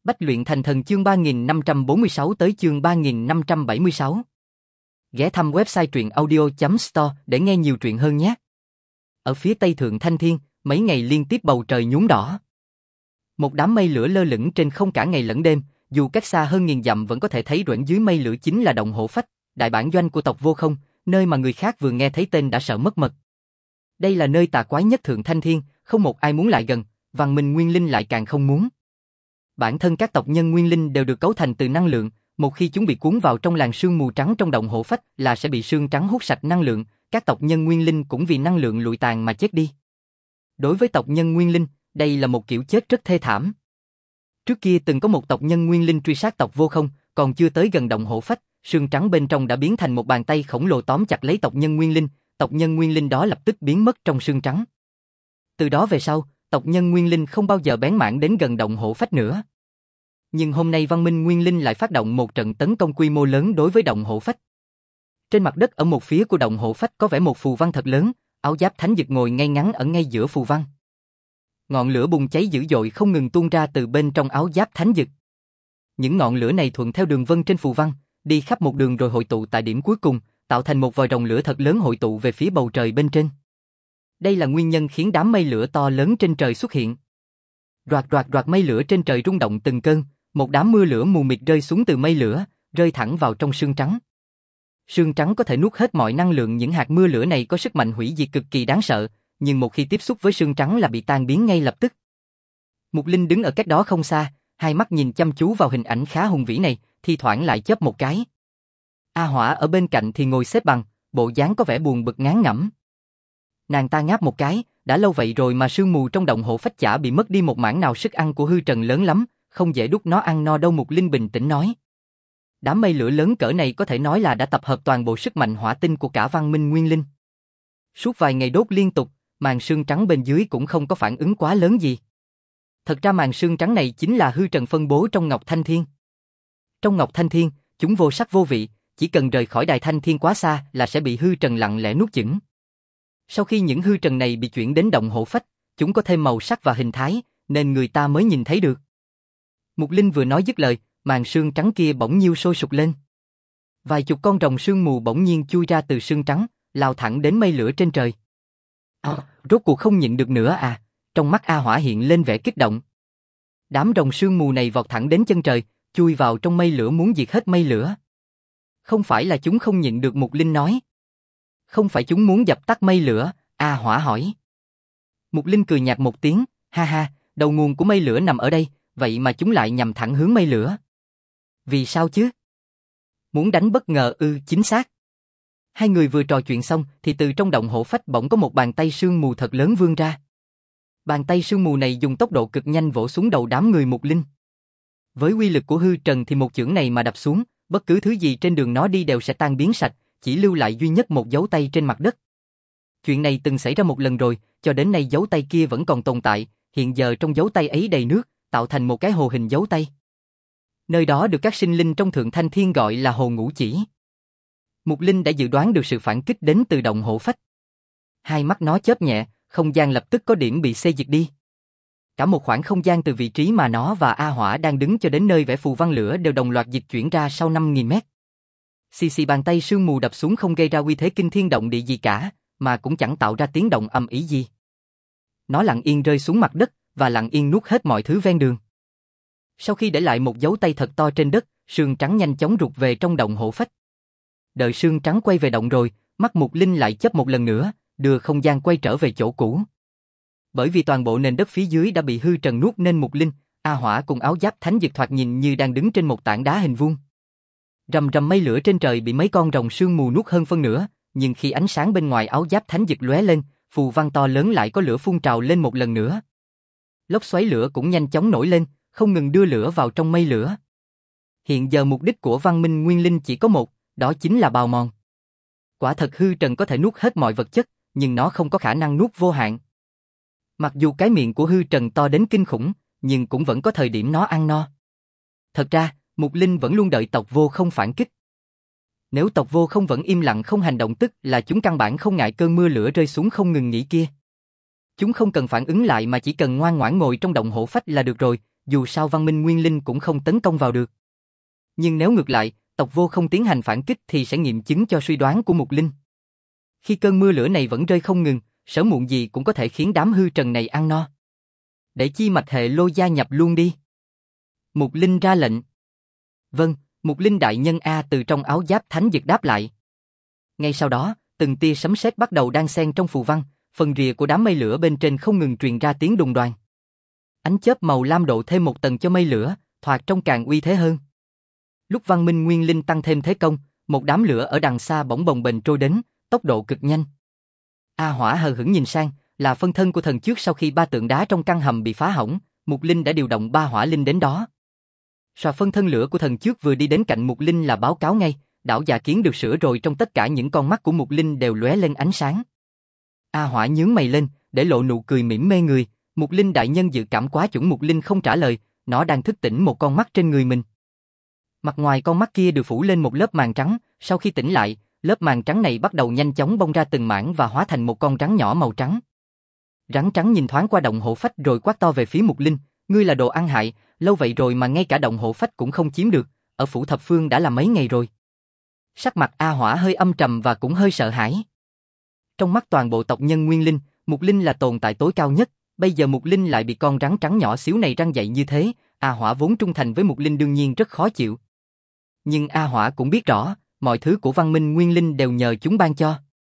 Bách luyện thành thần chương 3546 tới chương 3576. Ghé thăm website truyện audio.store để nghe nhiều truyện hơn nhé. Ở phía tây thượng Thanh Thiên, mấy ngày liên tiếp bầu trời nhuốm đỏ. Một đám mây lửa lơ lửng trên không cả ngày lẫn đêm, dù cách xa hơn nghìn dặm vẫn có thể thấy ruyễn dưới mây lửa chính là động Hổ Phách, đại bản doanh của tộc Vô Không, nơi mà người khác vừa nghe thấy tên đã sợ mất mật. Đây là nơi tà quái nhất thượng Thanh Thiên, không một ai muốn lại gần, văn minh nguyên linh lại càng không muốn. Bản thân các tộc nhân nguyên linh đều được cấu thành từ năng lượng, một khi chúng bị cuốn vào trong làn sương mù trắng trong động Hổ Phách là sẽ bị sương trắng hút sạch năng lượng, các tộc nhân nguyên linh cũng vì năng lượng lụi tàn mà chết đi. Đối với tộc nhân nguyên linh, đây là một kiểu chết rất thê thảm. Trước kia từng có một tộc nhân nguyên linh truy sát tộc Vô Không, còn chưa tới gần động Hổ Phách, sương trắng bên trong đã biến thành một bàn tay khổng lồ tóm chặt lấy tộc nhân nguyên linh đó lập tức biến mất trong sương trắng. Từ đó về sau, tộc nhân nguyên linh không bao giờ bén mảng đến gần động Hổ Phách nữa. Nhưng hôm nay văn minh nguyên linh lại phát động một trận tấn công quy mô lớn đối với động Hổ Phách. Trên mặt đất ở một phía của động Hổ Phách có vẽ một phù văn thật lớn, áo giáp thánh dực ngồi ngay ngắn ở ngay giữa phù văn. Ngọn lửa bùng cháy dữ dội không ngừng tuôn ra từ bên trong áo giáp thánh dực. Những ngọn lửa này thuận theo đường vân trên phù văn, đi khắp một đường rồi hội tụ tại điểm cuối cùng, tạo thành một vòi rồng lửa thật lớn hội tụ về phía bầu trời bên trên. Đây là nguyên nhân khiến đám mây lửa to lớn trên trời xuất hiện. Roạt roạt roạt mây lửa trên trời rung động từng cơn, một đám mưa lửa mù mịt rơi xuống từ mây lửa, rơi thẳng vào trong sương trắng. Sương trắng có thể nuốt hết mọi năng lượng, những hạt mưa lửa này có sức mạnh hủy diệt cực kỳ đáng sợ, nhưng một khi tiếp xúc với sương trắng là bị tan biến ngay lập tức. Mục Linh đứng ở cách đó không xa, hai mắt nhìn chăm chú vào hình ảnh khá hùng vĩ này, thi thoảng lại chớp một cái. A Hỏa ở bên cạnh thì ngồi xếp bằng, bộ dáng có vẻ buồn bực ngán ngẩm. Nàng ta ngáp một cái, đã lâu vậy rồi mà sương mù trong động Hổ Phách chả bị mất đi một mảng nào, sức ăn của hư trần lớn lắm, không dễ đút nó ăn no đâu. Mục Linh bình tĩnh nói. Đám mây lửa lớn cỡ này có thể nói là đã tập hợp toàn bộ sức mạnh hỏa tinh của cả văn minh nguyên linh. Suốt vài ngày đốt liên tục, màn sương trắng bên dưới cũng không có phản ứng quá lớn gì. Thật ra màn sương trắng này chính là hư trần phân bố trong Ngọc Thanh Thiên. Trong Ngọc Thanh Thiên, chúng vô sắc vô vị, chỉ cần rời khỏi đài Thanh Thiên quá xa là sẽ bị hư trần lặng lẽ nuốt chửng. Sau khi những hư trần này bị chuyển đến động Hổ Phách, chúng có thêm màu sắc và hình thái, nên người ta mới nhìn thấy được. Mục Linh vừa nói dứt lời, màn sương trắng kia bỗng nhiêu sôi sục lên. Vài chục con rồng sương mù bỗng nhiên chui ra từ sương trắng, lao thẳng đến mây lửa trên trời. Rốt cuộc không nhịn được nữa à? Trong mắt A Hỏa hiện lên vẻ kích động. Đám rồng sương mù này vọt thẳng đến chân trời, chui vào trong mây lửa muốn diệt hết mây lửa. Không phải là chúng không nhịn được, Mục Linh nói. Không phải chúng muốn dập tắt mây lửa, A Hỏa hỏi. Mục Linh cười nhạt một tiếng, ha ha, đầu nguồn của mây lửa nằm ở đây, vậy mà chúng lại nhằm thẳng hướng mây lửa. Vì sao chứ? Muốn đánh bất ngờ ư? Chính xác. Hai người vừa trò chuyện xong thì từ trong động Hổ Phách bỗng có một bàn tay sương mù thật lớn vươn ra. Bàn tay sương mù này dùng tốc độ cực nhanh vỗ xuống đầu đám người Mục Linh. Với uy lực của hư trần thì một chưởng này mà đập xuống, bất cứ thứ gì trên đường nó đi đều sẽ tan biến sạch, chỉ lưu lại duy nhất một dấu tay trên mặt đất. Chuyện này từng xảy ra một lần rồi, cho đến nay dấu tay kia vẫn còn tồn tại, hiện giờ trong dấu tay ấy đầy nước, tạo thành một cái hồ hình dấu tay. Nơi đó được các sinh linh trong Thượng Thanh Thiên gọi là hồ ngũ chỉ. Mục Linh đã dự đoán được sự phản kích đến từ động Hổ Phách. Hai mắt nó chớp nhẹ, không gian lập tức có điểm bị xê dịch đi. Cả một khoảng không gian từ vị trí mà nó và A Hỏa đang đứng cho đến nơi vẽ phù văn lửa đều đồng loạt dịch chuyển ra sau 5.000 mét. Xì xì, bàn tay sương mù đập xuống không gây ra uy thế kinh thiên động địa gì cả, mà cũng chẳng tạo ra tiếng động ầm ĩ gì. Nó lặng yên rơi xuống mặt đất và lặng yên nuốt hết mọi thứ ven đường. Sau khi để lại một dấu tay thật to trên đất, sương trắng nhanh chóng rụt về trong động Hổ Phách. Đợi sương trắng quay về động rồi, mắt Mục Linh lại chớp một lần nữa, đưa không gian quay trở về chỗ cũ. Bởi vì toàn bộ nền đất phía dưới đã bị hư trần nuốt nên Mục Linh, A Hỏa cùng áo giáp thánh dực thoạt nhìn như đang đứng trên một tảng đá hình vuông. Rầm rầm mây lửa trên trời bị mấy con rồng sương mù nuốt hơn phân nửa, nhưng khi ánh sáng bên ngoài áo giáp thánh dực lóe lên, phù văn to lớn lại có lửa phun trào lên một lần nữa. Lốc xoáy lửa cũng nhanh chóng nổi lên, không ngừng đưa lửa vào trong mây lửa. Hiện giờ mục đích của văn minh nguyên linh chỉ có một, đó chính là bào mòn. Quả thật hư trần có thể nuốt hết mọi vật chất, nhưng nó không có khả năng nuốt vô hạn. Mặc dù cái miệng của hư trần to đến kinh khủng, nhưng cũng vẫn có thời điểm nó ăn no. Thật ra, Mục Linh vẫn luôn đợi tộc Vô Không phản kích. Nếu tộc Vô Không vẫn im lặng không hành động tức là chúng căn bản không ngại cơn mưa lửa rơi xuống không ngừng nghỉ kia. Chúng không cần phản ứng lại mà chỉ cần ngoan ngoãn ngồi trong động Hổ Phách là được rồi, dù sao văn minh nguyên linh cũng không tấn công vào được. Nhưng nếu ngược lại, tộc Vô không tiến hành phản kích thì sẽ nghiệm chứng cho suy đoán của Mục Linh. Khi cơn mưa lửa này vẫn rơi không ngừng, sớm muộn gì cũng có thể khiến đám hư trần này ăn no. Để chi Mạch Hệ Lôi gia nhập luôn đi. Mục Linh ra lệnh. Vâng, Mục Linh đại nhân A từ trong áo giáp thánh dực đáp lại. Ngay sau đó, từng tia sấm sét bắt đầu đan xen trong phù văn, phần rìa của đám mây lửa bên trên không ngừng truyền ra tiếng đùng đoàng. Ánh chớp màu lam độ thêm một tầng cho mây lửa, thoạt trông càng uy thế hơn. Lúc văn minh nguyên linh tăng thêm thế công, một đám lửa ở đằng xa bỗng bồng bềnh trôi đến, tốc độ cực nhanh. A Hỏa hờ hững nhìn sang, là phân thân của thần trước sau khi ba tượng đá trong căn hầm bị phá hỏng, Mục Linh đã điều động ba hỏa linh đến đó. Xoa phân thân lửa của thần trước vừa đi đến cạnh Mục Linh là báo cáo ngay, đảo Dạ Kiến được sửa rồi, trong tất cả những con mắt của Mục Linh đều lóe lên ánh sáng. A Hỏa nhướng mày lên, để lộ nụ cười mỉm mê người, Mục Linh đại nhân dự cảm quá chuẩn. Mục Linh không trả lời, nó đang thức tỉnh một con mắt trên người mình. Mặt ngoài con mắt kia được phủ lên một lớp màng trắng, sau khi tỉnh lại, lớp màng trắng này bắt đầu nhanh chóng bong ra từng mảng và hóa thành một con rắn nhỏ màu trắng. Rắn trắng nhìn thoáng qua động hộ phách rồi quát to về phía Mục Linh, ngươi là đồ ăn hại, lâu vậy rồi mà ngay cả động hộ phách cũng không chiếm được, ở phủ thập phương đã là mấy ngày rồi. Sắc mặt A Hỏa hơi âm trầm và cũng hơi sợ hãi. Trong mắt toàn bộ tộc nhân Nguyên Linh, Mục Linh là tồn tại tối cao nhất, bây giờ Mục Linh lại bị con rắn trắng nhỏ xíu này răng dậy như thế, A Hỏa vốn trung thành với Mục Linh đương nhiên rất khó chịu. Nhưng A Hỏa cũng biết rõ, mọi thứ của văn minh Nguyên Linh đều nhờ chúng ban cho.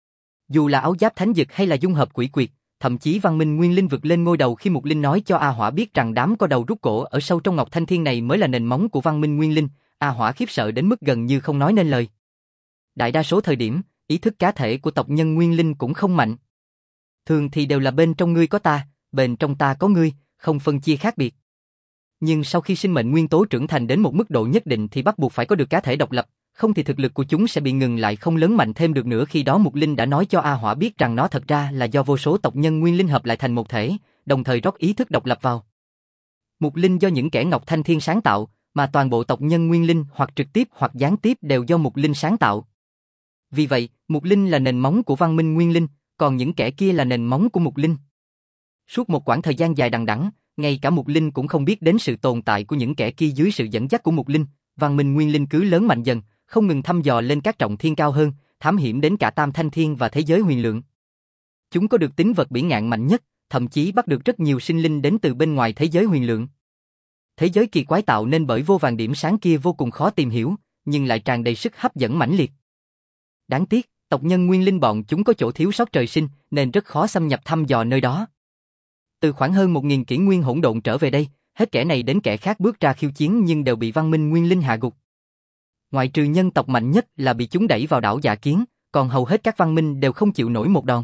Dù là áo giáp thánh dực hay là dung hợp quỷ quyệt, thậm chí văn minh Nguyên Linh vượt lên ngôi đầu khi Mục Linh nói cho A Hỏa biết rằng đám có đầu rút cổ ở sâu trong Ngọc Thanh Thiên này mới là nền móng của văn minh Nguyên Linh, A Hỏa khiếp sợ đến mức gần như không nói nên lời. Đại đa số thời điểm, ý thức cá thể của tộc nhân Nguyên Linh cũng không mạnh. Thường thì đều là bên trong ngươi có ta, bên trong ta có ngươi, không phân chia khác biệt. Nhưng sau khi sinh mệnh nguyên tố trưởng thành đến một mức độ nhất định thì bắt buộc phải có được cá thể độc lập, không thì thực lực của chúng sẽ bị ngừng lại, không lớn mạnh thêm được nữa. Khi đó Mục Linh đã nói cho A Hỏa biết rằng nó thật ra là do vô số tộc nhân Nguyên Linh hợp lại thành một thể, đồng thời rót ý thức độc lập vào. Mục Linh do những kẻ Ngọc Thanh Thiên sáng tạo, mà toàn bộ tộc nhân Nguyên Linh hoặc trực tiếp hoặc gián tiếp đều do Mục Linh sáng tạo. Vì vậy, Mục Linh là nền móng của văn minh Nguyên Linh, còn những kẻ kia là nền móng của Mục Linh. Suốt một quãng thời gian dài đằng đẵng, ngay cả Mục Linh cũng không biết đến sự tồn tại của những kẻ kia. Dưới sự dẫn dắt của Mục Linh, văn minh Nguyên Linh cứ lớn mạnh dần, không ngừng thăm dò lên các trọng thiên cao hơn, thám hiểm đến cả Tam Thanh Thiên và thế giới huyền lượng. Chúng có được tính vật bỉ ngạn mạnh nhất, thậm chí bắt được rất nhiều sinh linh đến từ bên ngoài thế giới huyền lượng. Thế giới kỳ quái tạo nên bởi vô vàn điểm sáng kia vô cùng khó tìm hiểu, nhưng lại tràn đầy sức hấp dẫn mãnh liệt. Đáng tiếc, tộc nhân Nguyên Linh bọn chúng có chỗ thiếu sót trời sinh, nên rất khó xâm nhập thăm dò nơi đó. Từ khoảng hơn 1000 kỷ nguyên hỗn độn trở về đây, hết kẻ này đến kẻ khác bước ra khiêu chiến nhưng đều bị văn minh Nguyên Linh hạ gục. Ngoại trừ nhân tộc mạnh nhất là bị chúng đẩy vào đảo Dạ Kiến, còn hầu hết các văn minh đều không chịu nổi một đòn.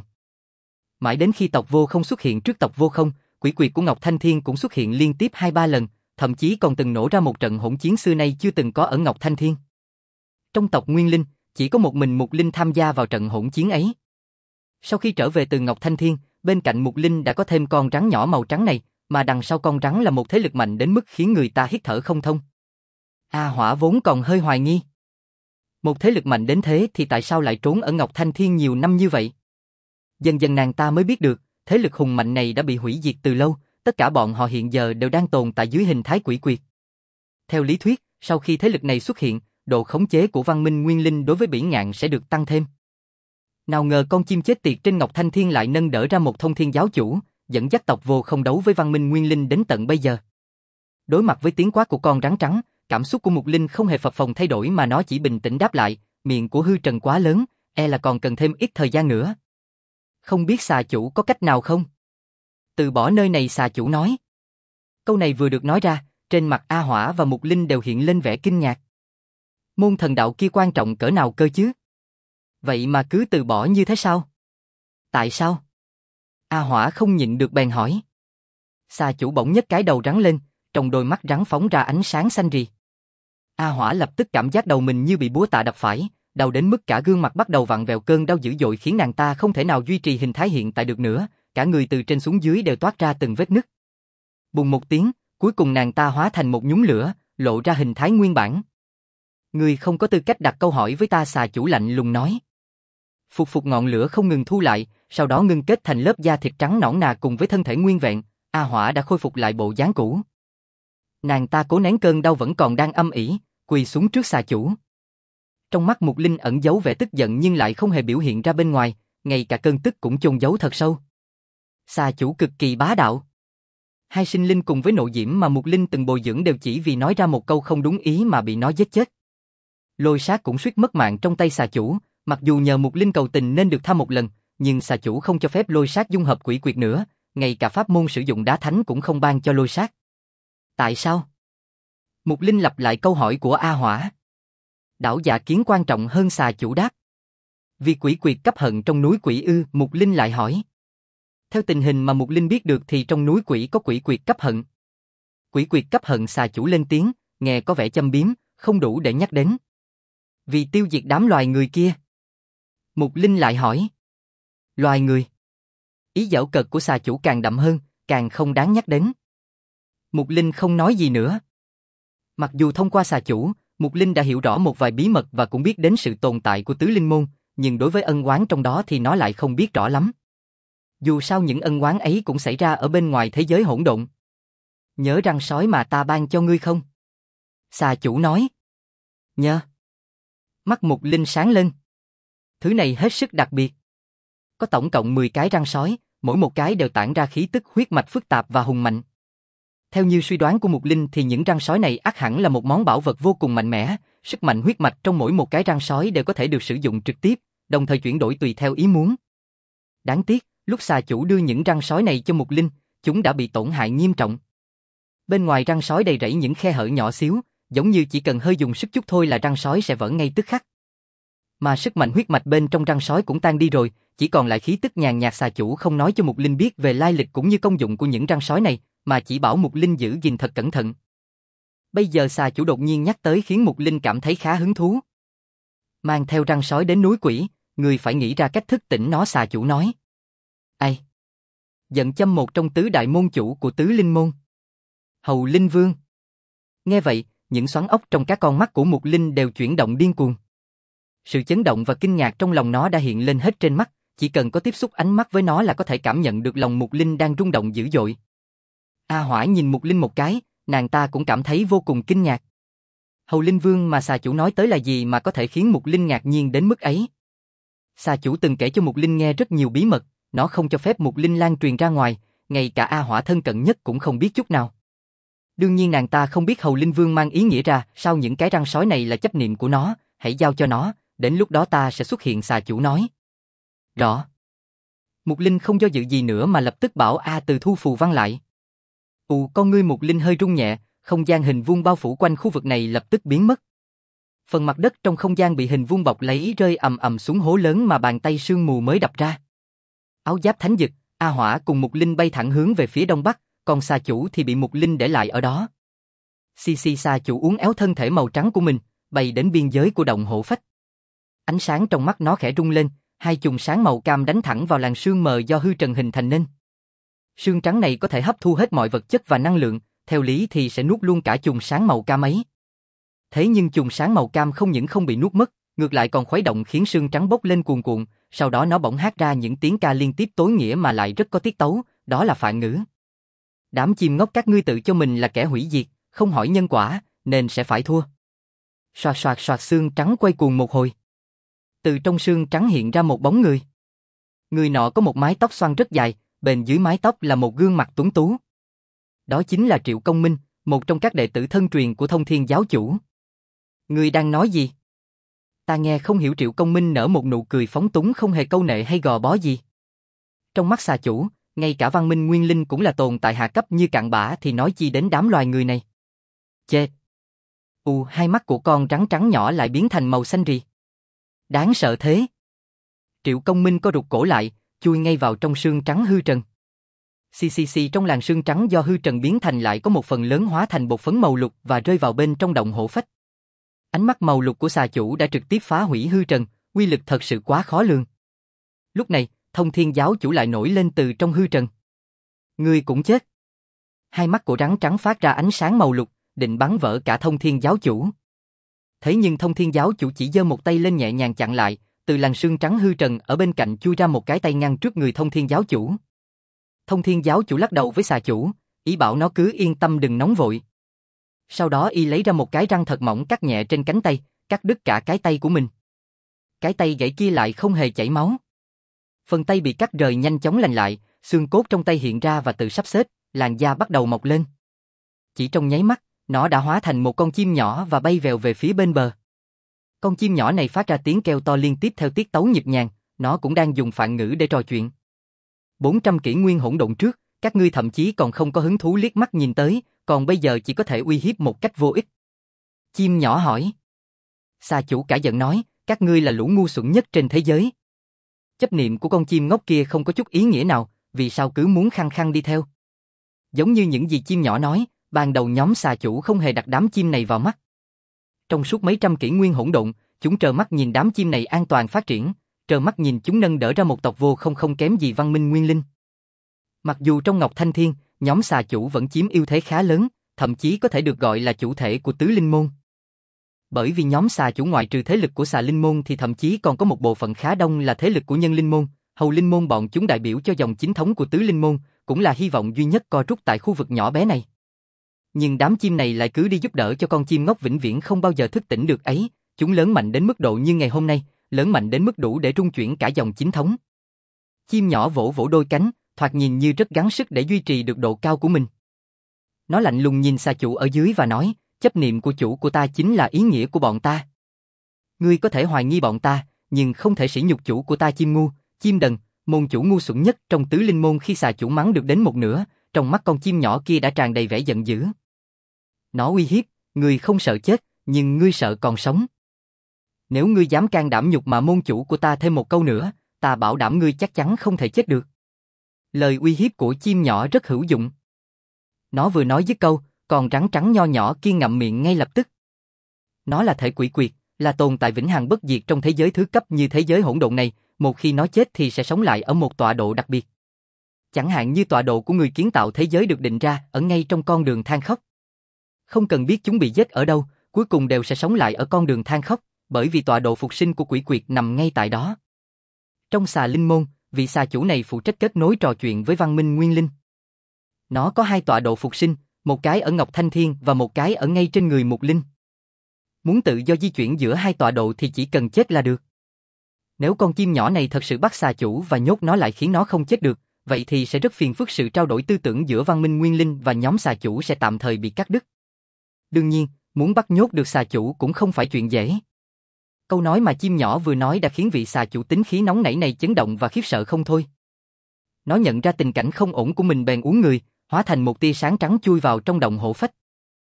Mãi đến khi tộc Vô không xuất hiện trước tộc Vô không, quỷ quyệt của Ngọc Thanh Thiên cũng xuất hiện liên tiếp 2-3 lần, thậm chí còn từng nổ ra một trận hỗn chiến xưa nay chưa từng có ở Ngọc Thanh Thiên. Trong tộc Nguyên Linh, chỉ có một mình Mục Linh tham gia vào trận hỗn chiến ấy. Sau khi trở về từ Ngọc Thanh Thiên, bên cạnh Mục Linh đã có thêm con rắn nhỏ màu trắng này, mà đằng sau con rắn là một thế lực mạnh đến mức khiến người ta hít thở không thông. A Hỏa vốn còn hơi hoài nghi. Một thế lực mạnh đến thế thì tại sao lại trốn ở Ngọc Thanh Thiên nhiều năm như vậy? Dần dần nàng ta mới biết được, thế lực hùng mạnh này đã bị hủy diệt từ lâu, tất cả bọn họ hiện giờ đều đang tồn tại dưới hình thái quỷ quyệt. Theo lý thuyết, sau khi thế lực này xuất hiện, độ khống chế của văn minh Nguyên Linh đối với bỉ ngạn sẽ được tăng thêm. Nào ngờ con chim chết tiệt trên Ngọc Thanh Thiên lại nâng đỡ ra một thông thiên giáo chủ, dẫn dắt tộc Vô không đấu với văn minh Nguyên Linh đến tận bây giờ. Đối mặt với tiếng quát của con rắn trắng, cảm xúc của Mục Linh không hề phập phồng thay đổi mà nó chỉ bình tĩnh đáp lại, miệng của hư trần quá lớn, e là còn cần thêm ít thời gian nữa. Không biết xà chủ có cách nào không? Từ bỏ nơi này, xà chủ nói. Câu này vừa được nói ra, trên mặt A Hỏa và Mục Linh đều hiện lên vẻ kinh ngạc. Môn thần đạo kia quan trọng cỡ nào cơ chứ? Vậy mà cứ từ bỏ như thế sao? Tại sao? A Hỏa không nhịn được bèn hỏi. Xà chủ bỗng nhấc cái đầu rắn lên, trong đôi mắt rắn phóng ra ánh sáng xanh rì. A Hỏa lập tức cảm giác đầu mình như bị búa tạ đập phải, đau đến mức cả gương mặt bắt đầu vặn vẹo, cơn đau dữ dội khiến nàng ta không thể nào duy trì hình thái hiện tại được nữa, cả người từ trên xuống dưới đều toát ra từng vết nứt. Bùng một tiếng, cuối cùng nàng ta hóa thành một nhúm lửa, lộ ra hình thái nguyên bản. Ngươi không có tư cách đặt câu hỏi với ta, xà chủ lạnh lùng nói. Phục phục ngọn lửa không ngừng thu lại, sau đó ngưng kết thành lớp da thịt trắng nõn nà cùng với thân thể nguyên vẹn, A Hỏa đã khôi phục lại bộ dáng cũ. Nàng ta cố nén cơn đau vẫn còn đang âm ỉ, quỳ xuống trước xà chủ. Trong mắt Mục Linh ẩn giấu vẻ tức giận nhưng lại không hề biểu hiện ra bên ngoài, ngay cả cơn tức cũng chôn giấu thật sâu. Xà chủ cực kỳ bá đạo. Hai sinh linh cùng với nộ diễm mà Mục Linh từng bồi dưỡng đều chỉ vì nói ra một câu không đúng ý mà bị nó giết chết. Lôi sát cũng suýt mất mạng trong tay xà chủ, mặc dù nhờ Mục Linh cầu tình nên được tha một lần, nhưng xà chủ không cho phép lôi sát dung hợp quỷ quyệt nữa, ngay cả pháp môn sử dụng đá thánh cũng không ban cho lôi sát. Tại sao? Mục Linh lặp lại câu hỏi của A Hỏa. Đảo Dạ Kiến quan trọng hơn xà chủ đáp. Vì quỷ quyệt cấp hận trong núi quỷ ư? Mục Linh lại hỏi. Theo tình hình mà Mục Linh biết được thì trong núi quỷ có quỷ quyệt cấp hận. Quỷ quyệt cấp hận, xà chủ lên tiếng, nghe có vẻ châm biếm, không đủ để nhắc đến. Vì tiêu diệt đám loài người kia. Mục Linh lại hỏi. Loài người? Ý giảo cợt của xà chủ càng đậm hơn, càng không đáng nhắc đến. Mục Linh không nói gì nữa. Mặc dù thông qua xà chủ, Mục Linh đã hiểu rõ một vài bí mật và cũng biết đến sự tồn tại của tứ linh môn, nhưng đối với ân oán trong đó thì nó lại không biết rõ lắm. Dù sao những ân oán ấy cũng xảy ra ở bên ngoài thế giới hỗn độn. Nhớ răng sói mà ta ban cho ngươi không? Xà chủ nói. Nhớ. Mắt Mục Linh sáng lên. Thứ này hết sức đặc biệt. Có tổng cộng 10 cái răng sói, mỗi một cái đều tản ra khí tức huyết mạch phức tạp và hùng mạnh. Theo như suy đoán của Mục Linh thì những răng sói này ắt hẳn là một món bảo vật vô cùng mạnh mẽ, sức mạnh huyết mạch trong mỗi một cái răng sói đều có thể được sử dụng trực tiếp, đồng thời chuyển đổi tùy theo ý muốn. Đáng tiếc, lúc xà chủ đưa những răng sói này cho Mục Linh, chúng đã bị tổn hại nghiêm trọng. Bên ngoài răng sói đầy rẫy những khe hở nhỏ xíu, giống như chỉ cần hơi dùng sức chút thôi là răng sói sẽ vỡ ngay tức khắc. Mà sức mạnh huyết mạch bên trong răng sói cũng tan đi rồi, chỉ còn lại khí tức nhàn nhạt. Xà chủ không nói cho Mục Linh biết về lai lịch cũng như công dụng của những răng sói này, mà chỉ bảo Mục Linh giữ gìn thật cẩn thận. Bây giờ xà chủ đột nhiên nhắc tới khiến Mục Linh cảm thấy khá hứng thú. Mang theo răng sói đến núi quỷ, người phải nghĩ ra cách thức tỉnh nó, xà chủ nói. Ai? Giận châm một trong tứ đại môn chủ của tứ linh môn. Hầu Linh Vương. Nghe vậy, những xoắn ốc trong các con mắt của Mục Linh đều chuyển động điên cuồng. Sự chấn động và kinh ngạc trong lòng nó đã hiện lên hết trên mắt, chỉ cần có tiếp xúc ánh mắt với nó là có thể cảm nhận được lòng Mục Linh đang rung động dữ dội. A Hỏa nhìn Mục Linh một cái, nàng ta cũng cảm thấy vô cùng kinh ngạc. Hầu Linh Vương mà xà chủ nói tới là gì mà có thể khiến Mục Linh ngạc nhiên đến mức ấy? Xà chủ từng kể cho Mục Linh nghe rất nhiều bí mật, nó không cho phép Mục Linh lan truyền ra ngoài, ngay cả A Hỏa thân cận nhất cũng không biết chút nào. Đương nhiên nàng ta không biết Hầu Linh Vương mang ý nghĩa ra sao những cái răng sói này là chấp niệm của nó, hãy giao cho nó, đến lúc đó ta sẽ xuất hiện, xà chủ nói. Rõ. Mục Linh không do dự gì nữa mà lập tức bảo A Từ thu phù văn lại. Con ngươi Mục Linh hơi rung nhẹ, không gian hình vuông bao phủ quanh khu vực này lập tức biến mất. Phần mặt đất trong không gian bị hình vuông bọc lấy rơi ầm ầm xuống hố lớn mà bàn tay sương mù mới đập ra. Áo giáp thánh dực, A Hỏa cùng Mục Linh bay thẳng hướng về phía đông bắc, còn xà chủ thì bị Mục Linh để lại ở đó. Xà chủ uốn éo thân thể màu trắng của mình, bay đến biên giới của động hổ phách. Ánh sáng trong mắt nó khẽ rung lên, hai chùm sáng màu cam đánh thẳng vào làn sương mờ do hư trần hình thành nên. Sương trắng này có thể hấp thu hết mọi vật chất và năng lượng, theo lý thì sẽ nuốt luôn cả chùm sáng màu cam ấy. Thế nhưng chùm sáng màu cam không những không bị nuốt mất, ngược lại còn khuấy động khiến sương trắng bốc lên cuồn cuộn, sau đó nó bỗng hát ra những tiếng ca liên tiếp tối nghĩa mà lại rất có tiết tấu, đó là phạn ngữ. Đám chim ngốc các ngươi tự cho mình là kẻ hủy diệt, không hỏi nhân quả, nên sẽ phải thua. Xoạt xoạt xoạt, sương trắng quay cuồng một hồi. Từ trong sương trắng hiện ra một bóng người. Người nọ có một mái tóc xoăn rất dài, bên dưới mái tóc là một gương mặt tuấn tú. Đó chính là Triệu Công Minh, một trong các đệ tử thân truyền của Thông Thiên giáo chủ. Ngươi đang nói gì? Ta nghe không hiểu. Triệu Công Minh nở một nụ cười phóng túng không hề câu nệ hay gò bó gì. Trong mắt xà chủ, ngay cả văn minh nguyên linh cũng là tồn tại hạ cấp như cặn bã thì nói chi đến đám loài người này. Chê! Hai mắt của con trắng trắng nhỏ lại biến thành màu xanh rì. Đáng sợ thế! Triệu Công Minh co rụt cổ lại, chui ngay vào trong sương trắng hư trần. Trong làn sương trắng do hư trần biến thành lại có một phần lớn hóa thành bột phấn màu lục và rơi vào bên trong động hổ phách. Ánh mắt màu lục của xà chủ đã trực tiếp phá hủy hư trần, uy lực thật sự quá khó lường. Lúc này, Thông Thiên giáo chủ lại nổi lên từ trong hư trần. Ngươi cũng chết. Hai mắt của rắn trắng phát ra ánh sáng màu lục, định bắn vỡ cả Thông Thiên giáo chủ. Thế nhưng Thông Thiên giáo chủ chỉ giơ một tay lên nhẹ nhàng chặn lại, từ làn sương trắng hư trần ở bên cạnh chui ra một cái tay ngăn trước người Thông Thiên giáo chủ. Thông Thiên giáo chủ lắc đầu với xà chủ, ý bảo nó cứ yên tâm đừng nóng vội. Sau đó y lấy ra một cái răng thật mỏng cắt nhẹ trên cánh tay, cắt đứt cả cái tay của mình. Cái tay gãy kia lại không hề chảy máu. Phần tay bị cắt rời nhanh chóng lành lại, xương cốt trong tay hiện ra và tự sắp xếp, làn da bắt đầu mọc lên. Chỉ trong nháy mắt, nó đã hóa thành một con chim nhỏ và bay vèo về phía bên bờ. Con chim nhỏ này phát ra tiếng kêu to liên tiếp theo tiết tấu nhịp nhàng, nó cũng đang dùng phạn ngữ để trò chuyện. 400 kỷ nguyên hỗn độn trước, các ngươi thậm chí còn không có hứng thú liếc mắt nhìn tới, còn bây giờ chỉ có thể uy hiếp một cách vô ích. Chim nhỏ hỏi. Xà chủ cả giận nói, các ngươi là lũ ngu xuẩn nhất trên thế giới. Chấp niệm của con chim ngốc kia không có chút ý nghĩa nào, vì sao cứ muốn khăng khăng đi theo. Giống như những gì chim nhỏ nói, ban đầu nhóm xà chủ không hề đặt đám chim này vào mắt. Trong suốt mấy trăm kỷ nguyên hỗn độn, chúng trơ mắt nhìn đám chim này an toàn phát triển, trơ mắt nhìn chúng nâng đỡ ra một tộc vô không kém gì văn minh nguyên linh. Mặc dù trong Ngọc Thanh Thiên, nhóm xà chủ vẫn chiếm ưu thế khá lớn, thậm chí có thể được gọi là chủ thể của tứ linh môn. Bởi vì nhóm xà chủ ngoại trừ thế lực của xà linh môn thì thậm chí còn có một bộ phận khá đông là thế lực của nhân linh môn, hầu linh môn bọn chúng đại biểu cho dòng chính thống của tứ linh môn, cũng là hy vọng duy nhất co rút tại khu vực nhỏ bé này. Nhưng đám chim này lại cứ đi giúp đỡ cho con chim ngốc vĩnh viễn không bao giờ thức tỉnh được ấy, chúng lớn mạnh đến mức độ như ngày hôm nay, lớn mạnh đến mức đủ để rung chuyển cả dòng chính thống. Chim nhỏ vỗ vỗ đôi cánh, thoạt nhìn như rất gắng sức để duy trì được độ cao của mình. Nó lạnh lùng nhìn xà chủ ở dưới và nói, chấp niệm của chủ của ta chính là ý nghĩa của bọn ta. Ngươi có thể hoài nghi bọn ta, nhưng không thể sỉ nhục chủ của ta chim ngu, chim đần, môn chủ ngu xuẩn nhất trong tứ linh môn. Khi xà chủ mắng được đến một nửa, trong mắt con chim nhỏ kia đã tràn đầy vẻ giận dữ. Nó uy hiếp, ngươi không sợ chết, nhưng ngươi sợ còn sống. Nếu ngươi dám can đảm nhục mạ môn chủ của ta thêm một câu nữa, ta bảo đảm ngươi chắc chắn không thể chết được. Lời uy hiếp của chim nhỏ rất hữu dụng. Nó vừa nói dứt câu, con rắn trắng nho nhỏ kia ngậm miệng ngay lập tức. Nó là thể quỷ quyệt, là tồn tại vĩnh hằng bất diệt trong thế giới thứ cấp như thế giới hỗn độn này, một khi nó chết thì sẽ sống lại ở một tọa độ đặc biệt. Chẳng hạn như tọa độ của người kiến tạo thế giới được định ra ở ngay trong con đường than khóc. Không cần biết chúng bị giết ở đâu, cuối cùng đều sẽ sống lại ở con đường than khóc, bởi vì tọa độ phục sinh của quỷ quyệt nằm ngay tại đó. Trong xà linh môn, vị xà chủ này phụ trách kết nối trò chuyện với văn minh nguyên linh. Nó có 2 tọa độ phục sinh, một cái ở Ngọc Thanh Thiên và một cái ở ngay trên người Mục Linh. Muốn tự do di chuyển giữa 2 tọa độ thì chỉ cần chết là được. Nếu con chim nhỏ này thật sự bắt xà chủ và nhốt nó lại khiến nó không chết được, vậy thì sẽ rất phiền phức, sự trao đổi tư tưởng giữa văn minh nguyên linh và nhóm xà chủ sẽ tạm thời bị cắt đứt. Đương nhiên, muốn bắt nhốt được xà chủ cũng không phải chuyện dễ. Câu nói mà chim nhỏ vừa nói đã khiến vị xà chủ tính khí nóng nảy này chấn động và khiếp sợ không thôi. Nó nhận ra tình cảnh không ổn của mình bèn uốn người, hóa thành một tia sáng trắng chui vào trong động hổ phách.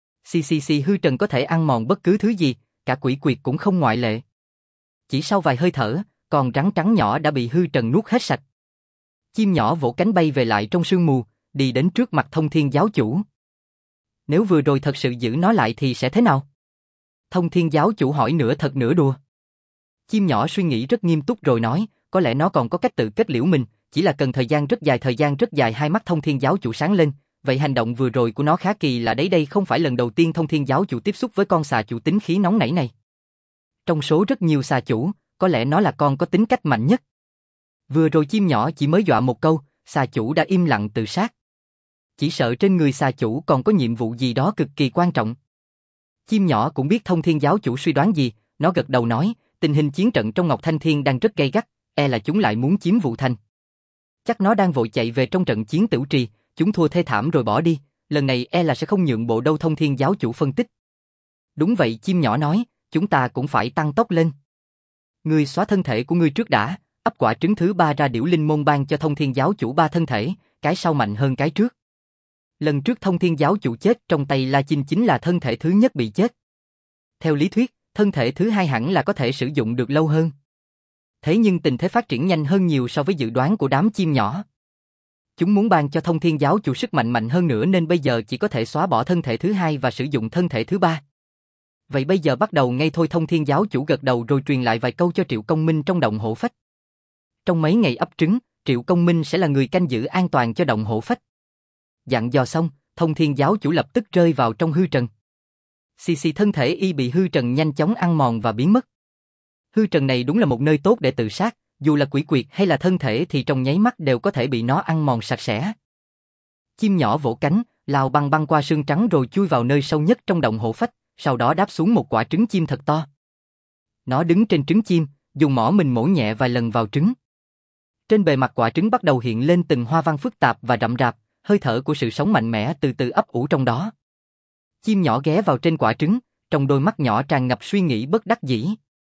Hư trần có thể ăn mòn bất cứ thứ gì, cả quỷ quyệt cũng không ngoại lệ. Chỉ sau vài hơi thở, con rắn trắng nhỏ đã bị hư trần nuốt hết sạch. Chim nhỏ vỗ cánh bay về lại trong sương mù, đi đến trước mặt Thông Thiên giáo chủ. Nếu vừa rồi thật sự giữ nó lại thì sẽ thế nào? Thông Thiên giáo chủ hỏi nửa thật nửa đùa. Chim nhỏ suy nghĩ rất nghiêm túc rồi nói, có lẽ nó còn có cách tự kết liễu mình, chỉ là cần thời gian rất dài. Hai mắt Thông Thiên giáo chủ sáng lên, vậy hành động vừa rồi của nó khá kỳ lạ đấy, đây không phải lần đầu tiên Thông Thiên giáo chủ tiếp xúc với con xà chủ tính khí nóng nảy này. Trong số rất nhiều xà chủ, có lẽ nó là con có tính cách mạnh nhất. Vừa rồi chim nhỏ chỉ mới dọa một câu, xà chủ đã im lặng tự sát. Chỉ sợ trên người xà chủ còn có nhiệm vụ gì đó cực kỳ quan trọng. Chim nhỏ cũng biết Thông Thiên giáo chủ suy đoán gì, nó gật đầu nói, tình hình chiến trận trong Ngọc Thanh Thiên đang rất gay gắt, e là chúng lại muốn chiếm Vũ Thành. Chắc nó đang vội chạy về trong trận chiến Tửu Trì, chúng thua thê thảm rồi bỏ đi, lần này e là sẽ không nhượng bộ đâu. Thông Thiên giáo chủ phân tích. Đúng vậy, chim nhỏ nói, chúng ta cũng phải tăng tốc lên. Ngươi xóa thân thể của ngươi trước đã, ấp quả trứng thứ 3 ra. Điểu Linh môn ban cho Thông Thiên giáo chủ 3 thân thể, cái sau mạnh hơn cái trước. Lần trước Thông Thiên giáo chủ chết trong tay La Chinh chính là thân thể thứ nhất bị chết. Theo lý thuyết, thân thể thứ 2 hẳn là có thể sử dụng được lâu hơn. Thế nhưng tình thế phát triển nhanh hơn nhiều so với dự đoán của đám chim nhỏ. Chúng muốn ban cho Thông Thiên giáo chủ sức mạnh hơn nữa nên bây giờ chỉ có thể xóa bỏ thân thể thứ 2 và sử dụng thân thể thứ 3. Vậy bây giờ bắt đầu ngay thôi. Thông Thiên giáo chủ gật đầu rồi truyền lại vài câu cho Triệu Công Minh trong động hổ phách. Trong mấy ngày ấp trứng, Triệu Công Minh sẽ là người canh giữ an toàn cho động hổ phách. Dặn dò xong, Thông Thiên giáo chủ lập tức rơi vào trong hư trần. Thân thể y bị hư trần nhanh chóng ăn mòn và biến mất. Hư trần này đúng là một nơi tốt để tự sát, dù là quỷ quyệt hay là thân thể thì trong nháy mắt đều có thể bị nó ăn mòn sạch sẽ. Chim nhỏ vỗ cánh, lao băng băng qua xương trắng rồi chui vào nơi sâu nhất trong động hổ phách, sau đó đáp xuống một quả trứng chim thật to. Nó đứng trên trứng chim, dùng mỏ mình mổ nhẹ vài lần vào trứng. Trên bề mặt quả trứng bắt đầu hiện lên từng hoa văn phức tạp và rậm rạp, hơi thở của sự sống mạnh mẽ từ từ ấp ủ trong đó. Chim nhỏ ghé vào trên quả trứng, trong đôi mắt nhỏ tràn ngập suy nghĩ bất đắc dĩ.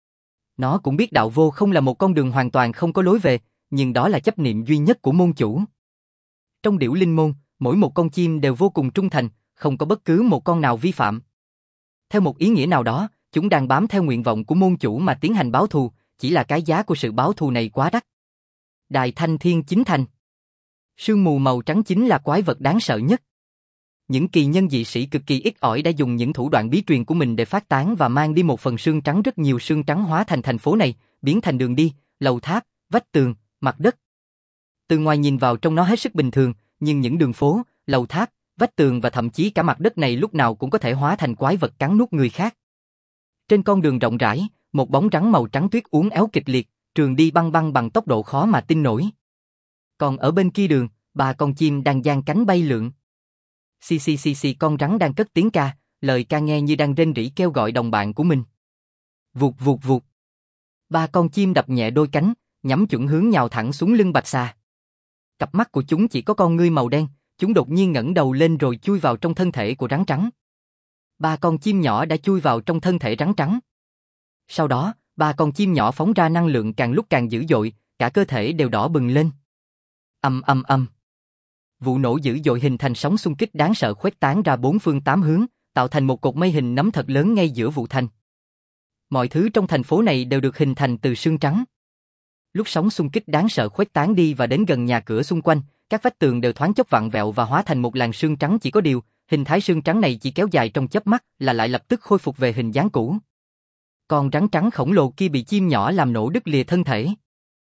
Nó cũng biết đạo vô không là một con đường hoàn toàn không có lối về, nhưng đó là chấp niệm duy nhất của môn chủ. Trong Điểu Linh môn, mỗi một con chim đều vô cùng trung thành, không có bất cứ một con nào vi phạm. Theo một ý nghĩa nào đó, chúng đang bám theo nguyện vọng của môn chủ mà tiến hành báo thù, chỉ là cái giá của sự báo thù này quá đắt. Đại Thanh Thiên Chính Thành. Sương mù màu trắng chính là quái vật đáng sợ nhất. Những kỳ nhân dị sĩ cực kỳ ít ỏi đã dùng những thủ đoạn bí truyền của mình để phát tán và mang đi một phần sương trắng, rất nhiều sương trắng hóa thành thành phố này, biến thành đường đi, lầu tháp, vách tường, mặt đất. Từ ngoài nhìn vào trong nó hết sức bình thường, nhưng những đường phố, lầu tháp, vách tường và thậm chí cả mặt đất này lúc nào cũng có thể hóa thành quái vật cắn nuốt người khác. Trên con đường rộng rãi, một bóng rắn màu trắng tuyết uốn éo kịch liệt, trường đi băng băng bằng tốc độ khó mà tin nổi. Còn ở bên kia đường, 3 con chim đang giang cánh bay lượn. Xì xì xì xì, con rắn đang cất tiếng ca, lời ca nghe như đang rên rỉ kêu gọi đồng bạn của mình. Vụt vụt vụt. 3 con chim đập nhẹ đôi cánh, nhắm chuẩn hướng nhào thẳng xuống lưng bạch xà. Cặp mắt của chúng chỉ có con ngươi màu đen, chúng đột nhiên ngẩng đầu lên rồi chui vào trong thân thể của rắn trắng. 3 con chim nhỏ đã chui vào trong thân thể rắn trắng. Sau đó, 3 con chim nhỏ phóng ra năng lượng càng lúc càng dữ dội, cả cơ thể đều đỏ bừng lên. Ầm ầm ầm. Vụ nổ dữ dội hình thành sóng xung kích đáng sợ khuếch tán ra 4 phương 8 hướng, tạo thành một cột mây hình nấm thật lớn ngay giữa vụ thành. Mọi thứ trong thành phố này đều được hình thành từ sương trắng. Lúc sóng xung kích đáng sợ khuếch tán đi và đến gần nhà cửa xung quanh, các vách tường đều thoáng chốc vặn vẹo và hóa thành một làn sương trắng, chỉ có điều, hình thái sương trắng này chỉ kéo dài trong chớp mắt là lại lập tức khôi phục về hình dáng cũ. Con rắn trắng khổng lồ kia bị chim nhỏ làm nổ đứt lìa thân thể.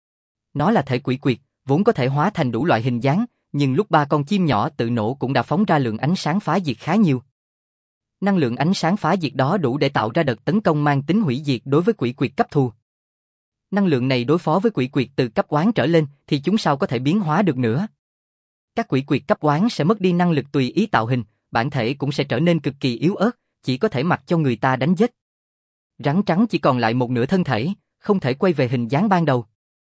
Nó là thể quỷ quyệt, vốn có thể hóa thành đủ loại hình dáng, nhưng lúc 3 con chim nhỏ tự nổ cũng đã phóng ra lượng ánh sáng phá diệt khá nhiều. Năng lượng ánh sáng phá diệt đó đủ để tạo ra đợt tấn công mang tính hủy diệt đối với quỷ quyệt cấp thù. Năng lượng này đối phó với quỷ quyệt từ cấp oán trở lên thì chúng sao có thể biến hóa được nữa. Các quỷ quyệt cấp oán sẽ mất đi năng lực tùy ý tạo hình, bản thể cũng sẽ trở nên cực kỳ yếu ớt, chỉ có thể mặc cho người ta đánh giết. Rắn trắng chỉ còn lại một nửa thân thể, không thể quay về hình dáng ban đầu.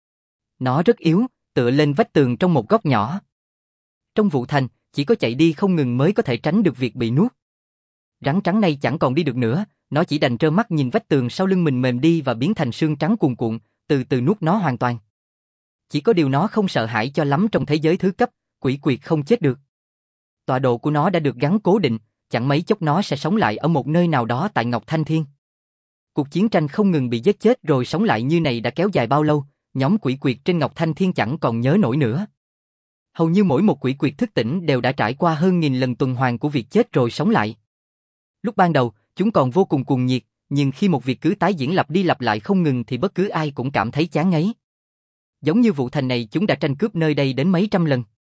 Nó rất yếu, tựa lên vách tường trong một góc nhỏ. Trong vụ thành, chỉ có chạy đi không ngừng mới có thể tránh được việc bị nuốt. Rắn trắng này chẳng còn đi được nữa, nó chỉ đành trơ mắt nhìn vách tường sau lưng mình mềm đi và biến thành sương trắng cuồn cuộn, từ từ nuốt nó hoàn toàn. Chỉ có điều nó không sợ hãi cho lắm trong thế giới thứ cấp, quỷ quyệt không chết được. Tọa độ của nó đã được gắn cố định, chẳng mấy chốc nó sẽ sống lại ở một nơi nào đó tại Ngọc Thanh Thiên. Cuộc chiến tranh không ngừng bị giết chết rồi sống lại như này đã kéo dài bao lâu, nhóm quỷ quyệt trên Ngọc Thanh Thiên chẳng còn nhớ nổi nữa. Hầu như mỗi một quỷ quyệt thức tỉnh đều đã trải qua hơn 1000 lần tuần hoàn của việc chết rồi sống lại. Lúc ban đầu, chúng còn vô cùng cuồng nhiệt, nhưng khi một việc cứ tái diễn lặp đi lặp lại không ngừng thì bất cứ ai cũng cảm thấy chán ngấy. Giống như vụ thành này, chúng đã tranh cướp nơi đây đến mấy trăm lần.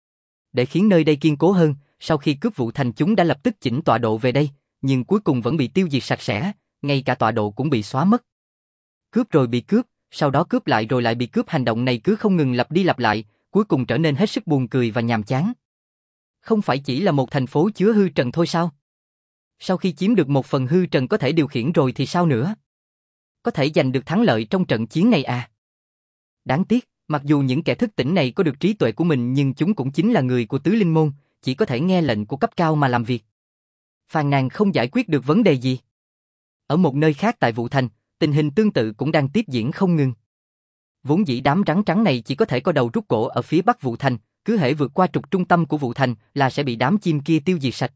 Để khiến nơi đây kiên cố hơn, sau khi cướp vụ thành chúng đã lập tức chỉnh tọa độ về đây, nhưng cuối cùng vẫn bị tiêu diệt sạch sẽ, ngay cả tọa độ cũng bị xóa mất. Cướp rồi bị cướp, sau đó cướp lại rồi lại bị cướp, hành động này cứ không ngừng lặp đi lặp lại, cuối cùng trở nên hết sức buồn cười và nhàm chán. Không phải chỉ là một thành phố chứa hư trần thôi sao? Sau khi chiếm được một phần hư trần có thể điều khiển rồi thì sao nữa? Có thể giành được thắng lợi trong trận chiến này à? Đáng tiếc, mặc dù những kẻ thức tỉnh này có được trí tuệ của mình nhưng chúng cũng chính là người của tứ linh môn, chỉ có thể nghe lệnh của cấp cao mà làm việc. Phàn nàn không giải quyết được vấn đề gì. Ở một nơi khác tại Vũ Thành, tình hình tương tự cũng đang tiếp diễn không ngừng. Vốn dĩ đám rắn trắng này chỉ có thể co đầu rút cổ ở phía bắc Vũ Thành, cứ hễ vượt qua trục trung tâm của Vũ Thành là sẽ bị đám chim kia tiêu diệt sạch.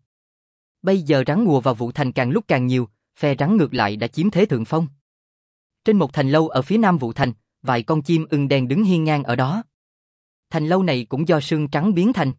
Bây giờ rắn ùa vào Vũ Thành càng lúc càng nhiều, phe rắn ngược lại đã chiếm thế thượng phong. Trên một thành lâu ở phía nam Vũ Thành, vài con chim ưng đen đứng hiên ngang ở đó. Thành lâu này cũng do sương trắng biến thành.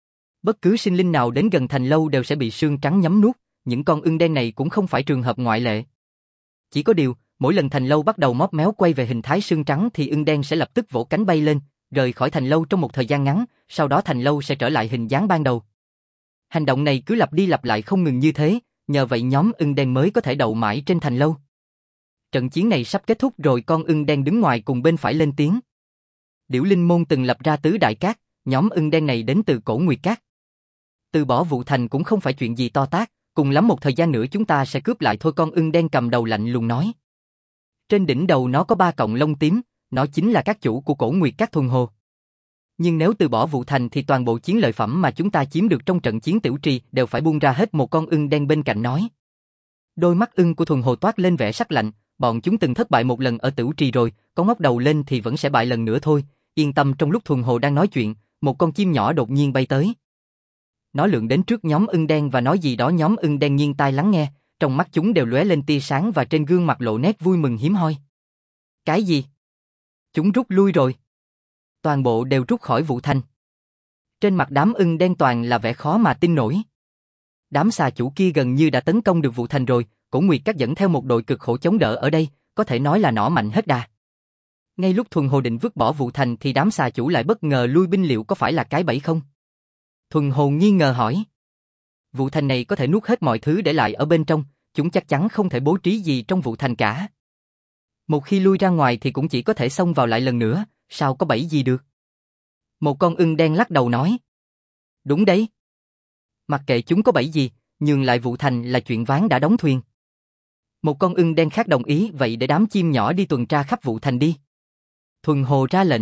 Bất cứ sinh linh nào đến gần thành lâu đều sẽ bị sương trắng nhấm nuốt, những con ưng đen này cũng không phải trường hợp ngoại lệ. Chỉ có điều, mỗi lần thành lâu bắt đầu móp méo quay về hình thái sương trắng thì ưng đen sẽ lập tức vỗ cánh bay lên, rời khỏi thành lâu trong một thời gian ngắn, sau đó thành lâu sẽ trở lại hình dáng ban đầu. Hành động này cứ lặp đi lặp lại không ngừng như thế, nhờ vậy nhóm ưng đen mới có thể đậu mãi trên thành lâu. Trận chiến này sắp kết thúc rồi, con ưng đen đứng ngoài cùng bên phải lên tiếng. Điểu Linh môn từng lập ra tứ đại cát, nhóm ưng đen này đến từ Cổ Nguyệt Cát. Từ bỏ Vũ Thành cũng không phải chuyện gì to tát, cùng lắm một thời gian nữa chúng ta sẽ cướp lại thôi, con ưng đen cầm đầu lạnh lùng nói. Trên đỉnh đầu nó có 3 cọng lông tím, nó chính là các chủ của Cổ Nguyệt Các Thuần Hồ. Nhưng nếu từ bỏ Vũ Thành thì toàn bộ chiến lợi phẩm mà chúng ta chiếm được trong trận chiến Tiểu Trì đều phải buông ra hết, một con ưng đen bên cạnh nói. Đôi mắt ưng của Thuần Hồ toát lên vẻ sắc lạnh, bọn chúng từng thất bại một lần ở Tiểu Trì rồi, có ngóc đầu lên thì vẫn sẽ bại lần nữa thôi, yên tâm. Trong lúc Thuần Hồ đang nói chuyện, một con chim nhỏ đột nhiên bay tới. Nó lượn đến trước nhóm ưng đen và nói gì đó, nhóm ưng đen nghiêng tai lắng nghe, trong mắt chúng đều lóe lên tia sáng và trên gương mặt lộ nét vui mừng hiếm hoi. Cái gì? Chúng rút lui rồi. Toàn bộ đều rút khỏi Vũ Thành. Trên mặt đám ưng đen toàn là vẻ khó mà tin nổi. Đám xà chủ kia gần như đã tấn công được Vũ Thành rồi, Cổ Nguyệt Các dẫn theo một đội cực khổ chống đỡ ở đây, có thể nói là nỏ mạnh hết đà. Ngay lúc Thuần Hồ định vứt bỏ Vũ Thành thì đám xà chủ lại bất ngờ lui binh, liệu có phải là cái bẫy không? Thuần Hồ nghi ngờ hỏi. Vũ Thành này có thể nuốt hết mọi thứ để lại ở bên trong, chúng chắc chắn không thể bố trí gì trong Vũ Thành cả. Một khi lui ra ngoài thì cũng chỉ có thể xông vào lại lần nữa, sao có bẫy gì được? Một con ưng đen lắc đầu nói. Đúng đấy. Mặc kệ chúng có bẫy gì, nhường lại Vũ Thành là chuyện ván đã đóng thuyền. Một con ưng đen khác đồng ý, vậy để đám chim nhỏ đi tuần tra khắp Vũ Thành đi. Thuần Hồ ra lệnh.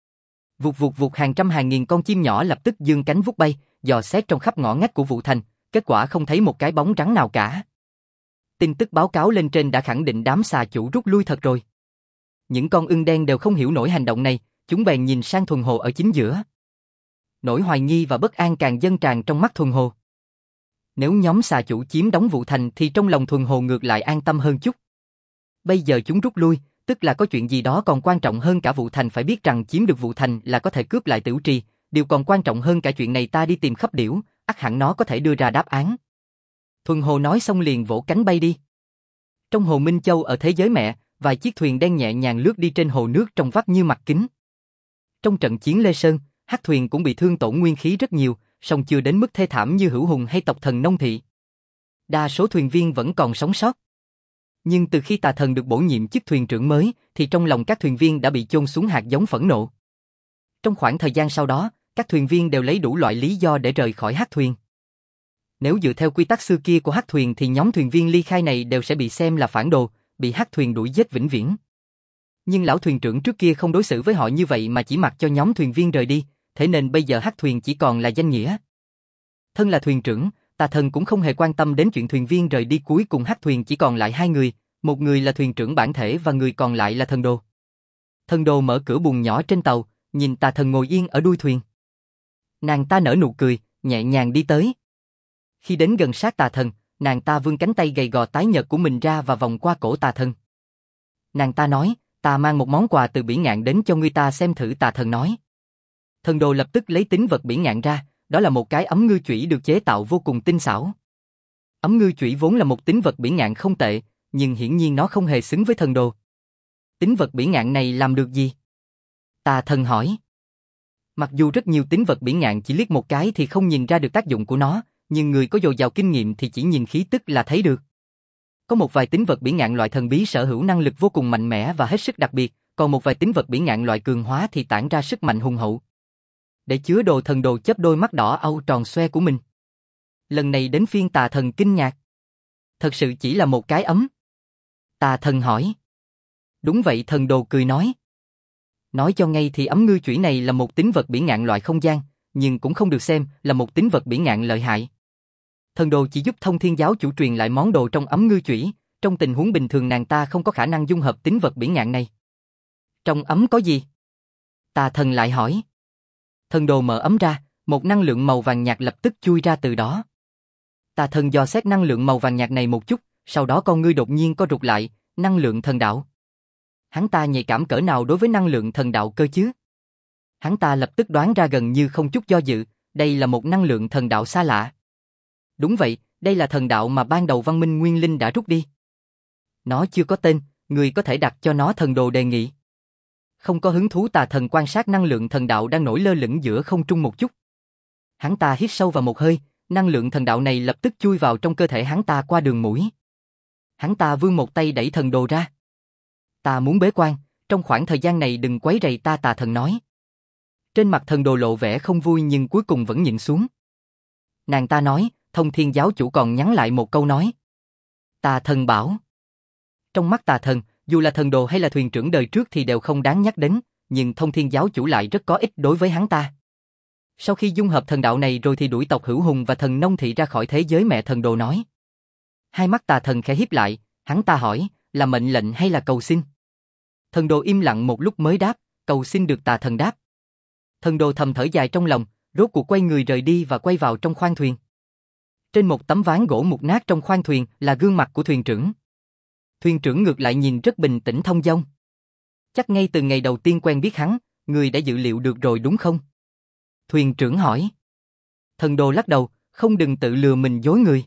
Vụt vụt vụt, hàng trăm hàng nghìn con chim nhỏ lập tức giương cánh vút bay, dò xét trong khắp ngõ ngách của Vũ Thành, kết quả không thấy một cái bóng rắn nào cả. Tin tức báo cáo lên trên đã khẳng định đám xà chủ rút lui thật rồi. Những con ưng đen đều không hiểu nổi hành động này, chúng bèn nhìn sang Thuần Hồ ở chính giữa. Nỗi hoài nghi và bất an càng dâng tràn trong mắt Thuần Hồ. Nếu nhóm xà chủ chiếm đóng Vũ Thành thì trong lòng Thuần Hồ ngược lại an tâm hơn chút. Bây giờ chúng rút lui, tức là có chuyện gì đó còn quan trọng hơn cả Vũ Thành. Phải biết rằng chiếm được Vũ Thành là có thể cướp lại Tiểu Trì, điều còn quan trọng hơn cả chuyện này ta đi tìm khắp điểu, ắt hẳn nó có thể đưa ra đáp án. Thuần Hồ nói xong liền vỗ cánh bay đi. Trong hồ Minh Châu ở thế giới mẹ, vài chiếc thuyền đen nhẹ nhàng lướt đi trên hồ nước trong vắt như mặt kính. Trong trận chiến Lê Sơn, Hắc thuyền cũng bị thương tổn nguyên khí rất nhiều, song chưa đến mức thê thảm như Hữu Hùng hay tộc thần Nông Thị. Đa số thuyền viên vẫn còn sống sót. Nhưng từ khi Tà Thần được bổ nhiệm chức thuyền trưởng mới, thì trong lòng các thuyền viên đã bị chôn xuống hạt giống phẫn nộ. Trong khoảng thời gian sau đó, các thuyền viên đều lấy đủ loại lý do để rời khỏi Hắc thuyền. Nếu dựa theo quy tắc xưa kia của Hắc thuyền thì nhóm thuyền viên ly khai này đều sẽ bị xem là phản đồ, bị Hắc thuyền đuổi giết vĩnh viễn. Nhưng lão thuyền trưởng trước kia không đối xử với họ như vậy mà chỉ mặc cho nhóm thuyền viên rời đi, thế nên bây giờ Hắc thuyền chỉ còn là danh nghĩa. Thân là thuyền trưởng, Tà Thần cũng không hề quan tâm đến chuyện thuyền viên rời đi, cuối cùng Hắc thuyền chỉ còn lại 2 người, một người là thuyền trưởng bản thể và người còn lại là Thần Đồ. Thần Đồ mở cửa buồng nhỏ trên tàu, nhìn Tà Thần ngồi yên ở đuôi thuyền. Nàng ta nở nụ cười, nhẹ nhàng đi tới. Khi đến gần sát Tà Thần, nàng ta vươn cánh tay gầy gò tái nhợt của mình ra và vòng qua cổ Tà Thần. Nàng ta nói, ta mang một món quà từ Bỉ Ngạn đến cho ngươi ta xem thử. Tà Thần nói. Thần Đồ lập tức lấy tín vật Bỉ Ngạn ra, đó là một cái ấm ngư chủy được chế tạo vô cùng tinh xảo. Ấm ngư chủy vốn là một tín vật Bỉ Ngạn không tệ, nhưng hiển nhiên nó không hề xứng với Thần Đồ. Tín vật Bỉ Ngạn này làm được gì? Tà Thần hỏi. Mặc dù rất nhiều tín vật Bỉ Ngạn chỉ liếc một cái thì không nhìn ra được tác dụng của nó, nhưng người có dồi dào kinh nghiệm thì chỉ nhìn khí tức là thấy được. Có một vài tín vật Bỉ Ngạn loại thần bí sở hữu năng lực vô cùng mạnh mẽ và hết sức đặc biệt, còn một vài tín vật Bỉ Ngạn loại cường hóa thì tản ra sức mạnh hùng hậu. Để chứa đồ, Thần Đồ chớp đôi mắt đỏ au tròn xoe của mình. Lần này đến phiên Tà Thần kinh ngạc. Thật sự chỉ là một cái ấm? Tà Thần hỏi. Đúng vậy, Thần Đồ cười nói. Nói cho ngay thì ấm ngư chủy này là một tín vật Bỉ Ngạn loại không gian, nhưng cũng không được xem là một tín vật Bỉ Ngạn lợi hại. Thần Đồ chỉ giúp Thông Thiên giáo chủ truyền lại món đồ trong ấm ngư chủy, trong tình huống bình thường nàng ta không có khả năng dung hợp tín vật Bỉ Ngạn này. Trong ấm có gì? Tà Thần lại hỏi. Thần Đồ mở ấm ra, một năng lượng màu vàng nhạt lập tức chui ra từ đó. Tà Thần dò xét năng lượng màu vàng nhạt này một chút, sau đó con ngươi đột nhiên co rụt lại, năng lượng thần đạo. Hắn ta nhạy cảm cỡ nào đối với năng lượng thần đạo cơ chứ? Hắn ta lập tức đoán ra gần như không chút do dự, đây là một năng lượng thần đạo xa lạ. Đúng vậy, đây là thần đạo mà ban đầu văn minh Nguyên Linh đã rút đi. Nó chưa có tên, người có thể đặt cho nó. Thần Đồ đề nghị. Không có hứng thú. Tà Thần quan sát năng lượng thần đạo đang nổi lơ lửng giữa không trung một chút. Hắn ta hít sâu vào một hơi, năng lượng thần đạo này lập tức chui vào trong cơ thể hắn ta qua đường mũi. Hắn ta vươn một tay đẩy Thần Đồ ra. Ta muốn bế quan, trong khoảng thời gian này đừng quấy rầy ta. Tà Thần nói. Trên mặt Thần Đồ lộ vẻ không vui nhưng cuối cùng vẫn nhịn xuống. Nàng ta nói, Thông Thiên giáo chủ còn nhắn lại một câu nói. Tà thần bảo. Trong mắt tà thần, dù là thần đồ hay là thuyền trưởng đời trước thì đều không đáng nhắc đến, nhưng Thông Thiên giáo chủ lại rất có ích đối với hắn ta. Sau khi dung hợp thần đạo này rồi thì đuổi tộc Hữu Hùng và thần Nông Thị ra khỏi thế giới mẹ thần đồ nói. Hai mắt tà thần khẽ híp lại, hắn ta hỏi, là mệnh lệnh hay là cầu xin? Thần đồ im lặng một lúc mới đáp, cầu xin được tà thần đáp. Thần đồ thầm thở dài trong lòng, rốt cuộc quay người rời đi và quay vào trong khoang thuyền. Trên một tấm ván gỗ mục nát trong khoang thuyền là gương mặt của thuyền trưởng. Thuyền trưởng ngược lại nhìn rất bình tĩnh thông dong. Chắc ngay từ ngày đầu tiên quen biết hắn, người đã dự liệu được rồi đúng không? Thuyền trưởng hỏi. Thần đồ lắc đầu, không đừng tự lừa mình dối người.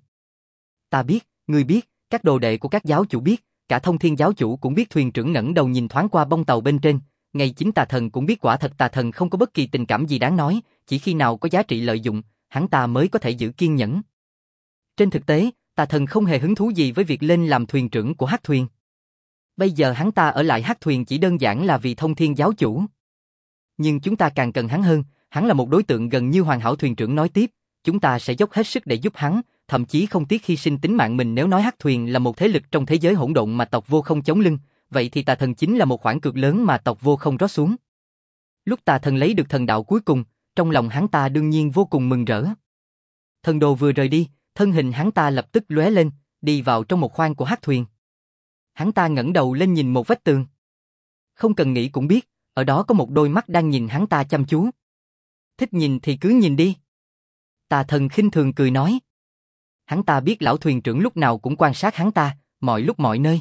Ta biết, ngươi biết, các đồ đệ của các giáo chủ biết, cả Thông Thiên giáo chủ cũng biết. Thuyền trưởng ngẩng đầu nhìn thoáng qua bông tàu bên trên, ngay chính tà thần cũng biết quả thật tà thần không có bất kỳ tình cảm gì đáng nói, chỉ khi nào có giá trị lợi dụng, hắn ta mới có thể giữ kiên nhẫn. Trên thực tế, tà thần không hề hứng thú gì với việc lên làm thuyền trưởng của hắc thuyền. Bây giờ hắn ta ở lại hắc thuyền chỉ đơn giản là vì Thông Thiên giáo chủ. Nhưng chúng ta càng cần hắn hơn, hắn là một đối tượng gần như hoàn hảo. Thuyền trưởng nói tiếp, chúng ta sẽ dốc hết sức để giúp hắn, thậm chí không tiếc hy sinh tính mạng mình. Nếu nói hắc thuyền là một thế lực trong thế giới hỗn độn mà tộc Vô Không chống lưng, vậy thì tà thần chính là một khoản cược lớn mà tộc Vô Không rót xuống. Lúc tà thần lấy được thần đạo cuối cùng, trong lòng hắn ta đương nhiên vô cùng mừng rỡ. Thần đồ vừa rời đi, thân hình hắn ta lập tức lóe lên, đi vào trong một khoang của hắc thuyền. Hắn ta ngẩng đầu lên nhìn một vách tường. Không cần nghĩ cũng biết, ở đó có một đôi mắt đang nhìn hắn ta chăm chú. Thích nhìn thì cứ nhìn đi. Tà thần khinh thường cười nói. Hắn ta biết lão thuyền trưởng lúc nào cũng quan sát hắn ta, mọi lúc mọi nơi.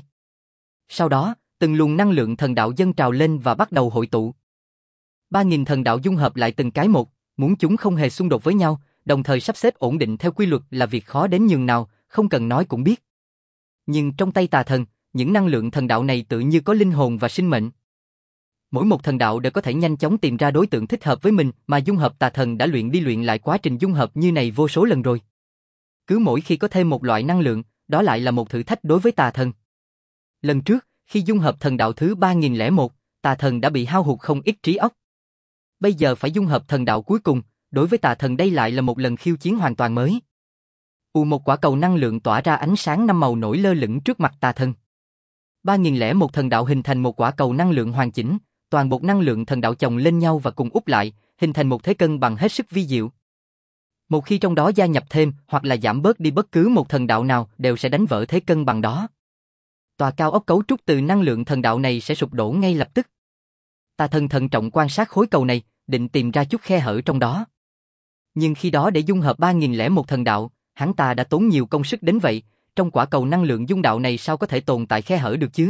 Sau đó, từng luồng năng lượng thần đạo dâng trào lên và bắt đầu hội tụ. 3.000 thần đạo dung hợp lại từng cái một, muốn chúng không hề xung đột với nhau, đồng thời sắp xếp ổn định theo quy luật là việc khó đến nhường nào, không cần nói cũng biết. Nhưng trong tay tà thần, những năng lượng thần đạo này tự như có linh hồn và sinh mệnh. Mỗi một thần đạo đều có thể nhanh chóng tìm ra đối tượng thích hợp với mình, mà dung hợp tà thần đã luyện đi luyện lại quá trình dung hợp như này vô số lần rồi. Cứ mỗi khi có thêm một loại năng lượng, đó lại là một thử thách đối với tà thần. Lần trước, khi dung hợp thần đạo thứ 3001, tà thần đã bị hao hụt không ít trí óc. Bây giờ phải dung hợp thần đạo cuối cùng, đối với tà thần đây lại là một lần khiêu chiến hoàn toàn mới. Một quả cầu năng lượng tỏa ra ánh sáng 5 màu nổi lơ lửng trước mặt tà thần. 3001 thần đạo hình thành một quả cầu năng lượng hoàn chỉnh, toàn bộ năng lượng thần đạo chồng lên nhau và cùng úp lại, hình thành một thế cân bằng hết sức vi diệu. Một khi trong đó gia nhập thêm hoặc là giảm bớt đi bất cứ một thần đạo nào đều sẽ đánh vỡ thế cân bằng đó. Tòa cao ốc cấu trúc từ năng lượng thần đạo này sẽ sụp đổ ngay lập tức. Tà thần thận trọng quan sát khối cầu này, định tìm ra chút khe hở trong đó. Nhưng khi đó để dung hợp 3001 thần đạo, hắn ta đã tốn nhiều công sức đến vậy, trong quả cầu năng lượng dung đạo này sao có thể tồn tại khe hở được chứ?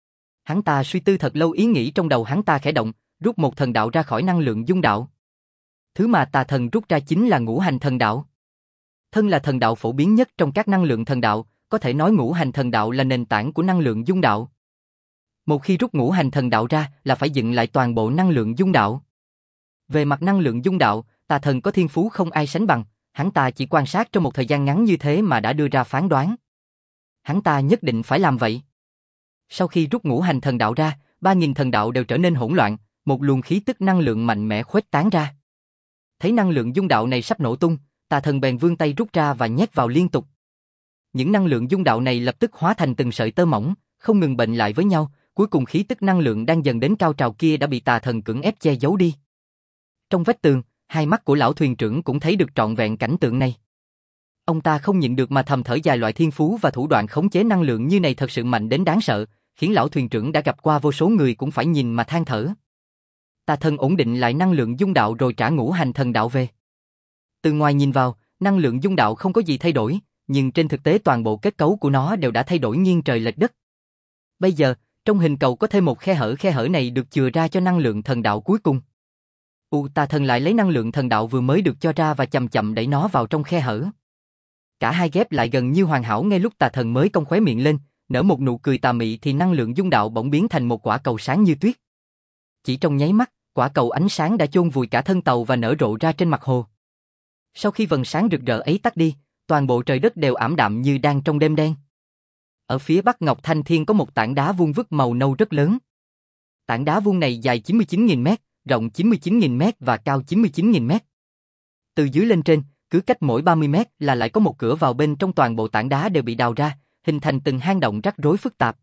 Hắn ta suy tư thật lâu, ý nghĩ trong đầu hắn ta khẽ động, rút một thần đạo ra khỏi năng lượng dung đạo. Thứ mà tà thần rút ra chính là ngũ hành thần đạo. Thân là thần đạo phổ biến nhất trong các năng lượng thần đạo, có thể nói ngũ hành thần đạo là nền tảng của năng lượng dung đạo. Một khi rút ngũ hành thần đạo ra là phải dựng lại toàn bộ năng lượng dung đạo. Về mặt năng lượng dung đạo, tà thần có thiên phú không ai sánh bằng, hắn ta chỉ quan sát trong một thời gian ngắn như thế mà đã đưa ra phán đoán. Hắn ta nhất định phải làm vậy. Sau khi rút ngũ hành thần đạo ra, 3.000 thần đạo đều trở nên hỗn loạn, một luồng khí tức năng lượng mạnh mẽ khuếch tán ra. Thấy năng lượng dung đạo này sắp nổ tung, tà thần bèn vươn tay rút ra và nhét vào liên tục. Những năng lượng dung đạo này lập tức hóa thành từng sợi tơ mỏng, không ngừng bệnh lại với nhau, cuối cùng khí tức năng lượng đang dần đến cao trào kia đã bị tà thần cưỡng ép che giấu đi. Trong vách tường, hai mắt của lão thuyền trưởng cũng thấy được trọn vẹn cảnh tượng này. Ông ta không nhịn được mà thầm thở dài, loại thiên phú và thủ đoạn khống chế năng lượng như này thật sự mạnh đến đáng sợ, khiến lão thuyền trưởng đã gặp qua vô số người cũng phải nhìn mà than thở. Tà thần ổn định lại năng lượng dung đạo rồi trả ngũ hành thần đạo về. Từ ngoài nhìn vào, năng lượng dung đạo không có gì thay đổi, nhưng trên thực tế toàn bộ kết cấu của nó đều đã thay đổi nghiêng trời lệch đất. Bây giờ, trong hình cầu có thêm một khe hở này được chừa ra cho năng lượng thần đạo cuối cùng. Tà thần lại lấy năng lượng thần đạo vừa mới được cho ra và chậm chậm đẩy nó vào trong khe hở. Cả hai ghép lại gần như hoàn hảo. Ngay lúc tà thần mới cong khóe miệng lên, nở một nụ cười tà mị thì năng lượng dung đạo bỗng biến thành một quả cầu sáng như tuyết. Chỉ trong nháy mắt, quả cầu ánh sáng đã chôn vùi cả thân tàu và nở rộ ra trên mặt hồ. Sau khi vầng sáng rực rỡ ấy tắt đi, toàn bộ trời đất đều ảm đạm như đang trong đêm đen. Ở phía bắc Ngọc Thanh Thiên có một tảng đá vuông vức màu nâu rất lớn. Tảng đá vuông này dài 99.000 mét, rộng 99.000 mét và cao 99.000 mét. Từ dưới lên trên, cứ cách mỗi 30 mét là lại có một cửa vào, bên trong toàn bộ tảng đá đều bị đào ra, hình thành từng hang động rắc rối phức tạp.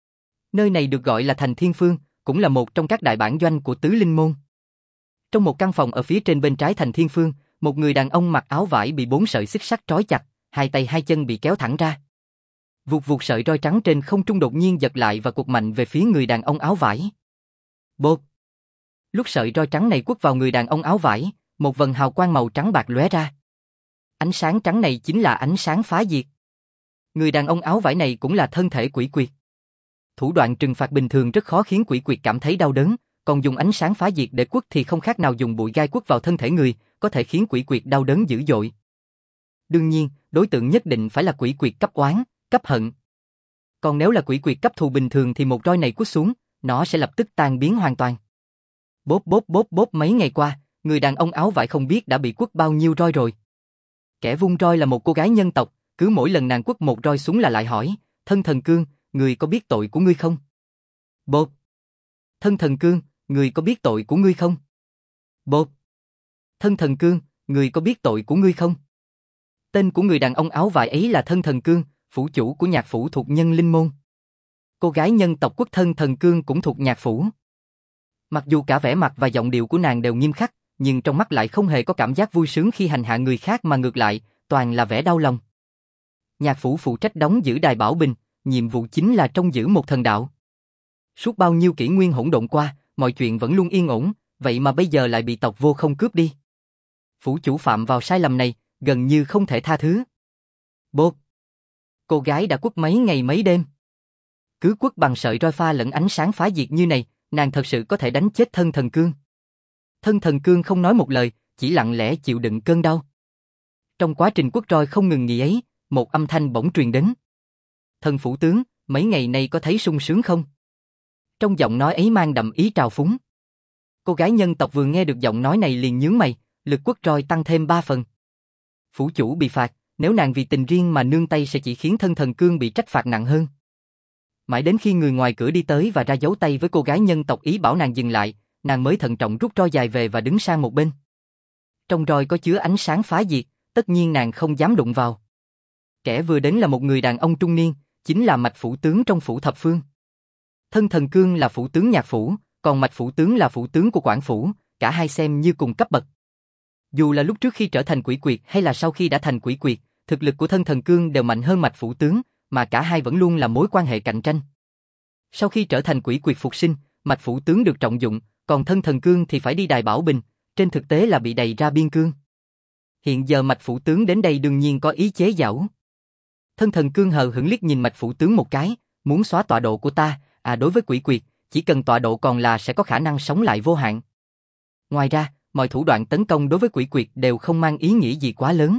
Nơi này được gọi là Thành Thiên Phương, cũng là một trong các đại bản doanh của Tứ Linh Môn. Trong một căn phòng ở phía trên bên trái Thành Thiên Phương, một người đàn ông mặc áo vải bị 4 sợi xích sắt trói chặt, hai tay hai chân bị kéo thẳng ra. Vụt vụt, sợi roi trắng trên không trung đột nhiên giật lại và quật mạnh về phía người đàn ông áo vải. Bột! Lúc sợi roi trắng này quất vào người đàn ông áo vải, một vầng hào quang màu trắng bạc lóe ra. Ánh sáng trắng này chính là ánh sáng phá diệt. Người đàn ông áo vải này cũng là thân thể quỷ quyệt. Thủ đoạn trừng phạt bình thường rất khó khiến quỷ quyệt cảm thấy đau đớn, còn dùng ánh sáng phá diệt để quất thì không khác nào dùng bụi gai quất vào thân thể người, có thể khiến quỷ quyệt đau đớn dữ dội. Đương nhiên, đối tượng nhất định phải là quỷ quyệt cấp oán, cấp hận. Còn nếu là quỷ quyệt cấp thù bình thường thì một roi này quất xuống, nó sẽ lập tức tan biến hoàn toàn. Bốp bốp bốp bốp, mấy ngày qua, người đàn ông áo vải không biết đã bị quất bao nhiêu roi rồi. Kẻ vung roi là một cô gái nhân tộc, cứ mỗi lần nàng quất một roi xuống là lại hỏi, thân thần cương, người có biết tội của ngươi không? Bốp. Thân thần cương, người có biết tội của ngươi không? Bốp. Thân thần cương, người có biết tội của ngươi không? Tên của người đàn ông áo vải ấy là Thân Thần Cương, phủ chủ của nhạc phủ thuộc Nhân Linh Môn. Cô gái nhân tộc quốc Thân Thần Cương cũng thuộc nhạc phủ. Mặc dù cả vẻ mặt và giọng điệu của nàng đều nghiêm khắc, nhưng trong mắt lại không hề có cảm giác vui sướng khi hành hạ người khác mà ngược lại, toàn là vẻ đau lòng. Nhạc phủ phụ trách đóng giữ đài bảo bình, nhiệm vụ chính là trông giữ một thần đạo. Suốt bao nhiêu kỷ nguyên hỗn độn qua, mọi chuyện vẫn luôn yên ổn, vậy mà bây giờ lại bị tộc Vô Không cướp đi. Phủ chủ phạm vào sai lầm này, gần như không thể tha thứ. Bốp. Cô gái đã quất mấy ngày mấy đêm. Cứ quất bằng sợi roi pha lẫn ánh sáng phá diệt như này, nàng thật sự có thể đánh chết Thân Thần Cương. Thân Thần Cương không nói một lời, chỉ lặng lẽ chịu đựng cơn đau. Trong quá trình quất roi không ngừng nghỉ ấy, một âm thanh bỗng truyền đến. Thần phủ tướng, mấy ngày nay có thấy sung sướng không? Trong giọng nói ấy mang đậm ý trào phúng. Cô gái nhân tộc vừa nghe được giọng nói này liền nhướng mày, lực quất roi tăng thêm 3 phần. Phủ chủ bị phạt, nếu nàng vì tình riêng mà nương tay sẽ chỉ khiến Thân Thần Cương bị trách phạt nặng hơn. Mãi đến khi người ngoài cửa đi tới và ra dấu tay với cô gái nhân tộc ý bảo nàng dừng lại, nàng mới thận trọng rút roi dài về và đứng sang một bên. Trong roi có chứa ánh sáng phá diệt, tất nhiên nàng không dám đụng vào. Kẻ vừa đến là một người đàn ông trung niên, chính là Mạch phủ tướng trong phủ thập phương. Thân Thần Cương là phủ tướng nhạc phủ, còn Mạch phủ tướng là phủ tướng của Quản phủ, cả hai xem như cùng cấp bậc. Dù là lúc trước khi trở thành quỷ quyệt hay là sau khi đã thành quỷ quyệt, thực lực của Thân Thần Cương đều mạnh hơn Mạch phủ tướng, mà cả hai vẫn luôn là mối quan hệ cạnh tranh. Sau khi trở thành quỷ quyệt phục sinh, Mạch phủ tướng được trọng dụng, còn Thân Thần Cương thì phải đi đài bảo bình, trên thực tế là bị đày ra biên cương. Hiện giờ Mạch phủ tướng đến đây đương nhiên có ý chế giễu. Thân Thần Cương hờ hững liếc nhìn Mạch phủ tướng một cái, muốn xóa tọa độ của ta, đối với quỷ quyệt, chỉ cần tọa độ còn là sẽ có khả năng sống lại vô hạn. Ngoài ra, mọi thủ đoạn tấn công đối với quỷ quyệt đều không mang ý nghĩa gì quá lớn.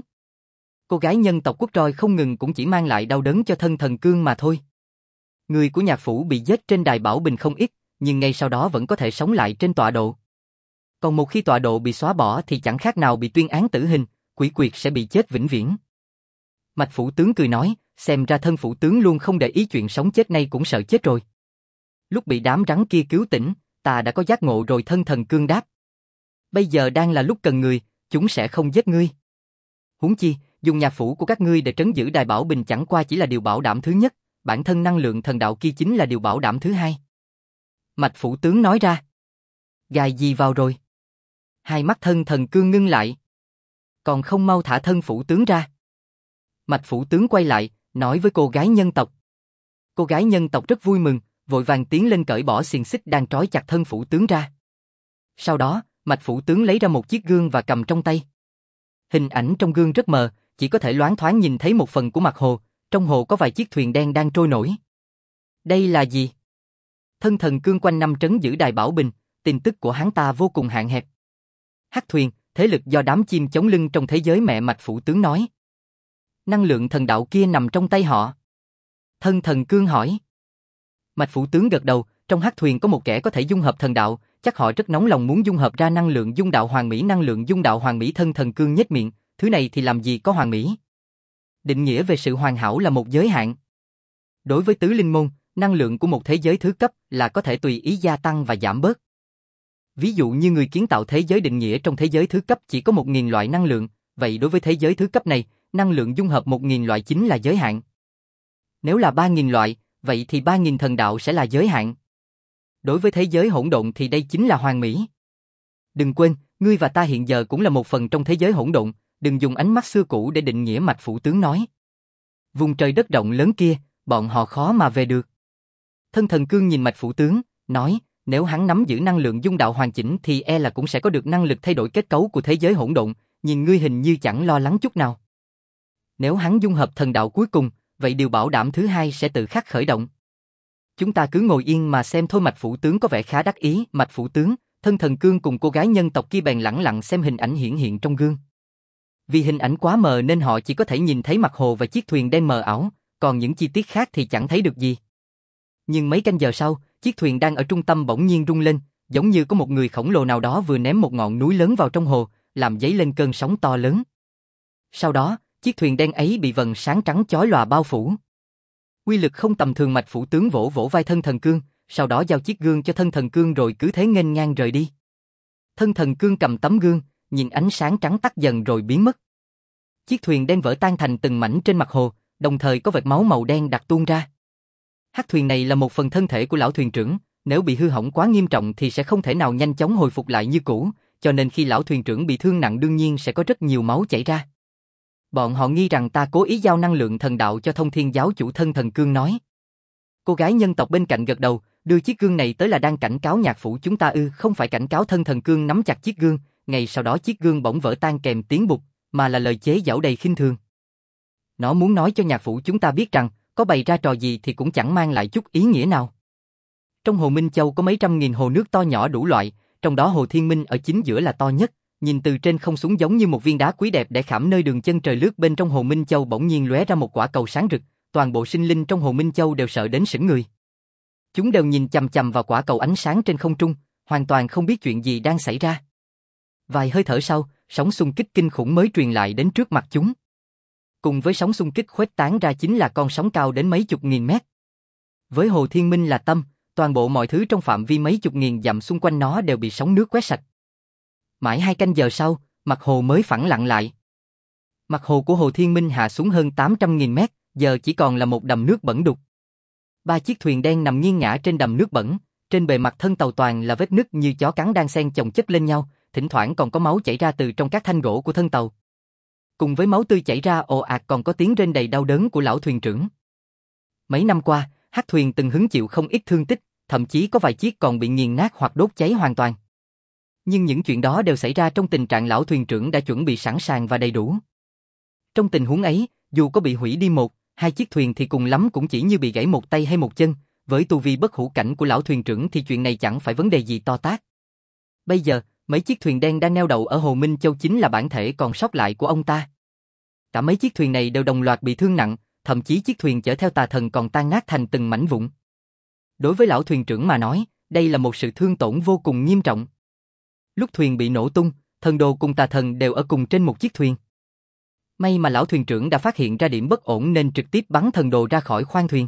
Cô gái nhân tộc quốc roi không ngừng cũng chỉ mang lại đau đớn cho Thân Thần Cương mà thôi. Người của nhạc phủ bị giết trên đài bảo bình không ít, nhưng ngay sau đó vẫn có thể sống lại trên tọa độ. Còn một khi tọa độ bị xóa bỏ thì chẳng khác nào bị tuyên án tử hình, quỷ quyệt sẽ bị chết vĩnh viễn. Mạch phủ tướng cười nói, xem ra Thân phủ tướng luôn không để ý chuyện sống chết, nay cũng sợ chết rồi. Lúc bị đám rắn kia cứu tỉnh, ta đã có giác ngộ rồi. Thân Thần Cương đáp. Bây giờ đang là lúc cần người, chúng sẽ không giết ngươi. Huống chi, dùng nhạc phủ của các ngươi để trấn giữ đài bảo bình chẳng qua chỉ là điều bảo đảm thứ nhất, bản thân năng lượng thần đạo kia chính là điều bảo đảm thứ hai. Mạch phủ tướng nói ra. Gài gì vào rồi? Hai mắt Thân Thần Cương ngưng lại. Còn không mau thả Thân phủ tướng ra. Mạch phủ tướng quay lại, nói với cô gái nhân tộc. Cô gái nhân tộc rất vui mừng, vội vàng tiến lên cởi bỏ xiềng xích đang trói chặt Thân phủ tướng ra. Sau đó, Mạch phủ tướng lấy ra một chiếc gương và cầm trong tay. Hình ảnh trong gương rất mờ, chỉ có thể loáng thoáng nhìn thấy một phần của mặt hồ, trong hồ có vài chiếc thuyền đen đang trôi nổi. Đây là gì? Thân Thần Cương quanh năm trấn giữ đài bảo bình, tin tức của hắn ta vô cùng hạn hẹp. Hắc thuyền, thế lực do đám chim chống lưng trong thế giới mẹ. Mạch phủ tướng nói. Năng lượng thần đạo kia nằm trong tay họ. Thân Thần Cương hỏi. Mạch phủ tướng gật đầu, trong hắc thuyền có một kẻ có thể dung hợp thần đạo, chắc họ rất nóng lòng muốn dung hợp ra năng lượng dung đạo hoàn mỹ. Năng lượng dung đạo hoàn mỹ. Thân Thần Cương nhếch miệng, thứ này thì làm gì có hoàn mỹ. Định nghĩa về sự hoàn hảo là một giới hạn. Đối với tứ linh môn, năng lượng của một thế giới thứ cấp là có thể tùy ý gia tăng và giảm bớt. Ví dụ như người kiến tạo thế giới định nghĩa trong thế giới thứ cấp chỉ có 1000 loại năng lượng, vậy đối với thế giới thứ cấp này, năng lượng dung hợp 1000 loại chính là giới hạn. Nếu là 3000 loại, vậy thì 3000 thần đạo sẽ là giới hạn. Đối với thế giới hỗn độn thì đây chính là hoàn mỹ. Đừng quên, ngươi và ta hiện giờ cũng là một phần trong thế giới hỗn độn, đừng dùng ánh mắt xưa cũ để định nghĩa Mạch Phủ Tướng nói. Vùng trời đất rộng lớn kia, bọn họ khó mà về được. Thân Thần Cương nhìn Mạch Phủ Tướng, nói, nếu hắn nắm giữ năng lượng dung đạo hoàn chỉnh thì e là cũng sẽ có được năng lực thay đổi kết cấu của thế giới hỗn độn, nhưng ngươi hình như chẳng lo lắng chút nào. Nếu hắn dung hợp thần đạo cuối cùng, vậy điều bảo đảm thứ hai sẽ tự khắc khởi động. Chúng ta cứ ngồi yên mà xem thôi. Mạch Phủ Tướng có vẻ khá đắc ý. Mạch Phủ Tướng, Thân Thần Cương cùng cô gái nhân tộc kia bèn lẳng lặng xem hình ảnh hiển hiện trong gương. Vì hình ảnh quá mờ nên họ chỉ có thể nhìn thấy mặt hồ và chiếc thuyền đen mờ ảo, còn những chi tiết khác thì chẳng thấy được gì. Nhưng mấy canh giờ sau, chiếc thuyền đang ở trung tâm bỗng nhiên rung lên, giống như có một người khổng lồ nào đó vừa ném một ngọn núi lớn vào trong hồ, làm dấy lên cơn sóng to lớn. Sau đó, chiếc thuyền đen ấy bị vầng sáng trắng chói lòa bao phủ. Uy lực không tầm thường. Mạch Phủ Tướng vỗ vỗ vai Thân Thần Cương, sau đó giao chiếc gương cho Thân Thần Cương rồi cứ thế nghênh ngang rời đi. Thân Thần Cương cầm tấm gương, nhìn ánh sáng trắng tắt dần rồi biến mất. Chiếc thuyền đen vỡ tan thành từng mảnh trên mặt hồ, đồng thời có vệt máu màu đen đặc tuôn ra. Hắc thuyền này là một phần thân thể của lão thuyền trưởng, nếu bị hư hỏng quá nghiêm trọng thì sẽ không thể nào nhanh chóng hồi phục lại như cũ, cho nên khi lão thuyền trưởng bị thương nặng đương nhiên sẽ có rất nhiều máu chảy ra. Bọn họ nghi rằng ta cố ý giao năng lượng thần đạo cho Thông Thiên giáo chủ. Thân Thần Cương nói. Cô gái nhân tộc bên cạnh gật đầu, đưa chiếc gương này tới là đang cảnh cáo Nhạc Phủ chúng ta ư? Không phải cảnh cáo. Thân Thần Cương nắm chặt chiếc gương, ngay sau đó chiếc gương bỗng vỡ tan kèm tiếng bụp, mà là lời chế giễu đầy khinh thường. Nó muốn nói cho Nhạc Phủ chúng ta biết rằng, có bày ra trò gì thì cũng chẳng mang lại chút ý nghĩa nào. Trong hồ Minh Châu có mấy trăm nghìn hồ nước to nhỏ đủ loại, trong đó hồ Thiên Minh ở chính giữa là to nhất, nhìn từ trên không xuống giống như một viên đá quý đẹp để khảm nơi đường chân trời. Lướt bên trong hồ Minh Châu bỗng nhiên lóe ra một quả cầu sáng rực, toàn bộ sinh linh trong hồ Minh Châu đều sợ đến sững người. Chúng đều nhìn chằm chằm vào quả cầu ánh sáng trên không trung, hoàn toàn không biết chuyện gì đang xảy ra. Vài hơi thở sau, sóng xung kích kinh khủng mới truyền lại đến trước mặt chúng. Cùng với sóng xung kích khuếch tán ra chính là con sóng cao đến mấy chục nghìn mét. Với hồ Thiên Minh là tâm, toàn bộ mọi thứ trong phạm vi mấy chục nghìn dặm xung quanh nó đều bị sóng nước quét sạch. Mãi 2 canh giờ sau, mặt hồ mới phẳng lặng lại. Mặt hồ của hồ Thiên Minh hạ xuống hơn 800.000 mét, giờ chỉ còn là một đầm nước bẩn đục. 3 chiếc thuyền đen nằm nghiêng ngả trên đầm nước bẩn, trên bề mặt thân tàu toàn là vết nứt như chó cắn đang xen chồng chất lên nhau, thỉnh thoảng còn có máu chảy ra từ trong các thanh gỗ của thân tàu. Cùng với máu tươi chảy ra ồ ạt còn có tiếng rên đầy đau đớn của lão thuyền trưởng. Mấy năm qua, Hắc thuyền từng hứng chịu không ít thương tích, thậm chí có vài chiếc còn bị nghiền nát hoặc đốt cháy hoàn toàn. Nhưng những chuyện đó đều xảy ra trong tình trạng lão thuyền trưởng đã chuẩn bị sẵn sàng và đầy đủ. Trong tình huống ấy, dù có bị hủy đi 1-2 chiếc thuyền thì cùng lắm cũng chỉ như bị gãy một tay hay một chân, với tu vi bất hủ cảnh của lão thuyền trưởng thì chuyện này chẳng phải vấn đề gì to tát. Bây giờ, mấy chiếc thuyền đen đang neo đậu ở hồ Minh Châu chính là bản thể còn sót lại của ông ta. Cả mấy chiếc thuyền này đều đồng loạt bị thương nặng, thậm chí chiếc thuyền chở theo tà thần còn tan nát thành từng mảnh vụn. Đối với lão thuyền trưởng mà nói, đây là một sự thương tổn vô cùng nghiêm trọng. Lúc thuyền bị nổ tung, thần đồ cùng tà thần đều ở cùng trên một chiếc thuyền. May mà lão thuyền trưởng đã phát hiện ra điểm bất ổn nên trực tiếp bắn thần đồ ra khỏi khoang thuyền.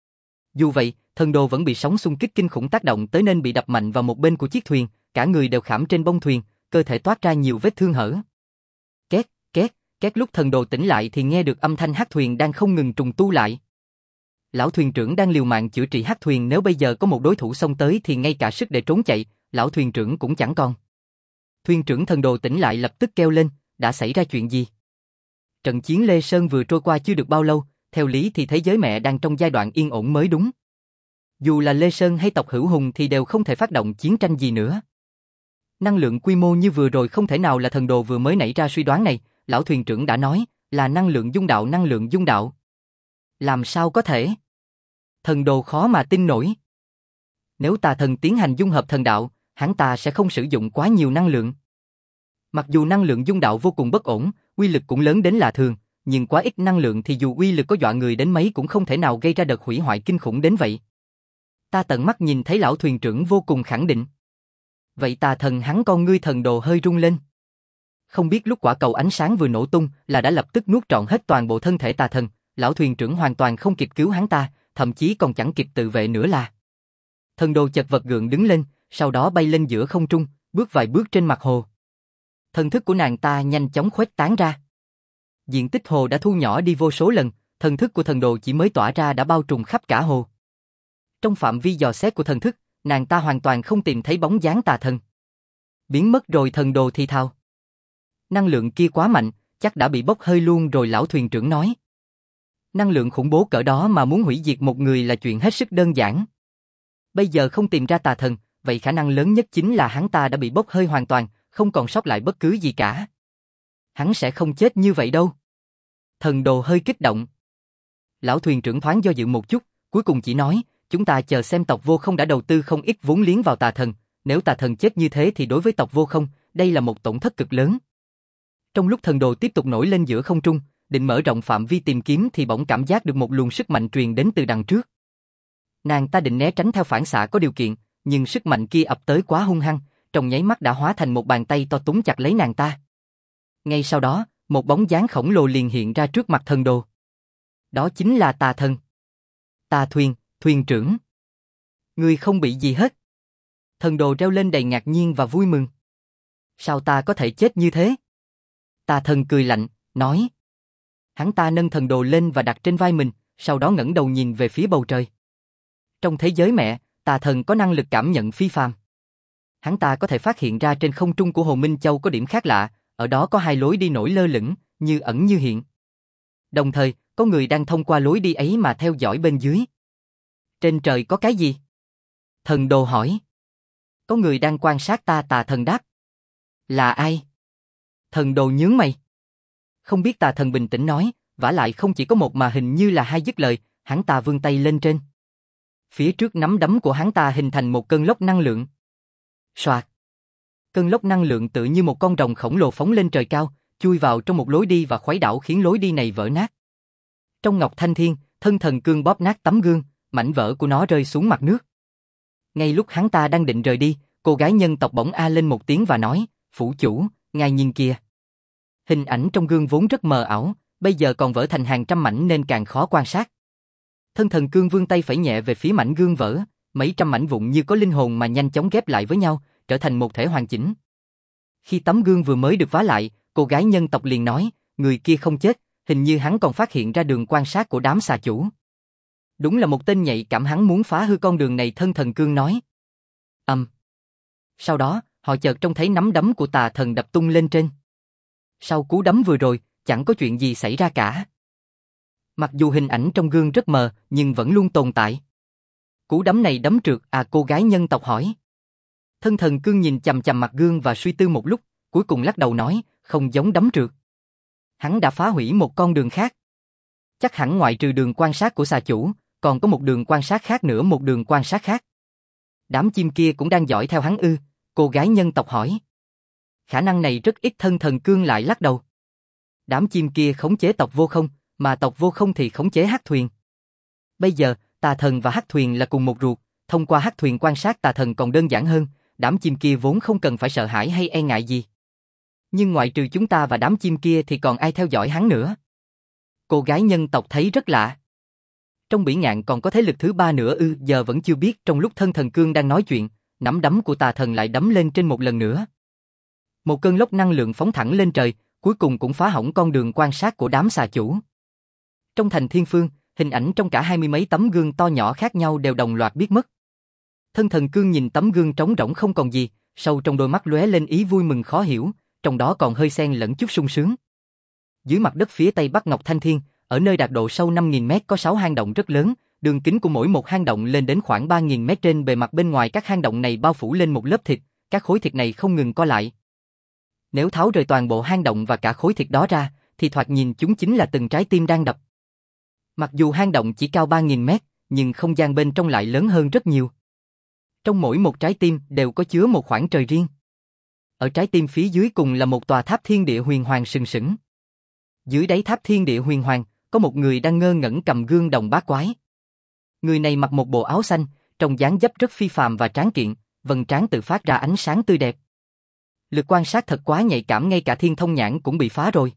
Dù vậy, thần đồ vẫn bị sóng xung kích kinh khủng tác động tới nên bị đập mạnh vào một bên của chiếc thuyền, cả người đều khảm trên bông thuyền, cơ thể toát ra nhiều vết thương hở. Két, két, két. Lúc thần đồ tỉnh lại thì nghe được âm thanh hắc thuyền đang không ngừng trùng tu lại. Lão thuyền trưởng đang liều mạng chữa trị hắc thuyền, nếu bây giờ có một đối thủ xông tới thì ngay cả sức để trốn chạy, lão thuyền trưởng cũng chẳng còn. Thuyền trưởng thần đồ tỉnh lại lập tức kêu lên, đã xảy ra chuyện gì? Trận chiến Lê Sơn vừa trôi qua chưa được bao lâu, theo lý thì thế giới mẹ đang trong giai đoạn yên ổn mới đúng. Dù là Lê Sơn hay tộc Hữu Hùng thì đều không thể phát động chiến tranh gì nữa. Năng lượng quy mô như vừa rồi không thể nào là thần đồ vừa mới nảy ra suy đoán này, lão thuyền trưởng đã nói, là năng lượng dung đạo, năng lượng dung đạo. Làm sao có thể? Thần đồ khó mà tin nổi. Nếu tà thần tiến hành dung hợp thần đạo, hắn ta sẽ không sử dụng quá nhiều năng lượng. Mặc dù năng lượng dung đạo vô cùng bất ổn, uy lực cũng lớn đến lạ thường, nhưng quá ít năng lượng thì dù uy lực có dọa người đến mấy cũng không thể nào gây ra đợt hủy hoại kinh khủng đến vậy. Ta tận mắt nhìn thấy lão thuyền trưởng vô cùng khẳng định. Vậy tà thần hắn con ngươi thần đồ hơi rung lên. Không biết lúc quả cầu ánh sáng vừa nổ tung là đã lập tức nuốt trọn hết toàn bộ thân thể tà thần, lão thuyền trưởng hoàn toàn không kịp cứu hắn ta, thậm chí còn chẳng kịp tự vệ nữa là. Thần đồ chật vật gượng đứng lên, sau đó bay lên giữa không trung, bước vài bước trên mặt hồ. Thần thức của nàng ta nhanh chóng khuếch tán ra. Diện tích hồ đã thu nhỏ đi vô số lần, thần thức của thần đồ chỉ mới tỏa ra đã bao trùm khắp cả hồ. Trong phạm vi dò xét của thần thức, nàng ta hoàn toàn không tìm thấy bóng dáng tà thần. Biến mất rồi, thần đồ thì thào. Năng lượng kia quá mạnh, chắc đã bị bốc hơi luôn rồi, lão thuyền trưởng nói. Năng lượng khủng bố cỡ đó mà muốn hủy diệt một người là chuyện hết sức đơn giản. Bây giờ không tìm ra tà thần, vậy khả năng lớn nhất chính là hắn ta đã bị bốc hơi hoàn toàn, không còn sót lại bất cứ gì cả. Hắn sẽ không chết như vậy đâu. Thần đồ hơi kích động. Lão thuyền trưởng thoáng do dự một chút, cuối cùng chỉ nói, chúng ta chờ xem tộc Vô Không đã đầu tư không ít vốn liếng vào tà thần, nếu tà thần chết như thế thì đối với tộc Vô Không, đây là một tổn thất cực lớn. Trong lúc thần đồ tiếp tục nổi lên giữa không trung, định mở rộng phạm vi tìm kiếm thì bỗng cảm giác được một luồng sức mạnh truyền đến từ đằng trước. Nàng ta định né tránh theo phản xạ có điều kiện, nhưng sức mạnh kia ập tới quá hung hăng, trong nháy mắt đã hóa thành một bàn tay to túm chặt lấy nàng ta. Ngay sau đó, một bóng dáng khổng lồ liền hiện ra trước mặt thần đồ. Đó chính là tà thần. Tà thuyền, thuyền trưởng. Ngươi không bị gì hết. Thần đồ reo lên đầy ngạc nhiên và vui mừng. Sao ta có thể chết như thế? Tà thần cười lạnh, nói. Hắn ta nâng thần đồ lên và đặt trên vai mình, sau đó ngẩng đầu nhìn về phía bầu trời. Trong thế giới mẹ, tà thần có năng lực cảm nhận phi phàm. Hắn ta có thể phát hiện ra trên không trung của Hồ Minh Châu có điểm khác lạ, ở đó có hai lối đi nổi lơ lửng, như ẩn như hiện. Đồng thời, có người đang thông qua lối đi ấy mà theo dõi bên dưới. Trên trời có cái gì? Thần đồ hỏi. Có người đang quan sát ta, tà thần đáp. Là ai? Thần đồ nhướng mày. Không biết, tà thần bình tĩnh nói, vả lại không chỉ có một mà hình như là hai. Dứt lời, hắn ta vươn tay lên trên. Phía trước nắm đấm của hắn ta hình thành một cơn lốc năng lượng. Soạt. Cơn lốc năng lượng tự như một con rồng khổng lồ phóng lên trời cao, chui vào trong một lối đi và khuấy đảo khiến lối đi này vỡ nát. Trong Ngọc Thanh Thiên, thân thần cương bóp nát tấm gương, mảnh vỡ của nó rơi xuống mặt nước. Ngay lúc hắn ta đang định rời đi, cô gái nhân tộc bỗng a lên một tiếng và nói, phủ chủ, ngài nhìn kìa. Hình ảnh trong gương vốn rất mờ ảo, bây giờ còn vỡ thành hàng trăm mảnh nên càng khó quan sát. Thân thần cương vươn tay phẩy nhẹ về phía mảnh gương vỡ, mấy trăm mảnh vụn như có linh hồn mà nhanh chóng ghép lại với nhau, trở thành một thể hoàn chỉnh. Khi tấm gương vừa mới được vá lại, cô gái nhân tộc liền nói, người kia không chết, hình như hắn còn phát hiện ra đường quan sát của đám xà chủ. Đúng là một tên nhạy cảm, hắn muốn phá hư con đường này, thân thần cương nói. Sau đó, họ chợt trông thấy nắm đấm của tà thần đập tung lên trên. Sau cú đấm vừa rồi, chẳng có chuyện gì xảy ra cả. Mặc dù hình ảnh trong gương rất mờ, nhưng vẫn luôn tồn tại. Cú đấm này đấm trượt à, cô gái nhân tộc hỏi. Thân thần cương nhìn chằm chằm mặt gương và suy tư một lúc, cuối cùng lắc đầu nói, không giống đấm trượt. Hắn đã phá hủy một con đường khác. Chắc hẳn ngoại trừ đường quan sát của xà chủ, còn có một đường quan sát khác nữa, một đường quan sát khác. Đám chim kia cũng đang dõi theo hắn ư? Cô gái nhân tộc hỏi. Khả năng này rất ít, thân thần cương lại lắc đầu. Đám chim kia khống chế tộc Vô Không, mà tộc Vô Không thì khống chế hắc thuyền. Bây giờ, tà thần và hắc thuyền là cùng một ruột, thông qua hắc thuyền quan sát tà thần còn đơn giản hơn, đám chim kia vốn không cần phải sợ hãi hay e ngại gì. Nhưng ngoại trừ chúng ta và đám chim kia thì còn ai theo dõi hắn nữa? Cô gái nhân tộc thấy rất lạ. Trong Bỉ Ngạn còn có thế lực thứ ba nữa ư? Giờ vẫn chưa biết. Trong lúc thân thần cương đang nói chuyện, nắm đấm của tà thần lại đấm lên trên một lần nữa. Một cơn lốc năng lượng phóng thẳng lên trời, cuối cùng cũng phá hỏng con đường quan sát của đám xà chủ. Trong thành Thiên Phương, hình ảnh trong cả 20 mấy tấm gương to nhỏ khác nhau đều đồng loạt biến mất. Thân thần cương nhìn tấm gương trống rỗng không còn gì, sâu trong đôi mắt lóe lên ý vui mừng khó hiểu, trong đó còn hơi xen lẫn chút sung sướng. Dưới mặt đất phía tây bắc Ngọc Thanh Thiên, ở nơi đạt độ sâu 5.000 mét có 6 hang động rất lớn, đường kính của mỗi một hang động lên đến khoảng 3.000 mét. Trên bề mặt bên ngoài các hang động này bao phủ lên một lớp thịt, các khối thịt này không ngừng co lại. Nếu tháo rời toàn bộ hang động và cả khối thịt đó ra, thì thoạt nhìn chúng chính là từng trái tim đang đập. Mặc dù hang động chỉ cao 3.000 mét, nhưng không gian bên trong lại lớn hơn rất nhiều. Trong mỗi một trái tim đều có chứa một khoảng trời riêng. Ở trái tim phía dưới cùng là một tòa tháp thiên địa huyền hoàng sừng sững. Dưới đáy tháp thiên địa huyền hoàng, có một người đang ngơ ngẩn cầm gương đồng bát quái. Người này mặc một bộ áo xanh, trông dáng dấp rất phi phàm và tráng kiện, vầng trán tự phát ra ánh sáng tươi đẹp. Lực quan sát thật quá nhạy cảm, ngay cả thiên thông nhãn cũng bị phá rồi.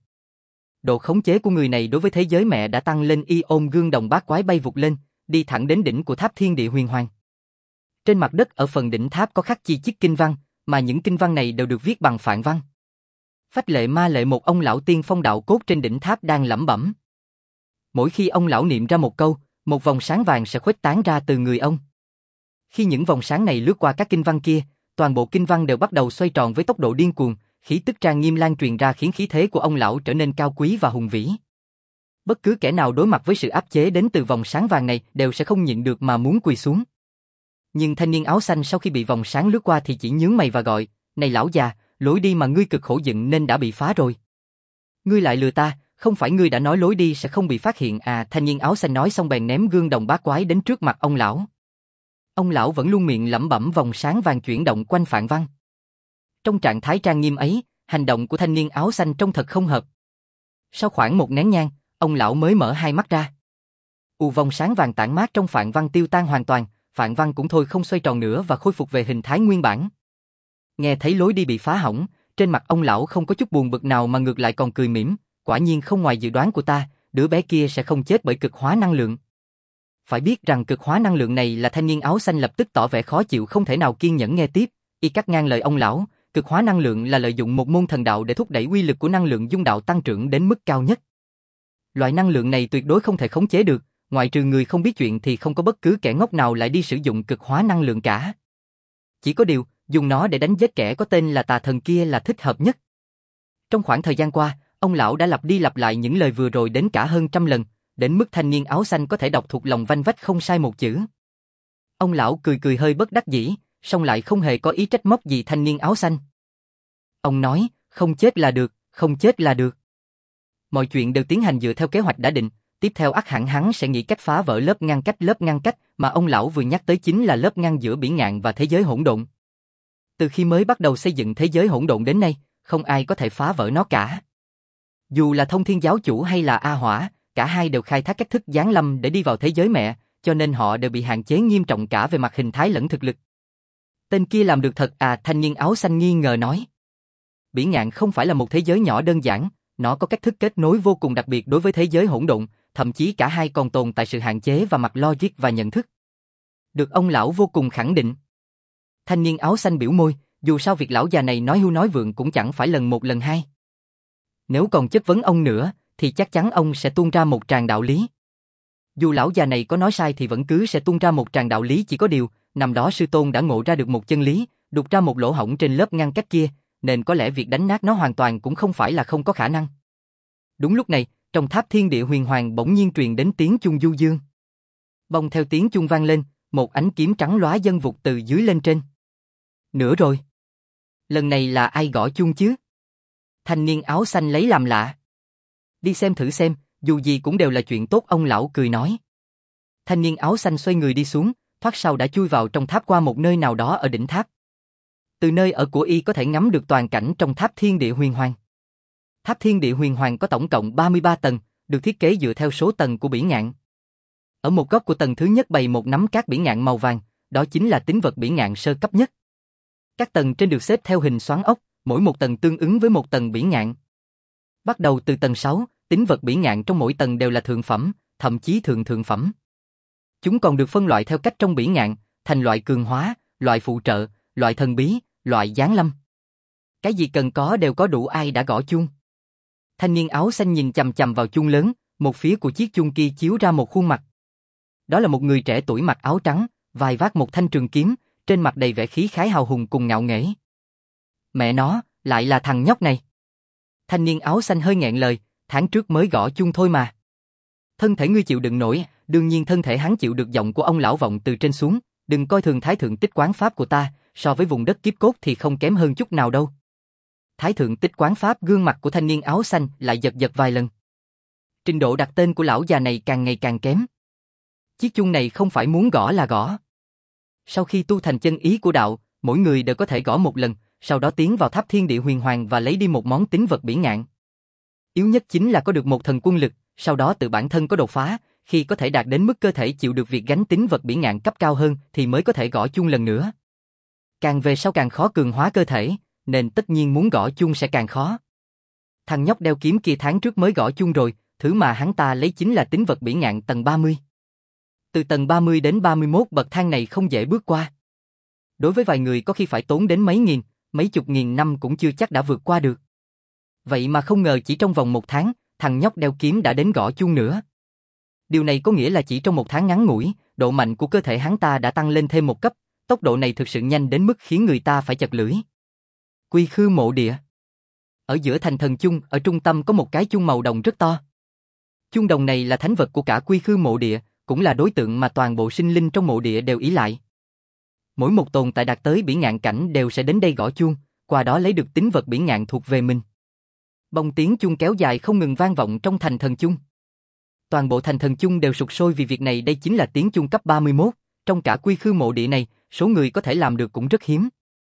Độ khống chế của người này đối với thế giới mẹ đã tăng lên. Y ôm gương đồng bát quái bay vụt lên, đi thẳng đến đỉnh của tháp thiên địa huyền hoàng. Trên mặt đất ở phần đỉnh tháp có khắc chi chít kinh văn, mà những kinh văn này đều được viết bằng phạn văn. Phách Lệ Ma Lệ, một ông lão tiên phong đạo cốt trên đỉnh tháp đang lẩm bẩm. Mỗi khi ông lão niệm ra một câu, một vòng sáng vàng sẽ khuếch tán ra từ người ông. Khi những vòng sáng này lướt qua các kinh văn kia, toàn bộ kinh văn đều bắt đầu xoay tròn với tốc độ điên cuồng, khí tức trang nghiêm lan truyền ra khiến khí thế của ông lão trở nên cao quý và hùng vĩ. Bất cứ kẻ nào đối mặt với sự áp chế đến từ vòng sáng vàng này đều sẽ không nhịn được mà muốn quỳ xuống. Nhưng thanh niên áo xanh sau khi bị vòng sáng lướt qua thì chỉ nhướng mày và gọi, này lão già, lối đi mà ngươi cực khổ dựng nên đã bị phá rồi. Ngươi lại lừa ta, không phải ngươi đã nói lối đi sẽ không bị phát hiện à? Thanh niên áo xanh nói xong bèn ném gương đồng bát quái đến trước mặt ông lão. Ông lão vẫn luôn miệng lẩm bẩm vòng sáng vàng chuyển động quanh Phạn Văn. Trong trạng thái trang nghiêm ấy, hành động của thanh niên áo xanh trông thật không hợp. Sau khoảng một nén nhang, ông lão mới mở hai mắt ra. Vòng sáng vàng tản mát trong Phạn Văn tiêu tan hoàn toàn, Phạn Văn cũng thôi không xoay tròn nữa và khôi phục về hình thái nguyên bản. Nghe thấy lối đi bị phá hỏng, trên mặt ông lão không có chút buồn bực nào mà ngược lại còn cười mỉm, quả nhiên không ngoài dự đoán của ta, đứa bé kia sẽ không chết bởi cực hóa năng lượng. Phải biết rằng cực hóa năng lượng này là thanh niên áo xanh lập tức tỏ vẻ khó chịu không thể nào kiên nhẫn nghe tiếp, y cắt ngang lời ông lão, cực hóa năng lượng là lợi dụng một môn thần đạo để thúc đẩy uy lực của năng lượng dung đạo tăng trưởng đến mức cao nhất. Loại năng lượng này tuyệt đối không thể khống chế được, ngoại trừ người không biết chuyện thì không có bất cứ kẻ ngốc nào lại đi sử dụng cực hóa năng lượng cả. Chỉ có điều, dùng nó để đánh giết kẻ có tên là tà thần kia là thích hợp nhất. Trong khoảng thời gian qua, ông lão đã lặp đi lặp lại những lời vừa rồi đến cả hơn 100 lần, đến mức thanh niên áo xanh có thể đọc thuộc lòng vanh vách không sai một chữ. Ông lão cười cười hơi bất đắc dĩ, song lại không hề có ý trách móc gì thanh niên áo xanh. Ông nói, không chết là được, không chết là được. Mọi chuyện đều tiến hành dựa theo kế hoạch đã định, tiếp theo ắt hẳn hắn sẽ nghĩ cách phá vỡ lớp ngăn cách mà ông lão vừa nhắc tới chính là lớp ngăn giữa Bỉ Ngạn và thế giới hỗn độn. Từ khi mới bắt đầu xây dựng thế giới hỗn độn đến nay, không ai có thể phá vỡ nó cả. Dù là Thông Thiên giáo chủ hay là A Hỏa, cả hai đều khai thác cách thức giáng lâm để đi vào thế giới mẹ, cho nên họ đều bị hạn chế nghiêm trọng cả về mặt hình thái lẫn thực lực. Tên kia làm được thật à? Thanh niên áo xanh nghi ngờ nói. Bỉ Ngạn không phải là một thế giới nhỏ đơn giản, nó có cách thức kết nối vô cùng đặc biệt đối với thế giới hỗn độn, thậm chí cả hai còn tồn tại sự hạn chế và mặt logic và nhận thức. Được ông lão vô cùng khẳng định. Thanh niên áo xanh biểu môi, dù sao việc lão già này nói hưu nói vượng cũng chẳng phải lần một lần hai. Nếu còn chất vấn ông nữa, thì chắc chắn ông sẽ tuôn ra một tràng đạo lý. Dù lão già này có nói sai thì vẫn cứ sẽ tuôn ra một tràng đạo lý, chỉ có điều, năm đó sư tôn đã ngộ ra được một chân lý, đục ra một lỗ hổng trên lớp ngăn cách kia, nên có lẽ việc đánh nát nó hoàn toàn cũng không phải là không có khả năng. Đúng lúc này, trong tháp thiên địa huyền hoàng bỗng nhiên truyền đến tiếng chuông du dương. Bỗng theo tiếng chuông vang lên, một ánh kiếm trắng lóa dâng vụt từ dưới lên trên. Nữa rồi. Lần này là ai gõ chuông chứ? Thanh niên áo xanh lấy làm lạ. Đi xem thử xem, dù gì cũng đều là chuyện tốt, ông lão cười nói. Thanh niên áo xanh xoay người đi xuống, thoát sau đã chui vào trong tháp qua một nơi nào đó ở đỉnh tháp. Từ nơi ở của y có thể ngắm được toàn cảnh trong tháp thiên địa huyền hoàng. Tháp thiên địa huyền hoàng có tổng cộng 33 tầng, được thiết kế dựa theo số tầng của Bỉ Ngạn. Ở một góc của tầng thứ nhất bày một nắm cát Bỉ Ngạn màu vàng, đó chính là tín vật Bỉ Ngạn sơ cấp nhất. Các tầng trên được xếp theo hình xoắn ốc, mỗi một tầng tương ứng với một tầng Bỉ Ngạn. Bắt đầu từ tầng 6, tín vật Bỉ Ngạn trong mỗi tầng đều là thượng phẩm, thậm chí thượng phẩm. Chúng còn được phân loại theo cách trong Bỉ Ngạn, thành loại cường hóa, loại phụ trợ, loại thần bí, loại giáng lâm. Cái gì cần có đều có đủ. Ai đã gõ chuông? Thanh niên áo xanh nhìn chằm chằm vào chuông lớn, một phía của chiếc chuông kia chiếu ra một khuôn mặt. Đó là một người trẻ tuổi mặc áo trắng, vai vác một thanh trường kiếm, trên mặt đầy vẻ khí khái hào hùng cùng ngạo nghễ. Mẹ nó, lại là thằng nhóc này. Thanh niên áo xanh hơi nghẹn lời, tháng trước mới gõ chuông thôi mà. Thân thể ngươi chịu đựng nổi, đương nhiên thân thể hắn chịu được. Giọng của ông lão vọng từ trên xuống, đừng coi thường thái thượng tích quán pháp của ta, so với vùng đất kiếp cốt thì không kém hơn chút nào đâu. Thái thượng tích quán pháp, gương mặt của thanh niên áo xanh lại giật giật vài lần. Trình độ đặt tên của lão già này càng ngày càng kém. Chiếc chuông này không phải muốn gõ là gõ. Sau khi tu thành chân ý của đạo, mỗi người đều có thể gõ một lần, sau đó tiến vào tháp thiên địa huyền hoàng và lấy đi một món tín vật Bỉ Ngạn. Yếu nhất chính là có được một thần quân lực, sau đó tự bản thân có đột phá, khi có thể đạt đến mức cơ thể chịu được việc gánh tín vật Bỉ Ngạn cấp cao hơn thì mới có thể gõ chuông lần nữa. Càng về sau càng khó cường hóa cơ thể, nên tất nhiên muốn gõ chuông sẽ càng khó. Thằng nhóc đeo kiếm kia tháng trước mới gõ chuông rồi, thứ mà hắn ta lấy chính là tín vật Bỉ Ngạn tầng 30. Từ tầng 30 đến 31 bậc thang này không dễ bước qua. Đối với vài người có khi phải tốn đến mấy chục nghìn năm cũng chưa chắc đã vượt qua được. Vậy mà không ngờ chỉ trong vòng 1 tháng, thằng nhóc đeo kiếm đã đến gõ chuông nữa. Điều này có nghĩa là chỉ trong 1 tháng ngắn ngủi, độ mạnh của cơ thể hắn ta đã tăng lên thêm 1 cấp, tốc độ này thực sự nhanh đến mức khiến người ta phải chật lưỡi. Quy Khư Mộ Địa. Ở giữa thành thần chung, ở trung tâm có một cái chuông màu đồng rất to. Chuông đồng này là thánh vật của cả Quy Khư Mộ Địa, cũng là đối tượng mà toàn bộ sinh linh trong mộ địa đều ỷ lại. Mỗi một tồn tại đạt tới bỉ ngạn cảnh đều sẽ đến đây gõ chuông, qua đó lấy được tín vật bỉ ngạn thuộc về mình. Bông tiếng chuông kéo dài không ngừng vang vọng trong thành thần chung. Toàn bộ thành thần chung đều sục sôi vì việc này, đây chính là tiếng chuông cấp 31, trong cả Quy Khư Mộ Địa này, số người có thể làm được cũng rất hiếm.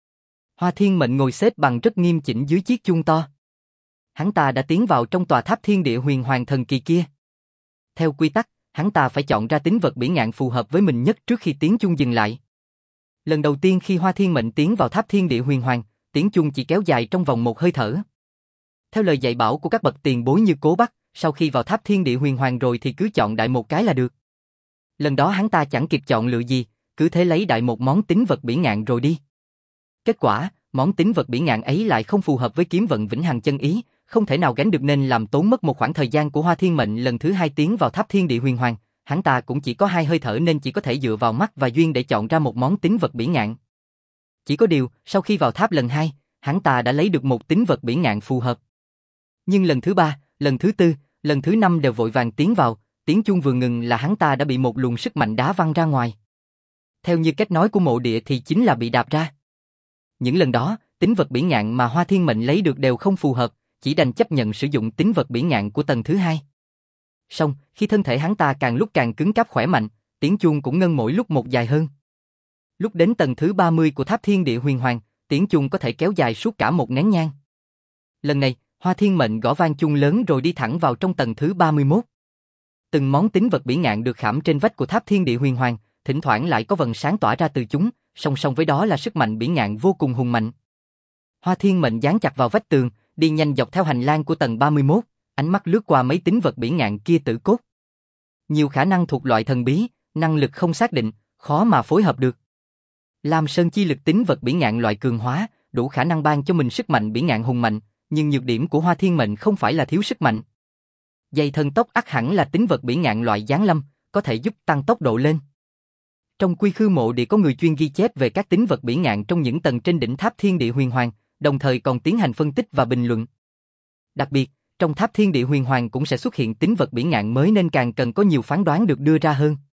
Hoa Thiên Mệnh ngồi xếp bằng rất nghiêm chỉnh dưới chiếc chuông to. Hắn ta đã tiến vào trong tòa tháp thiên địa huyền hoàng thần kỳ kia. Theo quy tắc, hắn ta phải chọn ra tín vật bỉ ngạn phù hợp với mình nhất trước khi tiếng chuông dừng lại. Lần đầu tiên khi Hoa Thiên Mệnh tiến vào tháp thiên địa huyền hoàng, tiếng chuông chỉ kéo dài trong vòng 1 hơi thở. Theo lời dạy bảo của các bậc tiền bối như Cố Bắc, sau khi vào tháp thiên địa huyền hoàng rồi thì cứ chọn đại một cái là được. Lần đó hắn ta chẳng kịp chọn lựa gì, cứ thế lấy đại một món tín vật bỉ ngạn rồi đi. Kết quả, món tín vật bỉ ngạn ấy lại không phù hợp với kiếm vận vĩnh hằng chân ý, không thể nào gánh được nên làm tốn mất một khoảng thời gian của Hoa Thiên Mệnh. Lần thứ 2 tiến vào tháp thiên địa huyền hoàng, hắn ta cũng chỉ có 2 hơi thở nên chỉ có thể dựa vào mắt và duyên để chọn ra một món tín vật bỉ ngạn. Chỉ có điều, sau khi vào tháp lần 2, hắn ta đã lấy được một tín vật bỉ ngạn phù hợp. Nhưng lần thứ 3, lần thứ 4, lần thứ 5 đều vội vàng tiến vào, tiếng chuông vừa ngừng là hắn ta đã bị một luồng sức mạnh đá văng ra ngoài. Theo như cách nói của mộ địa thì chính là bị đạp ra. Những lần đó, tín vật bỉ ngạn mà Hoa Thiên Mệnh lấy được đều không phù hợp, chỉ đành chấp nhận sử dụng tín vật bỉ ngạn của tầng thứ 2. Song, khi thân thể hắn ta càng lúc càng cứng cáp khỏe mạnh, tiếng chuông cũng ngân mỗi lúc một dài hơn. Lúc đến tầng thứ 30 của tháp thiên địa huyền hoàng, tiếng chuông có thể kéo dài suốt cả một nén nhang. Lần này, Hoa Thiên Mệnh gõ vang chuông lớn rồi đi thẳng vào trong tầng thứ 31. Từng món tín vật bỉ ngạn được khảm trên vách của tháp thiên địa huyền hoàng, thỉnh thoảng lại có vầng sáng tỏa ra từ chúng, song song với đó là sức mạnh bỉ ngạn vô cùng hùng mạnh. Hoa Thiên Mệnh dán chặt vào vách tường, đi nhanh dọc theo hành lang của tầng 31, ánh mắt lướt qua mấy tín vật bỉ ngạn kia tử cốt. Nhiều khả năng thuộc loại thần bí, năng lực không xác định, khó mà phối hợp được. Lam Sơn chi lực tín vật bỉ ngạn loại cường hóa, đủ khả năng ban cho mình sức mạnh bỉ ngạn hùng mạnh, nhưng nhược điểm của Hoa Thiên Mệnh không phải là thiếu sức mạnh. Dây thần tốc ắt hẳn là tín vật bỉ ngạn loại giáng lâm, có thể giúp tăng tốc độ lên. Trong Quy Khư Mộ Địa có người chuyên ghi chép về các tín vật bỉ ngạn trong những tầng trên đỉnh tháp thiên địa huyền hoàng, đồng thời còn tiến hành phân tích và bình luận. Đặc biệt, trong tháp thiên địa huyền hoàng cũng sẽ xuất hiện tín vật bỉ ngạn mới nên càng cần có nhiều phán đoán được đưa ra hơn.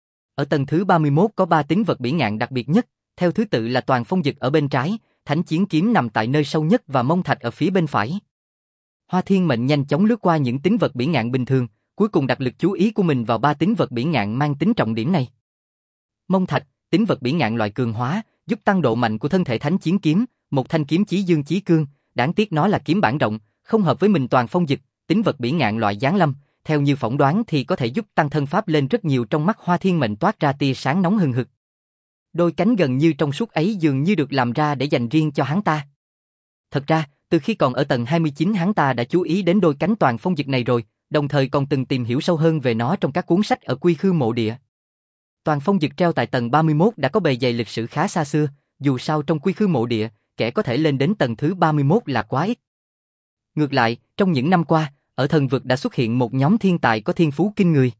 Ở tầng thứ 31 có 3 tín vật bỉ ngạn đặc biệt nhất, theo thứ tự là Toàn Phong Dực ở bên trái, Thánh Chiến Kiếm nằm tại nơi sâu nhất và Mông Thạch ở phía bên phải. Hoa Thiên Mệnh nhanh chóng lướt qua những tín vật bỉ ngạn bình thường, cuối cùng đặt lực chú ý của mình vào 3 tín vật bỉ ngạn mang tính trọng điểm này. Mông Thạch, tín vật bỉ ngạn loại cường hóa, giúp tăng độ mạnh của thân thể Thánh Chiến Kiếm, một thanh kiếm chí dương chí cương, đáng tiếc nó là kiếm bản rộng, không hợp với mình. Toàn Phong Dực, tín vật bỉ ngạn loại giáng lâm, theo như phỏng đoán thì có thể giúp tăng thân pháp lên rất nhiều. Trong mắt Hoa Thiên Mệnh toát ra tia sáng nóng hừng hực. Đôi cánh gần như trong suốt ấy dường như được làm ra để dành riêng cho hắn ta. Thật ra, từ khi còn ở tầng 29 hắn ta đã chú ý đến đôi cánh Toàn Phong Dực này rồi, đồng thời còn từng tìm hiểu sâu hơn về nó trong các cuốn sách ở Quy Khư Mộ Địa. Toàn Phong Dực treo tại tầng 31 đã có bề dày lịch sử khá xa xưa, dù sao trong Quy Khư Mộ Địa, kẻ có thể lên đến tầng thứ 31 là quá ít. Ngược lại, trong những năm qua, ở thần vực đã xuất hiện một nhóm thiên tài có thiên phú kinh người.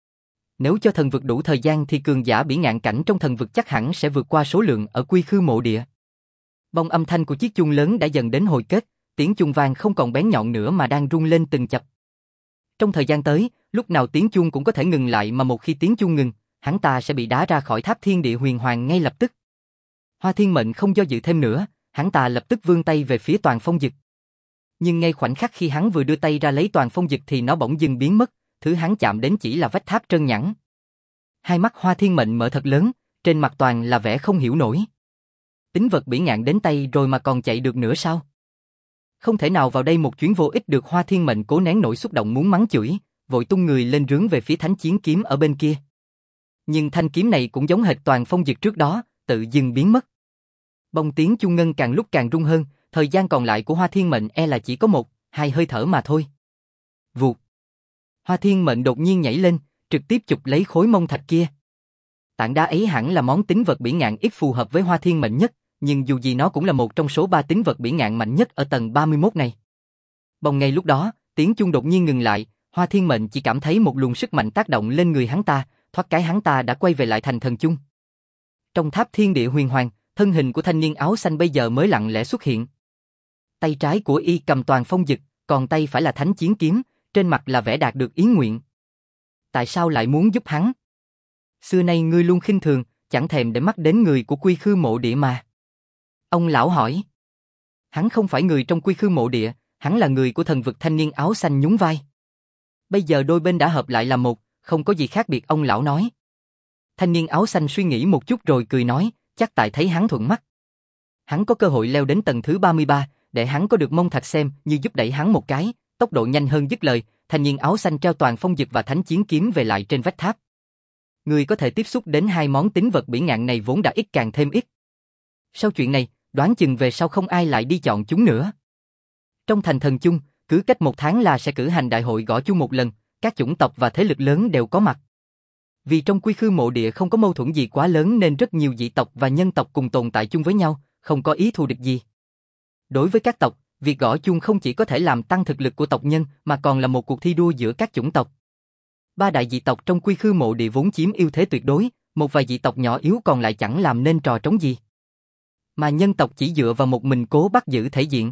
Nếu cho thần vực đủ thời gian thì cường giả bỉ ngạn cảnh trong thần vực chắc hẳn sẽ vượt qua số lượng ở Quy Khư Mộ Địa. Bông âm thanh của chiếc chuông lớn đã dần đến hồi kết, tiếng chuông vang không còn bén nhọn nữa mà đang rung lên từng chập. Trong thời gian tới, lúc nào tiếng chuông cũng có thể ngừng lại, mà một khi tiếng chuông ngừng, hắn ta sẽ bị đá ra khỏi tháp thiên địa huyền hoàng ngay lập tức. Hoa Thiên Mệnh không do dự thêm nữa, hắn ta lập tức vươn tay về phía Toàn Phong Dực. Nhưng ngay khoảnh khắc khi hắn vừa đưa tay ra lấy Toàn Phong Dực thì nó bỗng dưng biến mất, thứ hắn chạm đến chỉ là vách tháp trơn nhẵn. Hai mắt Hoa Thiên Mệnh mở thật lớn, trên mặt toàn là vẻ không hiểu nổi. Tín vật bỉ ngạn đến tay rồi mà còn chạy được nữa sao? Không thể nào vào đây một chuyến vô ích được. Hoa Thiên Mệnh cố nén nỗi xúc động muốn mắng chửi, vội tung người lên rướn về phía Thánh Chiến Kiếm ở bên kia. Nhưng thanh kiếm này cũng giống hệt Toàn Phong Dực trước đó, tự dưng biến mất. Bông tiếng chuông ngân càng lúc càng rung hơn, thời gian còn lại của Hoa Thiên Mệnh là chỉ có 1-2 hơi thở mà thôi. Vụt. Hoa Thiên Mệnh đột nhiên nhảy lên, trực tiếp chụp lấy khối mông thạch kia. Tảng đá ấy hẳn là món tín vật bỉ ngạn ít phù hợp với Hoa Thiên Mệnh nhất, nhưng dù gì nó cũng là một trong số 3 tín vật bỉ ngạn mạnh nhất ở tầng 31 này. Bỗng ngay lúc đó, tiếng chuông đột nhiên ngừng lại, Hoa Thiên Mệnh chỉ cảm thấy một luồng sức mạnh tác động lên người hắn ta, thoát cái hắn ta đã quay về lại thành thần chung. Trong tháp thiên địa huyền hoàng, thân hình của thanh niên áo xanh bây giờ mới lặng lẽ xuất hiện. Tay trái của y cầm toàn phong dực, còn tay phải là thánh chiến kiếm, trên mặt là vẻ đạt được ý nguyện. Tại sao lại muốn giúp hắn? Xưa nay ngươi luôn khinh thường, chẳng thèm để mắt đến người của Quy Khư Mộ Địa mà. Ông lão hỏi. Hắn không phải người trong Quy Khư Mộ Địa, hắn là người của thần vực. Thanh niên áo xanh nhún vai. Bây giờ đôi bên đã hợp lại là một, không có gì khác biệt, ông lão nói. Thanh niên áo xanh suy nghĩ một chút rồi cười nói, chắc tại thấy hắn thuận mắt. Hắn có cơ hội leo đến tầng thứ 33, để hắn có được mông thạch xem như giúp đẩy hắn một cái, tốc độ nhanh hơn. Dứt lời, thanh niên áo xanh treo toàn phong dực và thánh chiến kiếm về lại trên vách tháp. Người có thể tiếp xúc đến hai món tín vật bỉ ngạn này vốn đã ít càng thêm ít. Sau chuyện này, đoán chừng về sau không ai lại đi chọn chúng nữa. Trong thành thần chung, cứ cách 1 tháng là sẽ cử hành đại hội gõ chuông một lần, các chủng tộc và thế lực lớn đều có mặt. Vì trong Quy Khư Mộ Địa không có mâu thuẫn gì quá lớn nên rất nhiều dị tộc và nhân tộc cùng tồn tại chung với nhau, không có ý thù địch gì. Đối với các tộc, việc gõ chuông không chỉ có thể làm tăng thực lực của tộc nhân mà còn là một cuộc thi đua giữa các chủng tộc. 3 đại dị tộc trong Quy Khư Mộ Địa vốn chiếm ưu thế tuyệt đối, một vài dị tộc nhỏ yếu còn lại chẳng làm nên trò trống gì. Mà nhân tộc chỉ dựa vào một mình cố bắt giữ thể diện.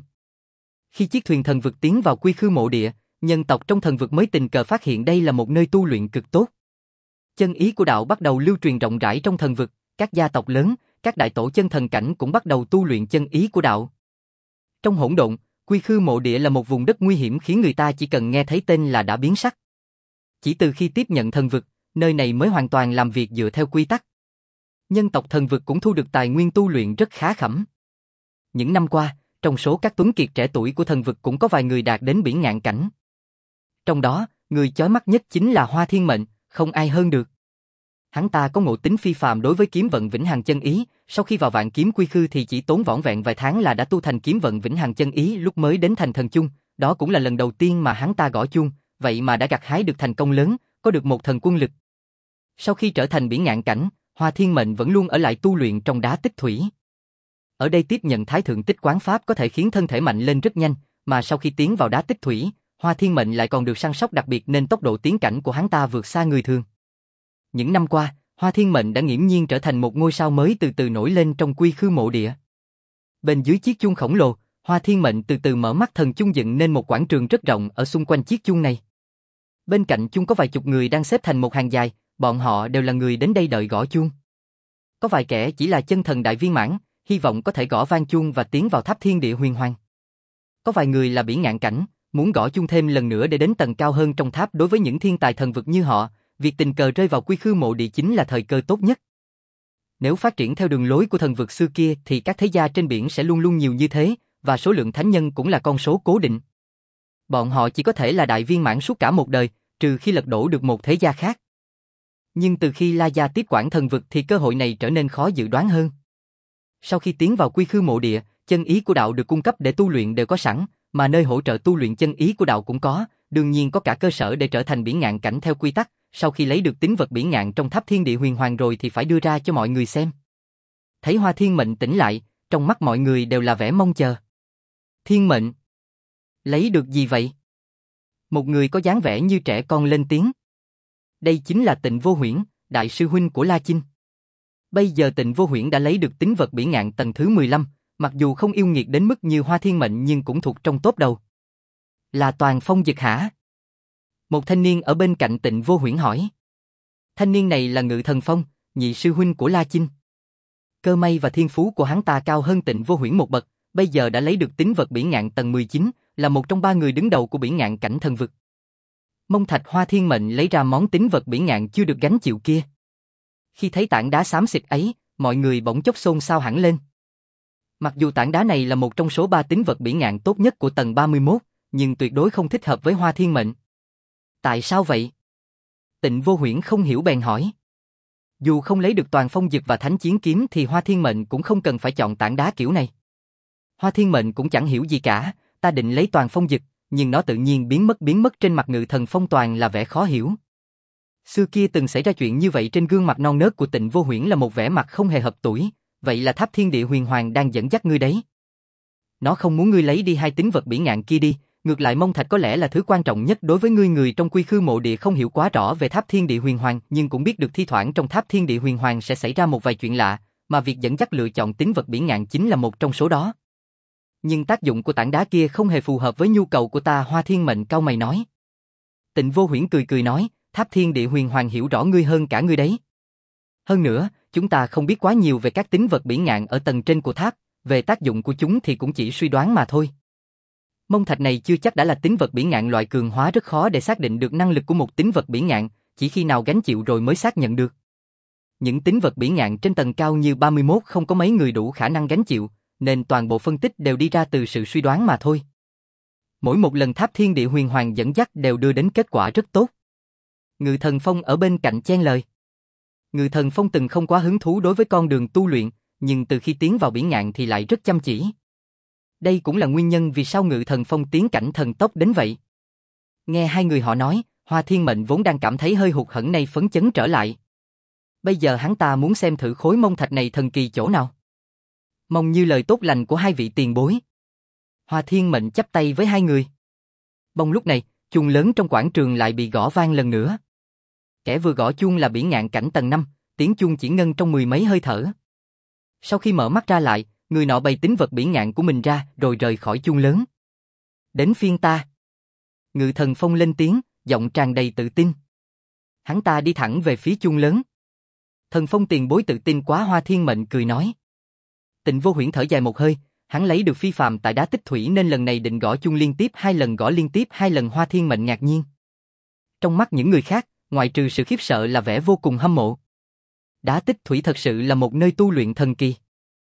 Khi chiếc thuyền thần vực tiến vào Quy Khư Mộ Địa, nhân tộc trong thần vực mới tình cờ phát hiện đây là một nơi tu luyện cực tốt. Chân ý của đạo bắt đầu lưu truyền rộng rãi trong thần vực, các gia tộc lớn, các đại tổ chân thần cảnh cũng bắt đầu tu luyện chân ý của đạo. Trong hỗn độn, Quy Khư Mộ Địa là một vùng đất nguy hiểm khiến người ta chỉ cần nghe thấy tên là đã biến sắc. Chỉ từ khi tiếp nhận thần vực, nơi này mới hoàn toàn làm việc dựa theo quy tắc. Nhân tộc thần vực cũng thu được tài nguyên tu luyện rất khá khẩm. Những năm qua, trong số các tuấn kiệt trẻ tuổi của thần vực cũng có vài người đạt đến bỉ ngạn cảnh. Trong đó, người chói mắt nhất chính là Hoa Thiên Mệnh, không ai hơn được. Hắn ta có ngộ tính phi phàm đối với kiếm vận vĩnh hằng chân ý, sau khi vào vạn kiếm quy khư thì chỉ tốn vỏn vẹn vài tháng là đã tu thành kiếm vận vĩnh hằng chân ý. Lúc mới đến thành thần chung, đó cũng là lần đầu tiên mà hắn ta gõ chuông, vậy mà đã gặt hái được thành công lớn, có được một thần quân lực. Sau khi trở thành bỉ ngạn cảnh, Hoa Thiên Mệnh vẫn luôn ở lại tu luyện trong đá tích thủy. Ở đây tiếp nhận thái thượng tích quán pháp có thể khiến thân thể mạnh lên rất nhanh, mà sau khi tiến vào đá tích thủy, Hoa Thiên Mệnh lại còn được săn sóc đặc biệt nên tốc độ tiến cảnh của hắn ta vượt xa người thường. Những năm qua, Hoa Thiên Mệnh đã nghiễm nhiên trở thành một ngôi sao mới từ từ nổi lên trong Quy Khư Mộ Địa. Bên dưới chiếc chuông khổng lồ, Hoa Thiên Mệnh từ từ mở mắt thần chung dựng nên một quảng trường rất rộng ở xung quanh chiếc chuông này. Bên cạnh chuông có vài chục người đang xếp thành một hàng dài, bọn họ đều là người đến đây đợi gõ chuông. Có vài kẻ chỉ là chân thần đại viên mãn, hy vọng có thể gõ vang chuông và tiến vào tháp thiên địa huyền hoàng. Có vài người là bỉ ngạn cảnh, muốn gõ chuông thêm lần nữa để đến tầng cao hơn trong tháp. Đối với những thiên tài thần vực như họ, việc tình cờ rơi vào Quy Khư Mộ Địa chính là thời cơ tốt nhất. Nếu phát triển theo đường lối của thần vực xưa kia thì các thế gia trên biển sẽ luôn luôn nhiều như thế, và số lượng thánh nhân cũng là con số cố định. Bọn họ chỉ có thể là đại viên mãn suốt cả một đời, trừ khi lật đổ được một thế gia khác. Nhưng từ khi La Gia tiếp quản thần vực thì cơ hội này trở nên khó dự đoán hơn. Sau khi tiến vào Quy Khư Mộ Địa, chân ý của đạo được cung cấp để tu luyện đều có sẵn, mà nơi hỗ trợ tu luyện chân ý của đạo cũng có, đương nhiên có cả cơ sở để trở thành bỉ ngạn cảnh theo quy tắc. Sau khi lấy được tín vật bỉ ngạn trong tháp thiên địa huyền hoàng rồi thì phải đưa ra cho mọi người xem. Thấy Hoa Thiên Mệnh tỉnh lại, trong mắt mọi người đều là vẻ mong chờ. Thiên Mệnh, lấy được gì vậy? Một người có dáng vẻ như trẻ con lên tiếng. Đây chính là Tịnh Vô Huyễn, đại sư huynh của La Chinh. Bây giờ Tịnh Vô Huyễn đã lấy được tín vật bỉ ngạn tầng thứ 15, mặc dù không yêu nghiệt đến mức như Hoa Thiên Mệnh nhưng cũng thuộc trong top đầu. Là toàn phong dực hả? Một thanh niên ở bên cạnh Tịnh Vô Huyễn hỏi. Thanh niên này là Ngự Thần Phong, nhị sư huynh của La Chinh. Cơ may và thiên phú của hắn ta cao hơn Tịnh Vô Huyễn một bậc, bây giờ đã lấy được tín vật bỉ ngạn tầng 19, là một trong 3 người đứng đầu của bỉ ngạn cảnh thần vực. Mông Thạch Hoa Thiên Mệnh lấy ra món tín vật bỉ ngạn chưa được gánh chịu kia. Khi thấy tảng đá xám xịt ấy, mọi người bỗng chốc xôn xao hẳn lên. Mặc dù tảng đá này là một trong số 3 tín vật bỉ ngạn tốt nhất của tầng 31, nhưng tuyệt đối không thích hợp với Hoa Thiên Mệnh. Tại sao vậy? Tịnh Vô Huyễn không hiểu bèn hỏi. Dù không lấy được toàn phong dực và thánh chiến kiếm thì Hoa Thiên Mệnh cũng không cần phải chọn tảng đá kiểu này. Hoa Thiên Mệnh cũng chẳng hiểu gì cả, ta định lấy toàn phong dực, nhưng nó tự nhiên biến mất trên mặt Ngự Thần Phong toàn là vẻ khó hiểu. Xưa kia từng xảy ra chuyện như vậy. Trên gương mặt non nớt của Tịnh Vô Huyễn là một vẻ mặt không hề hợp tuổi. Vậy là tháp thiên địa huyền hoàng đang dẫn dắt ngươi đấy. Nó không muốn ngươi lấy đi 2 tín vật bỉ ngạn kia đi, ngược lại mông thạch có lẽ là thứ quan trọng nhất đối với ngươi. Người trong Quy Khư Mộ Địa không hiểu quá rõ về Tháp Thiên Địa Huyền Hoàng, nhưng cũng biết được thi thoảng trong Tháp Thiên Địa Huyền Hoàng sẽ xảy ra một vài chuyện lạ, mà việc dẫn dắt lựa chọn tín vật bỉ ngạn chính là một trong số đó. Nhưng tác dụng của tảng đá kia không hề phù hợp với nhu cầu của ta. Hoa Thiên Mệnh cau mày nói. Tịnh Vô Huyễn cười cười nói, Tháp Thiên Địa Huyền Hoàng hiểu rõ ngươi hơn cả ngươi đấy. Hơn nữa, chúng ta không biết quá nhiều về các tín vật bỉ ngạn ở tầng trên của tháp, về tác dụng của chúng thì cũng chỉ suy đoán mà thôi. Mông thạch này chưa chắc đã là tín vật bỉ ngạn loại cường hóa, rất khó để xác định được năng lực của một tín vật bỉ ngạn, chỉ khi nào gánh chịu rồi mới xác nhận được. Những tín vật bỉ ngạn trên tầng cao như 31 không có mấy người đủ khả năng gánh chịu, nên toàn bộ phân tích đều đi ra từ sự suy đoán mà thôi. Mỗi một lần Tháp Thiên Địa Huyền Hoàng dẫn dắt đều đưa đến kết quả rất tốt. Ngự Thần Phong ở bên cạnh chen lời. Ngự Thần Phong từng không quá hứng thú đối với con đường tu luyện, nhưng từ khi tiến vào bỉ ngạn thì lại rất chăm chỉ. Đây cũng là nguyên nhân vì sao Ngự Thần Phong tiến cảnh thần tốc đến vậy. Nghe hai người họ nói, Hoa Thiên Mệnh vốn đang cảm thấy hơi hụt hẫng nay phấn chấn trở lại. Bây giờ hắn ta muốn xem thử khối mông thạch này thần kỳ chỗ nào. Mong như lời tốt lành của hai vị tiền bối. Hoa Thiên Mệnh chắp tay với hai người. Bỗng lúc này, chuông lớn trong quảng trường lại bị gõ vang lần nữa. Kẻ vừa gõ chuông là bỉ ngạn cảnh tầng 5, tiếng chuông chỉ ngân trong mười mấy hơi thở. Sau khi mở mắt ra lại, người nọ bày tín vật bỉ ngạn của mình ra rồi rời khỏi chuông lớn. Đến phiên ta. Ngự Thần Phong lên tiếng, giọng tràn đầy tự tin. Hắn ta đi thẳng về phía chuông lớn. Thần Phong tiền bối tự tin quá. Hoa Thiên Mệnh cười nói. Tịnh Vô Huyễn thở dài một hơi, hắn lấy được phi phàm tại đá tích thủy nên lần này định gõ chuông liên tiếp 2 lần, gõ liên tiếp 2 lần. Hoa Thiên Mệnh ngạc nhiên. Trong mắt những người khác, ngoại trừ sự khiếp sợ là vẻ vô cùng hâm mộ. Đá tích thủy thật sự là một nơi tu luyện thần kỳ.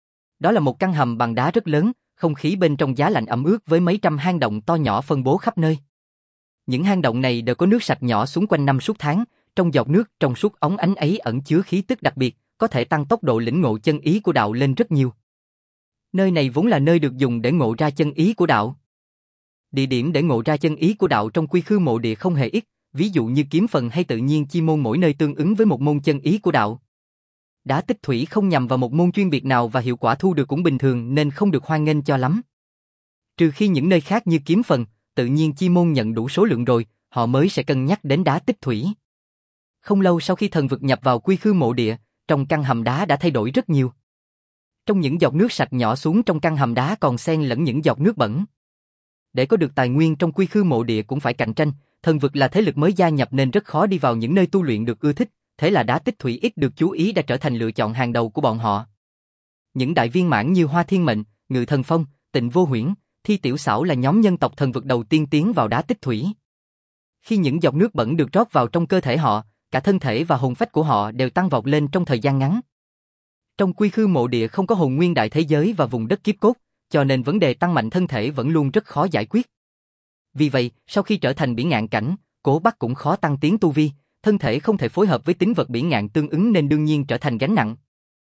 Đó là một căn hầm bằng đá rất lớn, không khí bên trong giá lạnh ẩm ướt với mấy trăm hang động to nhỏ phân bố khắp nơi. Những hang động này đều có nước sạch nhỏ xuống quanh năm suốt tháng, trong giọt nước trong suốt óng ánh ấy ẩn chứa khí tức đặc biệt, có thể tăng tốc độ lĩnh ngộ chân ý của đạo lên rất nhiều. Nơi này vốn là nơi được dùng để ngộ ra chân ý của đạo. Địa điểm để ngộ ra chân ý của đạo trong Quy Khư Mộ Địa không hề ít, ví dụ như kiếm phần hay tự nhiên chi môn mỗi nơi tương ứng với một môn chân ý của đạo. Đá tích thủy không nhằm vào một môn chuyên biệt nào và hiệu quả thu được cũng bình thường nên không được hoan nghênh cho lắm. Trừ khi những nơi khác như kiếm phần, tự nhiên chi môn nhận đủ số lượng rồi, họ mới sẽ cân nhắc đến đá tích thủy. Không lâu sau khi thần vực nhập vào Quy Khư Mộ Địa, trong căn hầm đá đã thay đổi rất nhiều. Trong những giọt nước sạch nhỏ xuống trong căn hầm đá còn xen lẫn những giọt nước bẩn. Để có được tài nguyên trong Quy Khư Mộ Địa cũng phải cạnh tranh, thần vực là thế lực mới gia nhập nên rất khó đi vào những nơi tu luyện được ưa thích, thế là đá tích thủy ít được chú ý đã trở thành lựa chọn hàng đầu của bọn họ. Những đại viên mãn như Hoa Thiên Mệnh, Ngự Thần Phong, Tịnh Vô Huyễn, Thi Tiểu Xảo là nhóm nhân tộc thần vực đầu tiên tiến vào đá tích thủy. Khi những giọt nước bẩn được rót vào trong cơ thể họ, cả thân thể và hồn phách của họ đều tăng vọt lên trong thời gian ngắn. Trong Quy Khư Mộ Địa không có hồn nguyên đại thế giới và vùng đất kiếp cốt, cho nên vấn đề tăng mạnh thân thể vẫn luôn rất khó giải quyết. Vì vậy, sau khi trở thành bỉ ngạn cảnh, Cố Bắc cũng khó tăng tiến tu vi, thân thể không thể phối hợp với tín vật bỉ ngạn tương ứng nên đương nhiên trở thành gánh nặng.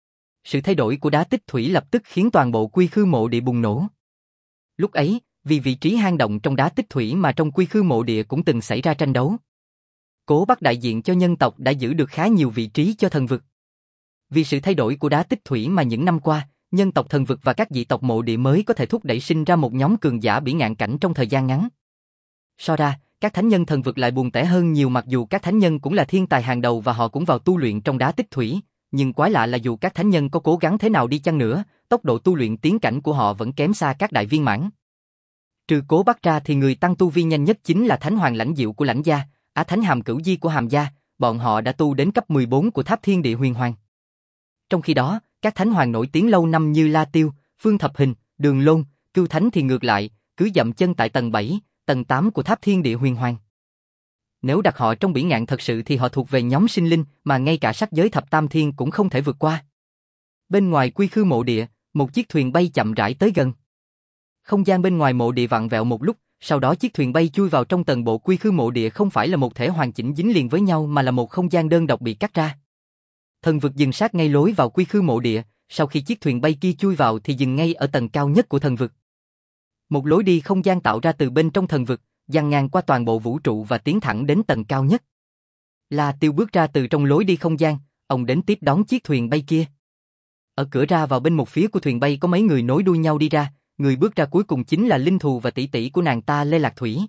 Sự thay đổi của đá tích thủy lập tức khiến toàn bộ Quy Khư Mộ Địa bùng nổ. Lúc ấy, vì vị trí hang động trong đá tích thủy mà trong Quy Khư Mộ Địa cũng từng xảy ra tranh đấu. Cố Bắc đại diện cho nhân tộc đã giữ được khá nhiều vị trí cho thần vực. Vì sự thay đổi của đá tích thủy mà những năm qua, nhân tộc thần vực và các dị tộc mộ địa mới có thể thúc đẩy sinh ra một nhóm cường giả bỉ ngạn cảnh trong thời gian ngắn. So ra, các thánh nhân thần vực lại buồn tẻ hơn nhiều, mặc dù các thánh nhân cũng là thiên tài hàng đầu và họ cũng vào tu luyện trong đá tích thủy, nhưng quái lạ là dù các thánh nhân có cố gắng thế nào đi chăng nữa, tốc độ tu luyện tiến cảnh của họ vẫn kém xa các đại viên mãn. Trừ Cố Bắc ra thì người tăng tu vi nhanh nhất chính là Thánh Hoàng Lãnh Diệu của Lãnh gia, Á Thánh Hàm Cửu Di của Hàm gia, bọn họ đã tu đến cấp 14 của Tháp Thiên Địa Huyền Hoàng. Trong khi đó, các thánh hoàng nổi tiếng lâu năm như La Tiêu, Phương Thập Hình, Đường Lôn, Cưu Thánh thì ngược lại, cứ dậm chân tại tầng 7, tầng 8 của Tháp Thiên Địa Huyền Hoàng. Nếu đặt họ trong bỉ ngạn thật sự thì họ thuộc về nhóm sinh linh mà ngay cả sắc giới thập tam thiên cũng không thể vượt qua. Bên ngoài Quy Khư Mộ Địa, một chiếc thuyền bay chậm rãi tới gần. Không gian bên ngoài mộ địa vặn vẹo một lúc, sau đó chiếc thuyền bay chui vào trong tầng bộ Quy Khư Mộ Địa, không phải là một thể hoàn chỉnh dính liền với nhau mà là một không gian đơn độc bị cắt ra. Thần vực dừng sát ngay lối vào Quy Khư Mộ Địa, sau khi chiếc thuyền bay kia chui vào thì dừng ngay ở tầng cao nhất của thần vực. Một lối đi không gian tạo ra từ bên trong thần vực, dang ngang qua toàn bộ vũ trụ và tiến thẳng đến tầng cao nhất. La Tiêu bước ra từ trong lối đi không gian, ông đến tiếp đón chiếc thuyền bay kia. Ở cửa ra vào bên một phía của thuyền bay có mấy người nối đuôi nhau đi ra, người bước ra cuối cùng chính là Linh Thù và tỷ tỷ của nàng ta Lê Lạc Thủy.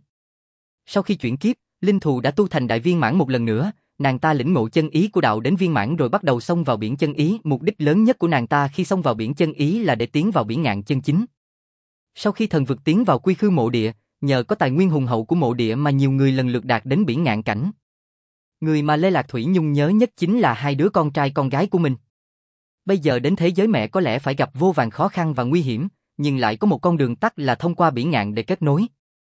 Sau khi chuyển kiếp, Linh Thù đã tu thành đại viên mãn một lần nữa, nàng ta lĩnh ngộ chân ý của đạo đến viên mãn rồi bắt đầu xông vào biển chân ý, mục đích lớn nhất của nàng ta khi xông vào biển chân ý là để tiến vào biển ngạn chân chính. Sau khi thần vực tiến vào quy khư mộ địa, nhờ có tài nguyên hùng hậu của mộ địa mà nhiều người lần lượt đạt đến biển ngạn cảnh. Người mà Lê Lạc Thủy nhung nhớ nhất chính là hai đứa con trai con gái của mình. Bây giờ đến thế giới mẹ có lẽ phải gặp vô vàn khó khăn và nguy hiểm, nhưng lại có một con đường tắt là thông qua biển ngạn để kết nối.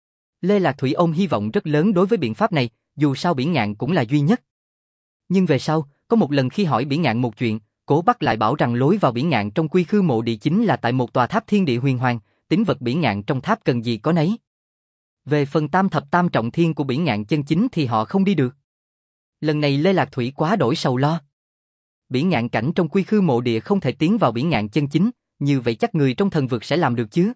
Lê Lạc Thủy ôm hy vọng rất lớn đối với biện pháp này, dù sao biển ngạn cũng là duy nhất. Nhưng về sau, có một lần khi hỏi biển ngạn một chuyện, Cố Bắc lại bảo rằng lối vào biển ngạn trong quy khư mộ địa chính là tại một tòa tháp thiên địa huyền hoàng, tín vật biển ngạn trong tháp cần gì có nấy. Về phần tam thập tam trọng thiên của biển ngạn chân chính thì họ không đi được. Lần này Lê Lạc Thủy quá đổi sầu lo. Biển ngạn cảnh trong quy khư mộ địa không thể tiến vào biển ngạn chân chính, như vậy chắc người trong thần vực sẽ làm được chứ?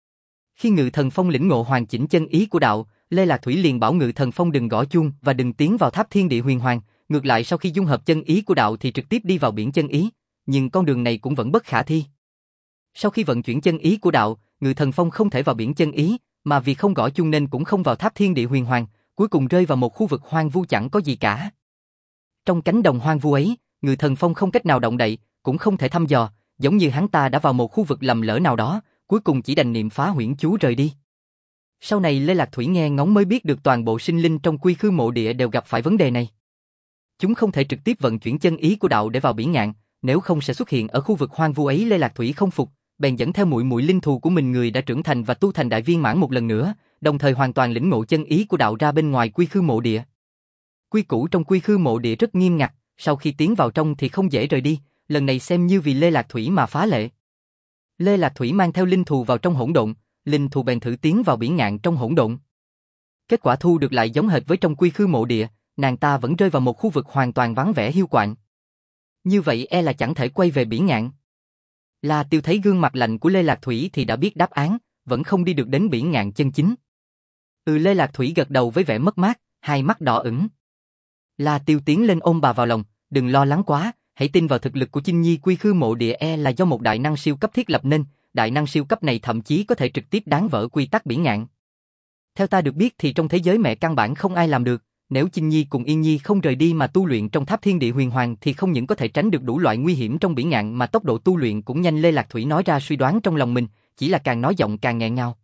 Khi Ngự Thần Phong lĩnh ngộ hoàn chỉnh chân ý của đạo, Lê Lạc Thủy liền bảo Ngự Thần Phong đừng gõ chuông và đừng tiến vào tháp thiên địa huyền hoàng, ngược lại sau khi dung hợp chân ý của đạo thì trực tiếp đi vào biển chân ý, nhưng con đường này cũng vẫn bất khả thi. Sau khi vận chuyển chân ý của đạo, Ngự Thần Phong không thể vào biển chân ý, mà vì không gõ chuông nên cũng không vào tháp thiên địa huyền hoàng, cuối cùng rơi vào một khu vực hoang vu chẳng có gì cả. Trong cánh đồng hoang vu ấy, Ngự Thần Phong không cách nào động đậy, cũng không thể thăm dò, giống như hắn ta đã vào một khu vực lầm lỡ nào đó, cuối cùng chỉ đành niệm phá huyễn chú rời đi. Sau này Lê Lạc Thủy nghe ngóng mới biết được toàn bộ sinh linh trong quy khư mộ địa đều gặp phải vấn đề này. Chúng không thể trực tiếp vận chuyển chân ý của đạo để vào biển ngạn, nếu không sẽ xuất hiện ở khu vực hoang vu ấy. Lê Lạc Thủy không phục, bèn dẫn theo muội muội Linh Thù của mình, người đã trưởng thành và tu thành đại viên mãn một lần nữa, đồng thời hoàn toàn lĩnh ngộ chân ý của đạo ra bên ngoài quy khư mộ địa. Quy củ trong quy khư mộ địa rất nghiêm ngặt, sau khi tiến vào trong thì không dễ rời đi, lần này xem như vì Lê Lạc Thủy mà phá lệ. Lê Lạc Thủy mang theo Linh Thù vào trong hỗn độn, Linh Thù bèn thử tiến vào biển ngạn trong hỗn độn. Kết quả thu được lại giống hệt với trong quy khư mộ địa, nàng ta vẫn rơi vào một khu vực hoàn toàn vắng vẻ hiu quạnh. Như vậy e là chẳng thể quay về biển ngạn. La Tiêu thấy gương mặt lạnh của Lê Lạc Thủy thì đã biết đáp án, vẫn không đi được đến biển ngạn chân chính. Lê Lạc Thủy gật đầu với vẻ mất mát, hai mắt đỏ ửng. La Tiêu tiến lên ôm bà vào lòng, đừng lo lắng quá, hãy tin vào thực lực của Chinh Nhi. Quy khư mộ địa e là do một đại năng siêu cấp thiết lập nên, đại năng siêu cấp này thậm chí có thể trực tiếp đánh vỡ quy tắc biển ngạn. Theo ta được biết thì trong thế giới mẹ căn bản không ai làm được, nếu Chinh Nhi cùng Yên Nhi không rời đi mà tu luyện trong tháp thiên địa huyền hoàng thì không những có thể tránh được đủ loại nguy hiểm trong biển ngạn mà tốc độ tu luyện cũng nhanh. Lê Lạc Thủy nói ra suy đoán trong lòng mình, chỉ là càng nói giọng càng nghẹn ngào.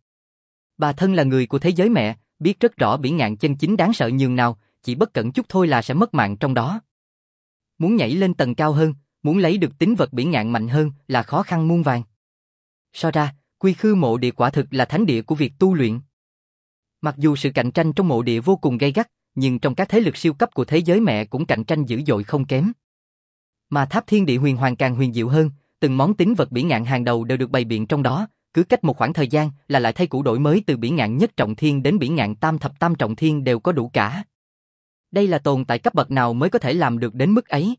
Bà thân là người của thế giới mẹ, biết rất rõ biển ngạn chân chính đáng sợ nhường nào, chỉ bất cẩn chút thôi là sẽ mất mạng trong đó. Muốn nhảy lên tầng cao hơn, muốn lấy được tín vật biển ngạn mạnh hơn là khó khăn muôn vàn. So ra, quy khư mộ địa quả thực là thánh địa của việc tu luyện. Mặc dù sự cạnh tranh trong mộ địa vô cùng gay gắt, nhưng trong các thế lực siêu cấp của thế giới mẹ cũng cạnh tranh dữ dội không kém. Mà tháp thiên địa huyền hoàng càng huyền diệu hơn, từng món tín vật biển ngạn hàng đầu đều được bày biện trong đó, cứ cách một khoảng thời gian là lại thay cũ đổi mới, từ biển ngạn nhất trọng thiên đến biển ngạn tam thập tam trọng thiên đều có đủ cả. Đây là tồn tại cấp bậc nào mới có thể làm được đến mức ấy?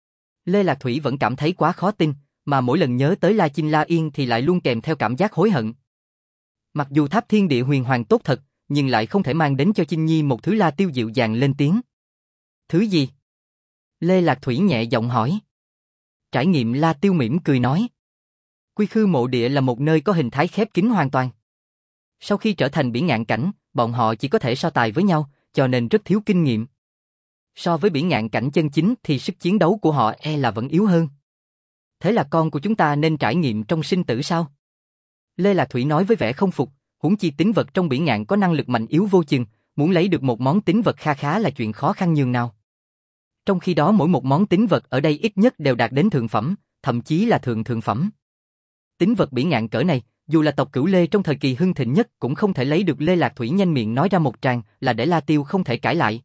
Lê Lạc Thủy vẫn cảm thấy quá khó tin, mà mỗi lần nhớ tới La Chinh La Yên thì lại luôn kèm theo cảm giác hối hận. Mặc dù tháp thiên địa huyền hoàng tốt thật, nhưng lại không thể mang đến cho Chinh Nhi một thứ. La Tiêu dịu dàng lên tiếng. Thứ gì? Lê Lạc Thủy nhẹ giọng hỏi. Trải nghiệm. La Tiêu mỉm cười nói. Quy khư mộ địa là một nơi có hình thái khép kín hoàn toàn. Sau khi trở thành biển ngạn cảnh, bọn họ chỉ có thể so tài với nhau, cho nên rất thiếu kinh nghiệm. So với biển ngạn cảnh chân chính thì sức chiến đấu của họ e là vẫn yếu hơn. Thế là con của chúng ta nên trải nghiệm trong sinh tử sao? Lê Lạc Thủy nói với vẻ không phục, huống chi tín vật trong biển ngạn có năng lực mạnh yếu vô chừng, muốn lấy được một món tín vật kha khá là chuyện khó khăn nhường nào. Trong khi đó mỗi một món tín vật ở đây ít nhất đều đạt đến thượng phẩm, thậm chí là thượng thượng phẩm. Tín vật biển ngạn cỡ này, dù là tộc Cửu Lê trong thời kỳ hưng thịnh nhất cũng không thể lấy được. Lê Lạc Thủy nhanh miệng nói ra một tràng là để La Tiêu không thể cãi lại.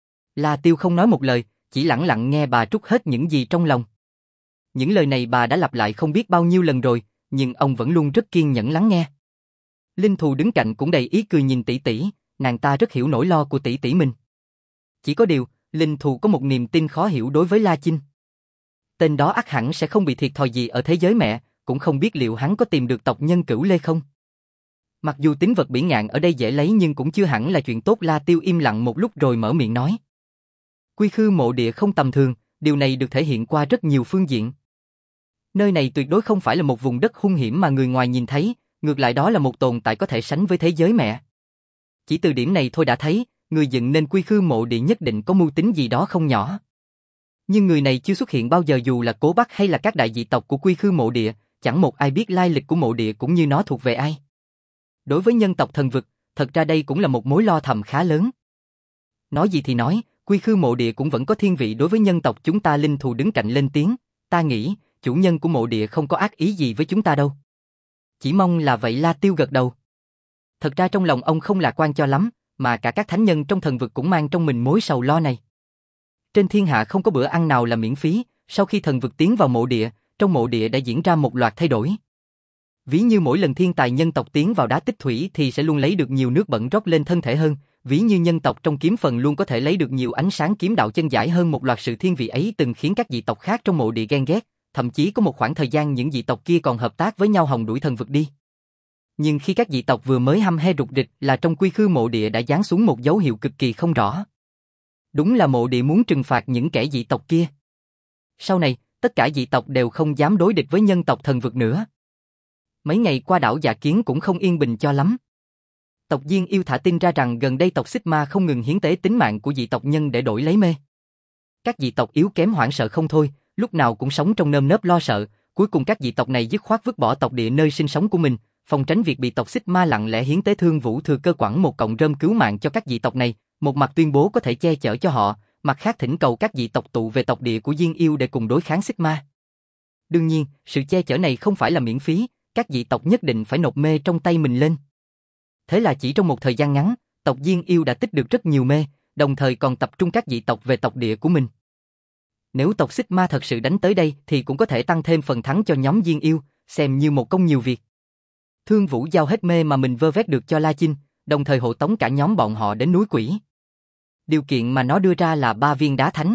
La Tiêu không nói một lời, chỉ lặng lặng nghe bà trút hết những gì trong lòng. Những lời này bà đã lặp lại không biết bao nhiêu lần rồi, nhưng ông vẫn luôn rất kiên nhẫn lắng nghe. Linh Thù đứng cạnh cũng đầy ý cười nhìn tỷ tỷ, nàng ta rất hiểu nỗi lo của tỷ tỷ mình. Chỉ có điều, Linh Thù có một niềm tin khó hiểu đối với La Chinh. Tên đó ắt hẳn sẽ không bị thiệt thòi gì ở thế giới mẹ, cũng không biết liệu hắn có tìm được tộc nhân Cửu Lê không. Mặc dù tín vật biển ngạn ở đây dễ lấy nhưng cũng chưa hẳn là chuyện tốt. La Tiêu im lặng một lúc rồi mở miệng nói. Quy khư mộ địa không tầm thường, điều này được thể hiện qua rất nhiều phương diện. Nơi này tuyệt đối không phải là một vùng đất hung hiểm mà người ngoài nhìn thấy, ngược lại đó là một tồn tại có thể sánh với thế giới mẹ. Chỉ từ điểm này thôi đã thấy, người dựng nên Quy Khư mộ địa nhất định có mưu tính gì đó không nhỏ. Nhưng người này chưa xuất hiện bao giờ, dù là Cố Bắc hay là các đại dị tộc của Quy Khư mộ địa, chẳng một ai biết lai lịch của mộ địa cũng như nó thuộc về ai. Đối với nhân tộc thần vực, thật ra đây cũng là một mối lo thầm khá lớn. Nói gì thì nói, Quy Khư mộ địa cũng vẫn có thiên vị đối với nhân tộc chúng ta. Linh Thù đứng cạnh lên tiếng, ta nghĩ, chủ nhân của mộ địa không có ác ý gì với chúng ta đâu. Chỉ mong là vậy. La Tiêu gật đầu. Thật ra trong lòng ông không lạc quan cho lắm, mà cả các thánh nhân trong thần vực cũng mang trong mình mối sầu lo này. Trên thiên hạ không có bữa ăn nào là miễn phí, sau khi thần vực tiến vào mộ địa, trong mộ địa đã diễn ra một loạt thay đổi. Ví như mỗi lần thiên tài nhân tộc tiến vào đá tích thủy thì sẽ luôn lấy được nhiều nước bẩn rót lên thân thể hơn, ví như nhân tộc trong kiếm phần luôn có thể lấy được nhiều ánh sáng kiếm đạo chân giải hơn. Một loạt sự thiên vị ấy từng khiến các dị tộc khác trong mộ địa ghen ghét, thậm chí có một khoảng thời gian những dị tộc kia còn hợp tác với nhau hòng đuổi thần vực đi. Nhưng khi các dị tộc vừa mới hăm he rục rịch là trong Quy Khư mộ địa đã giáng xuống một dấu hiệu cực kỳ không rõ. Đúng là mộ địa muốn trừng phạt những kẻ dị tộc kia. Sau này, tất cả dị tộc đều không dám đối địch với nhân tộc thần vực nữa. Mấy ngày qua đảo Dạ Kiến cũng không yên bình cho lắm. Tộc Diên Yêu thả tin ra rằng gần đây tộc Xích Ma không ngừng hiến tế tính mạng của dị tộc nhân để đổi lấy mê. Các dị tộc yếu kém hoảng sợ không thôi, lúc nào cũng sống trong nơm nớp lo sợ. Cuối cùng các dị tộc này dứt khoát vứt bỏ tộc địa nơi sinh sống của mình, phòng tránh việc bị tộc Xích Ma lặng lẽ hiến tế. Thương Vũ thừa cơ quẳng một cọng rơm cứu mạng cho các dị tộc này, một mặt tuyên bố có thể che chở cho họ, mặt khác thỉnh cầu các dị tộc tụ về tộc địa của Diên Yêu để cùng đối kháng Xích Ma. Đương nhiên, sự che chở này không phải là miễn phí, các dị tộc nhất định phải nộp mê trong tay mình lên. Thế là chỉ trong một thời gian ngắn, tộc Diên Yêu đã tích được rất nhiều mê, đồng thời còn tập trung các dị tộc về tộc địa của mình. Nếu tộc Xích Ma thật sự đánh tới đây thì cũng có thể tăng thêm phần thắng cho nhóm Diên Yêu, xem như một công nhiều việc. Thương Vũ giao hết mê mà mình vơ vét được cho La Chinh, đồng thời hộ tống cả nhóm bọn họ đến núi Quỷ. Điều kiện mà nó đưa ra là 3 viên đá thánh.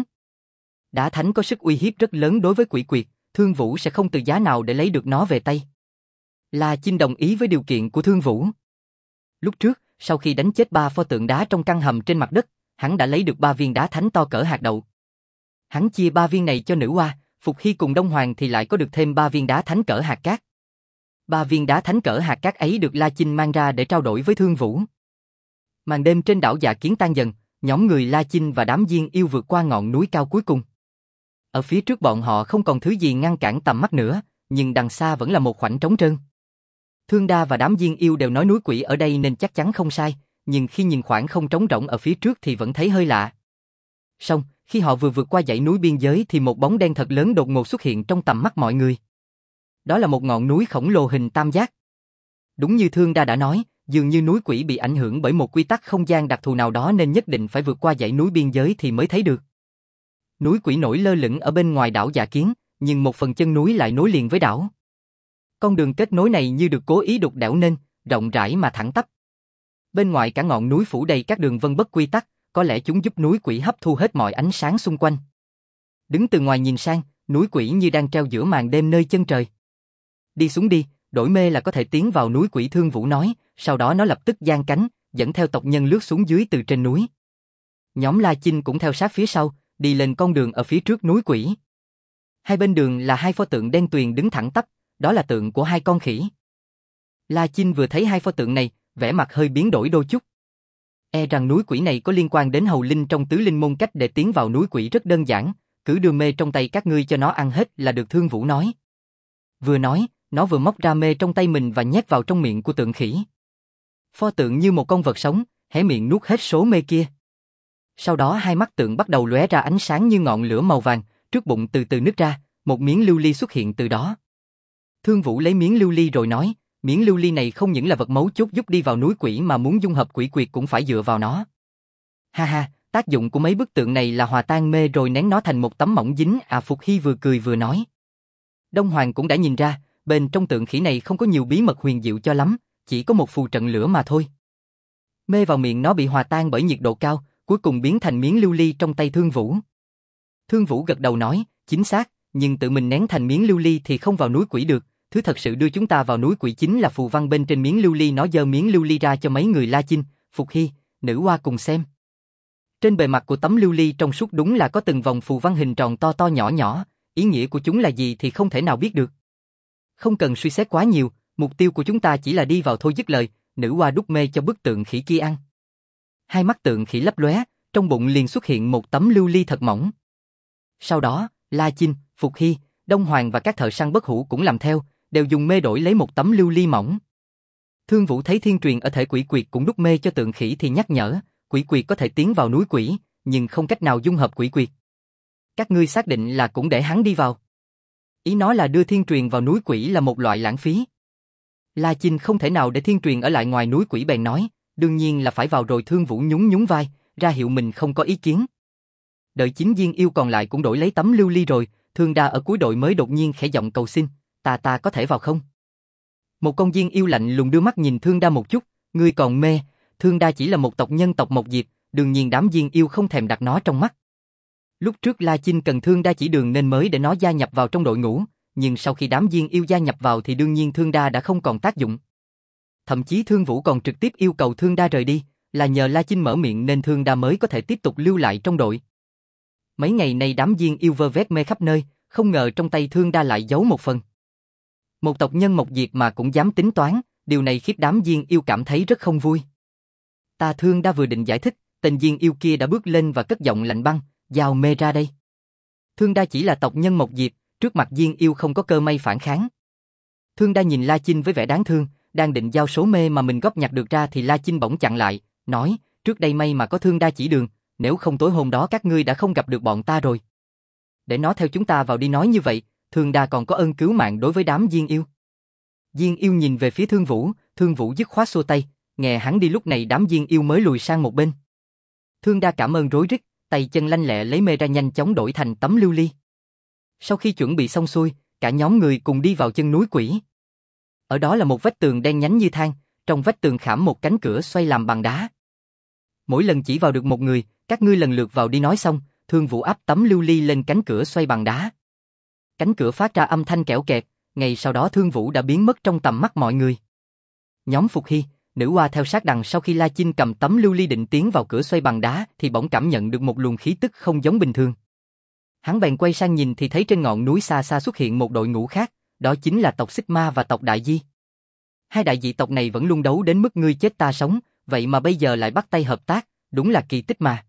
Đá thánh có sức uy hiếp rất lớn đối với Quỷ Quyệt, Thương Vũ sẽ không từ giá nào để lấy được nó về tay. La Chinh đồng ý với điều kiện của Thương Vũ. Lúc trước, sau khi đánh chết 3 pho tượng đá trong căn hầm trên mặt đất, hắn đã lấy được 3 viên đá thánh to cỡ hạt đậu. Hắn chia 3 viên này cho Nữ Hoa, Phục Hy cùng Đông Hoàng thì lại có được thêm 3 viên đá thánh cỡ hạt cát. 3 viên đá thánh cỡ hạt cát ấy được La Chinh mang ra để trao đổi với Thương Vũ. Màn đêm trên đảo Dạ Kiến tan dần, nhóm người La Chinh và đám Diên Yêu vượt qua ngọn núi cao cuối cùng. Ở phía trước bọn họ không còn thứ gì ngăn cản tầm mắt nữa, nhưng đằng xa vẫn là một khoảnh trống trơn. Thương Đa và đám Diên Yêu đều nói núi Quỷ ở đây nên chắc chắn không sai, nhưng khi nhìn khoảng không trống rỗng ở phía trước thì vẫn thấy hơi lạ. Song, khi họ vừa vượt qua dãy núi biên giới thì một bóng đen thật lớn đột ngột xuất hiện trong tầm mắt mọi người. Đó là một ngọn núi khổng lồ hình tam giác. Đúng như Thương Đa đã nói, dường như núi Quỷ bị ảnh hưởng bởi một quy tắc không gian đặc thù nào đó nên nhất định phải vượt qua dãy núi biên giới thì mới thấy được. Núi Quỷ nổi lơ lửng ở bên ngoài đảo Dạ Kiến, nhưng một phần chân núi lại nối liền với đảo. Con đường kết nối này như được cố ý đục đẽo nên, rộng rãi mà thẳng tắp. Bên ngoài cả ngọn núi phủ đầy các đường vân bất quy tắc, có lẽ chúng giúp núi Quỷ hấp thu hết mọi ánh sáng xung quanh. Đứng từ ngoài nhìn sang, núi Quỷ như đang treo giữa màn đêm nơi chân trời. Đi xuống đi, đổi mê là có thể tiến vào núi Quỷ, Thương Vũ nói, sau đó nó lập tức giang cánh, dẫn theo tộc nhân lướt xuống dưới từ trên núi. Nhóm La Chinh cũng theo sát phía sau, đi lên con đường ở phía trước núi Quỷ. Hai bên đường là 2 pho tượng đen tuyền đứng thẳng tắp, đó là tượng của 2 con khỉ. La Chinh vừa thấy 2 pho tượng này, vẻ mặt hơi biến đổi đôi chút. E rằng núi Quỷ này có liên quan đến hầu linh trong tứ linh môn, cách để tiến vào núi Quỷ rất đơn giản, cứ đưa mê trong tay các ngươi cho nó ăn hết là được, Thương Vũ nói. Vừa nói, nó vừa móc ra mê trong tay mình và nhét vào trong miệng của tượng khỉ. Pho tượng như một con vật sống, hé miệng nuốt hết số mê kia. Sau đó 2 mắt tượng bắt đầu lóe ra ánh sáng như ngọn lửa màu vàng, trước bụng từ từ nứt ra, một miếng lưu ly xuất hiện từ đó. Thương Vũ lấy miếng lưu ly rồi nói, miếng lưu ly này không những là vật mấu chốt giúp đi vào núi Quỷ mà muốn dung hợp Quỷ Quyệt cũng phải dựa vào nó. Ha ha, tác dụng của mấy bức tượng này là hòa tan mê rồi nén nó thành một tấm mỏng dính. Phục Hy vừa cười vừa nói. Đông Hoàng cũng đã nhìn ra, bên trong tượng khỉ này không có nhiều bí mật huyền diệu cho lắm, chỉ có một phù trận lửa mà thôi. Mê vào miệng nó bị hòa tan bởi nhiệt độ cao, cuối cùng biến thành miếng lưu ly trong tay Thương Vũ. Thương Vũ gật đầu nói, chính xác, nhưng tự mình nén thành miếng lưu ly thì không vào núi Quỷ được, thứ thật sự đưa chúng ta vào núi Quỷ chính là phù văn bên trên miếng lưu ly. Nó giơ miếng lưu ly ra cho mấy người La Chinh, Phục Hy, Nữ Hoa cùng xem. Trên bề mặt của tấm lưu ly trong suốt đúng là có từng vòng phù văn hình tròn to to nhỏ nhỏ, ý nghĩa của chúng là gì thì không thể nào biết được. Không cần suy xét quá nhiều, Mục tiêu của chúng ta chỉ là đi vào thôi. Dứt lời, nữ oa đút mê cho bức tượng khỉ kia ăn. Hai mắt tượng khỉ lấp lóe, trong bụng liền xuất hiện một tấm lưu ly thật mỏng. Sau đó, La Chinh, Phục Hy, Đông Hoàng và các thợ săn bất hủ cũng làm theo, đều dùng mê đổi lấy một tấm lưu ly mỏng. Thương Vũ thấy thiên truyền ở thể quỷ quyệt cũng đút mê cho tượng khỉ thì nhắc nhở, quỷ quyệt có thể tiến vào núi quỷ, nhưng không cách nào dung hợp quỷ quyệt. Các ngươi xác định là cũng để hắn đi vào. Ý nói là đưa thiên truyền vào núi quỷ là một loại lãng phí. La Chinh không thể nào để thiên truyền ở lại ngoài núi quỷ bèn nói, đương nhiên là phải vào rồi. Thương Vũ nhún nhún vai, ra hiệu mình không có ý kiến. Đợi 9 viên yêu còn lại cũng đổi lấy tấm lưu ly rồi, Thương Đa ở cuối đội mới đột nhiên khẽ giọng cầu xin, ta có thể vào không? Một con viên yêu lạnh lùng đưa mắt nhìn Thương Đa một chút, ngươi còn mê, Thương Đa chỉ là một tộc nhân tộc Mộc Diệp, đương nhiên đám viên yêu không thèm đặt nó trong mắt. Lúc trước La Chinh cần Thương Đa chỉ đường nên mới để nó gia nhập vào trong đội ngũ, nhưng sau khi đám viên yêu gia nhập vào thì đương nhiên Thương Đa đã không còn tác dụng. Thậm chí Thương Vũ còn trực tiếp yêu cầu Thương Đa rời đi, là nhờ La Chinh mở miệng nên Thương Đa mới có thể tiếp tục lưu lại trong đội. Mấy ngày nay đám viên yêu vơ vét mê khắp nơi, không ngờ trong tay Thương Đa lại giấu một phần. Một tộc nhân Mộc Diệp mà cũng dám tính toán, điều này khiến đám viên yêu cảm thấy rất không vui. Thương Đa vừa định giải thích, tên viên yêu kia đã bước lên và cất giọng lạnh băng, giao mê ra đây. Thương Đa chỉ là tộc nhân Mộc Diệp, trước mặt viên yêu không có cơ may phản kháng. Thương Đa nhìn La Chinh với vẻ đáng thương, đang định giao số mê mà mình góp nhặt được ra thì La Chinh bỗng chặn lại, nói, trước đây may mà có Thương Đa chỉ đường, nếu không tối hôm đó các ngươi đã không gặp được bọn ta rồi. Để nó theo chúng ta vào đi. Nói như vậy, Thương Đa còn có ơn cứu mạng đối với đám viên yêu. Viên yêu nhìn về phía Thương Vũ dứt khoát xua tay, nghe hắn đi. Lúc này đám viên yêu mới lùi sang một bên. Thương Đa cảm ơn rối rít, tay chân lanh lẹ lấy mê ra nhanh chóng đổi thành tấm lưu ly. Sau khi chuẩn bị xong xuôi, cả nhóm người cùng đi vào chân núi quỷ. Ở đó là một vách tường đen nhánh như than, trong vách tường khảm một cánh cửa xoay làm bằng đá. Mỗi lần chỉ vào được một người, các ngươi lần lượt vào đi. Nói xong, Thương Vũ áp tấm lưu ly lên cánh cửa xoay bằng đá. Cánh cửa phát ra âm thanh kẽo kẹt, ngay sau đó Thương Vũ đã biến mất trong tầm mắt mọi người. Nhóm Phục Hy, nữ oa theo sát đằng sau. Khi La Chinh cầm tấm lưu ly định tiến vào cửa xoay bằng đá thì bỗng cảm nhận được một luồng khí tức không giống bình thường. Hắn bèn quay sang nhìn thì thấy trên ngọn núi xa xa xuất hiện một đội ngũ khác, đó chính là tộc Xích Ma và tộc Đại Di. Hai đại dị tộc này vẫn luôn đấu đến mức ngươi chết ta sống, vậy mà bây giờ lại bắt tay hợp tác, đúng là kỳ tích mà.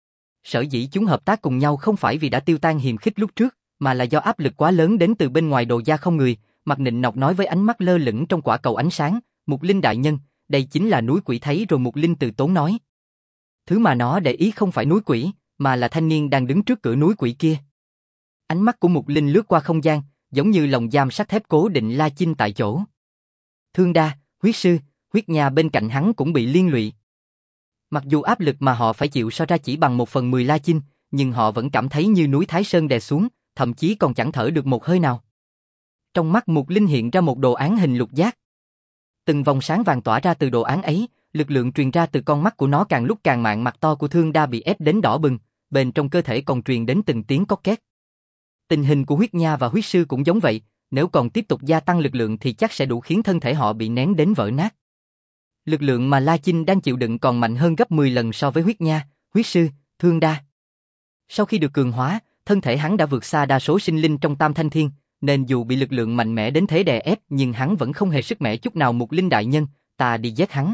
Sở dĩ chúng hợp tác cùng nhau không phải vì đã tiêu tan hiềm khích lúc trước, mà là do áp lực quá lớn đến từ bên ngoài. Đồ Gia không người, mặt nịnh nọc nói với ánh mắt lơ lửng trong quả cầu ánh sáng, Mục Linh đại nhân, đây chính là núi quỷ. Thấy rồi Mục Linh từ tốn nói. Thứ mà nó để ý không phải núi quỷ, mà là thanh niên đang đứng trước cửa núi quỷ kia. Ánh mắt của Mục Linh lướt qua không gian, giống như lồng giam sắt thép cố định La Chinh tại chỗ. Thương Đa, Huyết Sư, Huyết Nha bên cạnh hắn cũng bị liên lụy. Mặc dù áp lực mà họ phải chịu so ra chỉ bằng 1/10 La Chinh, nhưng họ vẫn cảm thấy như núi Thái Sơn đè xuống, thậm chí còn chẳng thở được một hơi nào. Trong mắt Mục Linh hiện ra một đồ án hình lục giác. Từng vòng sáng vàng tỏa ra từ đồ án ấy, lực lượng truyền ra từ con mắt của nó càng lúc càng mạnh. Mặt to của Thương Đa bị ép đến đỏ bừng, bên trong cơ thể còn truyền đến từng tiếng cót két. Tình hình của Huyết Nha và Huyết Sư cũng giống vậy, nếu còn tiếp tục gia tăng lực lượng thì chắc sẽ đủ khiến thân thể họ bị nén đến vỡ nát. Lực lượng mà La Chinh đang chịu đựng còn mạnh hơn gấp 10 lần so với Huyết Nha, Huyết Sư, Thương Đa. Sau khi được cường hóa, thân thể hắn đã vượt xa đa số sinh linh trong Tam Thanh Thiên, nên dù bị lực lượng mạnh mẽ đến thế đè ép nhưng hắn vẫn không hề sức mẻ chút nào. Mục Linh đại nhân, ta đi giết hắn.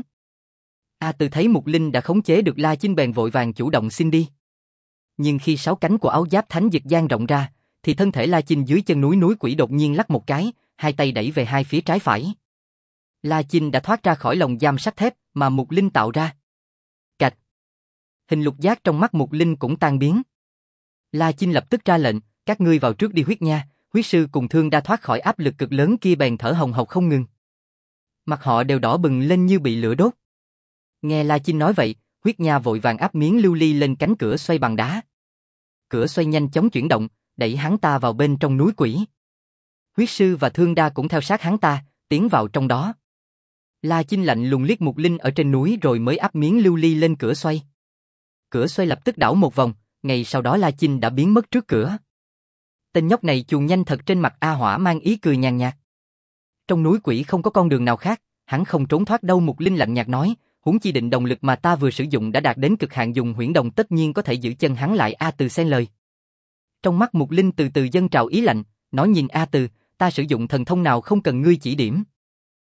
Từ thấy Mục Linh đã khống chế được La Chinh bèn vội vàng chủ động xin đi. Nhưng khi 6 cánh của áo giáp thánh dực dang rộng ra, thì thân thể La Chinh dưới chân núi quỷ đột nhiên lắc một cái, hai tay đẩy về hai phía trái phải. La Chinh đã thoát ra khỏi lồng giam sắt thép mà Mục Linh tạo ra. Cạch. Hình lục giác trong mắt Mục Linh cũng tan biến. La Chinh lập tức ra lệnh, các ngươi vào trước đi. Huyết Nha, Huyết Sư cùng Thương Đa thoát khỏi áp lực cực lớn kia bèn thở hồng hộc không ngừng. Mặt họ đều đỏ bừng lên như bị lửa đốt. Nghe La Chinh nói vậy, Huyết Nha vội vàng áp miếng lưu ly lên cánh cửa xoay bằng đá. Cửa xoay nhanh chóng chuyển động, đẩy hắn ta vào bên trong núi quỷ. Huyết Sư và Thương Đa cũng theo sát hắn ta, tiến vào trong đó. La Chinh lạnh lùng liếc Mục Linh ở trên núi rồi mới áp miếng lưu ly lên cửa xoay. Cửa xoay lập tức đảo một vòng, ngay sau đó La Chinh đã biến mất trước cửa. Tên nhóc này chuồn nhanh thật. Trên mặt A Hỏa mang ý cười nhàn nhạt. Trong núi quỷ không có con đường nào khác, hắn không trốn thoát đâu. Mục Linh lạnh nhạt nói, huống chi định động lực mà ta vừa sử dụng đã đạt đến cực hạn, dùng huyễn đồng tất nhiên có thể giữ chân hắn lại. A Từ xen lời. Trong mắt Mục Linh từ từ dâng trào ý lạnh, nói nhìn A Từ, ta sử dụng thần thông nào không cần ngươi chỉ điểm.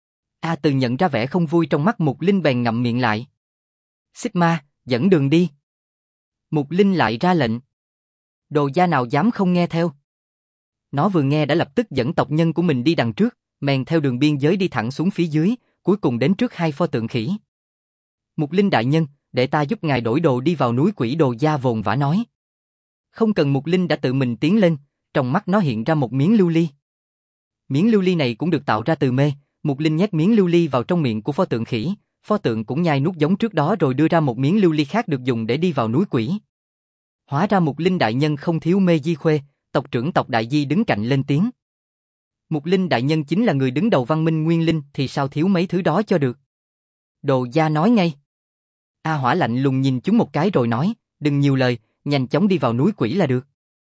A Từ nhận ra vẻ không vui trong mắt Mục Linh bèn ngậm miệng lại. Sigma, dẫn đường đi. Mục Linh lại ra lệnh. Đồ gia nào dám không nghe theo. Nó vừa nghe đã lập tức dẫn tộc nhân của mình đi đằng trước, men theo đường biên giới đi thẳng xuống phía dưới, cuối cùng đến trước hai pho tượng khỉ. Mục Linh đại nhân, để ta giúp ngài đổi đồ đi vào núi Quỷ Đồ gia vồn vã nói. Không cần, Mục Linh đã tự mình tiến lên, trong mắt nó hiện ra một miếng lưu ly. Miếng lưu ly này cũng được tạo ra từ mê, Mục Linh nhét miếng lưu ly vào trong miệng của pho tượng khỉ, pho tượng cũng nhai nuốt giống trước đó rồi đưa ra một miếng lưu ly khác được dùng để đi vào núi quỷ. Hóa ra Mục Linh đại nhân không thiếu mê di khuê, tộc trưởng tộc Đại Di đứng cạnh lên tiếng. Mục Linh đại nhân chính là người đứng đầu văn minh nguyên linh thì sao thiếu mấy thứ đó cho được. Đồ gia nói ngay. A Hỏa lạnh lùng nhìn chúng một cái rồi nói, đừng nhiều lời, nhanh chóng đi vào núi quỷ là được.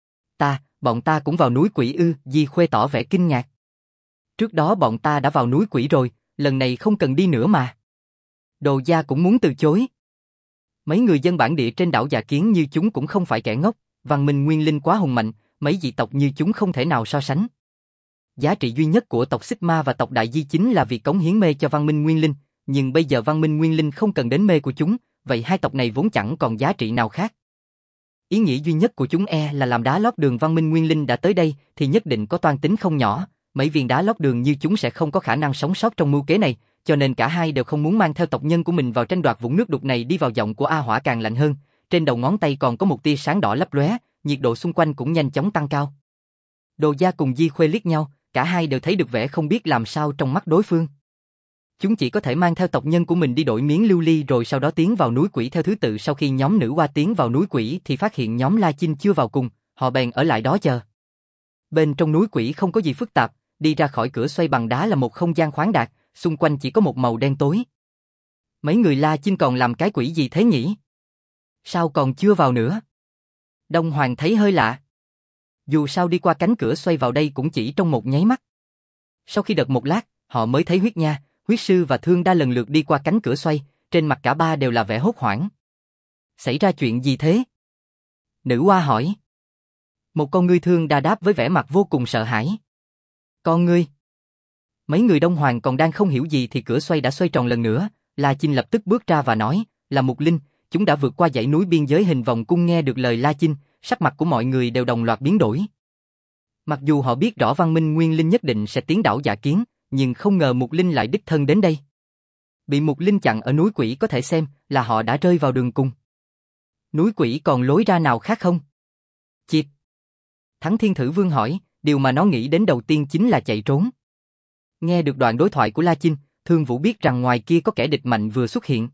Bọn ta cũng vào núi quỷ ư? Di Khuê tỏ vẻ kinh ngạc. Trước đó bọn ta đã vào núi quỷ rồi, lần này không cần đi nữa mà. Đồ gia cũng muốn từ chối. Mấy người dân bản địa trên đảo Dạ Kiến như chúng cũng không phải kẻ ngốc, văn minh nguyên linh quá hùng mạnh, mấy dị tộc như chúng không thể nào so sánh. Giá trị duy nhất của tộc Sigma và tộc Đại Di chính là việc cống hiến mê cho văn minh nguyên linh, nhưng bây giờ văn minh nguyên linh không cần đến mê của chúng, vậy hai tộc này vốn chẳng còn giá trị nào khác. Ý nghĩa duy nhất của chúng là làm đá lót đường văn minh nguyên linh đã tới đây thì nhất định có toan tính không nhỏ, mấy viên đá lót đường như chúng sẽ không có khả năng sống sót trong mưu kế này, cho nên cả hai đều không muốn mang theo tộc nhân của mình vào tranh đoạt vũng nước đục này. Đi vào. Giọng của A Hỏa càng lạnh hơn, trên đầu ngón tay còn có một tia sáng đỏ lấp lóe, nhiệt độ xung quanh cũng nhanh chóng tăng cao. Đồ gia cùng Di Khuê liếc nhau, cả hai đều thấy được vẻ không biết làm sao trong mắt đối phương. Chúng chỉ có thể mang theo tộc nhân của mình đi đổi miếng lưu ly rồi sau đó tiến vào núi quỷ theo thứ tự. Sau khi nhóm nữ hoa tiến vào núi quỷ thì phát hiện nhóm La Chinh chưa vào cùng, họ bèn ở lại đó chờ. Bên trong núi quỷ không có gì phức tạp, đi ra khỏi cửa xoay bằng đá là một không gian khoáng đạt, xung quanh chỉ có một màu đen tối. Mấy người La Chinh còn làm cái quỷ gì thế nhỉ? Sao còn chưa vào nữa? Đông Hoàng thấy hơi lạ. Dù sao đi qua cánh cửa xoay vào đây cũng chỉ trong một nháy mắt. Sau khi đợi một lát, họ mới thấy Huyết Nha, Huyết Sư và Thương Đa lần lượt đi qua cánh cửa xoay, trên mặt cả ba đều là vẻ hốt hoảng. Xảy ra chuyện gì thế? Nữ hoa hỏi. Một con ngươi Thương Đa đáp với vẻ mặt vô cùng sợ hãi. Con ngươi? Mấy người Đông Hoàng còn đang không hiểu gì thì cửa xoay đã xoay tròn lần nữa, La Chinh lập tức bước ra và nói, là Mục Linh, chúng đã vượt qua dãy núi biên giới hình vòng cung. Nghe được lời La Chinh, sắc mặt của mọi người đều đồng loạt biến đổi. Mặc dù họ biết rõ văn minh nguyên linh nhất định sẽ tiến đảo Dạ Kiến, nhưng không ngờ Mục Linh lại đích thân đến đây. Bị Mục Linh chặn ở núi quỷ có thể xem là họ đã rơi vào đường cùng. Núi quỷ còn lối ra nào khác không? Chịp. Thắng Thiên Thử Vương hỏi, điều mà nó nghĩ đến đầu tiên chính là chạy trốn. Nghe được đoạn đối thoại của La Chinh, Thương Vũ biết rằng ngoài kia có kẻ địch mạnh vừa xuất hiện.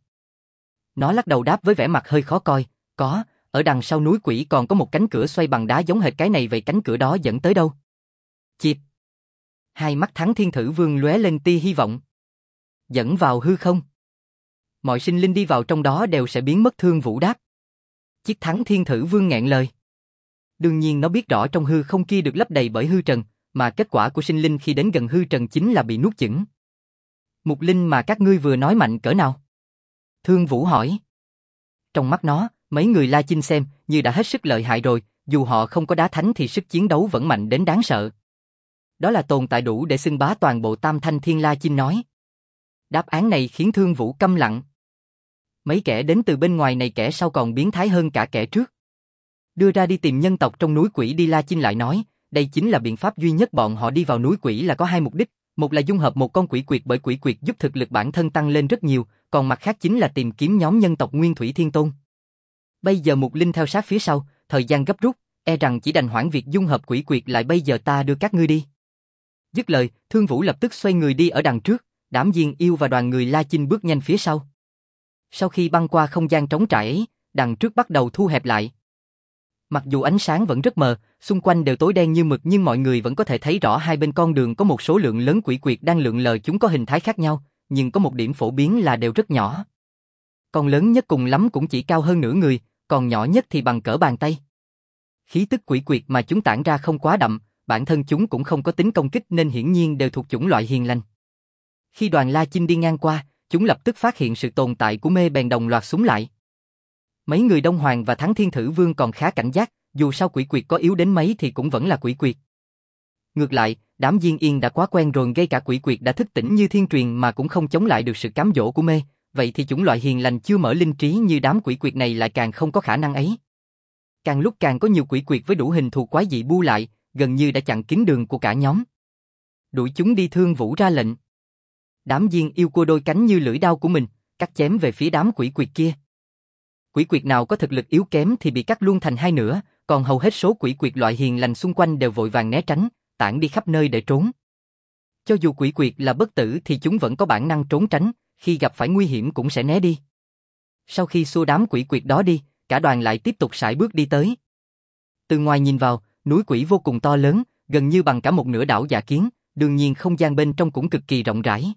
Nó lắc đầu đáp với vẻ mặt hơi khó coi, có, ở đằng sau núi quỷ còn có một cánh cửa xoay bằng đá giống hệt cái này, vậy cánh cửa đó dẫn tới đâu? Chịp. Hai mắt Thắng Thiên Thử Vương lóe lên tia hy vọng. Dẫn vào hư không. Mọi sinh linh đi vào trong đó đều sẽ biến mất. Thương Vũ đáp. Chiếc Thắng Thiên Thử Vương nghẹn lời. Đương nhiên nó biết rõ trong hư không kia được lấp đầy bởi hư trần, mà kết quả của sinh linh khi đến gần hư trần chính là bị nuốt chửng. Mục Linh mà các ngươi vừa nói mạnh cỡ nào? Thương Vũ hỏi. Trong mắt nó, mấy người La Chinh xem như đã hết sức lợi hại rồi, dù họ không có đá thánh thì sức chiến đấu vẫn mạnh đến đáng sợ. Đó là tồn tại đủ để xưng bá toàn bộ Tam Thanh Thiên. La Chinh nói. Đáp án này khiến Thương Vũ câm lặng. Mấy kẻ đến từ bên ngoài này kẻ sau còn biến thái hơn cả kẻ trước. Đưa ra đi tìm nhân tộc trong núi quỷ đi. La Chinh lại nói, đây chính là biện pháp duy nhất. Bọn họ đi vào núi quỷ là có hai mục đích, một là dung hợp một con quỷ quyệt bởi quỷ quyệt giúp thực lực bản thân tăng lên rất nhiều, còn mặt khác chính là tìm kiếm nhóm nhân tộc Nguyên Thủy Thiên Tôn. Bây giờ Mục Linh theo sát phía sau, thời gian gấp rút, rằng chỉ đành hoãn việc dung hợp quỷ quyệt lại. Bây giờ ta đưa các ngươi đi. Dứt lời, Thương Vũ lập tức xoay người đi ở đằng trước, Đám Diên Yêu và đoàn người La Chinh bước nhanh phía sau. Sau khi băng qua không gian trống trải ấy, đằng trước bắt đầu thu hẹp lại. Mặc dù ánh sáng vẫn rất mờ, xung quanh đều tối đen như mực nhưng mọi người vẫn có thể thấy rõ hai bên con đường có một số lượng lớn quỷ quyệt đang lượn lờ. Chúng có hình thái khác nhau, nhưng có một điểm phổ biến là đều rất nhỏ. Con lớn nhất cùng lắm cũng chỉ cao hơn nửa người, còn nhỏ nhất thì bằng cỡ bàn tay. Khí tức quỷ quyệt mà chúng tản ra không quá đậm, bản thân chúng cũng không có tính công kích nên hiển nhiên đều thuộc chủng loại hiền lành. Khi đoàn La Chinh đi ngang qua, chúng lập tức phát hiện sự tồn tại của mê bèn đồng loạt súng lại. Mấy người Đông Hoàng và Thắng Thiên Thử Vương còn khá cảnh giác, dù sao quỷ quyệt có yếu đến mấy thì cũng vẫn là quỷ quyệt. Ngược lại, Đám Diên Yên đã quá quen rồi, ngay cả quỷ quyệt đã thức tỉnh như thiên truyền mà cũng không chống lại được sự cám dỗ của mê, vậy thì chủng loại hiền lành chưa mở linh trí như đám quỷ quyệt này lại càng không có khả năng ấy. Càng lúc càng có nhiều quỷ quyệt với đủ hình thù quái dị bu lại, gần như đã chặn kín đường của cả nhóm. Đuổi chúng đi, Thương Vũ ra lệnh. Đám Diên Yêu cua đôi cánh như lưỡi đao của mình, cắt chém về phía đám quỷ quyệt kia. Quỷ quyệt nào có thực lực yếu kém thì bị cắt luôn thành hai nửa, còn hầu hết số quỷ quyệt loại hiền lành xung quanh đều vội vàng né tránh, tản đi khắp nơi để trốn. Cho dù quỷ quyệt là bất tử thì chúng vẫn có bản năng trốn tránh, khi gặp phải nguy hiểm cũng sẽ né đi. Sau khi xua đám quỷ quyệt đó đi, cả đoàn lại tiếp tục sải bước đi tới. Từ ngoài nhìn vào, núi quỷ vô cùng to lớn, gần như bằng cả một nửa đảo Dạ Kiến, đương nhiên không gian bên trong cũng cực kỳ rộng rãi.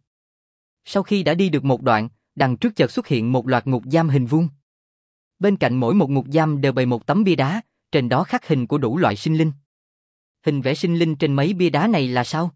Sau khi đã đi được một đoạn, đằng trước chợt xuất hiện một loạt ngục giam hình vuông. Bên cạnh mỗi một ngục giam đều bày một tấm bia đá, trên đó khắc hình của đủ loại sinh linh. Hình vẽ sinh linh trên mấy bia đá này là sao?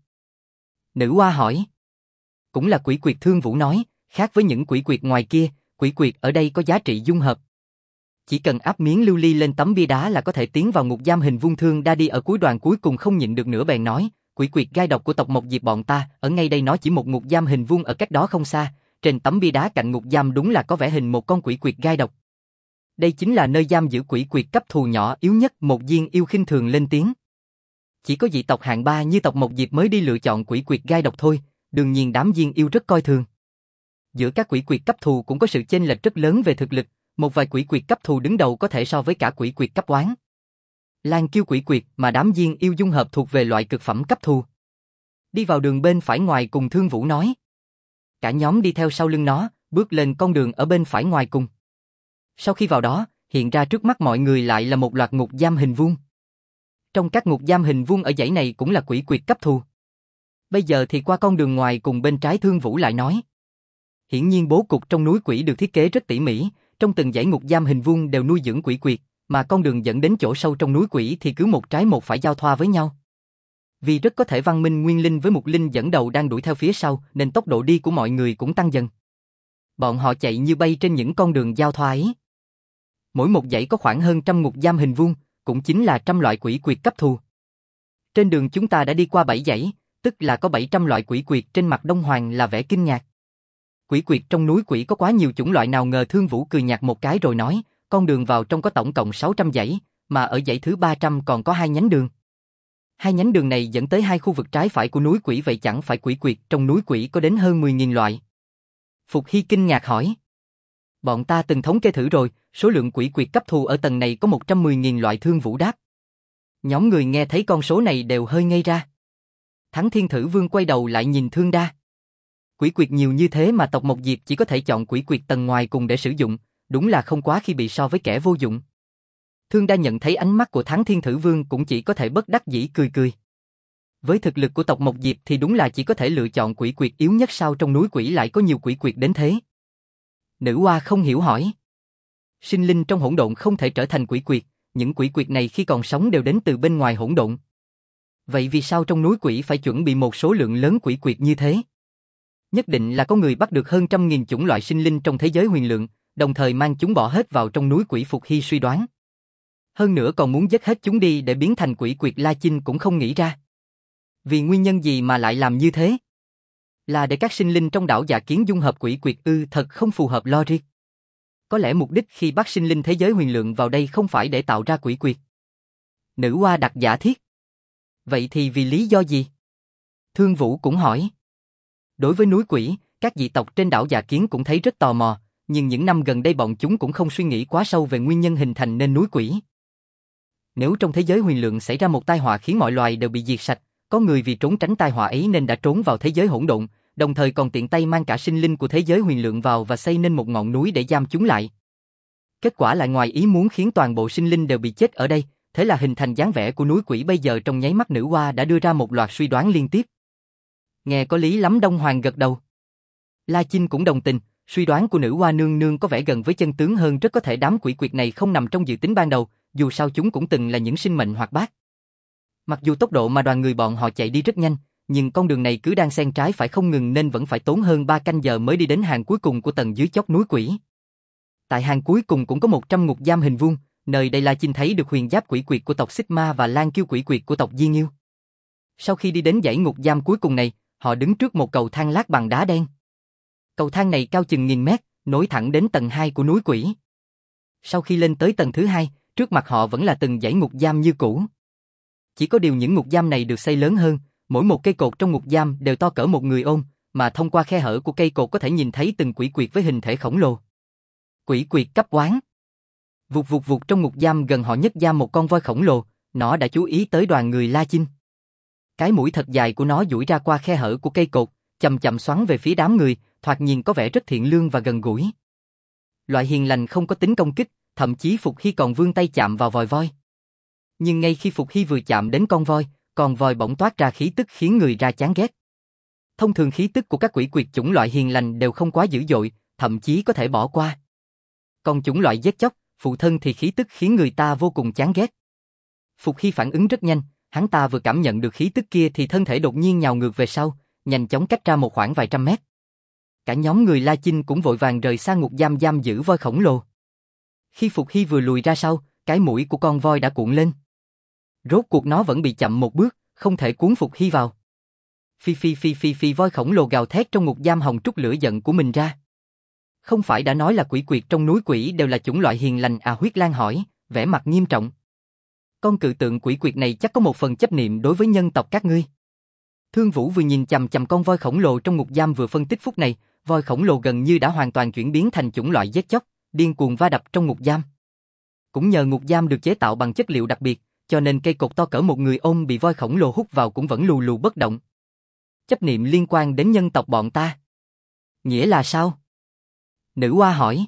Nữ oa hỏi. Cũng là quỷ quyệt, Thương Vũ nói, khác với những quỷ quyệt ngoài kia, quỷ quyệt ở đây có giá trị dung hợp. Chỉ cần áp miếng lưu ly lên tấm bia đá là có thể tiến vào ngục giam hình vuông. Thương Đa đi ở cuối đoàn cuối cùng không nhịn được nữa bèn nói, quỷ quyệt gai độc của tộc Mộc Diệp bọn ta, ở ngay đây. Nó chỉ một ngục giam hình vuông ở cách đó không xa, trên tấm bia đá cạnh ngục giam đúng là có vẽ hình một con quỷ quyệt gai độc. Đây chính là nơi giam giữ quỷ quyệt cấp thù nhỏ yếu nhất. Một Diên Yêu khinh thường lên tiếng. Chỉ có dị tộc hạng 3 như tộc Mộc Diệp mới đi lựa chọn quỷ quyệt gai độc thôi, đương nhiên đám Diên Yêu rất coi thường. Giữa các quỷ quyệt cấp thù cũng có sự chênh lệch rất lớn về thực lực, một vài quỷ quyệt cấp thù đứng đầu có thể so với cả quỷ quyệt cấp oán. Lan Kiêu quỷ quyệt mà đám Diên Yêu dung hợp thuộc về loại cực phẩm cấp thù. Đi vào đường bên phải ngoài cùng, Thương Vũ nói. Cả nhóm đi theo sau lưng nó, bước lên con đường ở bên phải ngoài cùng. Sau khi vào đó, hiện ra trước mắt mọi người lại là một loạt ngục giam hình vuông. Trong các ngục giam hình vuông ở dãy này cũng là quỷ quyệt cấp thù. Bây giờ thì qua con đường ngoài cùng bên trái, Thương Vũ lại nói. Hiển nhiên bố cục trong núi quỷ được thiết kế rất tỉ mỉ, trong từng dãy ngục giam hình vuông đều nuôi dưỡng quỷ quyệt, mà con đường dẫn đến chỗ sâu trong núi quỷ thì cứ một trái một phải giao thoa với nhau. Vì rất có thể Văn Minh Nguyên Linh với Mục Linh dẫn đầu đang đuổi theo phía sau, nên tốc độ đi của mọi người cũng tăng dần. Bọn họ chạy như bay trên những con đường giao thoa ấy. Mỗi một dãy có khoảng hơn 100 ngục giam hình vuông, cũng chính là 100 loại quỷ quyệt cấp thù. Trên đường chúng ta đã đi qua 7 dãy, tức là có 700 loại quỷ quyệt. Trên mặt Đông Hoàng là vẻ kinh ngạc. Quỷ quyệt trong núi quỷ có quá nhiều chủng loại nào ngờ. Thương Vũ cười nhạt một cái rồi nói, con đường vào trong có tổng cộng 600 dãy, mà ở dãy thứ 300 còn có 2 nhánh đường. 2 nhánh đường này dẫn tới 2 khu vực trái phải của núi quỷ, vậy chẳng phải quỷ quyệt trong núi quỷ có đến hơn 10.000 loại. Phục Hy kinh ngạc hỏi. Bọn ta từng thống kê thử rồi, số lượng quỷ quyệt cấp thù ở tầng này có 110.000 loại, Thương Vũ đáp. Nhóm người nghe thấy con số này đều hơi ngây ra. Thắng Thiên Thử Vương quay đầu lại nhìn Thương Đa. Quỷ quyệt nhiều như thế mà tộc Mộc Diệp chỉ có thể chọn quỷ quyệt tầng ngoài cùng để sử dụng, đúng là không quá khi bị so với kẻ vô dụng. Thương Đa nhận thấy ánh mắt của Thắng Thiên Thử Vương cũng chỉ có thể bất đắc dĩ cười cười. Với thực lực của tộc Mộc Diệp thì đúng là chỉ có thể lựa chọn quỷ quyệt yếu nhất, sao trong núi quỷ lại có nhiều quỷ quyệt đến thế? Nữ oa không hiểu hỏi. Sinh linh trong hỗn độn không thể trở thành quỷ quyệt, những quỷ quyệt này khi còn sống đều đến từ bên ngoài hỗn độn. Vậy vì sao trong núi quỷ phải chuẩn bị một số lượng lớn quỷ quyệt như thế? Nhất định là có người bắt được hơn 100.000 chủng loại sinh linh trong thế giới huyền lượng, đồng thời mang chúng bỏ hết vào trong núi quỷ, Phục Hy suy đoán. Hơn nữa còn muốn dứt hết chúng đi để biến thành quỷ quyệt. La Chinh cũng không nghĩ ra. Vì nguyên nhân gì mà lại làm như thế? Là để các sinh linh trong đảo Dạ Kiến dung hợp quỷ quyệt ư? Thật không phù hợp logic. Có lẽ mục đích khi bắt sinh linh thế giới huyền lượng vào đây không phải để tạo ra quỷ quyệt. Nữ oa đặt giả thiết. Vậy thì vì lý do gì? Thương Vũ cũng hỏi. Đối với núi quỷ, các dị tộc trên đảo Dạ Kiến cũng thấy rất tò mò, nhưng những năm gần đây bọn chúng cũng không suy nghĩ quá sâu về nguyên nhân hình thành nên núi quỷ. Nếu trong thế giới huyền lượng xảy ra một tai họa khiến mọi loài đều bị diệt sạch, có người vì trốn tránh tai họa ấy nên đã trốn vào thế giới hỗn độn, đồng thời còn tiện tay mang cả sinh linh của thế giới huyền lượng vào và xây nên một ngọn núi để giam chúng lại. Kết quả lại ngoài ý muốn khiến toàn bộ sinh linh đều bị chết ở đây, thế là hình thành dáng vẻ của núi quỷ bây giờ. Trong nháy mắt nữ oa đã đưa ra một loạt suy đoán liên tiếp. Nghe có lý lắm, Đông Hoàng gật đầu. La Chinh cũng đồng tình, suy đoán của nữ oa nương nương có vẻ gần với chân tướng hơn, rất có thể đám quỷ quyệt này không nằm trong dự tính ban đầu, dù sao chúng cũng từng là những sinh mệnh hoạt bát. Mặc dù tốc độ mà đoàn người bọn họ chạy đi rất nhanh, nhưng con đường này cứ đang xen trái phải không ngừng nên vẫn phải tốn hơn 3 canh giờ mới đi đến hàng cuối cùng của tầng dưới chót núi quỷ. Tại hàng cuối cùng cũng có 100 ngục giam hình vuông, nơi đây La Chinh thấy được huyền giáp quỷ quyệt của tộc Xích Ma và Lan Kiêu quỷ quyệt của tộc Diên Yêu. Sau khi đi đến dãy ngục giam cuối cùng này, họ đứng trước một cầu thang lát bằng đá đen. Cầu thang này cao chừng 1000 mét, nối thẳng đến tầng 2 của núi quỷ. Sau khi lên tới tầng thứ 2, trước mặt họ vẫn là từng dãy ngục giam như cũ. Chỉ có điều những ngục giam này được xây lớn hơn, mỗi một cây cột trong ngục giam đều to cỡ một người ôm, mà thông qua khe hở của cây cột có thể nhìn thấy từng quỷ quyệt với hình thể khổng lồ. Quỷ quyệt cấp oán. Vụt vụt vụt, trong ngục giam gần họ nhất giam một con voi khổng lồ, nó đã chú ý tới đoàn người La Chinh. Cái mũi thật dài của nó duỗi ra qua khe hở của cây cột, chậm chậm xoắn về phía đám người, thoạt nhìn có vẻ rất thiện lương và gần gũi. Loại hiền lành không có tính công kích, thậm chí Phục Hy còn vươn tay chạm vào vòi voi. Nhưng ngay khi Phục Hy vừa chạm đến con voi bỗng toát ra khí tức khiến người ra chán ghét. Thông thường khí tức của các quỷ quyệt chủng loại hiền lành đều không quá dữ dội, thậm chí có thể bỏ qua. Còn chủng loại giết chóc, phụ thân thì khí tức khiến người ta vô cùng chán ghét. Phục Hy phản ứng rất nhanh, hắn ta vừa cảm nhận được khí tức kia thì thân thể đột nhiên nhào ngược về sau, nhanh chóng cách ra một khoảng vài trăm mét. Cả nhóm người La Chinh cũng vội vàng rời xa ngục giam giam giữ voi khổng lồ. Khi Phục Hy vừa lùi ra sau, cái mũi của con voi đã cuộn lên. Rốt cuộc nó vẫn bị chậm một bước, không thể cuốn Phục Hy vào. Phi phi phi phi phi, voi khổng lồ gào thét trong ngục giam hồng trút lửa giận của mình ra. Không phải đã nói là quỷ quyệt trong núi quỷ đều là chủng loại hiền lành à? Huyết Lang hỏi, vẻ mặt nghiêm trọng. Con cự tượng quỷ quyệt này chắc có một phần chấp niệm đối với nhân tộc các ngươi. Thương Vũ vừa nhìn chằm chằm con voi khổng lồ trong ngục giam vừa phân tích phút này, voi khổng lồ gần như đã hoàn toàn chuyển biến thành chủng loại giết chóc, điên cuồng va đập trong ngục giam. Cũng nhờ ngục giam được chế tạo bằng chất liệu đặc biệt, cho nên cây cột to cỡ một người ôm bị voi khổng lồ hút vào cũng vẫn lù lù bất động. Chấp niệm liên quan đến nhân tộc bọn ta. Nghĩa là sao? Nữ oa hỏi.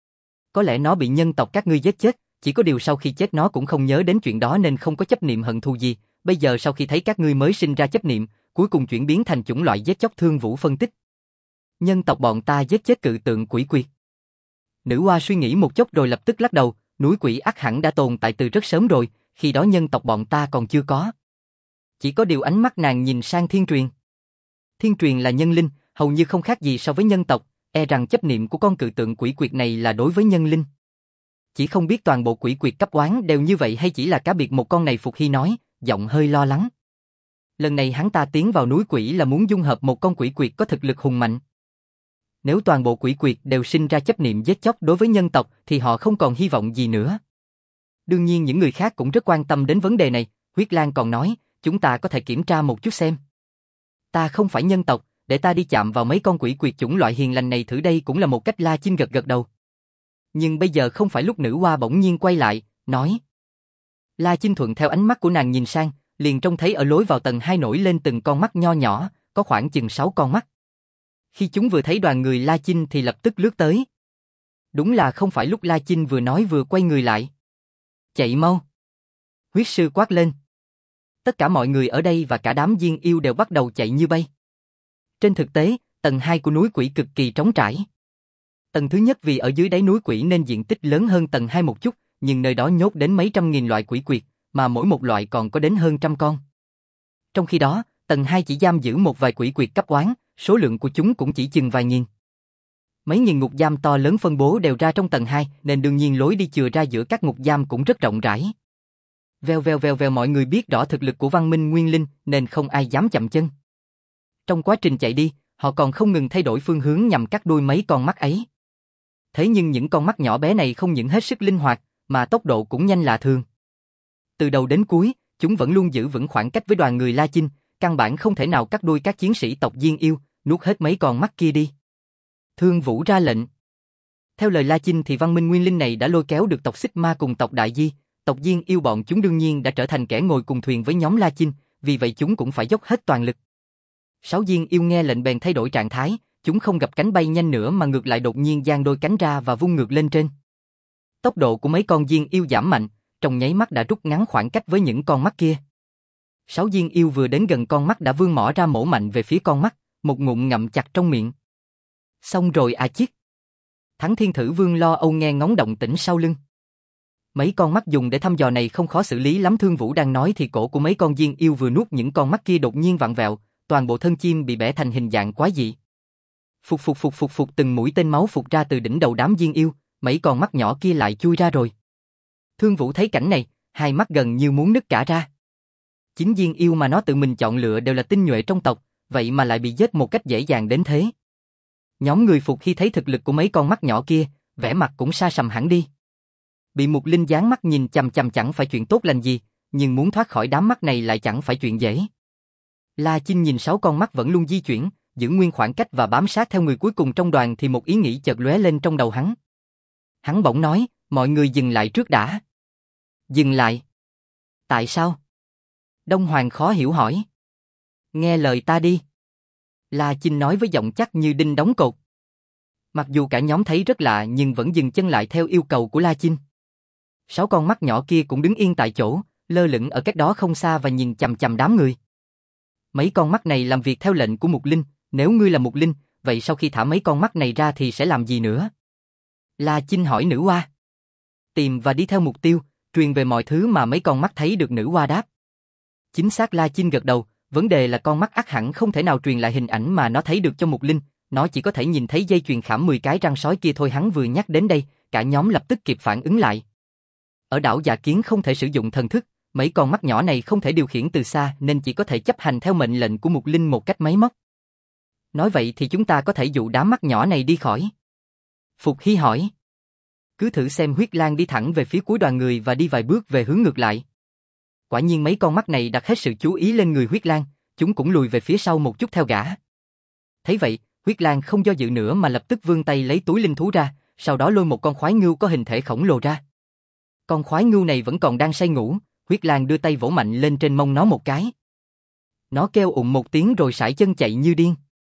Có lẽ nó bị nhân tộc các ngươi giết chết, chỉ có điều sau khi chết nó cũng không nhớ đến chuyện đó nên không có chấp niệm hận thù gì. Bây giờ sau khi thấy các ngươi mới sinh ra chấp niệm, cuối cùng chuyển biến thành chủng loại giết chóc. Thương Vũ phân tích. Nhân tộc bọn ta giết chết cự tượng quỷ quyệt. Nữ oa suy nghĩ một chút rồi lập tức lắc đầu, núi quỷ ắt hẳn đã tồn tại từ rất sớm rồi, khi đó nhân tộc bọn ta còn chưa có. Chỉ có điều ánh mắt nàng nhìn sang Thiên Truyền. Thiên Truyền là nhân linh, hầu như không khác gì so với nhân tộc, e rằng chấp niệm của con cự tượng quỷ quyệt này là đối với nhân linh. Chỉ không biết toàn bộ quỷ quyệt cấp oán đều như vậy hay chỉ là cá biệt một con này. Phục Hy nói, giọng hơi lo lắng. Lần này hắn ta tiến vào núi quỷ là muốn dung hợp một con quỷ quyệt có thực lực hùng mạnh. Nếu toàn bộ quỷ quyệt đều sinh ra chấp niệm giết chóc đối với nhân tộc thì họ không còn hy vọng gì nữa. Đương nhiên những người khác cũng rất quan tâm đến vấn đề này. Huyết Lang còn nói, chúng ta có thể kiểm tra một chút xem. Ta không phải nhân tộc, để ta đi chạm vào mấy con quỷ quyệt chủng loại hiền lành này thử, đây cũng là một cách. La Chinh gật gật đầu. Nhưng bây giờ không phải lúc. Nữ oa bỗng nhiên quay lại, nói. La Chinh thuận theo ánh mắt của nàng nhìn sang, liền trông thấy ở lối vào tầng 2 nổi lên từng con mắt nho nhỏ, có khoảng chừng 6 con mắt. Khi chúng vừa thấy đoàn người La Chinh thì lập tức lướt tới. Đúng là không phải lúc. La Chinh vừa nói vừa quay người lại. Chạy mau! Huyết sư quát lên. Tất cả mọi người ở đây và cả đám Diên Yêu đều bắt đầu chạy như bay. Trên thực tế, tầng 2 của núi quỷ cực kỳ trống trải. Tầng thứ nhất vì ở dưới đáy núi quỷ nên diện tích lớn hơn tầng 2 một chút, nhưng nơi đó nhốt đến mấy trăm nghìn loại quỷ quyệt, mà mỗi một loại còn có đến hơn trăm con. Trong khi đó, tầng 2 chỉ giam giữ một vài quỷ quyệt cấp oán, số lượng của chúng cũng chỉ chừng vài nghìn. Mấy nghìn ngục giam to lớn phân bố đều ra trong tầng 2, nên đương nhiên lối đi chừa ra giữa các ngục giam cũng rất rộng rãi. Vèo vèo vèo vèo, mọi người biết rõ thực lực của Văn Minh Nguyên Linh nên không ai dám chậm chân. Trong quá trình chạy đi, họ còn không ngừng thay đổi phương hướng nhằm cắt đuôi mấy con mắt ấy. Thế nhưng những con mắt nhỏ bé này không những hết sức linh hoạt, mà tốc độ cũng nhanh lạ thường. Từ đầu đến cuối, chúng vẫn luôn giữ vững khoảng cách với đoàn người La Chinh, căn bản không thể nào cắt đuôi các chiến sĩ tộc Diên Yêu, nuốt hết mấy con mắt kia đi. Thương Vũ ra lệnh. Theo lời La Chinh thì Văn Minh Nguyên Linh này đã lôi kéo được tộc Xích Ma cùng tộc Đại Di, tộc Diên Yêu bọn chúng đương nhiên đã trở thành kẻ ngồi cùng thuyền với nhóm La Chinh, vì vậy chúng cũng phải dốc hết toàn lực. 6 Diên Yêu nghe lệnh bèn thay đổi trạng thái, chúng không gập cánh bay nhanh nữa mà ngược lại đột nhiên dang đôi cánh ra và vung ngược lên trên. Tốc độ của mấy con Diên Yêu giảm mạnh, trong nháy mắt đã rút ngắn khoảng cách với những con mắt kia. 6 Diên Yêu vừa đến gần con mắt đã vươn mỏ ra mổ mạnh về phía con mắt, một ngụm ngậm chặt trong miệng. Xong rồi à chiếc. Thắng Thiên Thử Vương lo âu nghe ngóng động tĩnh sau lưng. Mấy con mắt dùng để thăm dò này không khó xử lý lắm. Thương Vũ đang nói thì cổ của mấy con Diên Yêu vừa nuốt những con mắt kia đột nhiên vặn vẹo, toàn bộ thân chim bị bẻ thành hình dạng quái dị. Phục phục phục phục phục, từng mũi tên máu phụt ra từ đỉnh đầu đám Diên Yêu, mấy con mắt nhỏ kia lại chui ra rồi. Thương Vũ thấy cảnh này, hai mắt gần như muốn nứt cả ra. Chính viên yêu mà nó tự mình chọn lựa đều là tinh nhuệ trong tộc, vậy mà lại bị giết một cách dễ dàng đến thế. Nhóm người Phục khi thấy thực lực của mấy con mắt nhỏ kia, vẻ mặt cũng sa sầm hẳn đi. Bị Mục Linh giáng mắt nhìn chằm chằm chẳng phải chuyện tốt lành gì, nhưng muốn thoát khỏi đám mắt này lại chẳng phải chuyện dễ. La Chinh nhìn 6 con mắt vẫn luôn di chuyển, giữ nguyên khoảng cách và bám sát theo người cuối cùng trong đoàn thì một ý nghĩ chợt lóe lên trong đầu hắn. Hắn bỗng nói, mọi người dừng lại trước đã. Dừng lại? Tại sao? Đông Hoàng khó hiểu hỏi. Nghe lời ta đi. La Chinh nói với giọng chắc như đinh đóng cột. Mặc dù cả nhóm thấy rất lạ nhưng vẫn dừng chân lại theo yêu cầu của La Chinh. 6 con mắt nhỏ kia cũng đứng yên tại chỗ, lơ lửng ở cách đó không xa và nhìn chằm chằm đám người. Mấy con mắt này làm việc theo lệnh của Mục Linh, nếu ngươi là Mục Linh, vậy sau khi thả mấy con mắt này ra thì sẽ làm gì nữa? La Chinh hỏi nữ hoa. Tìm và đi theo mục tiêu, truyền về mọi thứ mà mấy con mắt thấy được, nữ hoa đáp. Chính xác, La Chinh gật đầu, vấn đề là con mắt ắt hẳn không thể nào truyền lại hình ảnh mà nó thấy được cho Mục Linh, nó chỉ có thể nhìn thấy dây chuyền khảm 10 cái răng sói kia thôi. Hắn vừa nhắc đến đây, cả nhóm lập tức kịp phản ứng lại. Ở đảo Dạ Kiến không thể sử dụng thần thức, mấy con mắt nhỏ này không thể điều khiển từ xa nên chỉ có thể chấp hành theo mệnh lệnh của Mục Linh một cách máy móc. Nói vậy thì chúng ta có thể dụ đám mắt nhỏ này đi khỏi. Phục Hy hỏi. Cứ thử xem. Huyết Lang đi thẳng về phía cuối đoàn người và đi vài bước về hướng ngược lại. Quả nhiên mấy con mắt này đặt hết sự chú ý lên người Huyết Lang, chúng cũng lùi về phía sau một chút theo gã. Thấy vậy, Huyết Lang không do dự nữa mà lập tức vươn tay lấy túi linh thú ra, sau đó lôi một con khoái ngưu có hình thể khổng lồ ra. Con khoái ngưu này vẫn còn đang say ngủ, Huyết Lang đưa tay vỗ mạnh lên trên mông nó một cái. Nó kêu ụng một tiếng rồi sải chân chạy như điên.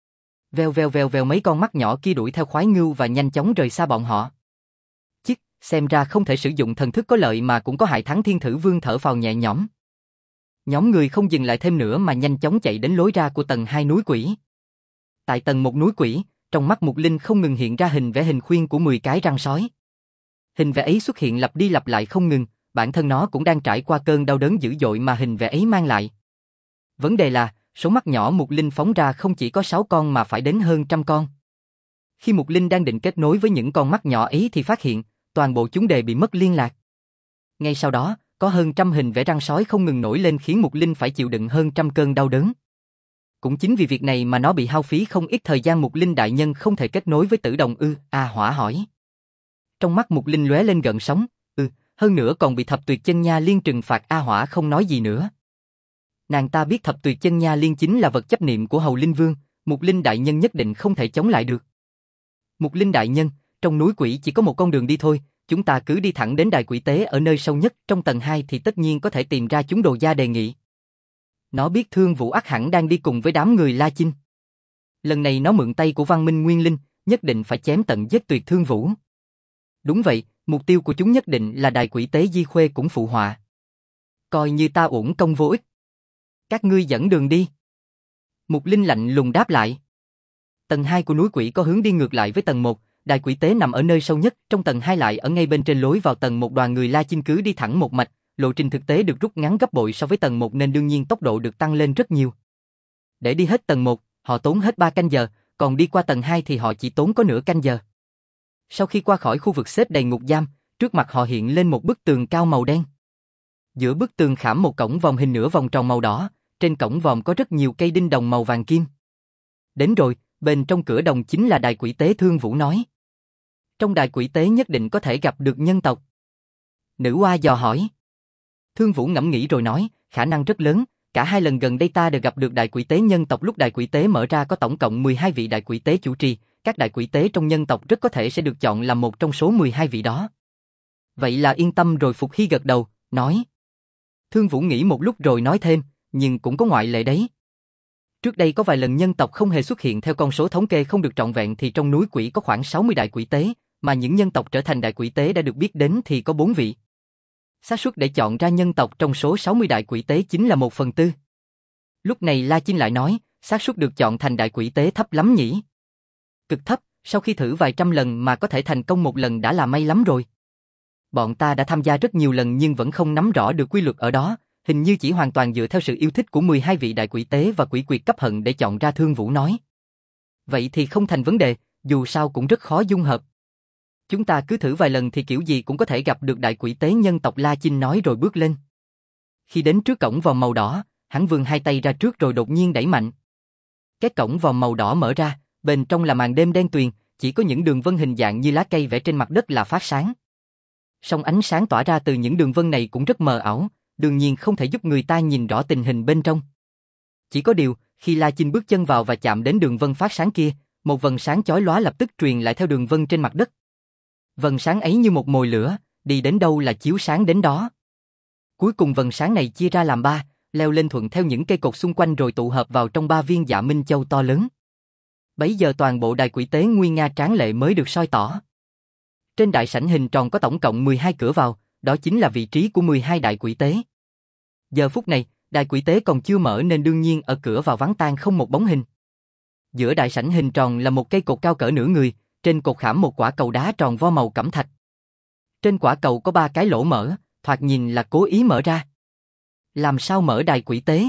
Vèo vèo vèo vèo, mấy con mắt nhỏ kia đuổi theo khoái ngưu và nhanh chóng rời xa bọn họ. Chích, xem ra không thể sử dụng thần thức có lợi mà cũng có hại. Thắng Thiên Thử Vương thở phào nhẹ nhõm. Nhóm người không dừng lại thêm nữa mà nhanh chóng chạy đến lối ra của tầng 2 núi quỷ. Tại tầng 1 núi quỷ, trong mắt Mục Linh không ngừng hiện ra hình vẽ hình khuyên của 10 cái răng sói. Hình vẽ ấy xuất hiện lặp đi lặp lại không ngừng, bản thân nó cũng đang trải qua cơn đau đớn dữ dội mà hình vẽ ấy mang lại. Vấn đề là, số mắt nhỏ Mục Linh phóng ra không chỉ có 6 con mà phải đến hơn trăm con. Khi Mục Linh đang định kết nối với những con mắt nhỏ ấy thì phát hiện, toàn bộ chúng đều bị mất liên lạc. Ngay sau đó, có hơn trăm hình vẽ răng sói không ngừng nổi lên khiến Mục Linh phải chịu đựng hơn trăm cơn đau đớn. Cũng chính vì việc này mà nó bị hao phí không ít thời gian. Mục Linh đại nhân không thể kết nối với Tử Đồng ư? A Hỏa hỏi. Trong mắt Mục Linh lóe lên gợn sóng, hơn nữa còn bị Thập Tuyệt Chân Nha Liên trừng phạt. A Hỏa không nói gì nữa. Nàng ta biết Thập Tuyệt Chân Nha Liên chính là vật chấp niệm của Hầu Linh Vương, Mục Linh đại nhân nhất định không thể chống lại được. Mục Linh đại nhân, trong núi quỷ chỉ có một con đường đi thôi, chúng ta cứ đi thẳng đến đài quỷ tế ở nơi sâu nhất trong tầng 2 thì tất nhiên có thể tìm ra chúng. Đồ Gia đề nghị. Nó biết Thương Vũ ắt hẳn đang đi cùng với đám người La Chinh. Lần này nó mượn tay của Văn Minh Nguyên Linh, nhất định phải chém tận giết tuyệt Thương Vũ. Đúng vậy, mục tiêu của chúng nhất định là đài quỷ tế. Di Khuê cũng phụ họa. Coi như ta uổng công vô ích. Các ngươi dẫn đường đi. Mục Linh lạnh lùng đáp lại. Tầng 2 của núi quỷ có hướng đi ngược lại với tầng 1, đài quỷ tế nằm ở nơi sâu nhất, trong tầng 2 lại ở ngay bên trên lối vào tầng 1. Đoàn người La Chinh cứ đi thẳng một mạch, lộ trình thực tế được rút ngắn gấp bội so với tầng 1 nên đương nhiên tốc độ được tăng lên rất nhiều. Để đi hết tầng 1, họ tốn hết 3 canh giờ, còn đi qua tầng 2 thì họ chỉ tốn có nửa canh giờ. Sau khi qua khỏi khu vực xếp đầy ngục giam, trước mặt họ hiện lên một bức tường cao màu đen. Giữa bức tường khảm một cổng vòm hình nửa vòng tròn màu đỏ, trên cổng vòm có rất nhiều cây đinh đồng màu vàng kim. Đến rồi, bên trong cửa đồng chính là đài quỷ tế. Thương Vũ nói. Trong đài quỷ tế nhất định có thể gặp được nhân tộc. Nữ hoa dò hỏi. Thương Vũ ngẫm nghĩ rồi nói, khả năng rất lớn, cả 2 lần gần đây ta đều gặp được đại quỷ tế nhân tộc. Lúc đại quỷ tế mở ra có tổng cộng 12 vị đại quỷ tế chủ trì, các đại quỷ tế trong nhân tộc rất có thể sẽ được chọn làm một trong số 12 vị đó. Vậy là yên tâm rồi. Phục Hy gật đầu, nói. Thương Vũ nghĩ một lúc rồi nói thêm, nhưng cũng có ngoại lệ đấy. Trước đây có vài lần nhân tộc không hề xuất hiện. Theo con số thống kê không được trọn vẹn thì trong núi quỷ có khoảng 60 đại quỷ tế, mà những nhân tộc trở thành đại quỷ tế đã được biết đến thì có 4 vị. Xác suất để chọn ra nhân tộc trong số 60 đại quỷ tế chính là 1/4. Lúc này La Chinh lại nói, xác suất được chọn thành đại quỷ tế thấp lắm nhỉ? Cực thấp, sau khi thử vài trăm lần mà có thể thành công một lần đã là may lắm rồi. Bọn ta đã tham gia rất nhiều lần nhưng vẫn không nắm rõ được quy luật ở đó, hình như chỉ hoàn toàn dựa theo sự yêu thích của 12 vị đại quỷ tế và quỷ quyệt cấp hận để chọn ra. Thương Vũ nói. Vậy thì không thành vấn đề, dù sao cũng rất khó dung hợp. Chúng ta cứ thử vài lần thì kiểu gì cũng có thể gặp được đại quỷ tế nhân tộc. La Chinh nói rồi bước lên. Khi đến trước cổng vòm màu đỏ, Hắn vươn hai tay ra trước rồi đột nhiên đẩy mạnh. Cái cổng vòm màu đỏ mở ra, bên trong là màn đêm đen tuyền, chỉ có những đường vân hình dạng như lá cây vẽ trên mặt đất là phát sáng. Song ánh sáng tỏa ra từ những đường vân này cũng rất mờ ảo, đương nhiên không thể giúp người ta nhìn rõ tình hình bên trong. Chỉ có điều, khi La Chinh bước chân vào và chạm đến đường vân phát sáng kia, một vầng sáng chói lóa lập tức truyền lại theo đường vân trên mặt đất. Vầng sáng ấy như một mồi lửa, đi đến đâu là chiếu sáng đến đó. Cuối cùng vầng sáng này chia ra làm ba, leo lên thuận theo những cây cột xung quanh rồi tụ hợp vào trong ba viên Dạ Minh Châu to lớn. Bấy giờ toàn bộ đài quỷ tế nguy nga tráng lệ mới được soi tỏ. Trên đại sảnh hình tròn có tổng cộng 12 cửa vào, đó chính là vị trí của 12 đại quỷ tế. Giờ phút này, đài quỷ tế còn chưa mở nên đương nhiên ở cửa vào vắng tang không một bóng hình. Giữa đại sảnh hình tròn là một cây cột cao cỡ nửa người, trên cột khảm một quả cầu đá tròn vo màu cẩm thạch. Trên quả cầu có 3 cái lỗ mở, thoạt nhìn là cố ý mở ra. Làm sao mở đài quỷ tế?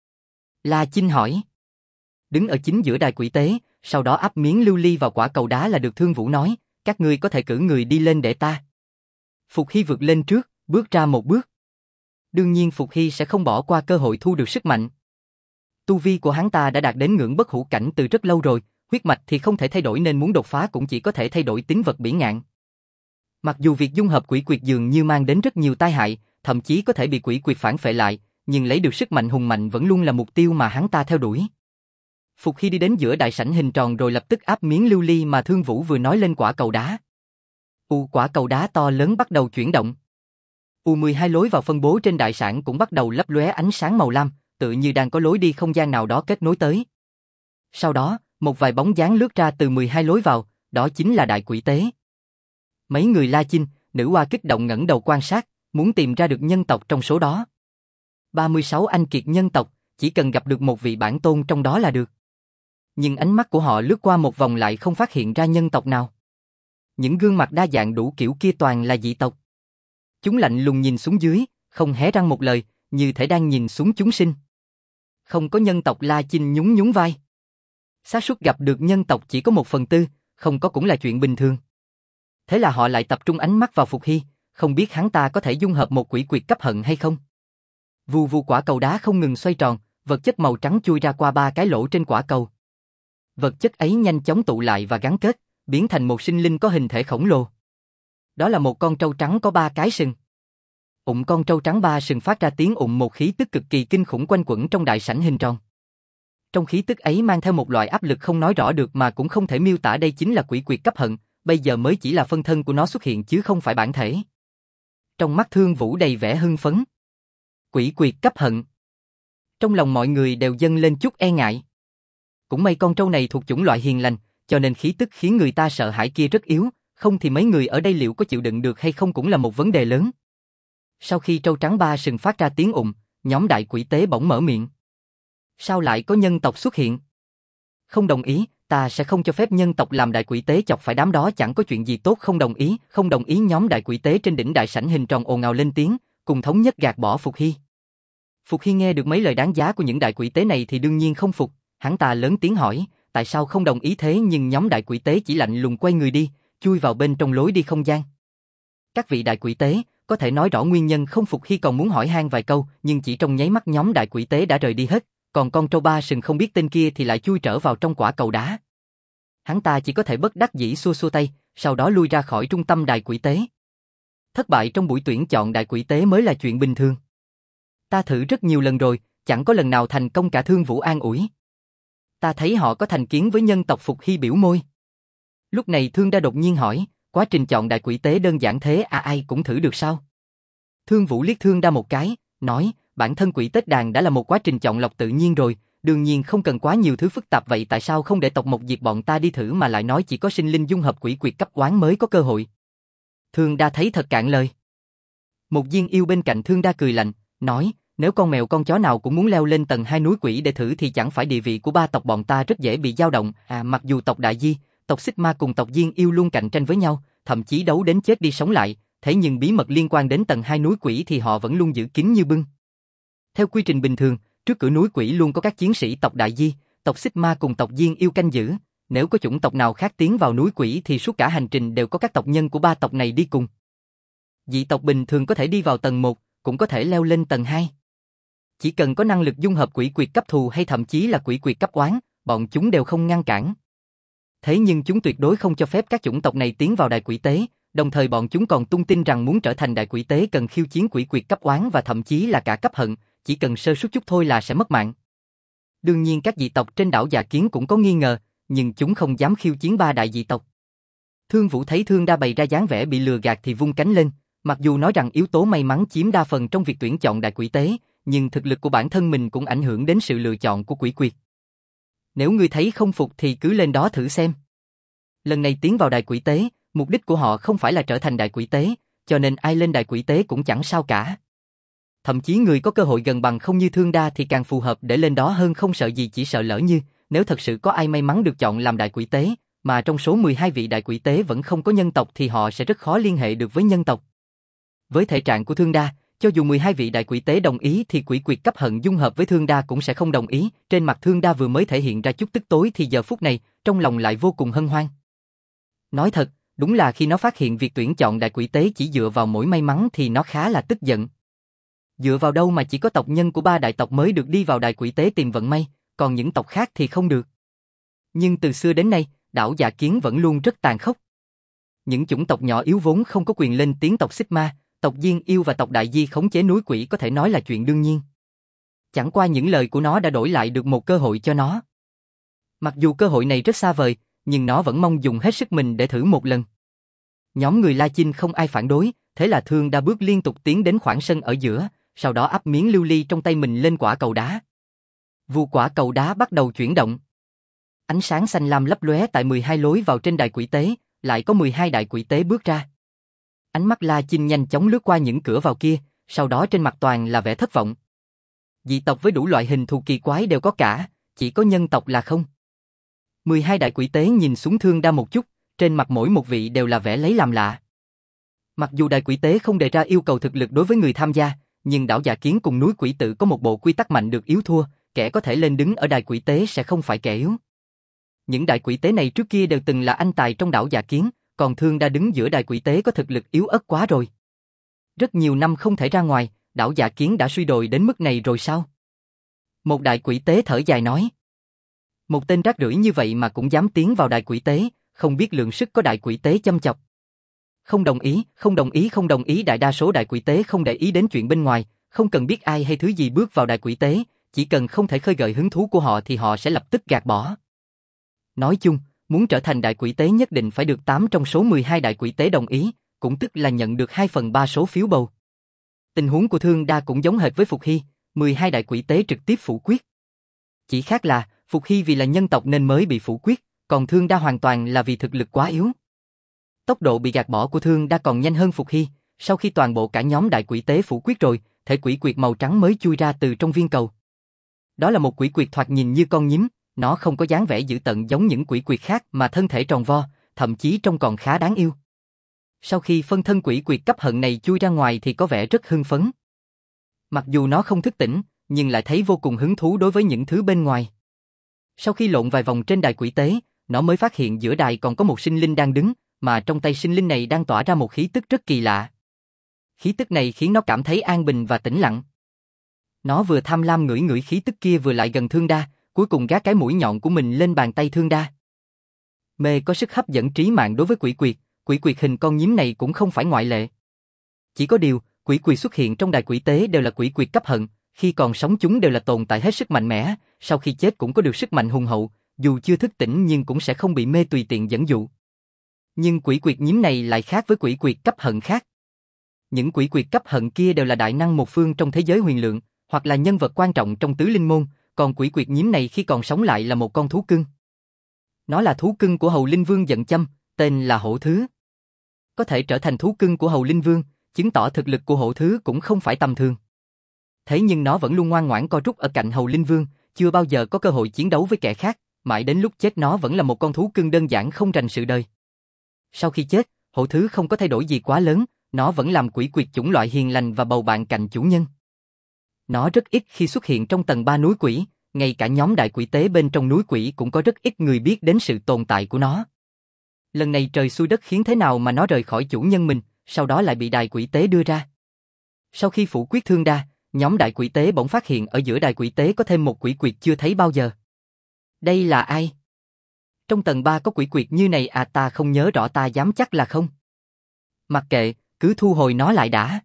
La Chinh hỏi. Đứng ở chính giữa đài quỷ tế, sau đó áp miếng lưu ly vào quả cầu đá là được. Thương Vũ nói, các ngươi có thể cử người đi lên để ta. Phục Hy vượt lên trước, bước ra một bước. Đương nhiên Phục Hy sẽ không bỏ qua cơ hội thu được sức mạnh. Tu vi của hắn ta đã đạt đến ngưỡng bất hủ cảnh từ rất lâu rồi, huyết mạch thì không thể thay đổi nên muốn đột phá cũng chỉ có thể thay đổi tính vật bỉ ngạn. Mặc dù việc dung hợp quỷ quyệt dường như mang đến rất nhiều tai hại, thậm chí có thể bị quỷ quyệt phản phệ lại, nhưng lấy được sức mạnh hùng mạnh vẫn luôn là mục tiêu mà hắn ta theo đuổi. Phục Hy đi đến giữa đại sảnh hình tròn rồi lập tức áp miếng lưu ly mà Thương Vũ vừa nói lên quả cầu đá. Quả cầu đá to lớn bắt đầu chuyển động. 12 lối vào phân bố trên đại sảnh cũng bắt đầu lấp lóe ánh sáng màu lam, tự như đang có lối đi không gian nào đó kết nối tới. Sau đó, một vài bóng dáng lướt ra từ 12 lối vào, đó chính là đại quỷ tế. Mấy người La Chinh, Nữ Hoa kích động ngẩng đầu quan sát, muốn tìm ra được nhân tộc trong số đó. 36 anh kiệt nhân tộc, chỉ cần gặp được một vị bản tôn trong đó là được. Nhưng ánh mắt của họ lướt qua một vòng lại không phát hiện ra nhân tộc nào. Những gương mặt đa dạng đủ kiểu kia toàn là dị tộc. Chúng lạnh lùng nhìn xuống dưới, không hé răng một lời, như thể đang nhìn xuống chúng sinh. Không có nhân tộc. La Chinh nhún nhún vai. Xác suất gặp được nhân tộc chỉ có 1/4, không có cũng là chuyện bình thường. Thế là họ lại tập trung ánh mắt vào Phục Hy, không biết hắn ta có thể dung hợp một quỷ quyệt cấp hận hay không. Vù vù quả cầu đá không ngừng xoay tròn, vật chất màu trắng chui ra qua 3 cái lỗ trên quả cầu. Vật chất ấy nhanh chóng tụ lại và gắn kết, biến thành một sinh linh có hình thể khổng lồ. Đó là một con trâu trắng có 3 cái sừng. Con trâu trắng 3 sừng phát ra tiếng một khí tức cực kỳ kinh khủng quanh quẩn trong đại sảnh hình tròn. Trong khí tức ấy mang theo một loại áp lực không nói rõ được mà cũng không thể miêu tả, đây chính là quỷ quyệt cấp hận, bây giờ mới chỉ là phân thân của nó xuất hiện chứ không phải bản thể. Trong mắt Thương Vũ đầy vẻ hưng phấn. Quỷ quyệt cấp hận. Trong lòng mọi người đều dâng lên chút e ngại. Cũng may con trâu này thuộc chủng loại hiền lành, cho nên khí tức khiến người ta sợ hãi kia rất yếu, không thì mấy người ở đây liệu có chịu đựng được hay không cũng là một vấn đề lớn. Sau khi trâu trắng 3 sừng phát ra tiếng nhóm đại quỷ tế bỗng mở miệng. Sao lại có nhân tộc xuất hiện? Không đồng ý, ta sẽ không cho phép nhân tộc làm đại quỷ tế chọc phải đám đó, chẳng có chuyện gì tốt. Không đồng ý. Nhóm đại quỷ tế trên đỉnh đại sảnh hình tròn ồn ào lên tiếng, cùng thống nhất gạt bỏ Phục Hy. Phục Hy nghe được mấy lời đáng giá của những đại quỷ tế này thì đương nhiên không phục, hắn ta lớn tiếng hỏi, tại sao không đồng ý thế, nhưng nhóm đại quỷ tế chỉ lạnh lùng quay người đi, chui vào bên trong lối đi không gian. Các vị đại quỷ tế, có thể nói rõ nguyên nhân không? Phục Hy còn muốn hỏi han vài câu, nhưng chỉ trong nháy mắt nhóm đại quỷ tế đã rời đi hết, còn con trâu 3 sừng không biết tên kia thì lại chui trở vào trong quả cầu đá. Hắn ta chỉ có thể bất đắc dĩ xua xua tay, sau đó lui ra khỏi trung tâm đại quỷ tế. Thất bại trong buổi tuyển chọn đại quỷ tế mới là chuyện bình thường. Ta thử rất nhiều lần rồi, chẳng có lần nào thành công cả. Thương Vũ an ủi. Ta thấy họ có thành kiến với nhân tộc. Phục Hy biểu môi. Lúc này Thương Đa đột nhiên hỏi, quá trình chọn đại quỷ tế đơn giản thế à, ai cũng thử được sao? Thương Vũ liếc Thương Đa một cái, nói, bản thân quỷ tế đàn đã là một quá trình chọn lọc tự nhiên rồi, đương nhiên không cần quá nhiều thứ phức tạp, vậy tại sao không để tộc một diệt bọn ta đi thử mà lại nói chỉ có sinh linh dung hợp quỷ quyệt cấp oán mới có cơ hội? Thương Đa thấy thật cạn lời. Một viên yêu bên cạnh Thương Đa cười lạnh, nói, nếu con mèo con chó nào cũng muốn leo lên tầng 2 núi quỷ để thử thì chẳng phải địa vị của 3 tộc bọn ta rất dễ bị dao động. Mặc dù tộc Đại Di, tộc Xích Ma cùng tộc Diên Yêu luôn cạnh tranh với nhau, thậm chí đấu đến chết đi sống lại, thế nhưng bí mật liên quan đến tầng 2 núi quỷ thì họ vẫn luôn giữ kín như bưng. Theo quy trình bình thường, trước cửa núi quỷ luôn có các chiến sĩ tộc Đại Di, tộc Xích Ma cùng tộc Diên Yêu canh giữ, nếu có chủng tộc nào khác tiến vào núi quỷ thì suốt cả hành trình đều có các tộc nhân của 3 tộc này đi cùng. Dị tộc bình thường có thể đi vào tầng 1, cũng có thể leo lên tầng 2. Chỉ cần có năng lực dung hợp quỷ quyệt cấp thù hay thậm chí là quỷ quyệt cấp oán, bọn chúng đều không ngăn cản. Thế nhưng chúng tuyệt đối không cho phép các chủng tộc này tiến vào đài quỷ tế, đồng thời bọn chúng còn tung tin rằng muốn trở thành đại quỷ tế cần khiêu chiến quỷ quyệt cấp oán và thậm chí là cả cấp hận, chỉ cần sơ suất chút thôi là sẽ mất mạng. Đương nhiên các dị tộc trên đảo Dạ Kiến cũng có nghi ngờ, nhưng chúng không dám khiêu chiến ba đại dị tộc. Thương Vũ thấy Thương Đa bày ra dáng vẻ bị lừa gạt thì vung cánh lên, mặc dù nói rằng yếu tố may mắn chiếm đa phần trong việc tuyển chọn đại quỷ tế, nhưng thực lực của bản thân mình cũng ảnh hưởng đến sự lựa chọn của quỷ quyệt. Nếu ngươi thấy không phục thì cứ lên đó thử xem. Lần này tiến vào đại quỷ tế, mục đích của họ không phải là trở thành đại quỷ tế, cho nên ai lên đại quỷ tế cũng chẳng sao cả. Thậm chí người có cơ hội gần bằng không như Thương Đa thì càng phù hợp để lên đó hơn, không sợ gì, chỉ sợ lỡ như, nếu thật sự có ai may mắn được chọn làm đại quỷ tế, mà trong số 12 vị đại quỷ tế vẫn không có nhân tộc thì họ sẽ rất khó liên hệ được với nhân tộc. Với thể trạng của Thương Đa, cho dù 12 vị đại quỷ tế đồng ý thì quỷ quyệt cấp hận dung hợp với Thương Đa cũng sẽ không đồng ý, trên mặt Thương Đa vừa mới thể hiện ra chút tức tối thì giờ phút này, trong lòng lại vô cùng hân hoan. Nói thật, đúng là khi nó phát hiện việc tuyển chọn đại quỷ tế chỉ dựa vào mỗi may mắn thì nó khá là tức giận. Dựa vào đâu mà chỉ có tộc nhân của ba đại tộc mới được đi vào đại quỷ tế tìm vận may, còn những tộc khác thì không được. Nhưng từ xưa đến nay, đảo Dạ Kiến vẫn luôn rất tàn khốc. Những chủng tộc nhỏ yếu vốn không có quyền lên tiếng tộc Xích Ma, tộc Diên Yêu và tộc Đại Di khống chế núi quỷ có thể nói là chuyện đương nhiên. Chẳng qua những lời của nó đã đổi lại được một cơ hội cho nó. Mặc dù cơ hội này rất xa vời, nhưng nó vẫn mong dùng hết sức mình để thử một lần. Nhóm người La Chinh không ai phản đối, thế là Thương Đa bước liên tục tiến đến khoảng sân ở giữa, sau đó ắp miếng lưu ly trong tay mình lên quả cầu đá. Vù quả cầu đá bắt đầu chuyển động. Ánh sáng xanh lam lấp lóe tại 12 lối vào trên đài quỷ tế, lại có 12 đại quỷ tế bước ra. Ánh mắt La Chinh nhanh chóng lướt qua những cửa vào kia, sau đó trên mặt toàn là vẻ thất vọng. Dị tộc với đủ loại hình thù kỳ quái đều có cả, chỉ có nhân tộc là không. 12 đại quỷ tế nhìn xuống Thương Đa một chút, trên mặt mỗi một vị đều là vẻ lấy làm lạ. Mặc dù đại quỷ tế không đề ra yêu cầu thực lực đối với người tham gia, nhưng đảo Dạ Kiến cùng núi quỷ tự có một bộ quy tắc mạnh được yếu thua, kẻ có thể lên đứng ở đài quỷ tế sẽ không phải kẻ yếu. Những đại quỷ tế này trước kia đều từng là anh tài trong đảo Dạ Kiến, còn Thương Đa đứng giữa đài quỷ tế có thực lực yếu ớt quá rồi. Rất nhiều năm không thể ra ngoài, đảo Dạ Kiến đã suy đồi đến mức này rồi sao? Một đại quỷ tế thở dài nói. Một tên rác rưởi như vậy mà cũng dám tiến vào đài quỷ tế, không biết lượng sức có đại quỷ tế châm chọc. Không đồng ý, không đồng ý, không đồng ý. Đại đa số đại quỷ tế không để ý đến chuyện bên ngoài, không cần biết ai hay thứ gì bước vào đại quỷ tế, chỉ cần không thể khơi gợi hứng thú của họ thì họ sẽ lập tức gạt bỏ. Nói chung, muốn trở thành đại quỷ tế nhất định phải được 8 trong số 12 đại quỷ tế đồng ý, cũng tức là nhận được 2/3 số phiếu bầu. Tình huống của Thương Đa cũng giống hệt với Phục Hy, 12 đại quỷ tế trực tiếp phủ quyết. Chỉ khác là, Phục Hy vì là nhân tộc nên mới bị phủ quyết, còn Thương Đa hoàn toàn là vì thực lực quá yếu. Tốc độ bị gạt bỏ của Thương Đa còn nhanh hơn Phục Hy, sau khi toàn bộ cả nhóm đại quỷ tế phủ quyết rồi, thể quỷ quyệt màu trắng mới chui ra từ trong viên cầu. Đó là một quỷ quyệt thoạt nhìn như con nhím, nó không có dáng vẻ dữ tợn giống những quỷ quyệt khác mà thân thể tròn vo, thậm chí trông còn khá đáng yêu. Sau khi phân thân quỷ quyệt cấp hận này chui ra ngoài thì có vẻ rất hưng phấn. Mặc dù nó không thức tỉnh, nhưng lại thấy vô cùng hứng thú đối với những thứ bên ngoài. Sau khi lộn vài vòng trên đài quỷ tế, nó mới phát hiện giữa đài còn có một sinh linh đang đứng, mà trong tay sinh linh này đang tỏa ra một khí tức rất kỳ lạ. Khí tức này khiến nó cảm thấy an bình và tĩnh lặng. Nó vừa tham lam ngửi ngửi khí tức kia vừa lại gần Thương Đa, cuối cùng gác cái mũi nhọn của mình lên bàn tay Thương Đa. Mê có sức hấp dẫn trí mạng đối với quỷ quyệt hình con nhím này cũng không phải ngoại lệ. Chỉ có điều, quỷ quyệt xuất hiện trong đài quỷ tế đều là quỷ quyệt cấp hận, khi còn sống chúng đều là tồn tại hết sức mạnh mẽ, sau khi chết cũng có được sức mạnh hùng hậu, dù chưa thức tỉnh nhưng cũng sẽ không bị mê tùy tiện dẫn dụ. Nhưng quỷ quyệt nhím này lại khác với quỷ quyệt cấp hận khác. Những quỷ quyệt cấp hận kia đều là đại năng một phương trong thế giới huyền lượng, hoặc là nhân vật quan trọng trong tứ linh môn, còn quỷ quyệt nhím này khi còn sống lại là một con thú cưng. Nó là thú cưng của Hầu Linh Vương Dận Châm, tên là Hổ Thứ. Có thể trở thành thú cưng của Hầu Linh Vương, chứng tỏ thực lực của Hổ Thứ cũng không phải tầm thường. Thế nhưng nó vẫn luôn ngoan ngoãn co rút ở cạnh Hầu Linh Vương, chưa bao giờ có cơ hội chiến đấu với kẻ khác, mãi đến lúc chết nó vẫn là một con thú cưng đơn giản không rành sự đời. Sau khi chết, Hổ Thứ không có thay đổi gì quá lớn, nó vẫn làm quỷ quyệt chủng loại hiền lành và bầu bạn cạnh chủ nhân. Nó rất ít khi xuất hiện trong tầng 3 núi quỷ, ngay cả nhóm đại quỷ tế bên trong núi quỷ cũng có rất ít người biết đến sự tồn tại của nó. Lần này trời xui đất khiến thế nào mà nó rời khỏi chủ nhân mình, sau đó lại bị đại quỷ tế đưa ra. Sau khi phủ quyết Thương Đa, Nhóm đại quỷ tế bỗng phát hiện ở giữa đại quỷ tế có thêm một quỷ quyệt chưa thấy bao giờ. Đây là ai? Trong tầng 3 có quỷ quyệt như này à, ta không nhớ rõ, ta dám chắc là không. Mặc kệ, cứ thu hồi nó lại đã.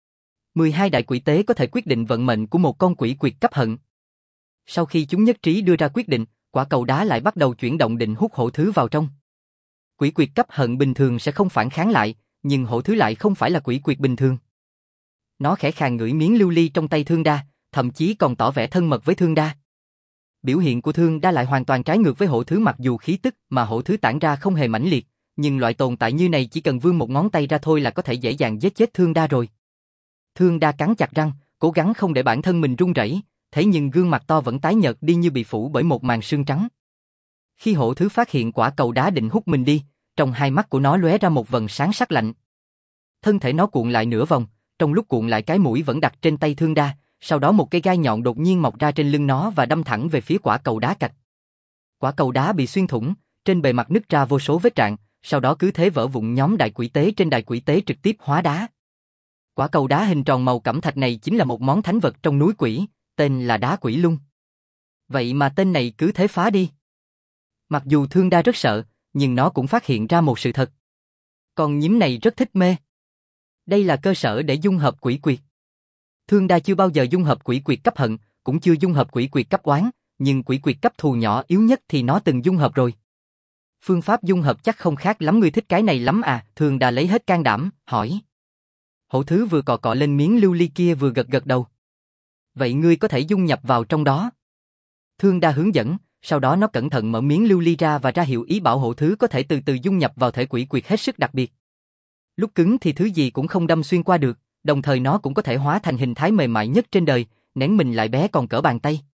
12 đại quỷ tế có thể quyết định vận mệnh của một con quỷ quyệt cấp hận. Sau khi chúng nhất trí đưa ra quyết định, quả cầu đá lại bắt đầu chuyển động định hút hổ thứ vào trong. Quỷ quyệt cấp hận bình thường sẽ không phản kháng lại, nhưng hổ thứ lại không phải là quỷ quyệt bình thường. Nó khẽ khàng ngửi miếng lưu ly trong tay Thương Đa, thậm chí còn tỏ vẻ thân mật với Thương Đa. Biểu hiện của Thương Đa lại hoàn toàn trái ngược với hổ thứ, mặc dù khí tức mà hổ thứ tản ra không hề mãnh liệt, nhưng loại tồn tại như này chỉ cần vươn một ngón tay ra thôi là có thể dễ dàng giết chết Thương Đa rồi. Thương Đa cắn chặt răng, cố gắng không để bản thân mình run rẩy, thế nhưng gương mặt to vẫn tái nhợt đi như bị phủ bởi một màn sương trắng. Khi hổ thứ phát hiện quả cầu đá định hút mình đi, trong hai mắt của nó lóe ra một vầng sáng sắc lạnh. Thân thể nó cuộn lại nửa vòng, trong lúc cuộn lại cái mũi vẫn đặt trên tay Thương Đa, sau đó một cây gai nhọn đột nhiên mọc ra trên lưng nó và đâm thẳng về phía quả cầu đá cạch. Quả cầu đá bị xuyên thủng, trên bề mặt nứt ra vô số vết rạn, sau đó cứ thế vỡ vụn. Nhóm đại quỷ tế trên đại quỷ tế trực tiếp hóa đá. Quả cầu đá hình tròn màu cẩm thạch này chính là một món thánh vật trong núi quỷ, tên là đá quỷ lung. Vậy mà tên này cứ thế phá đi. Mặc dù Thương Đa rất sợ, nhưng nó cũng phát hiện ra một sự thật. Con nhím này rất thích mê. Đây là cơ sở để dung hợp quỷ quyệt. Thương Đa chưa bao giờ dung hợp quỷ quyệt cấp hận, cũng chưa dung hợp quỷ quyệt cấp oán, nhưng quỷ quyệt cấp thù nhỏ yếu nhất thì nó từng dung hợp rồi. Phương pháp dung hợp chắc không khác lắm, ngươi thích cái này lắm à? Thương Đa lấy hết can đảm, hỏi. Hổ thứ vừa cọ cọ lên miếng lưu ly kia vừa gật gật đầu. Vậy ngươi có thể dung nhập vào trong đó. Thương Đa hướng dẫn, sau đó nó cẩn thận mở miếng lưu ly ra và ra hiệu ý bảo hổ thứ có thể từ từ dung nhập vào thể quỷ quyệt hết sức đặc biệt. Lúc cứng thì thứ gì cũng không đâm xuyên qua được, đồng thời nó cũng có thể hóa thành hình thái mềm mại nhất trên đời, nén mình lại bé còn cỡ bàn tay.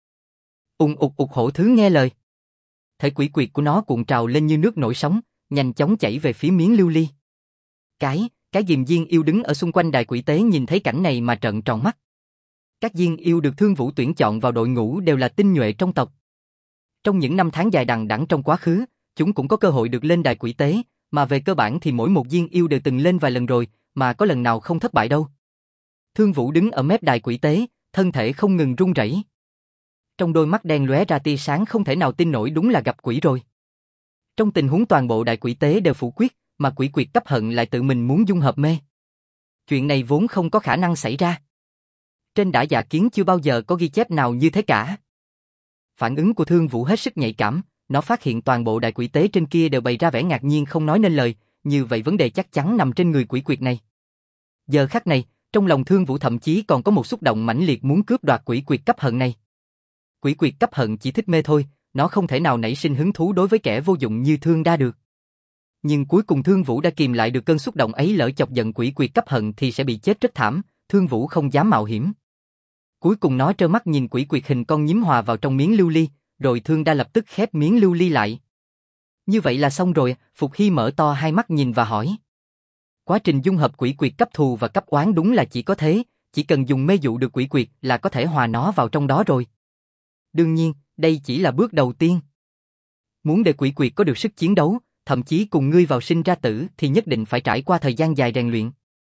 Hổ thứ nghe lời. Thể quỷ quyệt của nó cuộn trào lên như nước nổi sóng, nhanh chóng chảy về phía miếng lưu ly. Cái Diêm Diên yêu đứng ở xung quanh đại quỷ tế nhìn thấy cảnh này mà trợn tròn mắt. Các Diên yêu được Thương Vũ tuyển chọn vào đội ngũ đều là tinh nhuệ trong tộc. Trong những năm tháng dài đằng đẵng trong quá khứ, chúng cũng có cơ hội được lên đài quỷ tế, mà về cơ bản thì mỗi một Diên yêu đều từng lên vài lần rồi, mà có lần nào không thất bại đâu. Thương Vũ đứng ở mép đài quỷ tế, thân thể không ngừng run rẩy. Trong đôi mắt đen lóe ra tia sáng không thể nào tin nổi, đúng là gặp quỷ rồi. Trong tình huống toàn bộ đại quỷ tế đều phủ quyết, mà quỷ quyệt cấp hận lại tự mình muốn dung hợp mê. Chuyện này vốn không có khả năng xảy ra. Trên Đả Dạ Kiến chưa bao giờ có ghi chép nào như thế cả. Phản ứng của Thương Vũ hết sức nhạy cảm, nó phát hiện toàn bộ đại quỷ tế trên kia đều bày ra vẻ ngạc nhiên không nói nên lời, như vậy vấn đề chắc chắn nằm trên người quỷ quyệt này. Giờ khắc này, trong lòng Thương Vũ thậm chí còn có một xúc động mãnh liệt muốn cướp đoạt quỷ quyệt cấp hận này. Quỷ quyệt cấp hận chỉ thích mê thôi, nó không thể nào nảy sinh hứng thú đối với kẻ vô dụng như Thương Đa được. Nhưng cuối cùng Thương Vũ đã kìm lại được cơn xúc động ấy, lỡ chọc giận quỷ quyệt cấp hận thì sẽ bị chết rất thảm, Thương Vũ không dám mạo hiểm. Cuối cùng nó trơ mắt nhìn quỷ quyệt hình con nhím hòa vào trong miếng lưu ly, rồi Thương Đa lập tức khép miếng lưu ly lại. Như vậy là xong rồi, Phục Hy mở to hai mắt nhìn và hỏi. Quá trình dung hợp quỷ quyệt cấp thù và cấp oán đúng là chỉ có thế, chỉ cần dùng mê dụ được quỷ quyệt là có thể hòa nó vào trong đó rồi. Đương nhiên, đây chỉ là bước đầu tiên. Muốn để quỷ quyệt có được sức chiến đấu, thậm chí cùng ngươi vào sinh ra tử thì nhất định phải trải qua thời gian dài rèn luyện.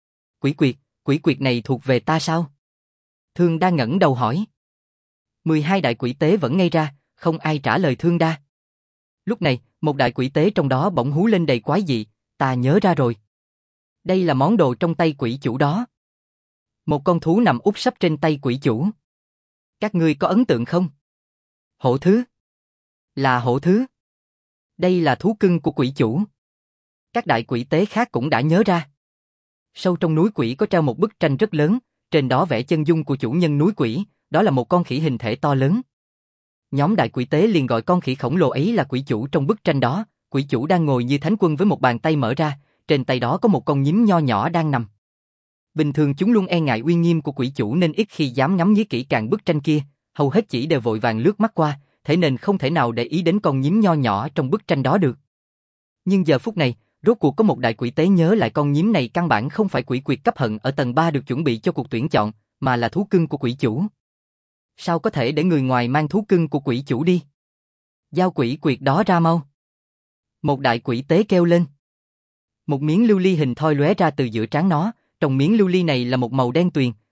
Quỷ quyệt này thuộc về ta sao? Thương Đa ngẩng đầu hỏi. 12 đại quỷ tế vẫn ngây ra, không ai trả lời Thương Đa. Lúc này, một đại quỷ tế trong đó bỗng hú lên đầy quái dị, ta nhớ ra rồi. Đây là món đồ trong tay quỷ chủ đó. Một con thú nằm úp sấp trên tay quỷ chủ. Các ngươi có ấn tượng không? Hổ thứ. Là hổ thứ. Đây là thú cưng của quỷ chủ. Các đại quỷ tế khác cũng đã nhớ ra. Sâu trong núi quỷ có treo một bức tranh rất lớn, trên đó vẽ chân dung của chủ nhân núi quỷ, đó là một con khỉ hình thể to lớn. Nhóm đại quỷ tế liền gọi con khỉ khổng lồ ấy là quỷ chủ trong bức tranh đó, quỷ chủ đang ngồi như thánh quân với một bàn tay mở ra, trên tay đó có một con nhím nho nhỏ đang nằm. Bình thường chúng luôn e ngại uy nghiêm của quỷ chủ nên ít khi dám ngắm nghía kỹ càng bức tranh kia, hầu hết chỉ đều vội vàng lướt mắt qua, thế nên không thể nào để ý đến con nhím nho nhỏ trong bức tranh đó được. Nhưng giờ phút này, rốt cuộc có một đại quỷ tế nhớ lại con nhím này căn bản không phải quỷ quyệt cấp hận ở tầng 3 được chuẩn bị cho cuộc tuyển chọn, mà là thú cưng của quỷ chủ. Sao có thể để người ngoài mang thú cưng của quỷ chủ đi? Giao quỷ quyệt đó ra mau. Một đại quỷ tế kêu lên. Một miếng lưu ly hình thoi lóe ra từ giữa trán nó, trong miếng lưu ly này là một màu đen tuyền,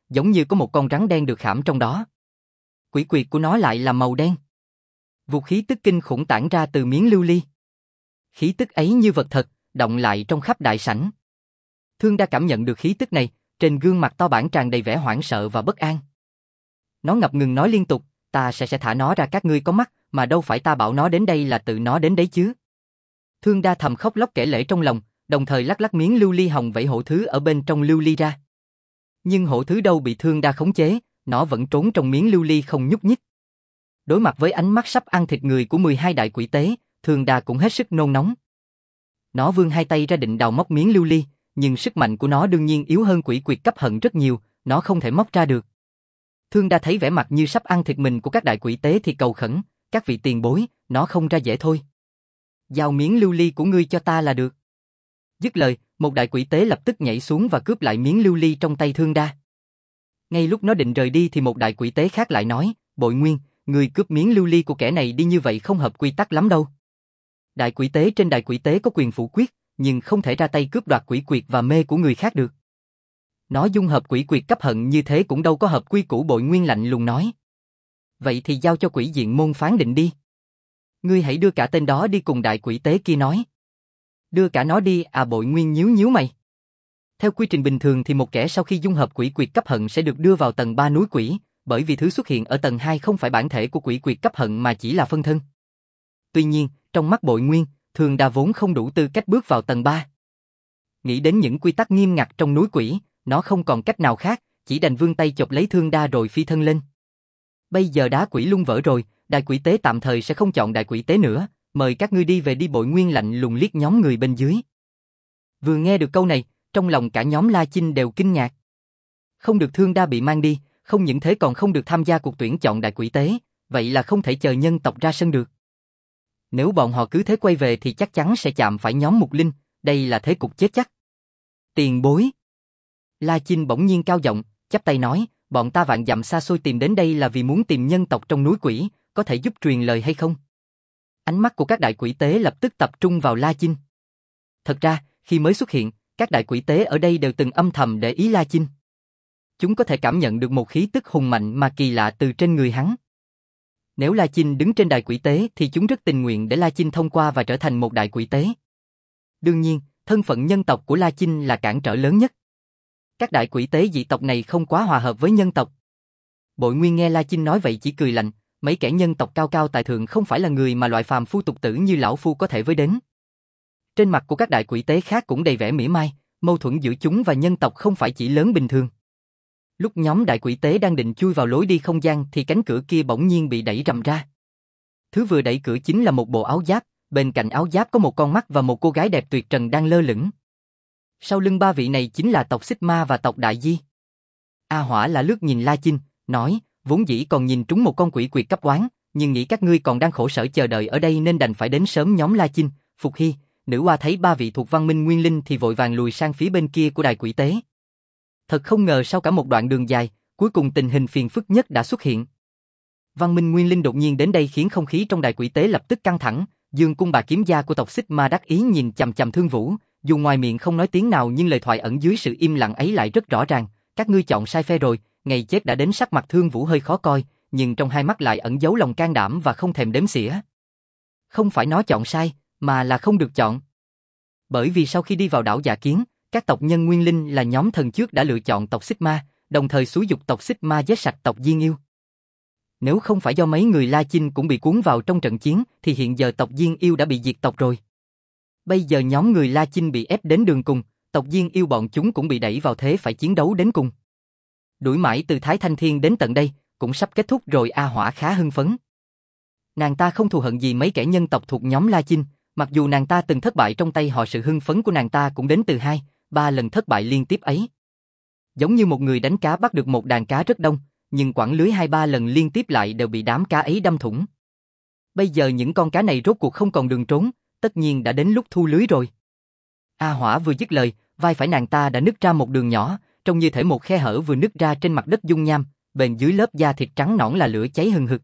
giống như có một con rắn đen được khảm trong đó. Quỷ quyệt của nó lại là màu đen. Vũ khí tức kinh khủng tản ra từ miếng lưu ly. Khí tức ấy như vật thật, động lại trong khắp đại sảnh. Thương Đa cảm nhận được khí tức này, trên gương mặt to bản tràn đầy vẻ hoảng sợ và bất an. Nó ngập ngừng nói liên tục, ta sẽ thả nó ra, các ngươi có mắt, mà đâu phải ta bảo nó đến đây là tự nó đến đấy chứ. Thương Đa thầm khóc lóc kể lể trong lòng, đồng thời lắc lắc miếng lưu ly hồng vẫy hổ thứ ở bên trong lưu ly ra. Nhưng hổ thứ đâu bị Thương Đa khống chế, nó vẫn trốn trong miếng lưu ly không nhúc nhích. Đối mặt với ánh mắt sắp ăn thịt người của 12 đại quỷ tế, Thương Đa cũng hết sức nôn nóng. Nó vươn hai tay ra định đào móc miếng lưu ly, nhưng sức mạnh của nó đương nhiên yếu hơn quỷ quyệt cấp hận rất nhiều, nó không thể móc ra được. Thương Đa thấy vẻ mặt như sắp ăn thịt mình của các đại quỷ tế thì cầu khẩn, các vị tiền bối, nó không ra dễ thôi. Giao miếng lưu ly của ngươi cho ta là được. Dứt lời, một đại quỷ tế lập tức nhảy xuống và cướp lại miếng lưu ly trong tay Thương Đa. Ngay lúc nó định rời đi thì một đại quỷ tế khác lại nói, Bội Nguyên, ngươi cướp miếng lưu ly của kẻ này đi như vậy không hợp quy tắc lắm đâu. Đại quỷ tế trên đại quỷ tế có quyền phủ quyết, nhưng không thể ra tay cướp đoạt quỷ quyệt và mê của người khác được. Nó dung hợp quỷ quyệt cấp hận như thế cũng đâu có hợp quy củ. Bội Nguyên lạnh lùng nói. Vậy thì giao cho quỷ diện môn phán định đi. Ngươi hãy đưa cả tên đó đi, cùng đại quỷ tế kia nói. Đưa cả nó đi à? Bội Nguyên nhíu nhíu mày. Theo quy trình bình thường thì một kẻ sau khi dung hợp quỷ quyệt cấp hận sẽ được đưa vào tầng 3 núi quỷ, bởi vì thứ xuất hiện ở tầng 2 không phải bản thể của quỷ quyệt cấp hận mà chỉ là phân thân. Tuy nhiên, trong mắt Bội Nguyên, Thương Đa vốn không đủ tư cách bước vào tầng 3. Nghĩ đến những quy tắc nghiêm ngặt trong núi quỷ, nó không còn cách nào khác, chỉ đành vươn tay chộp lấy Thương Đa rồi phi thân lên. Bây giờ đá quỷ lung vỡ rồi, đại quỷ tế tạm thời sẽ không chọn đại quỷ tế nữa, mời các ngươi đi về đi. Bội Nguyên lạnh lùng liếc nhóm người bên dưới. Vừa nghe được câu này, trong lòng cả nhóm La Chinh đều kinh ngạc. Không được Thương Đa bị mang đi, không những thế còn không được tham gia cuộc tuyển chọn đại quỷ tế, vậy là không thể chờ nhân tộc ra sân được. Nếu bọn họ cứ thế quay về thì chắc chắn sẽ chạm phải nhóm Mục Linh, đây là thế cục chết chắc. Tiền bối. La Chinh bỗng nhiên cao giọng, chắp tay nói, bọn ta vạn dặm xa xôi tìm đến đây là vì muốn tìm nhân tộc trong núi quỷ, có thể giúp truyền lời hay không? Ánh mắt của các đại quỷ tế lập tức tập trung vào La Chinh. Thật ra, khi mới xuất hiện, các đại quỷ tế ở đây đều từng âm thầm để ý La Chinh. Chúng có thể cảm nhận được một khí tức hùng mạnh mà kỳ lạ từ trên người hắn. Nếu La Chinh đứng trên đại quỷ tế thì chúng rất tình nguyện để La Chinh thông qua và trở thành một đại quỷ tế. Đương nhiên, thân phận nhân tộc của La Chinh là cản trở lớn nhất. Các đại quỷ tế dị tộc này không quá hòa hợp với nhân tộc. Bội Nguyên nghe La Chinh nói vậy chỉ cười lạnh, mấy kẻ nhân tộc cao cao tại thượng không phải là người mà loại phàm phu tục tử như lão phu có thể với đến. Trên mặt của các đại quỷ tế khác cũng đầy vẻ mỉa mai, mâu thuẫn giữa chúng và nhân tộc không phải chỉ lớn bình thường. Lúc nhóm đại quỷ tế đang định chui vào lối đi không gian thì cánh cửa kia bỗng nhiên bị đẩy rầm ra. Thứ vừa đẩy cửa chính là một bộ áo giáp, bên cạnh áo giáp có một con mắt và một cô gái đẹp tuyệt trần đang lơ lửng. Sau lưng ba vị này chính là tộc Xích Ma và tộc Đại Di. A Hỏa là lướt nhìn La Chinh, nói, vốn dĩ còn nhìn trúng một con quỷ quyệt cấp oán, nhưng nghĩ các ngươi còn đang khổ sở chờ đợi ở đây nên đành phải đến sớm. Nhóm La Chinh, Phục Hy, Nữ Hoa thấy ba vị thuộc Văn Minh Nguyên Linh thì vội vàng lùi sang phía bên kia của đại quỷ tế. Thật không ngờ sau cả một đoạn đường dài, cuối cùng tình hình phiền phức nhất đã xuất hiện. Văn Minh Nguyên Linh đột nhiên đến đây khiến không khí trong đại quỷ tế lập tức căng thẳng. Dương Cung Bà Kiếm Gia của tộc Xích Ma đắc ý nhìn chằm chằm Thương Vũ, dù ngoài miệng không nói tiếng nào nhưng lời thoại ẩn dưới sự im lặng ấy lại rất rõ ràng. Các ngươi chọn sai phe rồi. Ngày chết đã đến, sắc mặt Thương Vũ hơi khó coi, nhưng trong hai mắt lại ẩn giấu lòng can đảm và không thèm đếm xỉa. Không phải nó chọn sai, mà là không được chọn. Bởi vì sau khi đi vào đảo Dạ Kiến, các tộc nhân Nguyên Linh là nhóm thần trước đã lựa chọn tộc Xích Ma, đồng thời xúi giục tộc Xích Ma giết sạch tộc Diên Yêu. Nếu không phải do mấy người La Chinh cũng bị cuốn vào trong trận chiến thì hiện giờ tộc Diên Yêu đã bị diệt tộc rồi. Bây giờ nhóm người La Chinh bị ép đến đường cùng, tộc Diên Yêu bọn chúng cũng bị đẩy vào thế phải chiến đấu đến cùng. Đuổi mãi từ Thái Thanh Thiên đến tận đây, cũng sắp kết thúc rồi. A Hỏa khá hưng phấn. Nàng ta không thù hận gì mấy kẻ nhân tộc thuộc nhóm La Chinh, mặc dù nàng ta từng thất bại trong tay họ, sự hưng phấn của nàng ta cũng đến từ 2-3 lần thất bại liên tiếp ấy. Giống như một người đánh cá bắt được một đàn cá rất đông, nhưng quẳng lưới 2-3 lần liên tiếp lại đều bị đám cá ấy đâm thủng. Bây giờ những con cá này rốt cuộc không còn đường trốn, tất nhiên đã đến lúc thu lưới rồi. A Hỏa vừa dứt lời, vai phải nàng ta đã nứt ra một đường nhỏ, trông như thể một khe hở vừa nứt ra trên mặt đất dung nham, bên dưới lớp da thịt trắng nõn là lửa cháy hừng hực.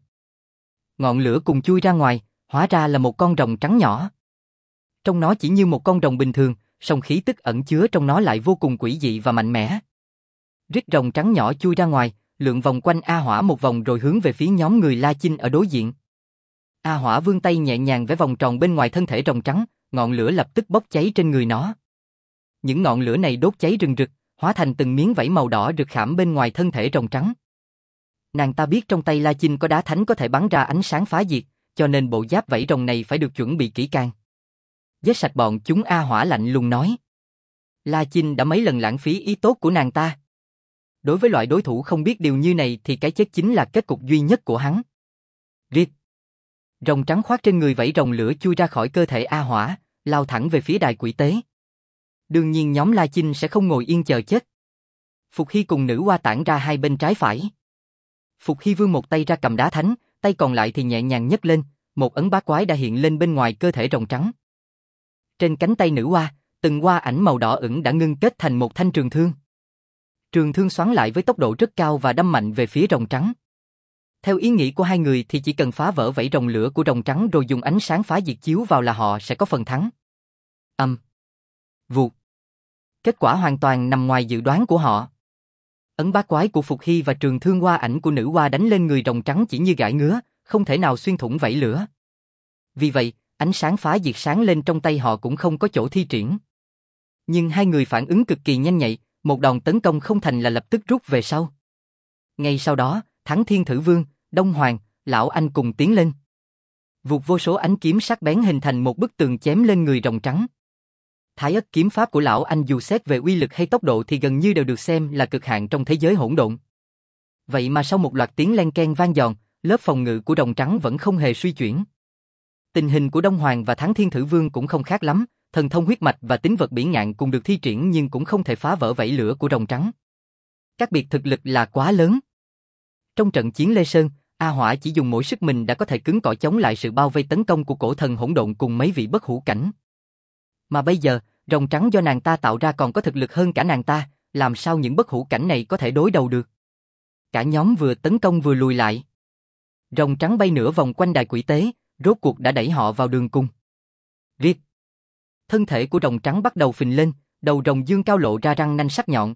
Ngọn lửa cùng chui ra ngoài, hóa ra là một con rồng trắng nhỏ. Trong nó chỉ như một con rồng bình thường, song khí tức ẩn chứa trong nó lại vô cùng quỷ dị và mạnh mẽ. Rít rồng trắng nhỏ chui ra ngoài, lượn vòng quanh A Hỏa một vòng rồi hướng về phía nhóm người La Chinh ở đối diện. A Hỏa vươn tay nhẹ nhàng vẽ vòng tròn bên ngoài thân thể rồng trắng, ngọn lửa lập tức bốc cháy trên người nó. Những ngọn lửa này đốt cháy rừng rực, hóa thành từng miếng vảy màu đỏ rực khảm bên ngoài thân thể rồng trắng. Nàng ta biết trong tay La Chinh có đá thánh có thể bắn ra ánh sáng phá diệt, cho nên bộ giáp vảy rồng này phải được chuẩn bị kỹ càng. Giết sạch bọn chúng, A Hỏa lạnh lùng nói. La Chinh đã mấy lần lãng phí ý tốt của nàng ta. Đối với loại đối thủ không biết điều như này thì cái chết chính là kết cục duy nhất của hắn. Riết. Rồng trắng khoác trên người vảy rồng lửa chui ra khỏi cơ thể A Hỏa, lao thẳng về phía đài quỷ tế. Đương nhiên nhóm La Chinh sẽ không ngồi yên chờ chết. Phục Hy cùng nữ hoa tản ra hai bên trái phải. Phục Hy vươn một tay ra cầm đá thánh, tay còn lại thì nhẹ nhàng nhấc lên, một ấn bá quái đã hiện lên bên ngoài cơ thể rồng trắng. Trên cánh tay nữ hoa, từng hoa ảnh màu đỏ ửng đã ngưng kết thành một thanh trường thương. Trường thương xoắn lại với tốc độ rất cao và đâm mạnh về phía rồng trắng. Theo ý nghĩ của hai người thì chỉ cần phá vỡ vảy rồng lửa của rồng trắng rồi dùng ánh sáng phá diệt chiếu vào là họ sẽ có phần thắng. Vụt. Kết quả hoàn toàn nằm ngoài dự đoán của họ. Ấn bá quái của Phục Hy và trường thương hoa ảnh của nữ hoa đánh lên người rồng trắng chỉ như gãi ngứa, không thể nào xuyên thủng vảy lửa. Vì vậy, ánh sáng phá diệt sáng lên trong tay họ cũng không có chỗ thi triển. Nhưng hai người phản ứng cực kỳ nhanh nhạy, một đòn tấn công không thành là lập tức rút về sau. Ngay sau đó, Thắng Thiên Thử Vương, Đông Hoàng, Lão Anh cùng tiến lên. Vụt vô số ánh kiếm sắc bén hình thành một bức tường chém lên người rồng trắng. Thái Ất kiếm pháp của Lão Anh dù xét về uy lực hay tốc độ thì gần như đều được xem là cực hạn trong thế giới hỗn độn. Vậy mà sau một loạt tiếng len keng vang dọn, lớp phòng ngự của rồng trắng vẫn không hề suy chuyển. Tình hình của Đông Hoàng và Thắng Thiên Thử Vương cũng không khác lắm, thần thông huyết mạch và tính vật bỉ ngạn cùng được thi triển nhưng cũng không thể phá vỡ vảy lửa của rồng trắng. Các biệt thực lực là quá lớn. Trong trận chiến Lê Sơn, A Hỏa chỉ dùng mỗi sức mình đã có thể cứng cỏi chống lại sự bao vây tấn công của cổ thần hỗn độn cùng mấy vị bất hủ cảnh. Mà bây giờ, rồng trắng do nàng ta tạo ra còn có thực lực hơn cả nàng ta, làm sao những bất hủ cảnh này có thể đối đầu được? Cả nhóm vừa tấn công vừa lùi lại. Rồng trắng bay nửa vòng quanh đài quỷ tế, rốt cuộc đã đẩy họ vào đường cùng. Riết. Thân thể của rồng trắng bắt đầu phình lên, đầu rồng dương cao lộ ra răng nanh sắc nhọn.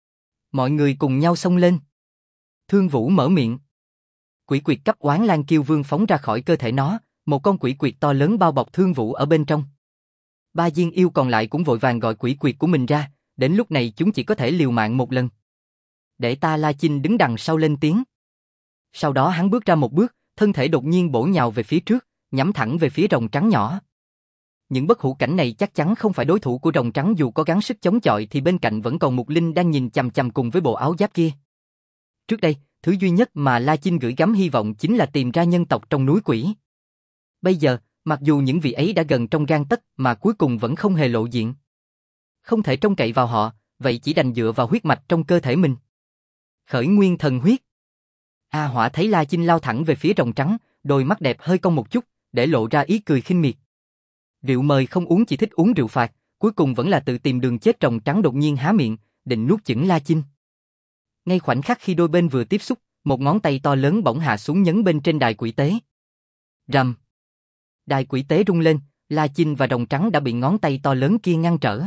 Mọi người cùng nhau xông lên. Thương Vũ mở miệng. Quỷ quyệt cấp oán Lan Kiêu Vương phóng ra khỏi cơ thể nó, một con quỷ quyệt to lớn bao bọc Thương Vũ ở bên trong. Ba Diên yêu còn lại cũng vội vàng gọi quỷ quyệt của mình ra, đến lúc này chúng chỉ có thể liều mạng một lần. Để ta La Chinh đứng đằng sau lên tiếng. Sau đó hắn bước ra một bước, thân thể đột nhiên bổ nhào về phía trước, nhắm thẳng về phía rồng trắng nhỏ. Những bất hủ cảnh này chắc chắn không phải đối thủ của rồng trắng, dù có gắng sức chống chọi thì bên cạnh vẫn còn Mục Linh đang nhìn chằm chằm cùng với bộ áo giáp kia. Trước đây, thứ duy nhất mà La Chinh gửi gắm hy vọng chính là tìm ra nhân tộc trong núi quỷ. Bây giờ, mặc dù những vị ấy đã gần trong gang tấc mà cuối cùng vẫn không hề lộ diện. Không thể trông cậy vào họ, vậy chỉ đành dựa vào huyết mạch trong cơ thể mình. Khởi nguyên thần huyết. A Hỏa thấy La Chinh lao thẳng về phía rồng trắng, đôi mắt đẹp hơi cong một chút, để lộ ra ý cười khinh miệt. Rượu mời không uống chỉ thích uống rượu phạt, cuối cùng vẫn là tự tìm đường chết. Rồng trắng đột nhiên há miệng, định nuốt chửng La Chinh. Ngay khoảnh khắc khi đôi bên vừa tiếp xúc, một ngón tay to lớn bỗng hạ xuống nhấn bên trên đài quỷ tế. Rầm. Đài quỷ tế rung lên, La Chinh và rồng trắng đã bị ngón tay to lớn kia ngăn trở.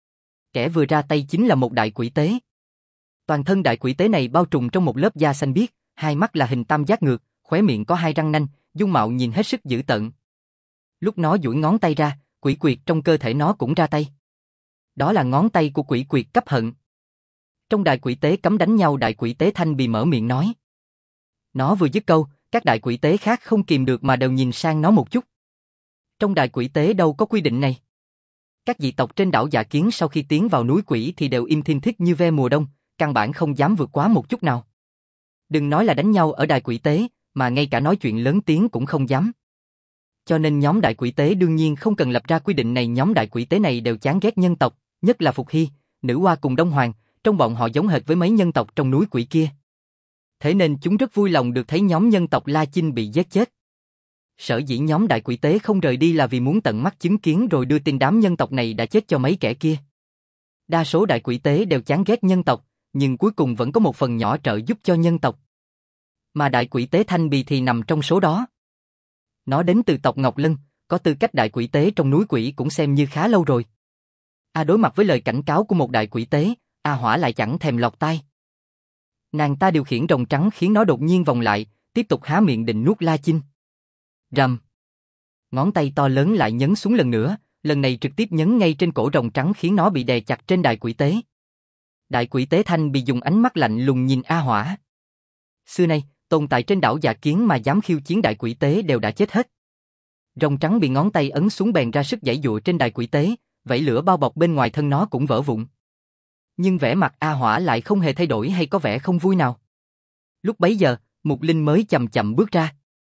Kẻ vừa ra tay chính là một đại quỷ tế. Toàn thân đại quỷ tế này bao trùm trong một lớp da xanh biếc, hai mắt là hình tam giác ngược, khóe miệng có hai răng nanh, dung mạo nhìn hết sức dữ tợn. Lúc nó duỗi ngón tay ra, quỷ quyệt trong cơ thể nó cũng ra tay. Đó là ngón tay của quỷ quyệt cấp hận. Trong đại quỷ tế cấm đánh nhau, đại quỷ tế Thanh Bì mở miệng nói. Nó vừa dứt câu, các đại quỷ tế khác không kìm được mà đều nhìn sang nó một chút. Trong đại quỷ tế đâu có quy định này. Các dị tộc trên đảo Dạ Kiến sau khi tiến vào núi quỷ thì đều im thiên thích như ve mùa đông, căn bản không dám vượt quá một chút nào. Đừng nói là đánh nhau ở đài quỷ tế, mà ngay cả nói chuyện lớn tiếng cũng không dám. Cho nên nhóm đại quỷ tế đương nhiên không cần lập ra quy định này. Nhóm đại quỷ tế này đều chán ghét nhân tộc, nhất là Phục Hy, Nữ Hoa cùng Đông Hoàng, trong bọn họ giống hệt với mấy nhân tộc trong núi quỷ kia. Thế nên chúng rất vui lòng được thấy nhóm nhân tộc La Chinh bị giết chết. Sở dĩ nhóm đại quỷ tế không rời đi là vì muốn tận mắt chứng kiến rồi đưa tin đám nhân tộc này đã chết cho mấy kẻ kia. Đa số đại quỷ tế đều chán ghét nhân tộc, nhưng cuối cùng vẫn có một phần nhỏ trợ giúp cho nhân tộc. Mà đại quỷ tế Thanh Bì thì nằm trong số đó. Nó đến từ tộc Ngọc Lân, có tư cách đại quỷ tế trong núi quỷ cũng xem như khá lâu rồi. Đối mặt với lời cảnh cáo của một đại quỷ tế, A Hỏa lại chẳng thèm lọt tai. Nàng ta điều khiển rồng trắng khiến nó đột nhiên vòng lại, tiếp tục há miệng định nuốt La Chinh. Rầm. Ngón tay to lớn lại nhấn xuống lần nữa, lần này trực tiếp nhấn ngay trên cổ rồng trắng khiến nó bị đè chặt trên đài quỷ tế. Đại quỷ tế Thanh bị dùng ánh mắt lạnh lùng nhìn A Hỏa. Xưa nay, tồn tại trên đảo Dạ Kiến mà dám khiêu chiến đại quỷ tế đều đã chết hết. Rồng trắng bị ngón tay ấn xuống bèn ra sức giãy giụa trên đài quỷ tế, vảy lửa bao bọc bên ngoài thân nó cũng vỡ vụn. Nhưng vẻ mặt A Hỏa lại không hề thay đổi hay có vẻ không vui nào. Lúc bấy giờ, Mục Linh mới chậm chậm bước ra.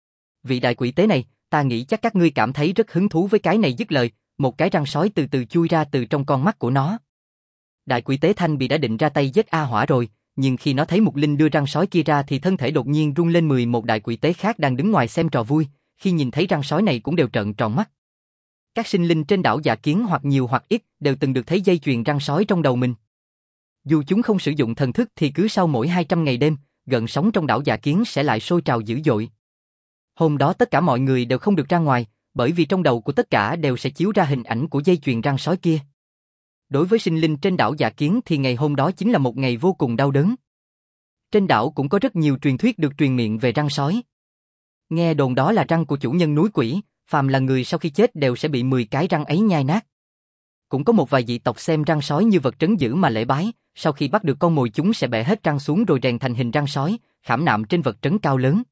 Vị đại quỷ tế này, ta nghĩ chắc các ngươi cảm thấy rất hứng thú với cái này. Dứt lời, một cái răng sói từ từ chui ra từ trong con mắt của nó. Đại quỷ tế Thanh bị đã định ra tay giết A Hỏa rồi, nhưng khi nó thấy Mục Linh đưa răng sói kia ra thì thân thể đột nhiên rung lên. 11 đại quỷ tế khác đang đứng ngoài xem trò vui, khi nhìn thấy răng sói này cũng đều trợn tròn mắt. Các sinh linh trên đảo Dạ Kiến hoặc nhiều hoặc ít đều từng được thấy dây chuyền răng sói trong đầu mình. Dù chúng không sử dụng thần thức thì cứ sau mỗi 200 ngày đêm, gợn sóng trong đảo Dạ Kiến sẽ lại sôi trào dữ dội. Hôm đó tất cả mọi người đều không được ra ngoài, bởi vì trong đầu của tất cả đều sẽ chiếu ra hình ảnh của dây chuyền răng sói kia. Đối với sinh linh trên đảo Dạ Kiến thì ngày hôm đó chính là một ngày vô cùng đau đớn. Trên đảo cũng có rất nhiều truyền thuyết được truyền miệng về răng sói. Nghe đồn đó là răng của chủ nhân núi quỷ, phàm là người sau khi chết đều sẽ bị 10 cái răng ấy nhai nát. Cũng có một vài dị tộc xem răng sói như vật trấn giữ mà lễ bái, sau khi bắt được con mồi chúng sẽ bẻ hết răng xuống rồi rèn thành hình răng sói, khảm nạm trên vật trấn cao lớn.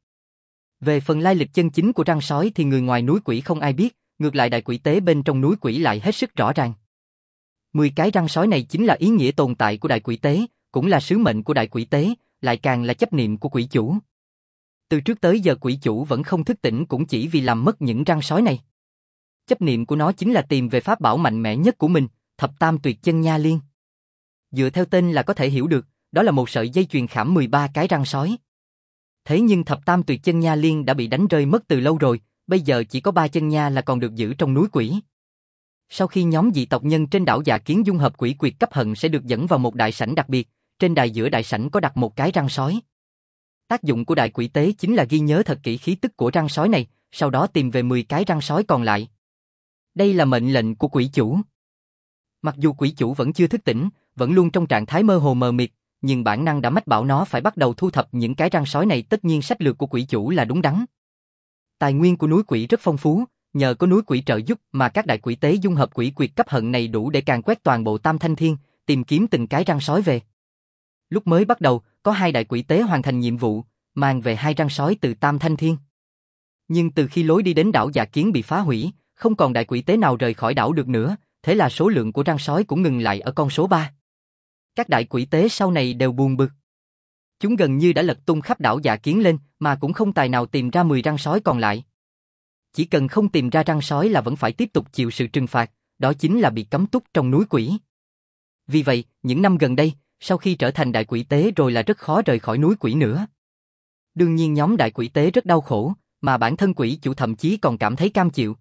Về phần lai lịch chân chính của răng sói thì người ngoài núi quỷ không ai biết, ngược lại đại quỷ tế bên trong núi quỷ lại hết sức rõ ràng. 10 cái răng sói này chính là ý nghĩa tồn tại của đại quỷ tế, cũng là sứ mệnh của đại quỷ tế, lại càng là chấp niệm của quỷ chủ. Từ trước tới giờ quỷ chủ vẫn không thức tỉnh cũng chỉ vì làm mất những răng sói này. Chấp niệm của nó chính là tìm về pháp bảo mạnh mẽ nhất của mình, Thập Tam Tuyệt Chân Nha Liên. Dựa theo tên là có thể hiểu được, đó là một sợi dây chuyền khảm 13 cái răng sói. Thế nhưng Thập Tam Tuyệt Chân Nha Liên đã bị đánh rơi mất từ lâu rồi, bây giờ chỉ có 3 chân nha là còn được giữ trong núi quỷ. Sau khi nhóm dị tộc nhân trên đảo Dạ Kiến dung hợp quỷ quyệt cấp hận sẽ được dẫn vào một đại sảnh đặc biệt, trên đài giữa đại sảnh có đặt một cái răng sói. Tác dụng của đại quỷ tế chính là ghi nhớ thật kỹ khí tức của răng sói này, sau đó tìm về 10 cái răng sói còn lại. Đây là mệnh lệnh của quỷ chủ. Mặc dù quỷ chủ vẫn chưa thức tỉnh, vẫn luôn trong trạng thái mơ hồ mờ mịt, nhưng bản năng đã mách bảo nó phải bắt đầu thu thập những cái răng sói này. Tất nhiên sách lược của quỷ chủ là đúng đắn. Tài nguyên của núi quỷ rất phong phú, nhờ có núi quỷ trợ giúp mà các đại quỷ tế dung hợp quỷ quyệt cấp hận này đủ để càn quét toàn bộ Tam Thanh Thiên, tìm kiếm từng cái răng sói về. Lúc mới bắt đầu, có 2 đại quỷ tế hoàn thành nhiệm vụ, mang về 2 răng sói từ Tam Thanh Thiên. Nhưng từ khi lối đi đến đảo Dạ Kiến bị phá hủy, không còn đại quỷ tế nào rời khỏi đảo được nữa, thế là số lượng của răng sói cũng ngừng lại ở con số 3. Các đại quỷ tế sau này đều buồn bực. Chúng gần như đã lật tung khắp đảo Dạ Kiến lên, mà cũng không tài nào tìm ra 10 răng sói còn lại. Chỉ cần không tìm ra răng sói là vẫn phải tiếp tục chịu sự trừng phạt, đó chính là bị cấm túc trong núi quỷ. Vì vậy, những năm gần đây, sau khi trở thành đại quỷ tế rồi là rất khó rời khỏi núi quỷ nữa. Đương nhiên nhóm đại quỷ tế rất đau khổ, mà bản thân quỷ chủ thậm chí còn cảm thấy cam chịu.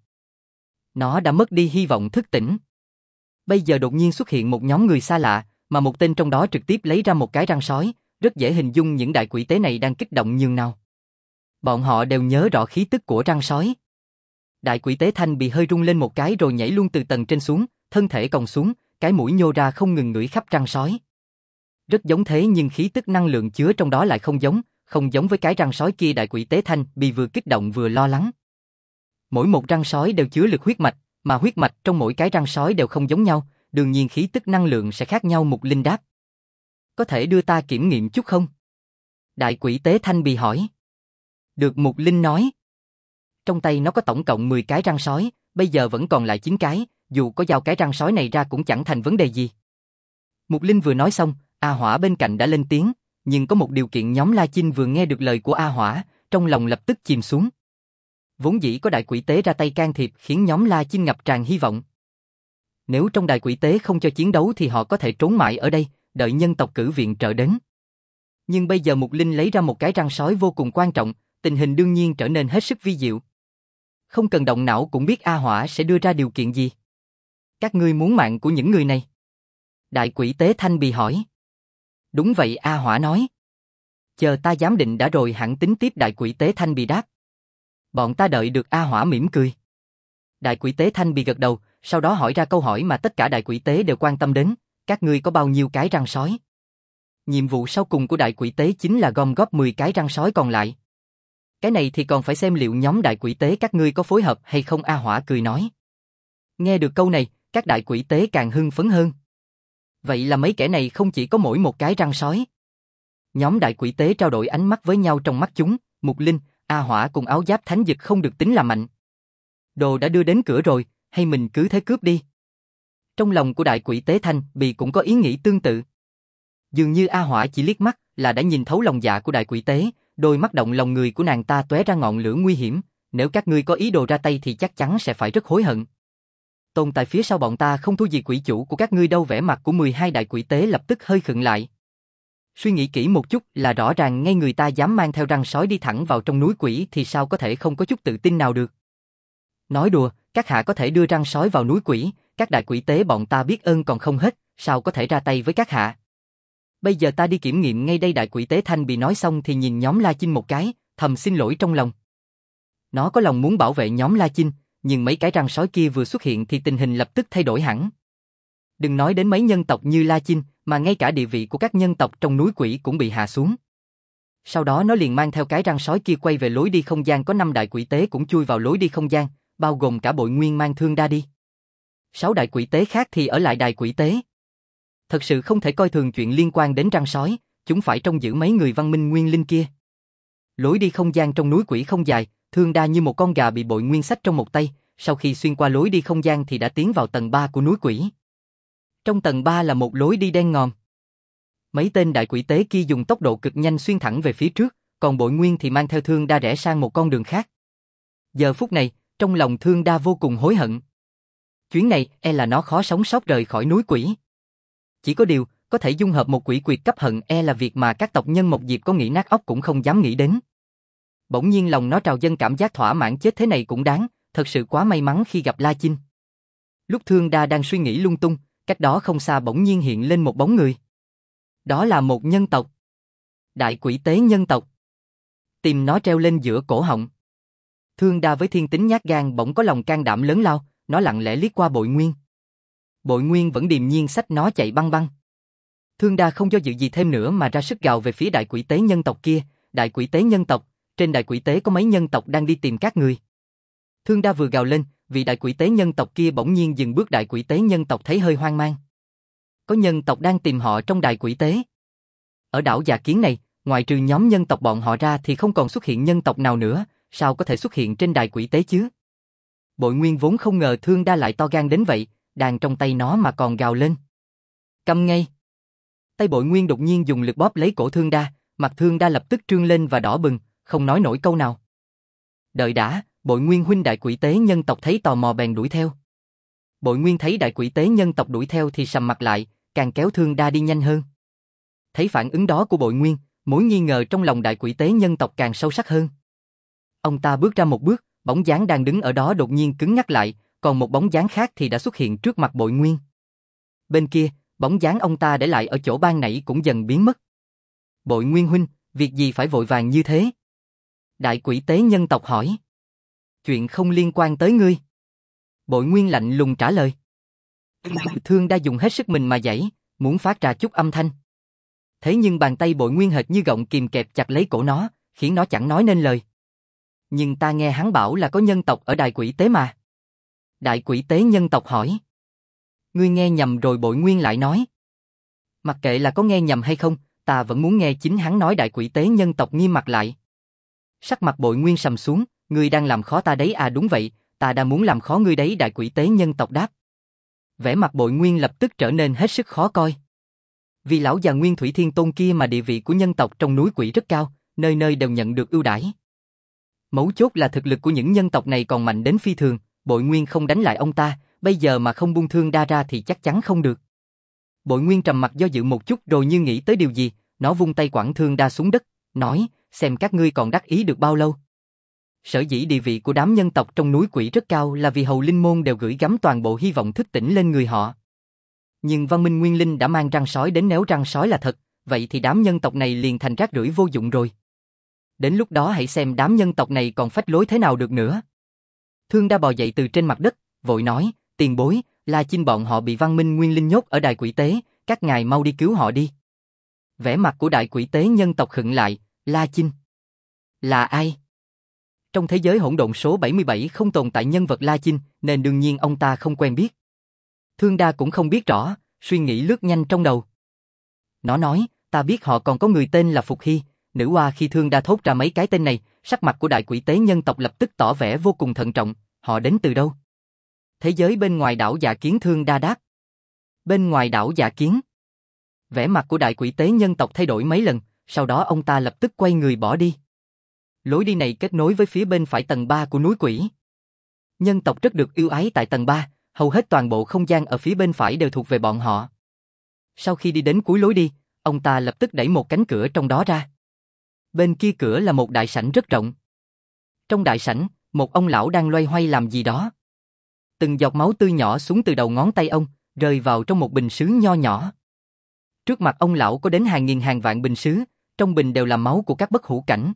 Nó đã mất đi hy vọng thức tỉnh. Bây giờ đột nhiên xuất hiện một nhóm người xa lạ, mà một tên trong đó trực tiếp lấy ra một cái răng sói, rất dễ hình dung những đại quỷ tế này đang kích động nhường nào. Bọn họ đều nhớ rõ khí tức của răng sói. Đại quỷ tế Thanh bị hơi rung lên một cái rồi nhảy luôn từ tầng trên xuống, thân thể còng xuống, cái mũi nhô ra không ngừng ngửi khắp răng sói. Rất giống thế nhưng khí tức năng lượng chứa trong đó lại không giống với cái răng sói kia. Đại quỷ tế Thanh bị vừa kích động vừa lo lắng. Mỗi một răng sói đều chứa lực huyết mạch, mà huyết mạch trong mỗi cái răng sói đều không giống nhau, đương nhiên khí tức năng lượng sẽ khác nhau. Mục Linh đáp. Có thể đưa ta kiểm nghiệm chút không? Đại quỷ tế Thanh bị hỏi. Được, Mục Linh nói. Trong tay nó có tổng cộng 10 cái răng sói, bây giờ vẫn còn lại 9 cái, dù có giao cái răng sói này ra cũng chẳng thành vấn đề gì. Mục Linh vừa nói xong, A Hỏa bên cạnh đã lên tiếng, nhưng có một điều kiện. Nhóm La Chinh vừa nghe được lời của A Hỏa, trong lòng lập tức chìm xuống. Vốn dĩ có đại quỷ tế ra tay can thiệp khiến nhóm La Chinh ngập tràn hy vọng. Nếu trong đại quỷ tế không cho chiến đấu thì họ có thể trốn mãi ở đây, đợi nhân tộc cử viện trợ đến. Nhưng bây giờ Mục Linh lấy ra một cái răng sói vô cùng quan trọng, tình hình đương nhiên trở nên hết sức vi diệu. Không cần động não cũng biết A Hỏa sẽ đưa ra điều kiện gì. Các ngươi muốn mạng của những người này? Đại quỷ tế Thanh Bì hỏi. Đúng vậy, A Hỏa nói. Chờ ta giám định đã rồi hẳn tính tiếp. Đại quỷ tế Thanh Bì đáp. Bọn ta đợi được. A Hỏa mỉm cười. Đại quỷ tế Thanh Bì gật đầu, sau đó hỏi ra câu hỏi mà tất cả đại quỷ tế đều quan tâm đến. Các ngươi có bao nhiêu cái răng sói? Nhiệm vụ sau cùng của đại quỷ tế chính là gom góp 10 cái răng sói còn lại. Cái này thì còn phải xem liệu nhóm đại quỷ tế các ngươi có phối hợp hay không. A Hỏa cười nói. Nghe được câu này, các đại quỷ tế càng hưng phấn hơn. Vậy là mấy kẻ này không chỉ có mỗi một cái răng sói. Nhóm đại quỷ tế trao đổi ánh mắt với nhau, trong mắt chúng, Mục Linh, A Hỏa cùng áo giáp thánh dực không được tính là mạnh. Đồ đã đưa đến cửa rồi, hay mình cứ thế cướp đi? Trong lòng của đại quỷ tế Thanh Bì cũng có ý nghĩ tương tự. Dường như A Hỏa chỉ liếc mắt là đã nhìn thấu lòng dạ của đại quỷ tế, đôi mắt động lòng người của nàng ta tóe ra ngọn lửa nguy hiểm, nếu các ngươi có ý đồ ra tay thì chắc chắn sẽ phải rất hối hận. Tồn tại phía sau bọn ta không thua gì quỷ chủ của các ngươi đâu. Vẻ mặt của 12 đại quỷ tế lập tức hơi khựng lại. Suy nghĩ kỹ một chút là rõ ràng ngay người ta dám mang theo răng sói đi thẳng vào trong núi quỷ thì sao có thể không có chút tự tin nào được. Nói đùa, các hạ có thể đưa răng sói vào núi quỷ, các đại quỷ tế bọn ta biết ơn còn không hết, sao có thể ra tay với các hạ. Bây giờ ta đi kiểm nghiệm ngay đây. Đại quỷ tế Thanh Bì nói xong thì nhìn nhóm La Chinh một cái, thầm xin lỗi trong lòng. Nó có lòng muốn bảo vệ nhóm La Chinh, nhưng mấy cái răng sói kia vừa xuất hiện thì tình hình lập tức thay đổi hẳn. Đừng nói đến mấy nhân tộc như La Chinh, mà ngay cả địa vị của các nhân tộc trong núi quỷ cũng bị hạ xuống. Sau đó nó liền mang theo cái răng sói kia quay về lối đi không gian. Có 5 đại quỷ tế cũng chui vào lối đi không gian, bao gồm cả Bội Nguyên mang Thương Đa đi. 6 đại quỷ tế khác thì ở lại đài quỷ tế. Thật sự không thể coi thường chuyện liên quan đến răng sói, chúng phải trông giữ mấy người văn minh nguyên linh kia. Lối đi không gian trong núi quỷ không dài, Thương Đa như một con gà bị Bội Nguyên xách trong một tay, sau khi xuyên qua lối đi không gian thì đã tiến vào tầng 3 của núi quỷ. Trong tầng 3 là một lối đi đen ngòm. Mấy tên đại quỷ tế kia dùng tốc độ cực nhanh xuyên thẳng về phía trước, còn Bội Nguyên thì mang theo Thương Đa rẽ sang một con đường khác. Giờ phút này, trong lòng Thương Đa vô cùng hối hận. Chuyến này e là nó khó sống sót rời khỏi núi quỷ. Chỉ có điều, có thể dung hợp một quỷ quyệt cấp hận e là việc mà các tộc nhân Mộc Diệp có nghĩ nát óc cũng không dám nghĩ đến. Bỗng nhiên lòng nó trào dâng cảm giác thỏa mãn, chết thế này cũng đáng, thật sự quá may mắn khi gặp La Chinh. Lúc Thương Đa đang suy nghĩ lung tung, cách đó không xa bỗng nhiên hiện lên một bóng người. Đó là một nhân tộc. Đại quỷ tế nhân tộc. Tìm nó treo lên giữa cổ họng. Thương Đa với thiên tính nhát gan bỗng có lòng can đảm lớn lao, nó lặng lẽ liếc qua Bội Nguyên. Bội Nguyên vẫn điềm nhiên xách nó chạy băng băng. Thương Đa không do dự gì thêm nữa mà ra sức gào về phía đại quỷ tế nhân tộc kia. Đại quỷ tế nhân tộc, trên đại quỷ tế có mấy nhân tộc đang đi tìm các người. Thương Đa vừa gào lên, vị đại quỷ tế nhân tộc kia bỗng nhiên dừng bước. Đại quỷ tế nhân tộc thấy hơi hoang mang. Có nhân tộc đang tìm họ trong đại quỷ tế. Ở đảo Già Kiến này, ngoài trừ nhóm nhân tộc bọn họ ra thì không còn xuất hiện nhân tộc nào nữa, sao có thể xuất hiện trên đài quỷ tế chứ? Bội Nguyên vốn không ngờ Thương Đa lại to gan đến vậy, đàn trong tay nó mà còn gào lên. Câm ngay! Tay Bội Nguyên đột nhiên dùng lực bóp lấy cổ Thương Đa, mặt Thương Đa lập tức trương lên và đỏ bừng, không nói nổi câu nào. Đợi đã, Bội Nguyên huynh. Đại quỷ tế nhân tộc thấy tò mò bèn đuổi theo. Bội Nguyên thấy đại quỷ tế nhân tộc đuổi theo thì sầm mặt lại, càng kéo Thương Đa đi nhanh hơn. Thấy phản ứng đó của Bội Nguyên, mối nghi ngờ trong lòng đại quỷ tế nhân tộc càng sâu sắc hơn. Ông ta bước ra một bước, bóng dáng đang đứng ở đó đột nhiên cứng nhắc lại, còn một bóng dáng khác thì đã xuất hiện trước mặt Bội Nguyên. Bên kia, bóng dáng ông ta để lại ở chỗ ban nãy cũng dần biến mất. Bội Nguyên huynh, việc gì phải vội vàng như thế? Đại quỷ tế nhân tộc hỏi. Chuyện không liên quan tới ngươi. Bội Nguyên lạnh lùng trả lời. Thương Đa dùng hết sức mình mà giãy, muốn phát ra chút âm thanh. Thế nhưng bàn tay Bội Nguyên hệt như gọng kìm kẹp chặt lấy cổ nó, khiến nó chẳng nói nên lời. Nhưng ta nghe hắn bảo là có nhân tộc ở đại quỷ tế mà. Đại quỷ tế nhân tộc hỏi. Ngươi nghe nhầm rồi. Bội Nguyên lại nói. Mặc kệ là có nghe nhầm hay không, ta vẫn muốn nghe chính hắn nói. Đại quỷ tế nhân tộc nghiêm mặt lại. Sắc mặt Bội Nguyên sầm xuống, ngươi đang làm khó ta đấy à? Đúng vậy, ta đang muốn làm khó ngươi đấy. Đại quỷ tế nhân tộc đáp. Vẻ mặt Bội Nguyên lập tức trở nên hết sức khó coi. Vì lão già Nguyên Thủy Thiên Tôn kia mà địa vị của nhân tộc trong núi quỷ rất cao, nơi nơi đều nhận được ưu đãi. Mấu chốt là thực lực của những nhân tộc này còn mạnh đến phi thường, Bội Nguyên không đánh lại ông ta, bây giờ mà không buông Thương Đa ra thì chắc chắn không được. Bội Nguyên trầm mặt do dự một chút rồi như nghĩ tới điều gì, nó vung tay quẳng Thương Đa xuống đất, nói, xem các ngươi còn đắc ý được bao lâu. Sở dĩ địa vị của đám nhân tộc trong núi quỷ rất cao là vì hầu linh môn đều gửi gắm toàn bộ hy vọng thức tỉnh lên người họ. Nhưng văn minh nguyên linh đã mang răng sói đến, nếu răng sói là thật, vậy thì đám nhân tộc này liền thành rác rưởi vô dụng rồi. Đến lúc đó hãy xem đám nhân tộc này còn phách lối thế nào được nữa. Thương Đa bò dậy từ trên mặt đất, vội nói, tiền bối, La Chinh bọn họ bị văn minh nguyên linh nhốt ở đài quỷ tế, các ngài mau đi cứu họ đi. Vẻ mặt của đại quỷ tế nhân tộc khựng lại, La Chinh. Là ai? Trong thế giới hỗn độn số 77 không tồn tại nhân vật La Chinh, nên đương nhiên ông ta không quen biết. Thương Đa cũng không biết rõ, suy nghĩ lướt nhanh trong đầu. Nó nói, ta biết họ còn có người tên là Phục Hy. Nữ hoa khi Thương Đa thốt ra mấy cái tên này, sắc mặt của đại quỷ tế nhân tộc lập tức tỏ vẻ vô cùng thận trọng. Họ đến từ đâu? Thế giới bên ngoài đảo Dạ Kiến. Thương Đa đáp. Bên ngoài đảo Dạ Kiến. Vẻ mặt của đại quỷ tế nhân tộc thay đổi mấy lần, sau đó ông ta lập tức quay người bỏ đi. Lối đi này kết nối với phía bên phải tầng 3 của núi quỷ. Nhân tộc rất được yêu ái tại tầng 3, hầu hết toàn bộ không gian ở phía bên phải đều thuộc về bọn họ. Sau khi đi đến cuối lối đi, ông ta lập tức đẩy một cánh cửa trong đó ra. Bên kia cửa là một đại sảnh rất rộng. Trong đại sảnh, một ông lão đang loay hoay làm gì đó. Từng giọt máu tươi nhỏ xuống từ đầu ngón tay ông, rơi vào trong một bình sứ nho nhỏ. Trước mặt ông lão có đến hàng nghìn hàng vạn bình sứ, trong bình đều là máu của các bất hủ cảnh.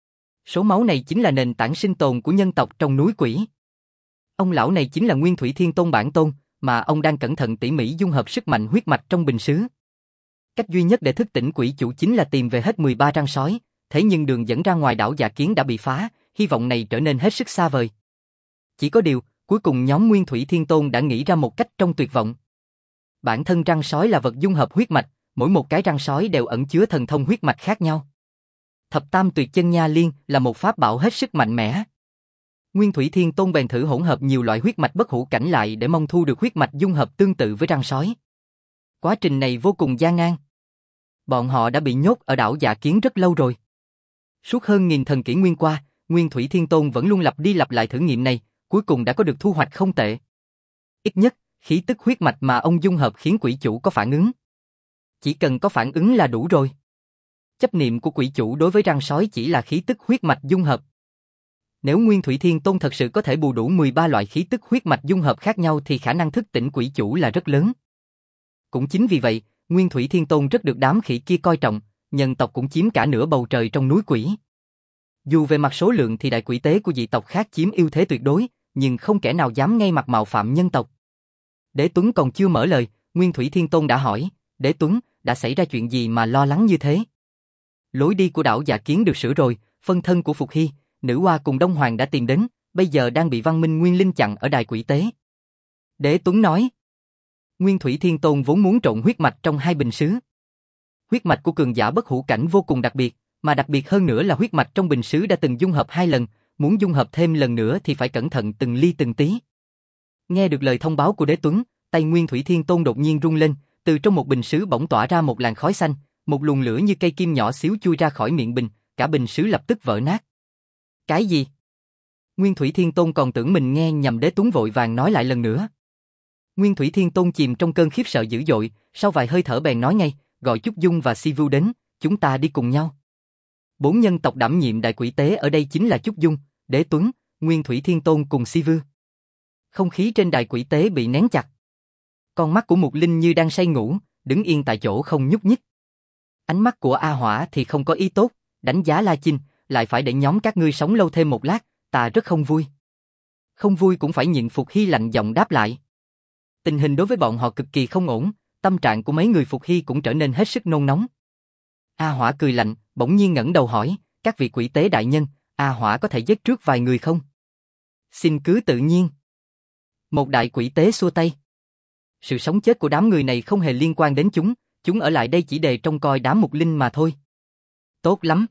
Số máu này chính là nền tảng sinh tồn của nhân tộc trong núi quỷ. Ông lão này chính là Nguyên Thủy Thiên Tôn bản tôn, mà ông đang cẩn thận tỉ mỉ dung hợp sức mạnh huyết mạch trong bình sứ. Cách duy nhất để thức tỉnh quỷ chủ chính là tìm về hết 13 răng sói, thế nhưng đường dẫn ra ngoài đảo Dạ Kiến đã bị phá, hy vọng này trở nên hết sức xa vời. Chỉ có điều, cuối cùng nhóm Nguyên Thủy Thiên Tôn đã nghĩ ra một cách trong tuyệt vọng. Bản thân răng sói là vật dung hợp huyết mạch, mỗi một cái răng sói đều ẩn chứa thần thông huyết mạch khác nhau. Thập Tam Tuyệt Chân Nha Liên là một pháp bảo hết sức mạnh mẽ. Nguyên Thủy Thiên Tôn bèn thử hỗn hợp nhiều loại huyết mạch bất hủ cảnh lại để mong thu được huyết mạch dung hợp tương tự với răng sói. Quá trình này vô cùng gian nan. Bọn họ đã bị nhốt ở đảo Dạ Kiến rất lâu rồi. Suốt hơn nghìn thần kỷ nguyên qua, Nguyên Thủy Thiên Tôn vẫn luôn lặp đi lặp lại thử nghiệm này, cuối cùng đã có được thu hoạch không tệ. Ít nhất, khí tức huyết mạch mà ông dung hợp khiến quỷ chủ có phản ứng. Chỉ cần có phản ứng là đủ rồi. Chấp niệm của quỷ chủ đối với răng sói chỉ là khí tức huyết mạch dung hợp. Nếu Nguyên Thủy Thiên Tôn thật sự có thể bù đủ 13 loại khí tức huyết mạch dung hợp khác nhau thì khả năng thức tỉnh quỷ chủ là rất lớn. Cũng chính vì vậy, Nguyên Thủy Thiên Tôn rất được đám khỉ kia coi trọng, nhân tộc cũng chiếm cả nửa bầu trời trong núi quỷ. Dù về mặt số lượng thì đại quỷ tế của dị tộc khác chiếm ưu thế tuyệt đối, nhưng không kẻ nào dám ngay mặt mạo phạm nhân tộc. Đế Tuấn còn chưa mở lời, Nguyên Thủy Thiên Tôn đã hỏi, Đế Tuấn, đã xảy ra chuyện gì mà lo lắng như thế? Lối đi của đảo Dạ Kiến được sửa rồi, phân thân của Phục Hy, Nữ Hoa cùng Đông Hoàng đã tìm đến, bây giờ đang bị Văn Minh Nguyên Linh chặn ở đài quỷ tế. Đế Tuấn nói, Nguyên Thủy Thiên Tôn vốn muốn trộn huyết mạch trong hai bình sứ. Huyết mạch của cường giả bất hủ cảnh vô cùng đặc biệt, mà đặc biệt hơn nữa là huyết mạch trong bình sứ đã từng dung hợp 2 lần, muốn dung hợp thêm lần nữa thì phải cẩn thận từng ly từng tí. Nghe được lời thông báo của Đế Tuấn, tay Nguyên Thủy Thiên Tôn đột nhiên rung lên, từ trong một bình sứ bỗng tỏa ra một làn khói xanh, một luồng lửa như cây kim nhỏ xíu chui ra khỏi miệng bình, cả bình sứ lập tức vỡ nát. Cái gì? Nguyên Thủy Thiên Tôn còn tưởng mình nghe nhầm, Đế Tuấn vội vàng nói lại lần nữa. Nguyên Thủy Thiên Tôn chìm trong cơn khiếp sợ dữ dội, sau vài hơi thở bèn nói ngay, gọi Trúc Dung và Si Vu đến, chúng ta đi cùng nhau. 4 nhân tộc đảm nhiệm đại quỷ tế ở đây chính là Trúc Dung, Đế Tuấn, Nguyên Thủy Thiên Tôn cùng Si Vu. Không khí trên đại quỷ tế bị nén chặt. Con mắt của Mục Linh như đang say ngủ, đứng yên tại chỗ không nhúc nhích. Ánh mắt của A Hỏa thì không có ý tốt, đánh giá La Chinh, lại phải để nhóm các ngươi sống lâu thêm một lát, ta rất không vui. Không vui cũng phải nhịn. Phục Hy lạnh giọng đáp lại. Tình hình đối với bọn họ cực kỳ không ổn, tâm trạng của mấy người Phục Hy cũng trở nên hết sức nôn nóng. A Hỏa cười lạnh, bỗng nhiên ngẩng đầu hỏi, các vị quỷ tế đại nhân, A Hỏa có thể giết trước vài người không? Xin cứ tự nhiên. Một đại quỷ tế xua tay. Sự sống chết của đám người này không hề liên quan đến chúng ở lại đây chỉ để trông coi đám Mục Linh mà thôi. Tốt lắm.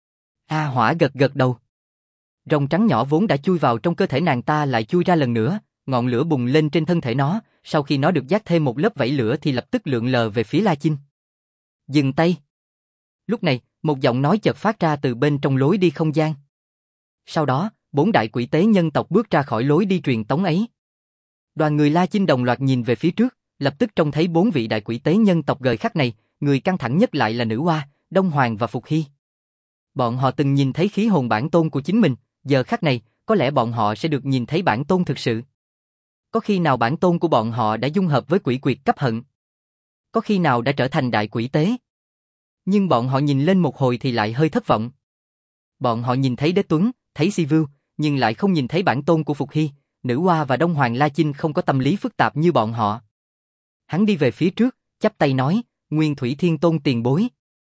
A Hỏa gật gật đầu. Rồng trắng nhỏ vốn đã chui vào trong cơ thể nàng ta lại chui ra lần nữa, ngọn lửa bùng lên trên thân thể nó, sau khi nó được dát thêm một lớp vảy lửa thì lập tức lượn lờ về phía La Chinh. Dừng tay. Lúc này, một giọng nói chợt phát ra từ bên trong lối đi không gian. Sau đó, 4 đại quỷ tế nhân tộc bước ra khỏi lối đi truyền tống ấy. Đoàn người La Chinh đồng loạt nhìn về phía trước, lập tức trông thấy 4 vị đại quỷ tế nhân tộc gời khắc này, người căng thẳng nhất lại là Nữ Hoa, Đông Hoàng và Phục Hy. Bọn họ từng nhìn thấy khí hồn bản tôn của chính mình, giờ khắc này, có lẽ bọn họ sẽ được nhìn thấy bản tôn thực sự. Có khi nào bản tôn của bọn họ đã dung hợp với quỷ quyệt cấp hận? Có khi nào đã trở thành đại quỷ tế? Nhưng bọn họ nhìn lên một hồi thì lại hơi thất vọng. Bọn họ nhìn thấy Đế Tuấn, thấy Si Vu, nhưng lại không nhìn thấy bản tôn của Phục Hy. Nữ Hoa và Đông Hoàng La Chinh không có tâm lý phức tạp như bọn họ. Hắn đi về phía trước, chắp tay nói, Nguyên Thủy Thiên Tôn tiền bối.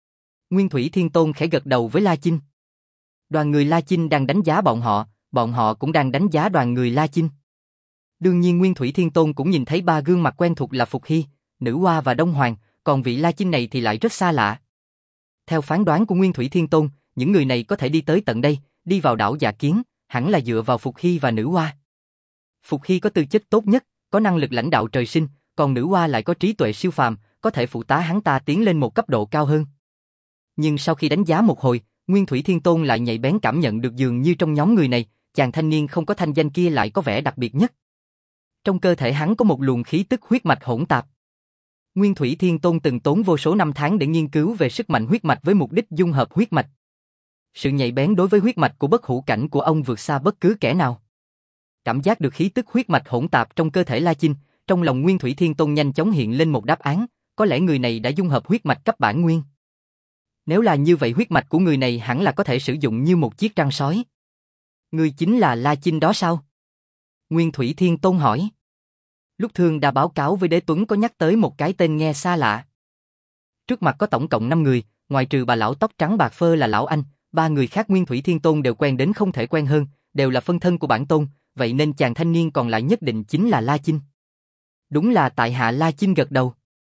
Nguyên Thủy Thiên Tôn khẽ gật đầu với La Chinh. Đoàn người La Chinh đang đánh giá bọn họ cũng đang đánh giá đoàn người La Chinh. Đương nhiên Nguyên Thủy Thiên Tôn cũng nhìn thấy ba gương mặt quen thuộc là Phục Hy, Nữ Hoa và Đông Hoàng, còn vị La Chinh này thì lại rất xa lạ. Theo phán đoán của Nguyên Thủy Thiên Tôn, những người này có thể đi tới tận đây, đi vào đảo Dạ Kiến, hẳn là dựa vào Phục Hy và Nữ Hoa. Phục Hy có tư chất tốt nhất, có năng lực lãnh đạo trời sinh, còn Nữ Hoa lại có trí tuệ siêu phàm, có thể phụ tá hắn ta tiến lên một cấp độ cao hơn. Nhưng sau khi đánh giá một hồi, Nguyên Thủy Thiên Tôn lại nhạy bén cảm nhận được dường như trong nhóm người này, chàng thanh niên không có thanh danh kia lại có vẻ đặc biệt nhất. Trong cơ thể hắn có một luồng khí tức huyết mạch hỗn tạp. Nguyên Thủy Thiên Tôn từng tốn vô số năm tháng để nghiên cứu về sức mạnh huyết mạch với mục đích dung hợp huyết mạch. Sự nhạy bén đối với huyết mạch của bất hủ cảnh của ông vượt xa bất cứ kẻ nào. Cảm giác được khí tức huyết mạch hỗn tạp trong cơ thể La Chinh, trong lòng Nguyên Thủy Thiên Tôn nhanh chóng hiện lên một đáp án, có lẽ người này đã dung hợp huyết mạch cấp bản nguyên. Nếu là như vậy huyết mạch của người này hẳn là có thể sử dụng như một chiếc răng sói. Người chính là La Chinh đó sao? Nguyên Thủy Thiên Tôn hỏi. Lúc Thương đã báo cáo với Đế Tuấn có nhắc tới một cái tên nghe xa lạ. Trước mặt có tổng cộng 5 người, ngoài trừ bà lão tóc trắng bạc phơ là lão anh, 3 người khác Nguyên Thủy Thiên Tôn đều quen đến không thể quen hơn, đều là phân thân của bản tôn, vậy nên chàng thanh niên còn lại nhất định chính là La Chinh. Đúng là tại hạ La Chinh gật đầu.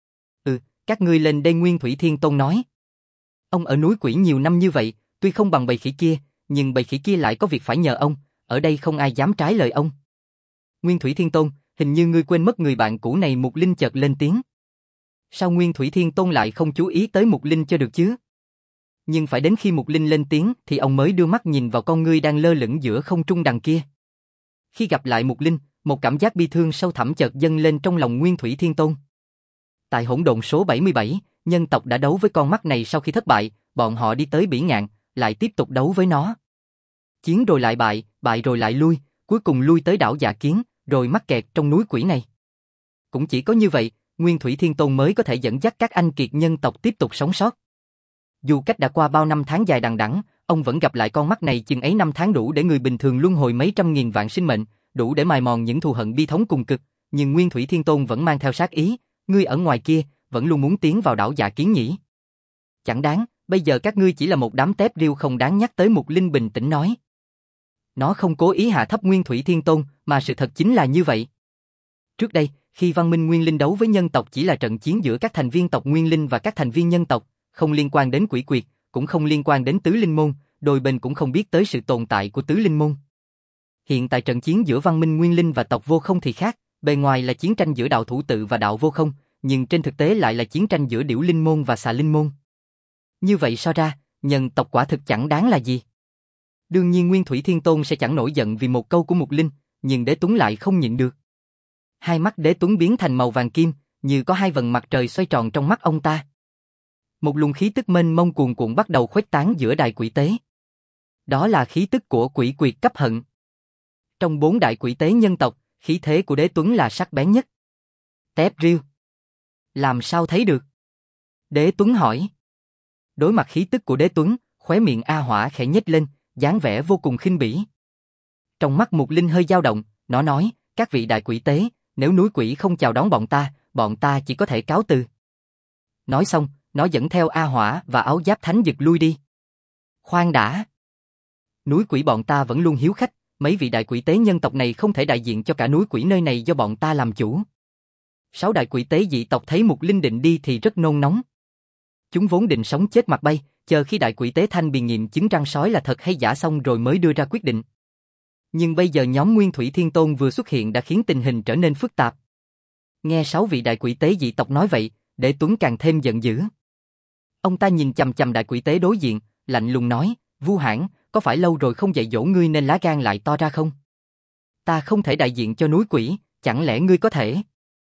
Các ngươi lên đây Nguyên Thủy Thiên Tôn nói. Ông ở núi Quỷ nhiều năm như vậy, tuy không bằng bầy khỉ kia, nhưng bầy khỉ kia lại có việc phải nhờ ông, ở đây không ai dám trái lời ông. Nguyên Thủy Thiên Tôn, hình như ngươi quên mất người bạn cũ này Mục Linh chợt lên tiếng. Sao Nguyên Thủy Thiên Tôn lại không chú ý tới Mục Linh cho được chứ? Nhưng phải đến khi Mục Linh lên tiếng thì ông mới đưa mắt nhìn vào con ngươi đang lơ lửng giữa không trung đằng kia. Khi gặp lại Mục Linh, một cảm giác bi thương sâu thẳm chợt dâng lên trong lòng Nguyên Thủy Thiên Tôn. Tại hỗn độn số 77, nhân tộc đã đấu với con mắt này sau khi thất bại, bọn họ đi tới Bỉ Ngạn, lại tiếp tục đấu với nó. Chiến rồi lại bại, bại rồi lại lui, cuối cùng lui tới đảo Dạ Kiến, rồi mắc kẹt trong núi Quỷ này. Cũng chỉ có như vậy, Nguyên Thủy Thiên Tôn mới có thể dẫn dắt các anh kiệt nhân tộc tiếp tục sống sót. Dù cách đã qua bao năm tháng dài đằng đẵng, ông vẫn gặp lại con mắt này chừng ấy năm tháng đủ để người bình thường luân hồi mấy trăm nghìn vạn sinh mệnh, đủ để mài mòn những thù hận bi thống cùng cực, nhưng Nguyên Thủy Thiên Tôn vẫn mang theo sát ý, ngươi ở ngoài kia, vẫn luôn muốn tiến vào đảo Dạ Kiến nhỉ? Chẳng đáng, bây giờ các ngươi chỉ là một đám tép riêu không đáng nhắc tới. Mục Linh bình tĩnh nói. Nó không cố ý hạ thấp Nguyên Thủy Thiên Tôn, mà sự thật chính là như vậy. Trước đây, khi văn minh Nguyên Linh đấu với nhân tộc chỉ là trận chiến giữa các thành viên tộc Nguyên Linh và các thành viên nhân tộc, không liên quan đến quỷ quyệt, cũng không liên quan đến tứ linh môn, đôi bên cũng không biết tới sự tồn tại của tứ linh môn. Hiện tại trận chiến giữa văn minh Nguyên Linh và tộc Vô Không thì khác, bề ngoài là chiến tranh giữa đạo thủ tự và đạo Vô Không, nhưng trên thực tế lại là chiến tranh giữa Điểu Linh môn và Xà Linh môn. Như vậy so ra, nhân tộc quả thực chẳng đáng là gì. Đương nhiên Nguyên Thủy Thiên Tôn sẽ chẳng nổi giận vì một câu của Mục Linh, nhưng Đế Tuấn lại không nhịn được. Hai mắt Đế Tuấn biến thành màu vàng kim, như có hai vầng mặt trời xoay tròn trong mắt ông ta. Một luồng khí tức mênh mông cuồn cuộn bắt đầu khuếch tán giữa đài quỷ tế. Đó là khí tức của quỷ quyệt cấp hận. Trong 4 đại quỷ tế nhân tộc, khí thế của Đế Tuấn là sắc bén nhất. Tép riêu. Làm sao thấy được? Đế Tuấn hỏi. Đối mặt khí tức của Đế Tuấn, khóe miệng A Hỏa khẽ nhếch lên, dáng vẻ vô cùng khinh bỉ. Trong mắt Mục Linh hơi dao động, nó nói, các vị đại quỷ tế, nếu núi quỷ không chào đón bọn ta chỉ có thể cáo từ. Nói xong, nó dẫn theo A Hỏa và áo giáp thánh dực lui đi. Khoan đã. Núi quỷ bọn ta vẫn luôn hiếu khách, mấy vị đại quỷ tế nhân tộc này không thể đại diện cho cả núi quỷ nơi này do bọn ta làm chủ. 6 đại quỷ tế dị tộc thấy Mục Linh định đi thì rất nôn nóng. Chúng vốn định sống chết mặt bay, chờ khi đại quỷ tế Thanh Bì nghiệm chứng răng sói là thật hay giả xong rồi mới đưa ra quyết định. Nhưng bây giờ nhóm Nguyên Thủy Thiên Tôn vừa xuất hiện đã khiến tình hình trở nên phức tạp. Nghe 6 vị đại quỷ tế dị tộc nói vậy, Đế Tuấn càng thêm giận dữ. Ông ta nhìn chằm chằm đại quỷ tế đối diện, lạnh lùng nói, Vu Hãn, có phải lâu rồi không dạy dỗ ngươi nên lá gan lại to ra không? Ta không thể đại diện cho núi quỷ, chẳng lẽ ngươi có thể?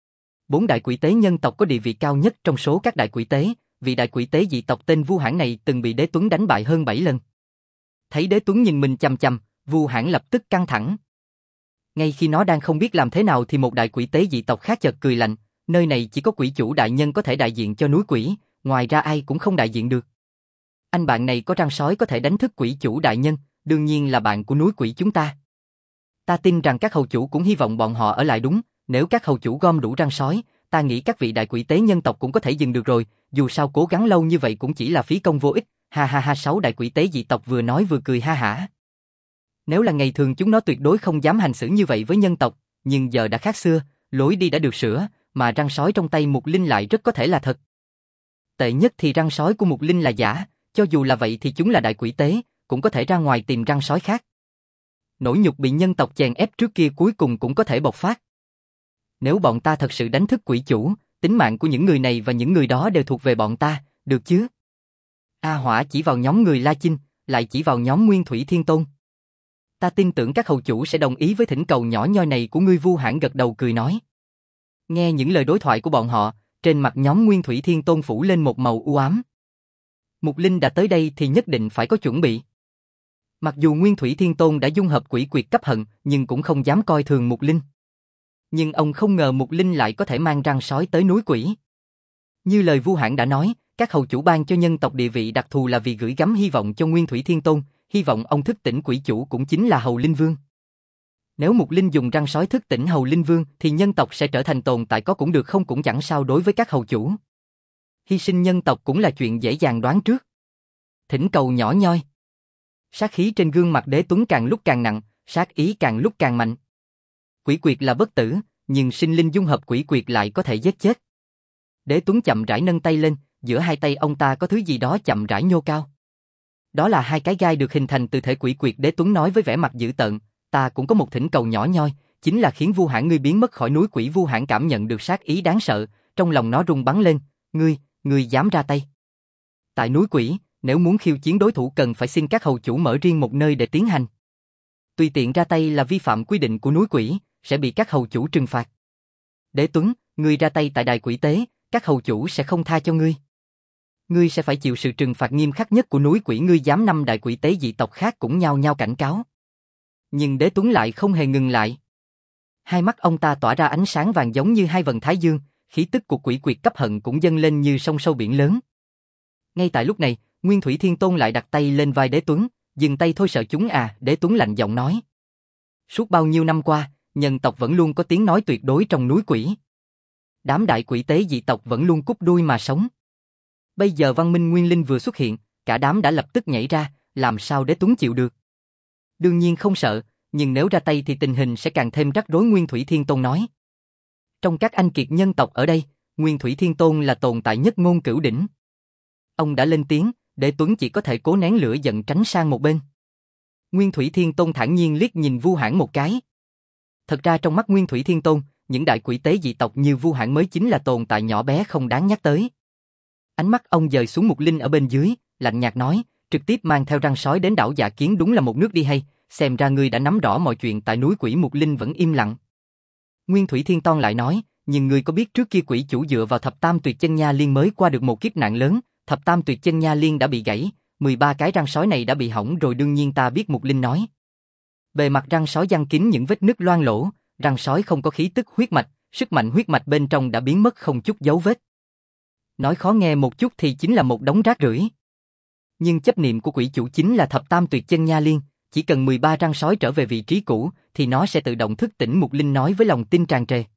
4 đại quỷ tế nhân tộc có địa vị cao nhất trong số các đại quỷ tế, vị đại quỷ tế dị tộc tên Vu Hãn này từng bị Đế Tuấn đánh bại hơn 7 lần. Thấy Đế Tuấn nhìn mình chằm chằm, Vu Hãn lập tức căng thẳng. Ngay khi nó đang không biết làm thế nào thì một đại quỷ tế dị tộc khác chợt cười lạnh, nơi này chỉ có quỷ chủ đại nhân có thể đại diện cho núi quỷ, ngoài ra ai cũng không đại diện được. Anh bạn này có răng sói có thể đánh thức quỷ chủ đại nhân, đương nhiên là bạn của núi quỷ chúng ta. Ta tin rằng các hầu chủ cũng hy vọng bọn họ ở lại đúng, nếu các hầu chủ gom đủ răng sói, ta nghĩ các vị đại quỷ tế nhân tộc cũng có thể dừng được rồi, dù sao cố gắng lâu như vậy cũng chỉ là phí công vô ích, ha ha ha. 6 đại quỷ tế dị tộc vừa nói vừa cười ha hả. Nếu là ngày thường chúng nó tuyệt đối không dám hành xử như vậy với nhân tộc, nhưng giờ đã khác xưa, lối đi đã được sửa, mà răng sói trong tay Mục Linh lại rất có thể là thật. Tệ nhất thì răng sói của Mục Linh là giả, cho dù là vậy thì chúng là đại quỷ tế, cũng có thể ra ngoài tìm răng sói khác. Nỗi nhục bị nhân tộc chèn ép trước kia cuối cùng cũng có thể bộc phát. Nếu bọn ta thật sự đánh thức quỷ chủ, tính mạng của những người này và những người đó đều thuộc về bọn ta, được chứ? A Hỏa chỉ vào nhóm người La Chinh, lại chỉ vào nhóm Nguyên Thủy Thiên Tôn. Ta tin tưởng các hầu chủ sẽ đồng ý với thỉnh cầu nhỏ nhoi này của ngươi. Vu Hãn gật đầu cười nói. Nghe những lời đối thoại của bọn họ, trên mặt nhóm Nguyên Thủy Thiên Tôn phủ lên một màu u ám. Mục Linh đã tới đây thì nhất định phải có chuẩn bị. Mặc dù Nguyên Thủy Thiên Tôn đã dung hợp quỷ quyệt cấp hận, nhưng cũng không dám coi thường Mục Linh. Nhưng ông không ngờ Mục Linh lại có thể mang răng sói tới núi quỷ. Như lời Vu Hãn đã nói, các hầu chủ ban cho nhân tộc địa vị đặc thù là vì gửi gắm hy vọng cho Nguyên Thủy Thiên Tôn, hy vọng ông thức tỉnh quỷ chủ cũng chính là Hầu Linh Vương. Nếu Mục Linh dùng răng sói thức tỉnh Hầu Linh Vương thì nhân tộc sẽ trở thành tồn tại có cũng được không cũng chẳng sao đối với các hầu chủ. Hy sinh nhân tộc cũng là chuyện dễ dàng đoán trước. Thỉnh cầu nhỏ nhoi. Sát khí trên gương mặt Đế Tuấn càng lúc càng nặng, sát ý càng lúc càng mạnh. Quỷ quyệt là bất tử, nhưng sinh linh dung hợp quỷ quyệt lại có thể giết chết. Đế Tuấn chậm rãi nâng tay lên, giữa hai tay ông ta có thứ gì đó chậm rãi nhô cao. Đó là hai cái gai được hình thành từ thể quỷ quyệt. Đế Tuấn nói với vẻ mặt dữ tợn, ta cũng có một thỉnh cầu nhỏ nhoi, chính là khiến Vu Hãn ngươi biến mất khỏi núi quỷ. Vu Hãn cảm nhận được sát ý đáng sợ, trong lòng nó rung bắn lên, ngươi dám ra tay. Tại núi quỷ, nếu muốn khiêu chiến đối thủ cần phải xin các hầu chủ mở riêng một nơi để tiến hành. Tùy tiện ra tay là vi phạm quy định của núi quỷ, sẽ bị các hầu chủ trừng phạt. Đế Tuấn, ngươi ra tay tại đài quỷ tế, các hầu chủ sẽ không tha cho ngươi. Ngươi sẽ phải chịu sự trừng phạt nghiêm khắc nhất của núi quỷ. Ngươi dám. 5 đại quỷ tế dị tộc khác cũng nhao nhao cảnh cáo. Nhưng Đế Tuấn lại không hề ngừng lại. Hai mắt ông ta tỏa ra ánh sáng vàng giống như hai vầng thái dương, khí tức của quỷ quyệt cấp hận cũng dâng lên như sông sâu biển lớn. Ngay tại lúc này, Nguyên Thủy Thiên Tôn lại đặt tay lên vai Đế Tuấn, dừng tay thôi sợ chúng à. Đế Tuấn lạnh giọng nói. Suốt bao nhiêu năm qua, nhân tộc vẫn luôn có tiếng nói tuyệt đối trong núi quỷ. Đám đại quỷ tế dị tộc vẫn luôn cúp đuôi mà sống. Bây giờ văn minh nguyên linh vừa xuất hiện, cả đám đã lập tức nhảy ra, làm sao Đế Tuấn chịu được? Đương nhiên không sợ, nhưng nếu ra tay thì tình hình sẽ càng thêm rắc rối. Nguyên Thủy Thiên Tôn nói. Trong các anh kiệt nhân tộc ở đây, Nguyên Thủy Thiên Tôn là tồn tại nhất ngôn cửu đỉnh. Ông đã lên tiếng, Đế Tuấn chỉ có thể cố nén lửa giận tránh sang một bên. Nguyên Thủy Thiên Tôn thản nhiên liếc nhìn Vu Hãn một cái. Thật ra trong mắt Nguyên Thủy Thiên Tôn, những đại quỷ tế dị tộc như Vu Hãn mới chính là tồn tại nhỏ bé không đáng nhắc tới. Ánh mắt ông dời xuống Mục Linh ở bên dưới, lạnh nhạt nói, trực tiếp mang theo răng sói đến đảo Dạ Kiến đúng là một nước đi hay, xem ra ngươi đã nắm rõ mọi chuyện tại núi quỷ. Mục Linh vẫn im lặng. Nguyên Thủy Thiên Tôn lại nói, nhưng ngươi có biết trước kia quỷ chủ dựa vào Thập Tam Tuyệt Chân Nha Liên mới qua được một kiếp nạn lớn, Thập Tam Tuyệt Chân Nha Liên đã bị gãy, 13 cái răng sói này đã bị hỏng rồi. Đương nhiên ta biết. Mục Linh nói. Bề mặt răng sói giăng kín những vết nứt loang lổ, răng sói không có khí tức huyết mạch, sức mạnh huyết mạch bên trong đã biến mất không chút dấu vết. Nói khó nghe một chút thì chính là một đống rác rưởi. Nhưng chấp niệm của quỷ chủ chính là Thập Tam Tuyệt Chân Nha Liên, chỉ cần 13 răng sói trở về vị trí cũ thì nó sẽ tự động thức tỉnh. Mục Linh nói với lòng tin tràn trề.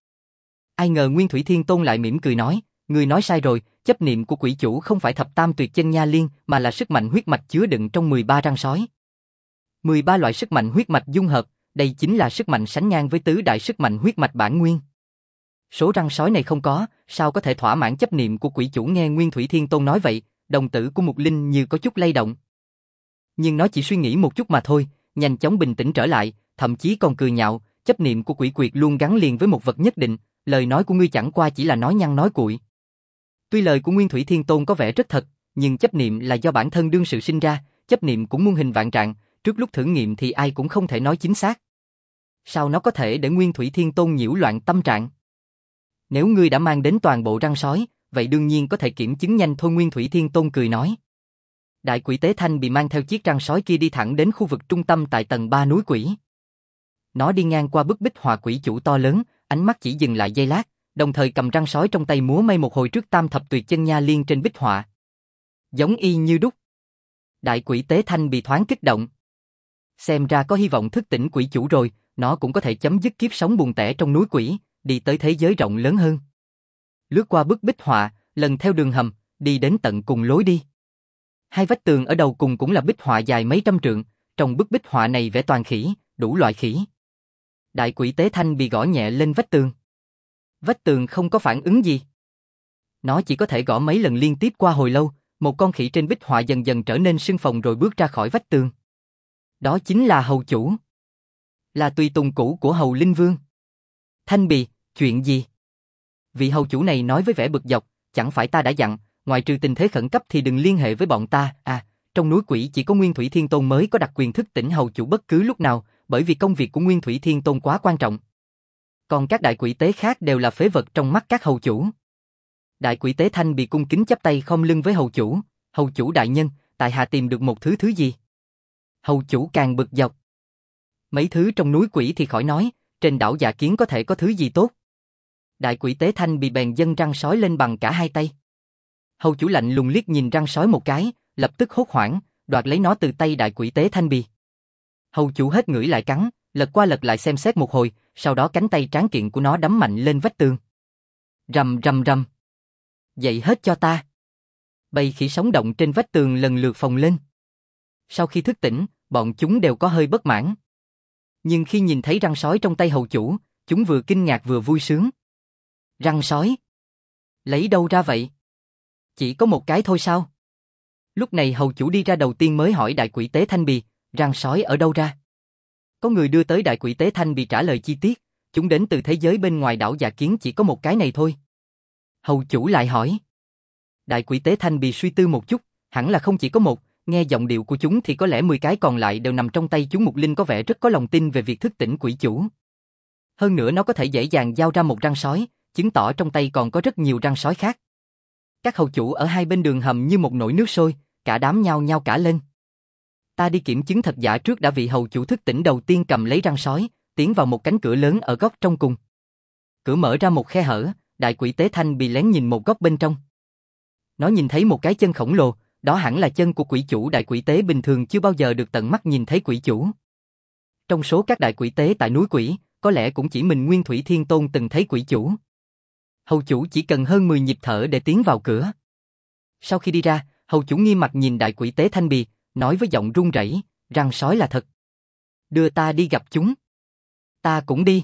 Ai ngờ Nguyên Thủy Thiên Tôn lại mỉm cười nói, ngươi nói sai rồi, chấp niệm của quỷ chủ không phải Thập Tam Tuyệt Chân Nha Liên mà là sức mạnh huyết mạch chứa đựng trong 13 răng sói. 13 loại sức mạnh huyết mạch dung hợp, đây chính là sức mạnh sánh ngang với tứ đại sức mạnh huyết mạch bản nguyên. Số răng sói này không có, sao có thể thỏa mãn chấp niệm của quỷ chủ? Nghe Nguyên Thủy Thiên Tôn nói vậy, đồng tử của Mục Linh như có chút lay động. Nhưng nó chỉ suy nghĩ một chút mà thôi, nhanh chóng bình tĩnh trở lại, thậm chí còn cười nhạo, chấp niệm của quỷ quyệt luôn gắn liền với một vật nhất định, lời nói của ngươi chẳng qua chỉ là nói nhăng nói cuội. Tuy lời của Nguyên Thủy Thiên Tôn có vẻ rất thật, nhưng chấp niệm là do bản thân đương sự sinh ra, chấp niệm cũng muôn hình vạn trạng, trước lúc thử nghiệm thì ai cũng không thể nói chính xác. Sao nó có thể để Nguyên Thủy Thiên Tôn nhiễu loạn tâm trạng? Nếu ngươi đã mang đến toàn bộ răng sói, vậy đương nhiên có thể kiểm chứng nhanh thôi. Nguyên Thủy Thiên Tôn cười nói. Đại quỷ tế Thanh bị mang theo chiếc răng sói kia đi thẳng đến khu vực trung tâm tại tầng 3 núi quỷ. Nó đi ngang qua bức bích họa quỷ chủ to lớn, ánh mắt chỉ dừng lại giây lát, đồng thời cầm răng sói trong tay múa may một hồi trước Tam Thập Tuyệt Chân Nha Liên trên bích họa. Giống y như đúc. Đại quỷ tế Thanh bị thoáng kích động. Xem ra có hy vọng thức tỉnh quỷ chủ rồi, nó cũng có thể chấm dứt kiếp sống buồn tẻ trong núi quỷ, đi tới thế giới rộng lớn hơn. lướt qua bức bích họa, lần theo đường hầm, đi đến tận cùng lối đi. Hai vách tường ở đầu cùng cũng là bích họa dài mấy trăm trượng, trong bức bích họa này vẽ toàn khỉ, đủ loại khỉ. Đại quỷ tế Thanh bị gõ nhẹ lên vách tường. Vách tường không có phản ứng gì. Nó chỉ có thể gõ mấy lần liên tiếp qua hồi lâu, một con khỉ trên bích họa dần dần trở nên sưng phồng rồi bước ra khỏi vách tường. Đó chính là hầu chủ. Là tùy tùng cũ của hầu Linh Vương. Thanh Bì, chuyện gì? Vị hầu chủ này nói với vẻ bực dọc, chẳng phải ta đã dặn, ngoài trừ tình thế khẩn cấp thì đừng liên hệ với bọn ta, trong núi quỷ chỉ có Nguyên Thủy Thiên Tôn mới có đặc quyền thức tỉnh hầu chủ bất cứ lúc nào, bởi vì công việc của Nguyên Thủy Thiên Tôn quá quan trọng. Còn các đại quỷ tế khác đều là phế vật trong mắt các hầu chủ. Đại quỷ tế Thanh bị cung kính chắp tay khom lưng với hầu chủ đại nhân, tại hạ tìm được một thứ gì? Hầu chủ càng bực dọc. Mấy thứ trong núi quỷ thì khỏi nói, trên đảo Dạ Kiến có thể có thứ gì tốt. Đại quỷ tế Thanh bị bèn dâng răng sói lên bằng cả hai tay. Hầu chủ lạnh lùng liếc nhìn răng sói một cái, lập tức hốt hoảng, đoạt lấy nó từ tay đại quỷ tế Thanh Bì. Hầu chủ hết ngửi lại cắn, lật qua lật lại xem xét một hồi, sau đó cánh tay tráng kiện của nó đấm mạnh lên vách tường. Rầm rầm rầm. Dậy hết cho ta. Bầy khỉ sống động trên vách tường lần lượt phồng lên. Sau khi thức tỉnh, bọn chúng đều có hơi bất mãn. Nhưng khi nhìn thấy răng sói trong tay hầu chủ, chúng vừa kinh ngạc vừa vui sướng. Răng sói? Lấy đâu ra vậy? Chỉ có một cái thôi sao? Lúc này hầu chủ đi ra đầu tiên mới hỏi đại quỷ tế Thanh Bì, răng sói ở đâu ra? Có người đưa tới đại quỷ tế Thanh Bì trả lời chi tiết, chúng đến từ thế giới bên ngoài đảo Dạ Kiến chỉ có một cái này thôi. Hầu chủ lại hỏi. Đại quỷ tế Thanh Bì suy tư một chút, hẳn là không chỉ có một, nghe giọng điệu của chúng thì có lẽ 10 cái còn lại đều nằm trong tay chúng. Mục Linh có vẻ rất có lòng tin về việc thức tỉnh quỷ chủ. Hơn nữa nó có thể dễ dàng giao ra một răng sói, chứng tỏ trong tay còn có rất nhiều răng sói khác. Các hầu chủ ở hai bên đường hầm như một nồi nước sôi, cả đám nhao nhao cả lên. Ta đi kiểm chứng thật giả trước đã. Vị hầu chủ thức tỉnh đầu tiên cầm lấy răng sói, tiến vào một cánh cửa lớn ở góc trong cùng. Cửa mở ra một khe hở, đại quỷ tế Thanh Bì lén nhìn một góc bên trong. Nó nhìn thấy một cái chân khổng lồ, đó hẳn là chân của quỷ chủ. Đại quỷ tế bình thường chưa bao giờ được tận mắt nhìn thấy quỷ chủ. Trong số các đại quỷ tế tại núi quỷ, có lẽ cũng chỉ mình Nguyên Thủy Thiên Tôn từng thấy quỷ chủ. Hầu chủ chỉ cần hơn 10 nhịp thở để tiến vào cửa. Sau khi đi ra, hầu chủ nghiêm mặt nhìn đại quỷ tế Thanh Bì, nói với giọng run rẩy, răng sói là thật. Đưa ta đi gặp chúng. Ta cũng đi.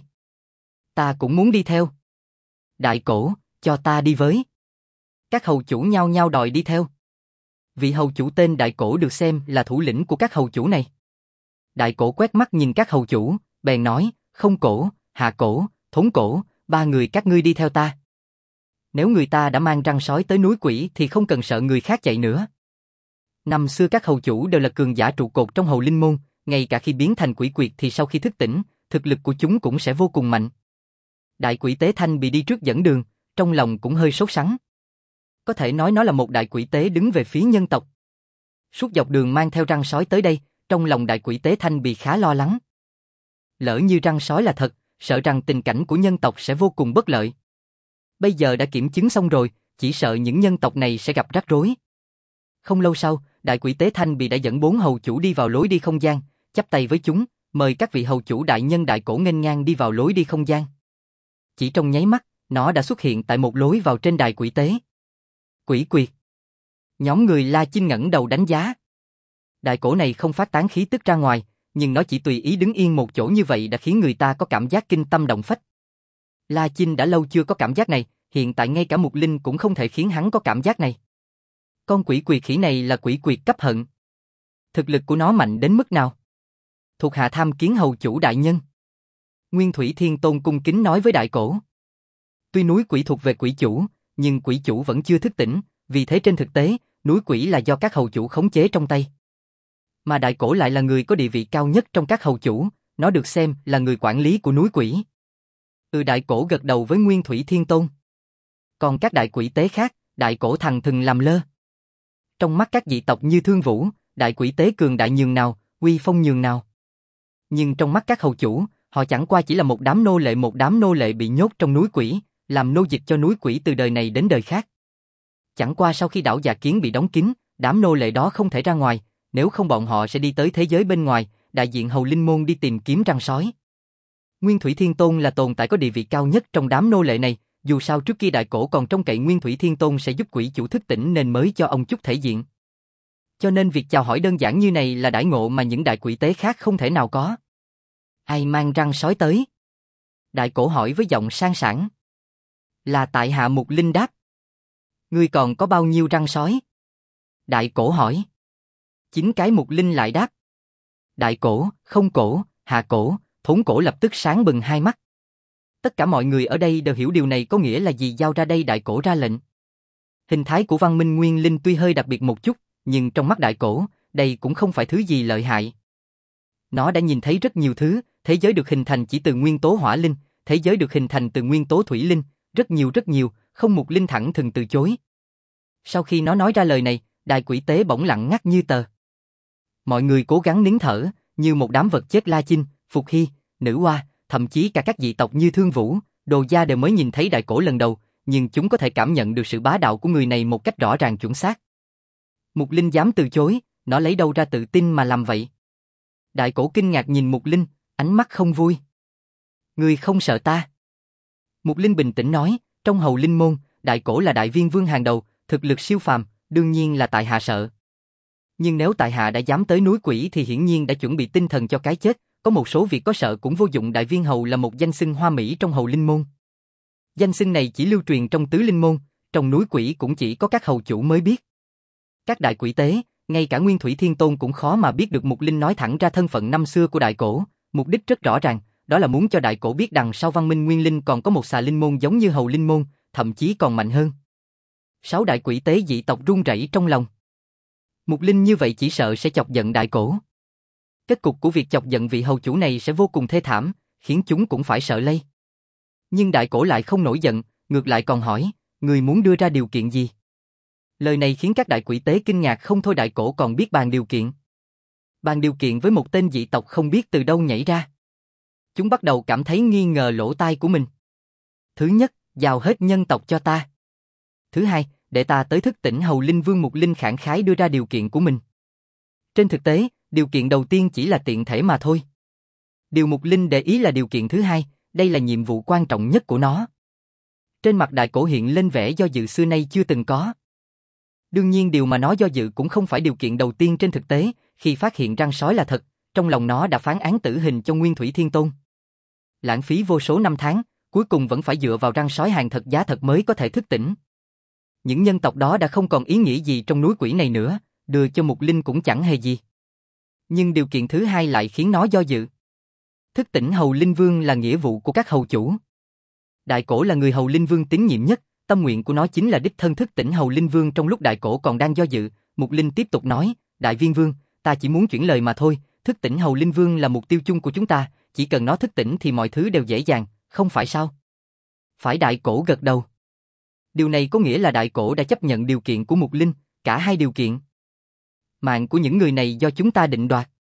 Ta cũng muốn đi theo. Đại cổ, cho ta đi với. Các hầu chủ nhao nhao đòi đi theo. Vị hầu chủ tên Đại Cổ được xem là thủ lĩnh của các hầu chủ này. Đại Cổ quét mắt nhìn các hầu chủ, bèn nói, Không Cổ, Hạ Cổ, Thốn Cổ, ba người các ngươi đi theo ta. Nếu người ta đã mang răng sói tới núi quỷ thì không cần sợ người khác chạy nữa. Năm xưa các hầu chủ đều là cường giả trụ cột trong hầu linh môn, ngay cả khi biến thành quỷ quyệt thì sau khi thức tỉnh, thực lực của chúng cũng sẽ vô cùng mạnh. Đại quỷ tế Thanh Bì đi trước dẫn đường, trong lòng cũng hơi sốt sắng. Có thể nói nó là một đại quỷ tế đứng về phía nhân tộc. Suốt dọc đường mang theo răng sói tới đây, trong lòng đại quỷ tế Thanh Bì khá lo lắng. Lỡ như răng sói là thật, sợ rằng tình cảnh của nhân tộc sẽ vô cùng bất lợi. Bây giờ đã kiểm chứng xong rồi, chỉ sợ những nhân tộc này sẽ gặp rắc rối. Không lâu sau, đại quỷ tế Thanh Bì đã dẫn 4 hầu chủ đi vào lối đi không gian, chắp tay với chúng, mời các vị hầu chủ đại nhân. Đại Cổ nghênh ngang đi vào lối đi không gian. Chỉ trong nháy mắt, nó đã xuất hiện tại một lối vào trên đài quỷ tế. Quỷ quyệt. Nhóm người La Chinh ngẩng đầu đánh giá. Đại Cổ này không phát tán khí tức ra ngoài, nhưng nó chỉ tùy ý đứng yên một chỗ như vậy đã khiến người ta có cảm giác kinh tâm động phách. La Chinh đã lâu chưa có cảm giác này, hiện tại ngay cả Mục Linh cũng không thể khiến hắn có cảm giác này. Con quỷ quyệt khỉ này là quỷ quyệt cấp hận. Thực lực của nó mạnh đến mức nào? Thuộc hạ tham kiến hầu chủ đại nhân. Nguyên Thủy Thiên Tôn cung kính nói với Đại Cổ. Tuy núi quỷ thuộc về quỷ chủ, nhưng quỷ chủ vẫn chưa thức tỉnh, vì thế trên thực tế, núi quỷ là do các hầu chủ khống chế trong tay. Mà Đại Cổ lại là người có địa vị cao nhất trong các hầu chủ, nó được xem là người quản lý của núi quỷ. Đại Cổ gật đầu với Nguyên Thủy Thiên Tôn. Còn các đại quỷ tế khác, Đại Cổ thằng thừng làm lơ. Trong mắt các dị tộc như Thương Vũ, đại quỷ tế cường đại nhường nào, uy phong nhường nào. Nhưng trong mắt các hầu chủ, họ chẳng qua chỉ là một đám nô lệ bị nhốt trong núi quỷ, làm nô dịch cho núi quỷ từ đời này đến đời khác. Chẳng qua sau khi đảo Dạ Kiến bị đóng kín, đám nô lệ đó không thể ra ngoài, nếu không bọn họ sẽ đi tới thế giới bên ngoài, đại diện hầu linh môn đi tìm kiếm răng sói. Nguyên Thủy Thiên Tôn là tồn tại có địa vị cao nhất trong đám nô lệ này, Dù sao trước kia đại cổ còn trông cậy Nguyên Thủy Thiên Tôn sẽ giúp quỷ chủ thức tỉnh nên mới cho ông chút thể diện. Cho nên việc chào hỏi đơn giản như này là đãi ngộ mà những đại quỷ tế khác không thể nào có. Ai mang răng sói tới? Đại cổ hỏi với giọng sang sảng. Là tại hạ Mục Linh đáp. Ngươi còn có bao nhiêu răng sói? Đại cổ hỏi. 9 cái. Mục Linh lại đáp. Đại cổ, không cổ, hạ cổ, thốn cổ lập tức sáng bừng hai mắt. Tất cả mọi người ở đây đều hiểu điều này có nghĩa là gì. Giao ra đây. Đại cổ ra lệnh. Hình thái của Văn Minh Nguyên Linh tuy hơi đặc biệt một chút, nhưng trong mắt đại cổ, đây cũng không phải thứ gì lợi hại. Nó đã nhìn thấy rất nhiều thứ, thế giới được hình thành chỉ từ nguyên tố hỏa linh, thế giới được hình thành từ nguyên tố thủy linh, rất nhiều, không. Mục Linh thẳng thừng từ chối. Sau khi nó nói ra lời này, đại quỷ tế bỗng lặng ngắt như tờ. Mọi người cố gắng nín thở, như một đám vật chết La Chinh, Phục Hy, Nữ Hoa, thậm chí cả các dị tộc như Thương Vũ, Đồ Gia đều mới nhìn thấy đại cổ lần đầu, nhưng chúng có thể cảm nhận được sự bá đạo của người này một cách rõ ràng chuẩn xác. Mục Linh dám từ chối, nó lấy đâu ra tự tin mà làm vậy? Đại cổ kinh ngạc nhìn Mục Linh, ánh mắt không vui. Ngươi không sợ ta? Mục Linh bình tĩnh nói, trong Hầu Linh môn, đại cổ là đại viên vương hàng đầu, thực lực siêu phàm, đương nhiên là tại hạ sợ. Nhưng nếu tại hạ đã dám tới núi quỷ thì hiển nhiên đã chuẩn bị tinh thần cho cái chết, có một số việc có sợ cũng vô dụng. Đại viên hầu là một danh xưng hoa mỹ trong Hầu Linh môn. Danh xưng này chỉ lưu truyền trong tứ linh môn, trong núi quỷ cũng chỉ có các hầu chủ mới biết. Các đại quỷ tế, ngay cả Nguyên Thủy Thiên Tôn cũng khó mà biết được. Mục Linh nói thẳng ra thân phận năm xưa của đại cổ, mục đích rất rõ ràng, đó là muốn cho đại cổ biết đằng sau Văn Minh Nguyên Linh còn có một xà linh môn giống như Hầu Linh môn, thậm chí còn mạnh hơn. 6 đại quỷ tế dị tộc run rẩy trong lòng. Mục Linh như vậy chỉ sợ sẽ chọc giận đại cổ. Kết cục của việc chọc giận vị hầu chủ này sẽ vô cùng thê thảm, khiến chúng cũng phải sợ lây. Nhưng đại cổ lại không nổi giận, ngược lại còn hỏi, người muốn đưa ra điều kiện gì? Lời này khiến các đại quỷ tế kinh ngạc không thôi. Đại cổ còn biết bàn điều kiện. Bàn điều kiện với một tên dị tộc không biết từ đâu nhảy ra. Chúng bắt đầu cảm thấy nghi ngờ lỗ tai của mình. Thứ nhất, giao hết nhân tộc cho ta. Thứ hai, để ta tới thức tỉnh Hầu Linh Vương. Mục Linh khẳng khái đưa ra điều kiện của mình. Trên thực tế, điều kiện đầu tiên chỉ là tiện thể mà thôi. Điều Mục Linh để ý là điều kiện thứ hai, đây là nhiệm vụ quan trọng nhất của nó. Trên mặt đại cổ hiện lên vẻ do dự xưa nay chưa từng có. Đương nhiên điều mà nó do dự cũng không phải điều kiện đầu tiên. Trên thực tế, khi phát hiện răng sói là thật, trong lòng nó đã phán án tử hình cho Nguyên Thủy Thiên Tôn. Lãng phí vô số năm tháng, cuối cùng vẫn phải dựa vào răng sói hàng thật giá thật mới có thể thức tỉnh. Những nhân tộc đó đã không còn ý nghĩa gì trong núi quỷ này nữa, đưa cho Mục Linh cũng chẳng hề gì. Nhưng điều kiện thứ hai lại khiến nó do dự. Thức tỉnh Hầu Linh Vương là nghĩa vụ của các hầu chủ. Đại cổ là người Hầu Linh Vương tín nhiệm nhất, tâm nguyện của nó chính là đích thân thức tỉnh Hầu Linh Vương. Trong lúc đại cổ còn đang do dự, Mục Linh tiếp tục nói, Đại viên vương, ta chỉ muốn chuyển lời mà thôi, thức tỉnh Hầu Linh Vương là mục tiêu chung của chúng ta, chỉ cần nó thức tỉnh thì mọi thứ đều dễ dàng, không phải sao? Phải. Đại cổ gật đầu. Điều này có nghĩa là đại cổ đã chấp nhận điều kiện của Mục Linh, cả hai điều kiện. Mạng của những người này do chúng ta định đoạt.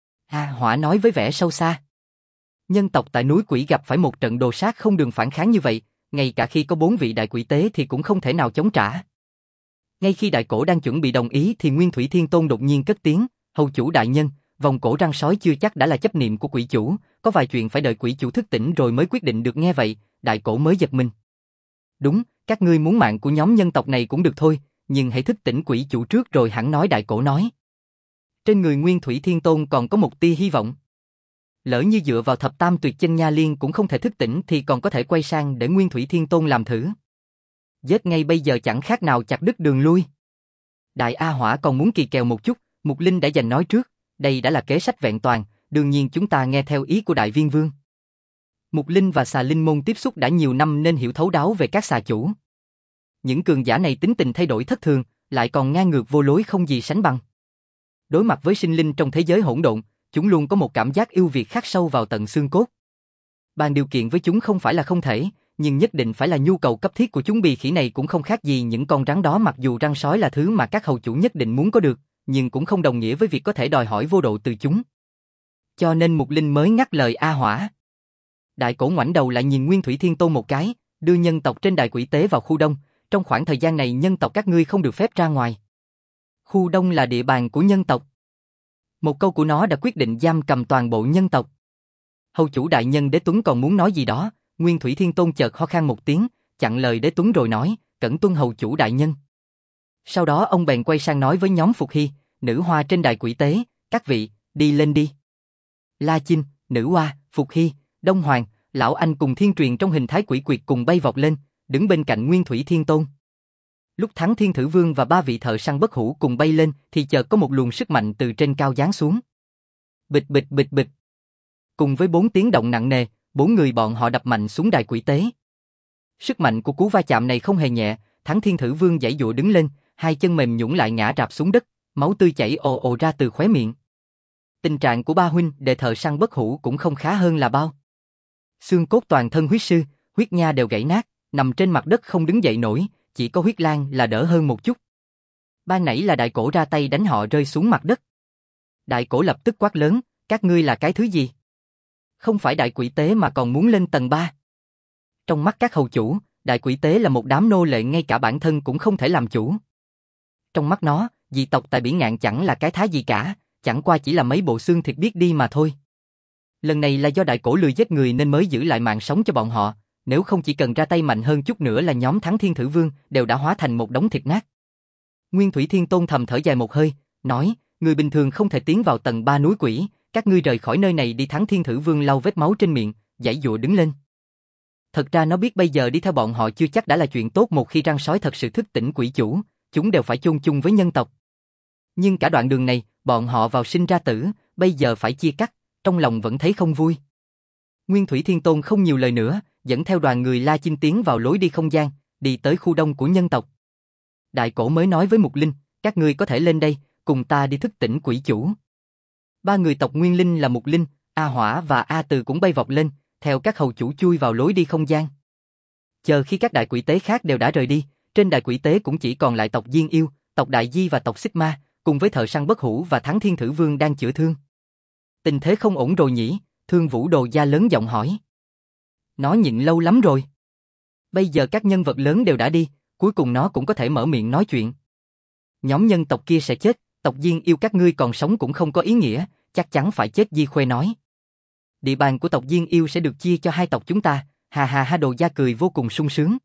Hỏa nói với vẻ sâu xa. Nhân tộc tại núi quỷ gặp phải một trận đồ sát không đường phản kháng như vậy, ngay cả khi có 4 vị đại quỷ tế thì cũng không thể nào chống trả. Ngay khi đại cổ đang chuẩn bị đồng ý thì Nguyên Thủy Thiên Tôn đột nhiên cất tiếng, hầu chủ đại nhân, vòng cổ răng sói chưa chắc đã là chấp niệm của quỷ chủ, có vài chuyện phải đợi quỷ chủ thức tỉnh rồi mới quyết định được. Nghe vậy, đại cổ mới giật mình. Đúng, các ngươi muốn mạng của nhóm nhân tộc này cũng được thôi, nhưng hãy thức tỉnh quỷ chủ trước rồi hẳn nói. Đại cổ nói. Trên người Nguyên Thủy Thiên Tôn còn có một tia hy vọng. Lỡ như dựa vào thập tam tuyệt chân nha liên cũng không thể thức tỉnh thì còn có thể quay sang để Nguyên Thủy Thiên Tôn làm thử. Giết ngay bây giờ chẳng khác nào chặt đứt đường lui. Đại A Hỏa còn muốn kỳ kèo một chút, Mục Linh đã giành nói trước, đây đã là kế sách vẹn toàn, đương nhiên chúng ta nghe theo ý của Đại Viên Vương. Mục Linh và xà linh môn tiếp xúc đã nhiều năm nên hiểu thấu đáo về các xà chủ. Những cường giả này tính tình thay đổi thất thường, lại còn ngang ngược vô lối không gì sánh bằng. Đối mặt với sinh linh trong thế giới hỗn độn, chúng luôn có một cảm giác yêu Việt khắc sâu vào tận xương cốt. Bàn điều kiện với chúng không phải là không thể, nhưng nhất định phải là nhu cầu cấp thiết của chúng. Bì khỉ này cũng không khác gì những con rắn đó, mặc dù răng sói là thứ mà các hầu chủ nhất định muốn có được, nhưng cũng không đồng nghĩa với việc có thể đòi hỏi vô độ từ chúng. Cho nên Mục Linh mới ngắt lời A Hỏa. Đại cổ ngoảnh đầu lại nhìn Nguyên Thủy Thiên Tôn một cái, đưa nhân tộc trên đài quỷ tế vào khu đông, trong khoảng thời gian này nhân tộc các ngươi không được phép ra ngoài. Khu đông là địa bàn của nhân tộc. Một câu của nó đã quyết định giam cầm toàn bộ nhân tộc. Hầu chủ đại nhân Đế Tuấn còn muốn nói gì đó, Nguyên Thủy Thiên Tôn chợt ho khan một tiếng, chặn lời Đế Tuấn rồi nói, cẩn tuân hầu chủ đại nhân. Sau đó ông bèn quay sang nói với nhóm Phục Hy, nữ hoa trên đài quỷ tế, các vị, đi lên đi. La Chinh, nữ hoa, Phục Hy, Đông Hoàng, Lão Anh cùng Thiên Truyền trong hình thái quỷ quyệt cùng bay vọt lên, đứng bên cạnh Nguyên Thủy Thiên Tôn. Lúc Thắng Thiên Thử Vương và 3 vị thợ săn bất hủ cùng bay lên thì chợt có một luồng sức mạnh từ trên cao giáng xuống. Bịch bịch bịch bịch. Cùng với 4 tiếng động nặng nề, 4 người bọn họ đập mạnh xuống đài quỷ tế. Sức mạnh của cú va chạm này không hề nhẹ, Thắng Thiên Thử Vương giãy giụa đứng lên, hai chân mềm nhũn lại ngã rạp xuống đất, máu tươi chảy ồ ồ ra từ khóe miệng. Tình trạng của ba huynh đệ thợ săn bất hủ cũng không khá hơn là bao. Xương cốt toàn thân huyết sư, huyết nha đều gãy nát, nằm trên mặt đất không đứng dậy nổi, chỉ có huyết lang là đỡ hơn một chút. Ban nãy là đại cổ ra tay đánh họ rơi xuống mặt đất. Đại cổ lập tức quát lớn, các ngươi là cái thứ gì? Không phải đại quỷ tế mà còn muốn lên tầng 3. Trong mắt các hầu chủ, đại quỷ tế là một đám nô lệ ngay cả bản thân cũng không thể làm chủ. Trong mắt nó, dị tộc tại Biển Ngạn chẳng là cái thá gì cả, chẳng qua chỉ là mấy bộ xương thịt biết đi mà thôi. Lần này là do đại cổ lười giết người nên mới giữ lại mạng sống cho bọn họ, nếu không chỉ cần ra tay mạnh hơn chút nữa là nhóm Thắng Thiên Thử Vương đều đã hóa thành một đống thịt nát. Nguyên Thủy Thiên Tôn thầm thở dài một hơi, nói, người bình thường không thể tiến vào tầng 3 núi quỷ, các ngươi rời khỏi nơi này đi. Thắng Thiên Thử Vương lau vết máu trên miệng, giãy giụa đứng lên. Thật ra nó biết bây giờ đi theo bọn họ chưa chắc đã là chuyện tốt, một khi răng sói thật sự thức tỉnh quỷ chủ, chúng đều phải chôn chung với nhân tộc. Nhưng cả đoạn đường này, bọn họ vào sinh ra tử, bây giờ phải chia cắt, trong lòng vẫn thấy không vui. Nguyên Thủy Thiên Tôn không nhiều lời nữa, dẫn theo đoàn người La Chinh tiến vào lối đi không gian, đi tới khu đông của nhân tộc. Đại cổ mới nói với Mục Linh, các ngươi có thể lên đây, cùng ta đi thức tỉnh quỷ chủ. 3 người tộc Nguyên Linh là Mục Linh, A Hỏa và A Từ cũng bay vọt lên, theo các hầu chủ chui vào lối đi không gian. Chờ khi các đại quỷ tế khác đều đã rời đi, trên đài quỷ tế cũng chỉ còn lại tộc Diên Yêu, tộc Đại Di và tộc Xích Ma, cùng với thợ săn bất hủ và Thắng Thiên Thử Vương đang chữa thương. Tình thế không ổn rồi nhỉ? Thương Vũ Đồ Gia lớn giọng hỏi. Nó nhịn lâu lắm rồi. Bây giờ các nhân vật lớn đều đã đi, cuối cùng nó cũng có thể mở miệng nói chuyện. Nhóm nhân tộc kia sẽ chết, tộc Diên Yêu các ngươi còn sống cũng không có ý nghĩa, chắc chắn phải chết. Di Khuê nói. Địa bàn của tộc Diên Yêu sẽ được chia cho 2 tộc chúng ta, hà hà ha. Đồ Gia cười vô cùng sung sướng.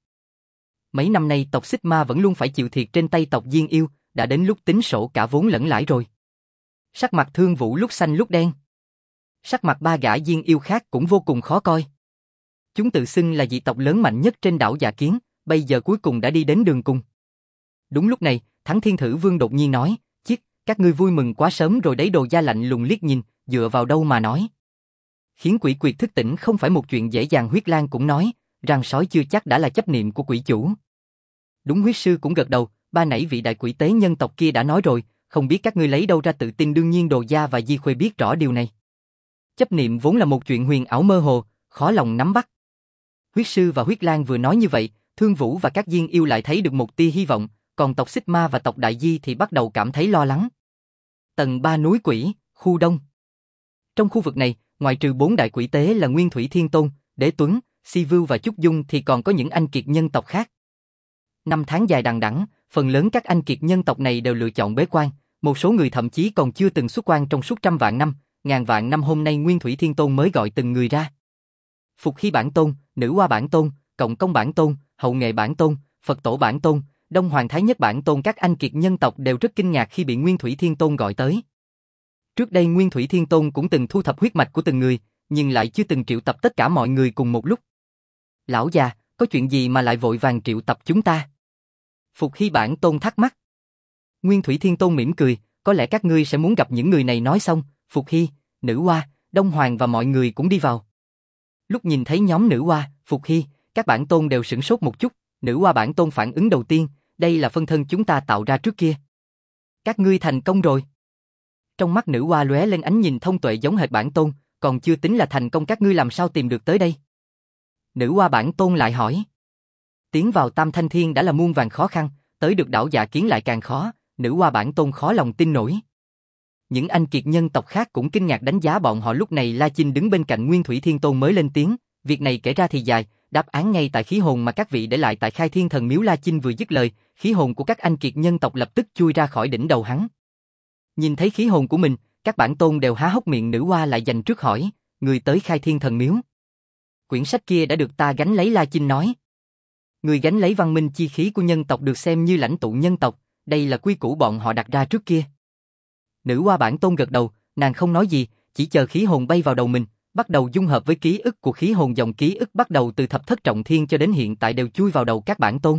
Mấy năm nay tộc Xích Ma vẫn luôn phải chịu thiệt trên tay tộc Diên Yêu, đã đến lúc tính sổ cả vốn lẫn lãi rồi. Sắc mặt Thương Vũ lúc xanh lúc đen. Sắc mặt 3 gã Diên Yêu khác cũng vô cùng khó coi. Chúng tự xưng là dị tộc lớn mạnh nhất trên đảo Dạ Kiến, bây giờ cuối cùng đã đi đến đường cùng. Đúng lúc này, Thắng Thiên Thử Vương đột nhiên nói, chiếc, các ngươi vui mừng quá sớm rồi đấy. Đồ Gia lạnh lùng liếc nhìn, dựa vào đâu mà nói. Khiến quỷ quyệt thức tỉnh không phải một chuyện dễ dàng. Huyết Lang cũng nói, răng sói chưa chắc đã là chấp niệm của quỷ chủ. Đúng, huyết sư cũng gật đầu, ba nãy vị đại quỷ tế nhân tộc kia đã nói rồi, không biết các ngươi lấy đâu ra tự tin. Đương nhiên Đồ Gia và Di Khuê biết rõ điều này. Chấp niệm vốn là một chuyện huyền ảo mơ hồ, khó lòng nắm bắt. Huyết sư và Huyết Lang vừa nói như vậy, Thương Vũ và các Diên Yêu lại thấy được một tia hy vọng, còn tộc Xích Ma và tộc Đại Di thì bắt đầu cảm thấy lo lắng. Tầng 3 núi quỷ, khu đông. Trong khu vực này, ngoài trừ 4 đại quỷ tế là Nguyên Thủy Thiên Tôn, Đế Tuấn, Si Vưu và Trúc Dung thì còn có những anh kiệt nhân tộc khác. 5 tháng dài đằng đẵng, phần lớn các anh kiệt nhân tộc này đều lựa chọn bế quan, một số người thậm chí còn chưa từng xuất quan trong suốt trăm vạn năm, ngàn vạn năm. Hôm nay Nguyên Thủy Thiên Tôn mới gọi từng người ra. Phục Hy bản tôn, Nữ Hoa bản tôn, Cộng Công bản tôn, Hậu Nghệ bản tôn, Phật Tổ bản tôn, Đông Hoàng Thái Nhất bản tôn. Các anh kiệt nhân tộc đều rất kinh ngạc khi bị Nguyên Thủy Thiên Tôn gọi tới. Trước đây Nguyên Thủy Thiên Tôn cũng từng thu thập huyết mạch của từng người, nhưng lại chưa từng triệu tập tất cả mọi người cùng một lúc. Lão già, có chuyện gì mà lại vội vàng triệu tập chúng ta? Phục Hy bản tôn thắc mắc. Nguyên Thủy Thiên Tôn mỉm cười, có lẽ các ngươi sẽ muốn gặp những người này. Nói xong, Phục Hy, Nữ Hoa, Đông Hoàng và mọi người cũng đi vào. Lúc nhìn thấy nhóm Nữ Hoa, Phục Hy, các bản tôn đều sửng sốt một chút. Nữ Hoa bản tôn phản ứng đầu tiên, đây là phân thân chúng ta tạo ra trước kia. Các ngươi thành công rồi. Trong mắt Nữ Hoa lóe lên ánh nhìn thông tuệ giống hệt bản tôn, còn chưa tính là thành công, các ngươi làm sao tìm được tới đây? Nữ Hoa bản tôn lại hỏi. Tiến vào Tam Thanh Thiên đã là muôn vàn khó khăn, tới được đảo Dạ Kiến lại càng khó. Nữ Hoa bản tôn khó lòng tin nổi. Những anh kiệt nhân tộc khác cũng kinh ngạc đánh giá bọn họ. Lúc này La Chinh đứng bên cạnh Nguyên Thủy Thiên Tôn mới lên tiếng, việc này kể ra thì dài, đáp án ngay tại khí hồn mà các vị để lại tại Khai Thiên Thần Miếu. La Chinh vừa dứt lời, khí hồn của các anh kiệt nhân tộc lập tức chui ra khỏi đỉnh đầu hắn. Nhìn thấy khí hồn của mình, các bản tôn đều há hốc miệng. Nữ Hoa lại dành trước hỏi, người tới Khai Thiên Thần Miếu. Quyển sách kia đã được ta gánh lấy. La Chinh nói. Người gánh lấy văn minh chi khí của nhân tộc được xem như lãnh tụ nhân tộc, đây là quy củ bọn họ đặt ra trước kia. Nữ Hoa Bản Tôn gật đầu, nàng không nói gì, chỉ chờ khí hồn bay vào đầu mình, bắt đầu dung hợp với ký ức của khí hồn. Dòng ký ức bắt đầu từ thập thất trọng thiên cho đến hiện tại đều chui vào đầu các bản tôn.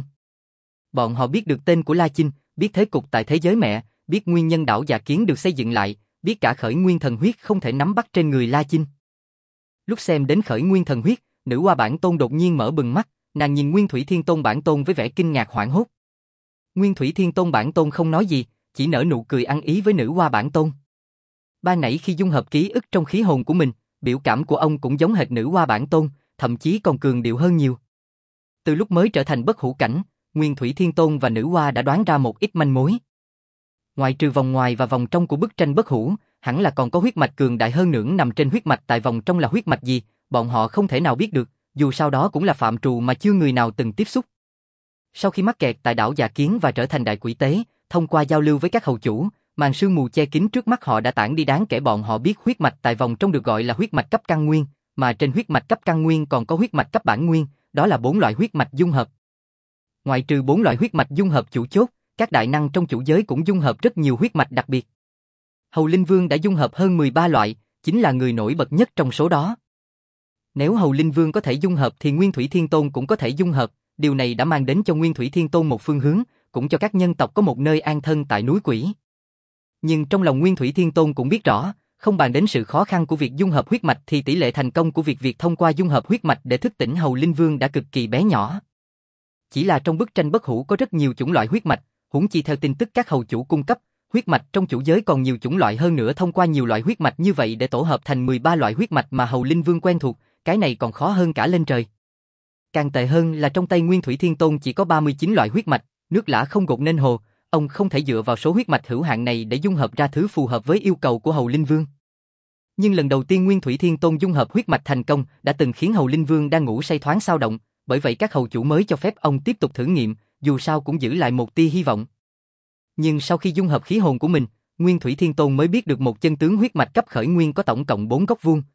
Bọn họ biết được tên của La Chinh, biết thế cục tại thế giới mẹ, biết nguyên nhân đảo Dạ Kiến được xây dựng lại, biết cả khởi nguyên thần huyết không thể nắm bắt trên người La Chinh. Lúc xem đến khởi nguyên thần huyết, Nữ Hoa Bản Tôn đột nhiên mở bừng mắt, nàng nhìn Nguyên Thủy Thiên Tôn Bản Tôn với vẻ kinh ngạc hoảng hốt. Nguyên Thủy Thiên Tôn Bản Tôn không nói gì, chỉ nở nụ cười ăn ý với Nữ Hoa Bản Tôn. Ban nãy khi dung hợp ký ức trong khí hồn của mình, biểu cảm của ông cũng giống hệt Nữ Hoa Bản Tôn, thậm chí còn cường điệu hơn nhiều. Từ lúc mới trở thành bất hủ cảnh, Nguyên Thủy Thiên Tôn và Nữ Hoa đã đoán ra một ít manh mối. Ngoại trừ vòng ngoài và vòng trong của bức tranh bất hủ, hẳn là còn có huyết mạch cường đại hơn nữa nằm trên huyết mạch. Tại vòng trong là huyết mạch gì, bọn họ không thể nào biết được, dù sao đó cũng là phạm trù mà chưa người nào từng tiếp xúc. Sau khi mắc kẹt tại đảo Dạ Kiến và trở thành đại quỷ tế, thông qua giao lưu với các hầu chủ, màn sương mù che kín trước mắt họ đã tản đi đáng kể. Bọn họ biết huyết mạch tại vòng trong được gọi là huyết mạch cấp căn nguyên, mà trên huyết mạch cấp căn nguyên còn có huyết mạch cấp bản nguyên, đó là 4 loại huyết mạch dung hợp. Ngoại trừ 4 loại huyết mạch dung hợp chủ chốt, các đại năng trong chủ giới cũng dung hợp rất nhiều huyết mạch đặc biệt. Hầu Linh Vương đã dung hợp hơn 13 loại, chính là người nổi bật nhất trong số đó. Nếu Hầu Linh Vương có thể dung hợp thì Nguyên Thủy Thiên Tôn cũng có thể dung hợp, điều này đã mang đến cho Nguyên Thủy Thiên Tôn một phương hướng, cũng cho các nhân tộc có một nơi an thân tại núi Quỷ. Nhưng trong lòng Nguyên Thủy Thiên Tôn cũng biết rõ, không bàn đến sự khó khăn của việc dung hợp huyết mạch thì tỷ lệ thành công của việc thông qua dung hợp huyết mạch để thức tỉnh Hầu Linh Vương đã cực kỳ bé nhỏ. Chỉ là trong bức tranh bất hủ có rất nhiều chủng loại huyết mạch, huống chi theo tin tức các hầu chủ cung cấp, huyết mạch trong chủ giới còn nhiều chủng loại hơn nữa. Thông qua nhiều loại huyết mạch như vậy để tổ hợp thành 13 loại huyết mạch mà Hầu Linh Vương quen thuộc, cái này còn khó hơn cả lên trời. Càng tệ hơn là trong tay Nguyên Thủy Thiên Tôn chỉ có 39 loại huyết mạch, nước lã không gột nên hồ, ông không thể dựa vào số huyết mạch hữu hạn này để dung hợp ra thứ phù hợp với yêu cầu của Hầu Linh Vương. Nhưng lần đầu tiên Nguyên Thủy Thiên Tôn dung hợp huyết mạch thành công đã từng khiến Hầu Linh Vương đang ngủ say thoáng xao động, bởi vậy các hầu chủ mới cho phép ông tiếp tục thử nghiệm, dù sao cũng giữ lại một tia hy vọng. Nhưng sau khi dung hợp khí hồn của mình, Nguyên Thủy Thiên Tôn mới biết được một chân tướng huyết mạch cấp khởi nguyên có tổng cộng 4 góc vuông,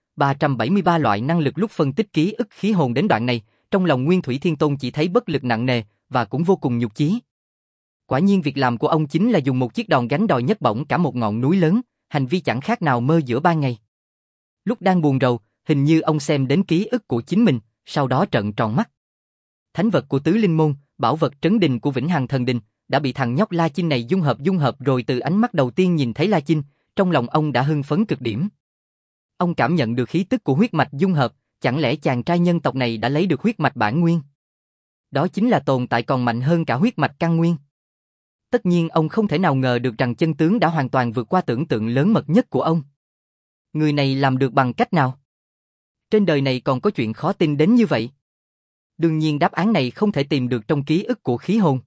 373 loại năng lực. Lúc phân tích ký ức khí hồn đến đoạn này, trong lòng Nguyên Thủy Thiên Tôn chỉ thấy bất lực nặng nề và cũng vô cùng nhục chí. Quả nhiên việc làm của ông chính là dùng một chiếc đòn gánh đòi nhấc bổng cả một ngọn núi lớn, hành vi chẳng khác nào mơ giữa ban ngày. Lúc đang buồn rầu, hình như ông xem đến ký ức của chính mình, sau đó trợn tròn mắt. Thánh vật của Tứ Linh Môn, bảo vật trấn đình của Vĩnh Hằng Thần Đình, đã bị thằng nhóc La Chinh này dung hợp rồi. Từ ánh mắt đầu tiên nhìn thấy La Chinh, trong lòng ông đã hưng phấn cực điểm. Ông cảm nhận được khí tức của huyết mạch dung hợp, chẳng lẽ chàng trai nhân tộc này đã lấy được huyết mạch bản nguyên? Đó chính là tồn tại còn mạnh hơn cả huyết mạch căn nguyên. Tất nhiên ông không thể nào ngờ được rằng chân tướng đã hoàn toàn vượt qua tưởng tượng lớn mật nhất của ông. Người này làm được bằng cách nào? Trên đời này còn có chuyện khó tin đến như vậy? Đương nhiên đáp án này không thể tìm được trong ký ức của khí hồn.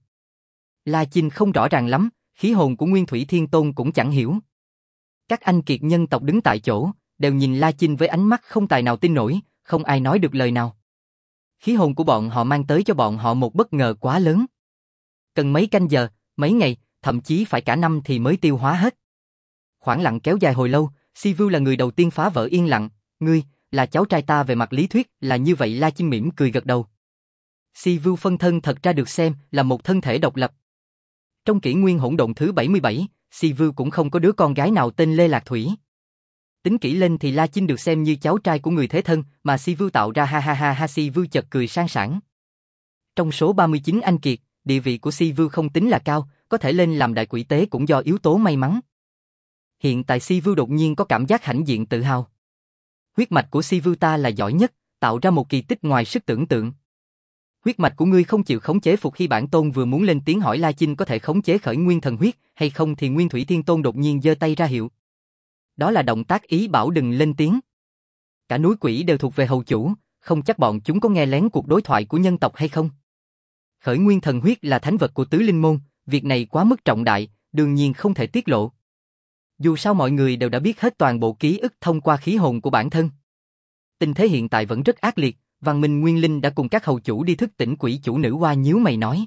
La Chinh không rõ ràng lắm, khí hồn của Nguyên Thủy Thiên Tôn cũng chẳng hiểu. Các anh kiệt nhân tộc đứng tại chỗ, đều nhìn La Chinh với ánh mắt không tài nào tin nổi, không ai nói được lời nào. Khí hồn của bọn họ mang tới cho bọn họ một bất ngờ quá lớn. Cần mấy canh giờ, mấy ngày, thậm chí phải cả năm thì mới tiêu hóa hết. Khoảng lặng kéo dài hồi lâu, Si Vu là người đầu tiên phá vỡ yên lặng. Ngươi, là cháu trai ta. Về mặt lý thuyết là như vậy. La Chinh mỉm cười gật đầu. Si Vu phân thân thật ra được xem là một thân thể độc lập. Trong kỷ nguyên hỗn độn thứ 77, Si Vu cũng không có đứa con gái nào tên Lê Lạc Thủy. Tính kỹ lên thì La Chinh được xem như cháu trai của người thế thân mà Si Vu tạo ra. Ha ha ha ha. Si Vu chợt cười sang sảng. Trong số 39 anh kiệt, địa vị của Si Vu không tính là cao, có thể lên làm đại quỷ tế cũng do yếu tố may mắn. Hiện tại Si Vu đột nhiên có cảm giác hãnh diện tự hào. Huyết mạch của Si Vu ta là giỏi nhất, tạo ra một kỳ tích ngoài sức tưởng tượng. Huyết mạch của ngươi không chịu khống chế. Phục Hy Bản Tôn vừa muốn lên tiếng hỏi La Chinh có thể khống chế khởi nguyên thần huyết hay không thì Nguyên Thủy Thiên Tôn đột nhiên giơ tay ra hiệu. Đó là động tác ý bảo đừng lên tiếng. Cả núi Quỷ đều thuộc về hầu chủ, không chắc bọn chúng có nghe lén cuộc đối thoại của nhân tộc hay không. Khởi nguyên thần huyết là thánh vật của Tứ Linh Môn, việc này quá mức trọng đại, đương nhiên không thể tiết lộ. Dù sao mọi người đều đã biết hết toàn bộ ký ức thông qua khí hồn của bản thân. Tình thế hiện tại vẫn rất ác liệt, Văn Minh Nguyên Linh đã cùng các hầu chủ đi thức tỉnh quỷ chủ. Nữ Hoa nhíu mày nói.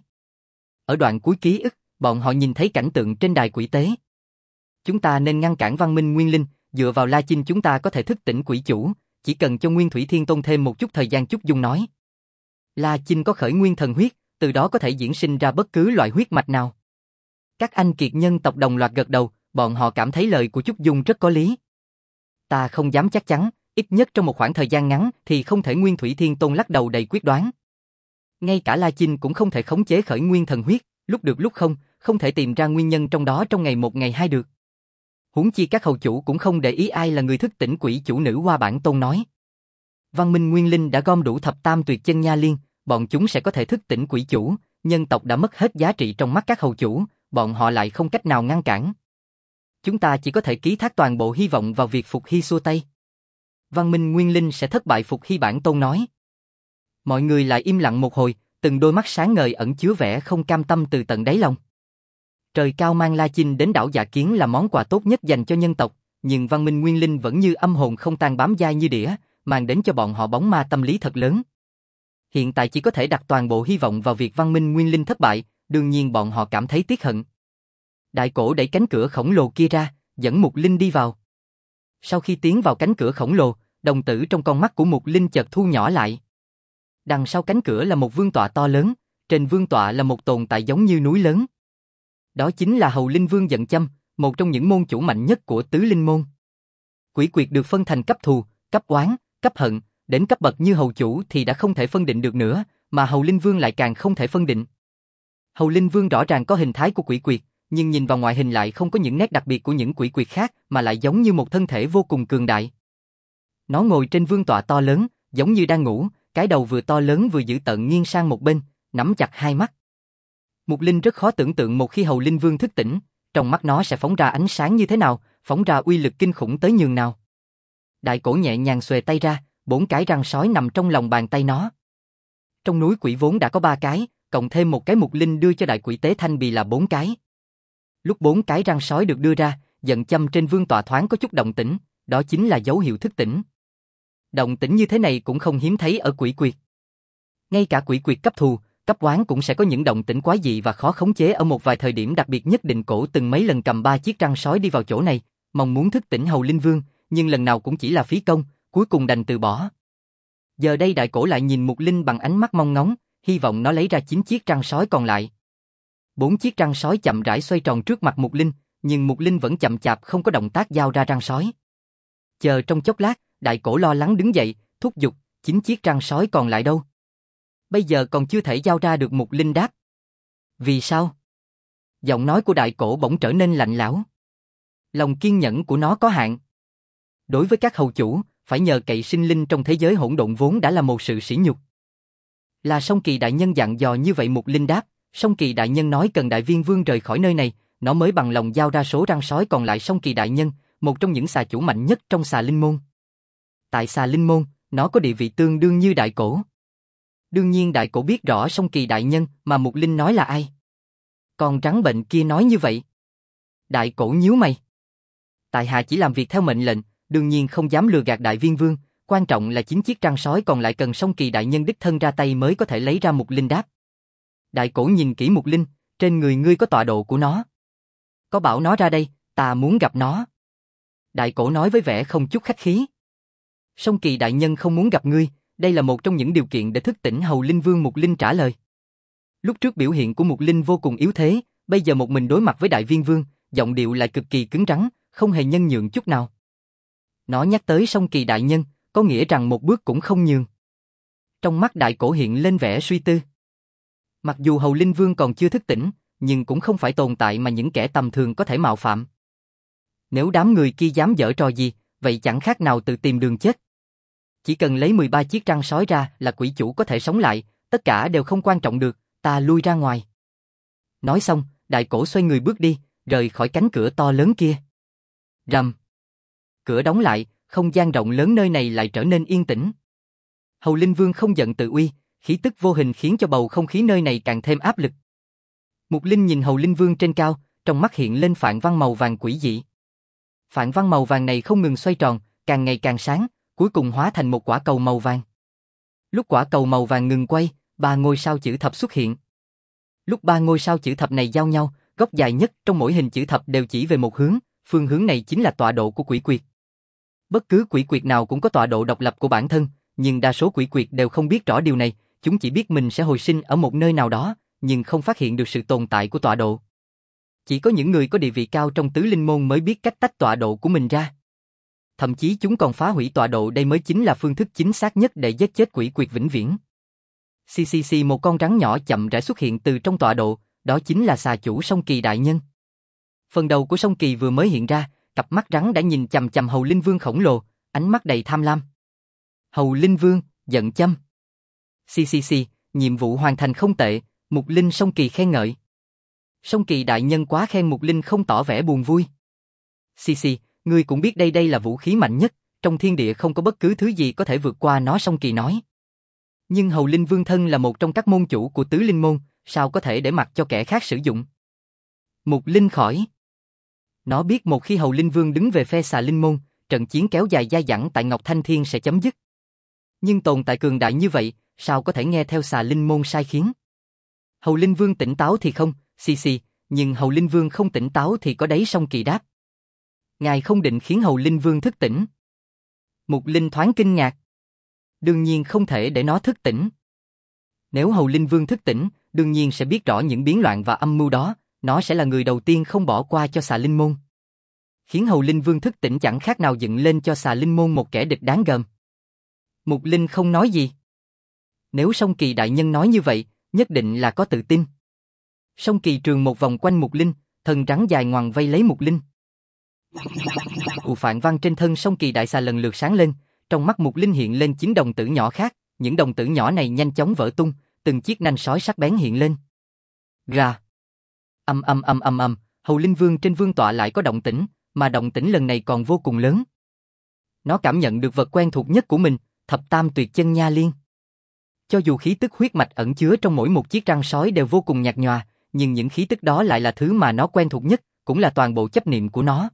Ở đoạn cuối ký ức, bọn họ nhìn thấy cảnh tượng trên đài quỷ tế. Chúng ta nên ngăn cản Văn Minh Nguyên Linh, dựa vào La Chinh chúng ta có thể thức tỉnh quỷ chủ, chỉ cần cho Nguyên Thủy Thiên Tôn thêm một chút thời gian. Chúc Dung nói. La Chinh có khởi nguyên thần huyết, từ đó có thể diễn sinh ra bất cứ loại huyết mạch nào. Các anh kiệt nhân tộc đồng loạt gật đầu, bọn họ cảm thấy lời của Chúc Dung rất có lý. Ta không dám chắc chắn, ít nhất trong một khoảng thời gian ngắn thì không thể. Nguyên Thủy Thiên Tôn lắc đầu đầy quyết đoán. Ngay cả La Chinh cũng không thể khống chế khởi nguyên thần huyết, lúc được lúc không, không thể tìm ra nguyên nhân trong đó trong ngày một ngày hai được. Huống chi các hầu chủ cũng không để ý ai là người thức tỉnh quỷ chủ nữ Hoa Bản Tôn nói. Văn Minh Nguyên Linh đã gom đủ thập tam tuyệt chân nha liên, bọn chúng sẽ có thể thức tỉnh quỷ chủ, nhân tộc đã mất hết giá trị trong mắt các hầu chủ, bọn họ lại không cách nào ngăn cản. Chúng ta chỉ có thể ký thác toàn bộ hy vọng vào việc Phục Hy xua tay. Văn Minh Nguyên Linh sẽ thất bại. Phục Hy Bản Tôn nói. Mọi người lại im lặng một hồi, từng đôi mắt sáng ngời ẩn chứa vẻ không cam tâm từ tận đáy lòng. Trời cao mang La Chinh đến đảo Dạ Kiến là món quà tốt nhất dành cho nhân tộc, nhưng Văn Minh Nguyên Linh vẫn như âm hồn không tan bám dai như đĩa, mang đến cho bọn họ bóng ma tâm lý thật lớn. Hiện tại chỉ có thể đặt toàn bộ hy vọng vào việc Văn Minh Nguyên Linh thất bại, đương nhiên bọn họ cảm thấy tiếc hận. Đại cổ đẩy cánh cửa khổng lồ kia ra, dẫn Mục Linh đi vào. Sau khi tiến vào cánh cửa khổng lồ, đồng tử trong con mắt của Mục Linh chợt thu nhỏ lại. Đằng sau cánh cửa là một vương tọa to lớn, trên vương tọa là một tồn tại giống như núi lớn. Đó chính là Hầu Linh Vương Dận Châm, một trong những môn chủ mạnh nhất của Tứ Linh Môn. Quỷ quyệt được phân thành cấp thù, cấp oán, cấp hận, đến cấp bậc như hầu chủ thì đã không thể phân định được nữa, mà Hầu Linh Vương lại càng không thể phân định. Hầu Linh Vương rõ ràng có hình thái của quỷ quyệt, nhưng nhìn vào ngoại hình lại không có những nét đặc biệt của những quỷ quyệt khác, mà lại giống như một thân thể vô cùng cường đại. Nó ngồi trên vương tọa to lớn, giống như đang ngủ, cái đầu vừa to lớn vừa dữ tợn nghiêng sang một bên, nắm chặt hai mắt. Mục Linh rất khó tưởng tượng một khi Hầu Linh Vương thức tỉnh, trong mắt nó sẽ phóng ra ánh sáng như thế nào, phóng ra uy lực kinh khủng tới nhường nào. Đại cổ nhẹ nhàng xuề tay ra, 4 cái răng sói nằm trong lòng bàn tay nó. Trong núi quỷ vốn đã có 3 cái, cộng thêm một cái Mục Linh đưa cho đại quỷ tế Thanh Bì là 4 cái. Lúc 4 cái răng sói được đưa ra, Dận Châm trên vương tọa thoáng có chút động tĩnh, đó chính là dấu hiệu thức tỉnh. Động tĩnh như thế này cũng không hiếm thấy ở quỷ quyệt. Ngay cả quỷ quyệt cấp thù, cấp oán cũng sẽ có những động tĩnh quái dị và khó khống chế ở một vài thời điểm đặc biệt nhất định. Cổ từng mấy lần cầm 3 chiếc răng sói đi vào chỗ này, mong muốn thức tỉnh Hầu Linh Vương, nhưng lần nào cũng chỉ là phí công, cuối cùng đành từ bỏ. Giờ đây đại cổ lại nhìn Mục Linh bằng ánh mắt mong ngóng, hy vọng nó lấy ra 9 chiếc răng sói còn lại. 4 chiếc răng sói chậm rãi xoay tròn trước mặt Mục Linh, nhưng Mục Linh vẫn chậm chạp không có động tác giao ra răng sói. Chờ trong chốc lát, đại cổ lo lắng đứng dậy, thúc giục, 9 chiếc răng sói còn lại đâu? Bây giờ còn chưa thể giao ra được. Mục Linh đáp. Vì sao? Giọng nói của đại cổ bỗng trở nên lạnh lẽo. Lòng kiên nhẫn của nó có hạn. Đối với các hầu chủ, phải nhờ cậy sinh linh trong thế giới hỗn độn vốn đã là một sự sỉ nhục. Là Song Kỳ đại nhân dặn dò như vậy. Mục Linh đáp. Song Kỳ đại nhân nói cần Đại Viên Vương rời khỏi nơi này, nó mới bằng lòng giao ra số răng sói còn lại. Song Kỳ đại nhân, một trong những xà chủ mạnh nhất trong Xà Linh Môn. Tại Xà Linh Môn, nó có địa vị tương đương như đại cổ. Đương nhiên đại cổ biết rõ Song Kỳ đại nhân mà Mục Linh nói là ai. Còn rắn bệnh kia nói như vậy. Đại cổ nhíu mày. Tại hạ chỉ làm việc theo mệnh lệnh, đương nhiên không dám lừa gạt Đại Viên Vương, quan trọng là 9 chiếc răng sói còn lại cần Song Kỳ đại nhân đích thân ra tay mới có thể lấy ra. Mục Linh đáp. Đại cổ nhìn kỹ Mục Linh, trên người ngươi có tọa độ của nó. Có bảo nó ra đây, ta muốn gặp nó. Đại cổ nói với vẻ không chút khách khí. Song Kỳ đại nhân không muốn gặp ngươi, đây là một trong những điều kiện để thức tỉnh Hầu Linh Vương. Mục Linh trả lời. Lúc trước biểu hiện của Mục Linh vô cùng yếu thế, bây giờ một mình đối mặt với Đại Viên Vương, giọng điệu lại cực kỳ cứng rắn, không hề nhân nhượng chút nào. Nó nhắc tới Song Kỳ đại nhân, có nghĩa rằng một bước cũng không nhường. Trong mắt đại cổ hiện lên vẻ suy tư. Mặc dù Hầu Linh Vương còn chưa thức tỉnh, nhưng cũng không phải tồn tại mà những kẻ tầm thường có thể mạo phạm. Nếu đám người kia dám giở trò gì, vậy chẳng khác nào tự tìm đường chết. Chỉ cần lấy 13 chiếc răng sói ra là quỷ chủ có thể sống lại, tất cả đều không quan trọng được, ta lui ra ngoài. Nói xong, đại cổ xoay người bước đi, rời khỏi cánh cửa to lớn kia. Rầm. Cửa đóng lại, không gian rộng lớn nơi này lại trở nên yên tĩnh. Hầu Linh Vương không giận tự uy, khí tức vô hình khiến cho bầu không khí nơi này càng thêm áp lực. Mục Linh nhìn Hầu Linh Vương trên cao, trong mắt hiện lên phạn văn màu vàng quỷ dị. Phạn văn màu vàng này không ngừng xoay tròn, càng ngày càng sáng, cuối cùng hóa thành một quả cầu màu vàng. Lúc quả cầu màu vàng ngừng quay, 3 ngôi sao chữ thập xuất hiện. Lúc 3 ngôi sao chữ thập này giao nhau, góc dài nhất trong mỗi hình chữ thập đều chỉ về một hướng, phương hướng này chính là tọa độ của quỷ quyệt. Bất cứ quỷ quyệt nào cũng có tọa độ độc lập của bản thân, nhưng đa số quỷ quyệt đều không biết rõ điều này, chúng chỉ biết mình sẽ hồi sinh ở một nơi nào đó, nhưng không phát hiện được sự tồn tại của tọa độ. Chỉ có những người có địa vị cao trong tứ linh môn mới biết cách tách tọa độ của mình ra. Thậm chí chúng còn phá hủy tọa độ, đây mới chính là phương thức chính xác nhất để giết chết quỷ quyệt vĩnh viễn. Một con rắn nhỏ chậm rãi xuất hiện từ trong tọa độ, đó chính là xà chủ Song Kỳ đại nhân. Phần đầu của Song Kỳ vừa mới hiện ra, cặp mắt rắn đã nhìn chằm chằm Hầu Linh Vương khổng lồ, ánh mắt đầy tham lam. Hầu Linh Vương, giận châm. Nhiệm vụ hoàn thành không tệ, Mục Linh Song Kỳ khen ngợi. Song Kỳ đại nhân quá khen, Mục Linh không tỏ vẻ buồn vui. Ngươi cũng biết đây là vũ khí mạnh nhất, trong thiên địa không có bất cứ thứ gì có thể vượt qua nó, Song Kỳ nói. Nhưng Hầu Linh Vương thân là một trong các môn chủ của tứ linh môn, sao có thể để mặc cho kẻ khác sử dụng? Mục Linh khỏi. Nó biết một khi Hầu Linh Vương đứng về phe xà linh môn, trận chiến kéo dài dai dẳng tại Ngọc Thanh Thiên sẽ chấm dứt. Nhưng tồn tại cường đại như vậy, sao có thể nghe theo xà linh môn sai khiến? Hầu Linh Vương tỉnh táo thì không, nhưng Hầu Linh Vương không tỉnh táo thì có đấy, Song Kỳ đáp. Ngài không định khiến Hầu Linh Vương thức tỉnh. Mục Linh thoáng kinh ngạc. Đương nhiên không thể để nó thức tỉnh. Nếu Hầu Linh Vương thức tỉnh, đương nhiên sẽ biết rõ những biến loạn và âm mưu đó, nó sẽ là người đầu tiên không bỏ qua cho xà linh môn. Khiến Hầu Linh Vương thức tỉnh chẳng khác nào dựng lên cho xà linh môn một kẻ địch đáng gờm. Mục Linh không nói gì. Nếu Song Kỳ đại nhân nói như vậy, nhất định là có tự tin. Song Kỳ trường một vòng quanh Mục Linh, thân rắn dài ngoằng vây lấy Mục Linh. Phạn văn trên thân Song Kỳ đại xà lần lượt sáng lên, trong mắt Mục Linh hiện lên 9 đồng tử nhỏ khác, những đồng tử nhỏ này nhanh chóng vỡ tung, từng chiếc nanh sói sắc bén hiện lên. Gà. Hầu Linh Vương trên vương tọa lại có động tĩnh, mà động tĩnh lần này còn vô cùng lớn. Nó cảm nhận được vật quen thuộc nhất của mình, Thập Tam Tuyệt Chân Nha Liên. Cho dù khí tức huyết mạch ẩn chứa trong mỗi một chiếc răng sói đều vô cùng nhạt nhòa, nhưng những khí tức đó lại là thứ mà nó quen thuộc nhất, cũng là toàn bộ chấp niệm của nó.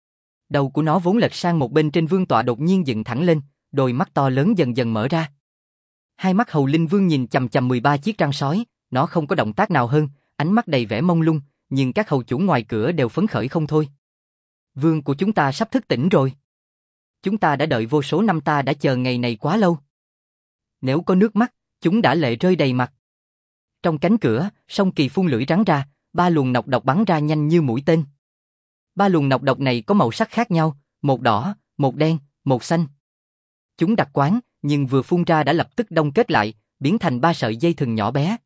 Đầu của nó vốn lệch sang một bên trên vương tọa đột nhiên dựng thẳng lên, đôi mắt to lớn dần dần mở ra. Hai mắt Hầu Linh Vương nhìn chằm chằm 13 chiếc răng sói, nó không có động tác nào hơn, ánh mắt đầy vẻ mông lung, nhưng các hầu chủ ngoài cửa đều phấn khởi không thôi. Vương của chúng ta sắp thức tỉnh rồi. Chúng ta đã đợi vô số năm, ta đã chờ ngày này quá lâu. Nếu có nước mắt, chúng đã lệ rơi đầy mặt. Trong cánh cửa, Song Kỳ phun lưỡi rắn ra, 3 luồng nọc độc bắn ra nhanh như mũi tên. 3 luồng nọc độc này có màu sắc khác nhau, một đỏ, một đen, một xanh. Chúng đặc quán, nhưng vừa phun ra đã lập tức đông kết lại, biến thành 3 sợi dây thừng nhỏ bé.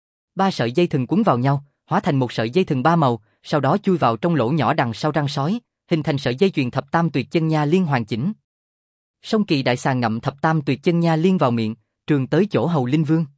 3 sợi dây thừng quấn vào nhau, hóa thành một sợi dây thừng 3 màu, sau đó chui vào trong lỗ nhỏ đằng sau răng sói, hình thành sợi dây chuyền Thập Tam Tuyệt Chân Nha Liên hoàn chỉnh. Song Kỳ đại xà ngậm Thập Tam Tuyệt Chân Nha Liên vào miệng, trường tới chỗ Hầu Linh Vương.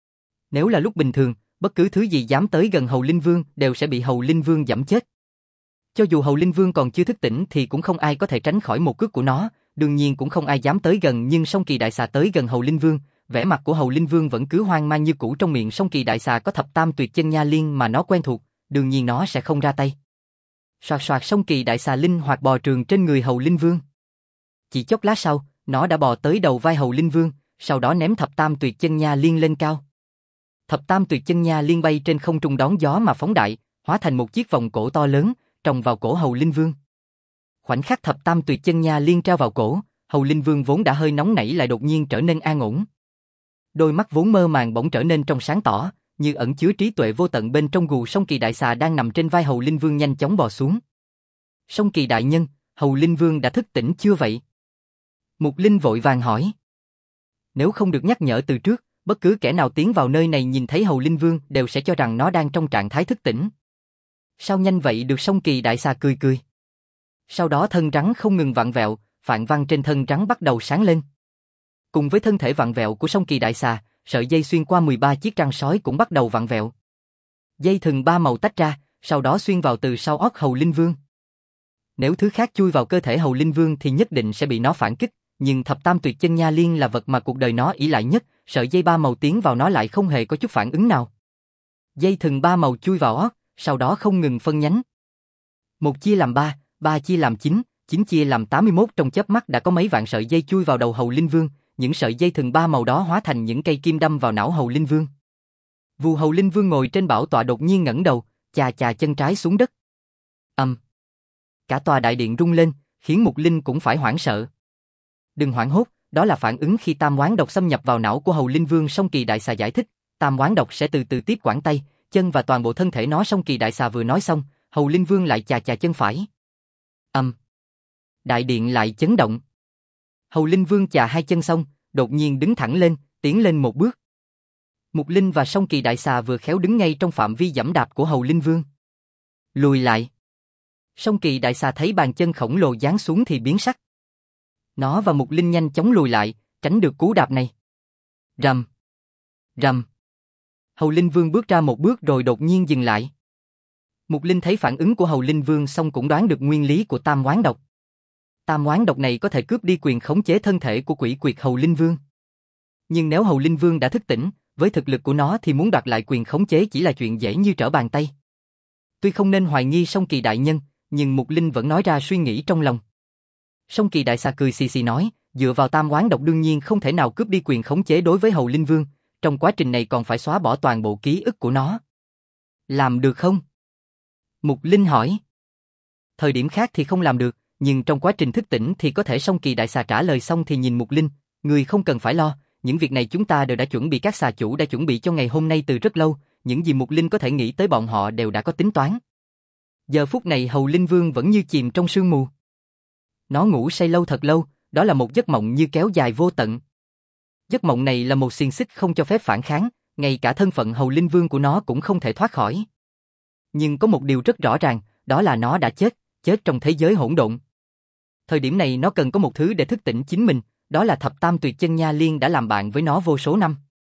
Nếu là lúc bình thường, bất cứ thứ gì dám tới gần Hầu Linh Vương đều sẽ bị Hầu Linh Vương giẫm chết. Cho dù Hầu Linh Vương còn chưa thức tỉnh thì cũng không ai có thể tránh khỏi một cước của nó, đương nhiên cũng không ai dám tới gần, nhưng Song Kỳ đại xà tới gần Hầu Linh Vương, vẻ mặt của Hầu Linh Vương vẫn cứ hoang mang như cũ, trong miệng Song Kỳ đại xà có Thập Tam Tuyệt Chân Nha Liên mà nó quen thuộc, đương nhiên nó sẽ không ra tay. Soạt soạt, Song Kỳ đại xà linh hoạt bò trường trên người Hầu Linh Vương. Chỉ chốc lát sau, nó đã bò tới đầu vai Hầu Linh Vương, sau đó ném Thập Tam Tuyệt Chân Nha Liên lên cao. Thập Tam Tuyệt Chân Nha Liên bay trên không trung đón gió mà phóng đại, hóa thành một chiếc vòng cổ to lớn, trồng vào cổ Hầu Linh Vương. Khoảnh khắc Thập Tam Tuyệt Chân Nha Liên trao vào cổ, Hầu Linh Vương vốn đã hơi nóng nảy lại đột nhiên trở nên an ổn. Đôi mắt vốn mơ màng bỗng trở nên trong sáng tỏ, như ẩn chứa trí tuệ vô tận bên trong gù. Song Kỳ đại xà đang nằm trên vai Hầu Linh Vương nhanh chóng bò xuống. Song Kỳ đại nhân, Hầu Linh Vương đã thức tỉnh chưa vậy? Mục Linh vội vàng hỏi. Nếu không được nhắc nhở từ trước, bất cứ kẻ nào tiến vào nơi này nhìn thấy Hầu Linh Vương đều sẽ cho rằng nó đang trong trạng thái thức tỉnh. Sao nhanh vậy được? Song Kỳ đại xà cười cười. Sau đó thân rắn không ngừng vặn vẹo, phạn văn trên thân rắn bắt đầu sáng lên. Cùng với thân thể vặn vẹo của Song Kỳ đại xà, sợi dây xuyên qua 13 chiếc răng sói cũng bắt đầu vặn vẹo. Dây thừng 3 màu tách ra, sau đó xuyên vào từ sau óc Hầu Linh Vương. Nếu thứ khác chui vào cơ thể Hầu Linh Vương thì nhất định sẽ bị nó phản kích, nhưng Thập Tam Tuyệt Chân Nha Liên là vật mà cuộc đời nó ỷ lại nhất, sợi dây 3 màu tiến vào nó lại không hề có chút phản ứng nào. Dây thừng 3 màu chui vào óc, sau đó không ngừng phân nhánh. 1 chia làm 3, 3 chia làm 9, 9 chia làm 81, trong chớp mắt đã có mấy vạn sợi dây chui vào đầu Hầu Linh Vương, những sợi dây thừng 3 màu đó hóa thành những cây kim đâm vào não Hầu Linh Vương. Vù, Hầu Linh Vương ngồi trên bảo tọa đột nhiên ngẩng đầu, chà chà chân trái xuống đất. Cả tòa đại điện rung lên, khiến Mục Linh cũng phải hoảng sợ. Đừng hoảng hốt, đó là phản ứng khi tam oán độc xâm nhập vào não của Hầu Linh Vương. Song Kỳ Đại Xà giải thích, tam oán độc sẽ từ từ tiếp quản tay, chân và toàn bộ thân thể nó. Song Kỳ Đại Xà vừa nói xong, Hầu Linh Vương lại chà chà chân phải. Đại điện lại chấn động. Hầu Linh Vương chà hai chân xong, đột nhiên đứng thẳng lên, tiến lên một bước. Mục Linh và Song Kỳ Đại Xà vừa khéo đứng ngay trong phạm vi giẫm đạp của Hầu Linh Vương. Lùi lại. Song Kỳ Đại Xà thấy bàn chân khổng lồ giáng xuống thì biến sắc. Nó và Mục Linh nhanh chóng lùi lại, tránh được cú đạp này. Rầm. Rầm. Hầu Linh Vương bước ra một bước rồi đột nhiên dừng lại. Mục Linh thấy phản ứng của Hầu Linh Vương xong cũng đoán được nguyên lý của tam oán độc. Tam oán độc này có thể cướp đi quyền khống chế thân thể của quỷ quyệt Hầu Linh Vương. Nhưng nếu Hầu Linh Vương đã thức tỉnh, với thực lực của nó thì muốn đoạt lại quyền khống chế chỉ là chuyện dễ như trở bàn tay. Tuy không nên hoài nghi Song Kỳ đại nhân, nhưng Mục Linh vẫn nói ra suy nghĩ trong lòng. Song Kỳ Đại Xà cười xì xì nói, dựa vào tam oán độc đương nhiên không thể nào cướp đi quyền khống chế đối với Hầu Linh Vương, trong quá trình này còn phải xóa bỏ toàn bộ ký ức của nó. Làm được không? Mục Linh hỏi. Thời điểm khác thì không làm được, nhưng trong quá trình thức tỉnh thì có thể. Song Kỳ Đại Xà trả lời xong thì nhìn Mục Linh, người không cần phải lo, những việc này chúng ta đều đã chuẩn bị, các xà chủ đã chuẩn bị cho ngày hôm nay từ rất lâu, những gì Mục Linh có thể nghĩ tới bọn họ đều đã có tính toán. Giờ phút này Hầu Linh Vương vẫn như chìm trong sương mù. Nó ngủ say lâu thật lâu, đó là một giấc mộng như kéo dài vô tận. Giấc mộng này là một xiềng xích không cho phép phản kháng, ngay cả thân phận Hầu Linh Vương của nó cũng không thể thoát khỏi. Nhưng có một điều rất rõ ràng, đó là nó đã chết, chết trong thế giới hỗn độn. Thời điểm này nó cần có một thứ để thức tỉnh chính mình, đó là Thập Tam Tuyệt Chân Nha Liên đã làm bạn với nó vô số năm.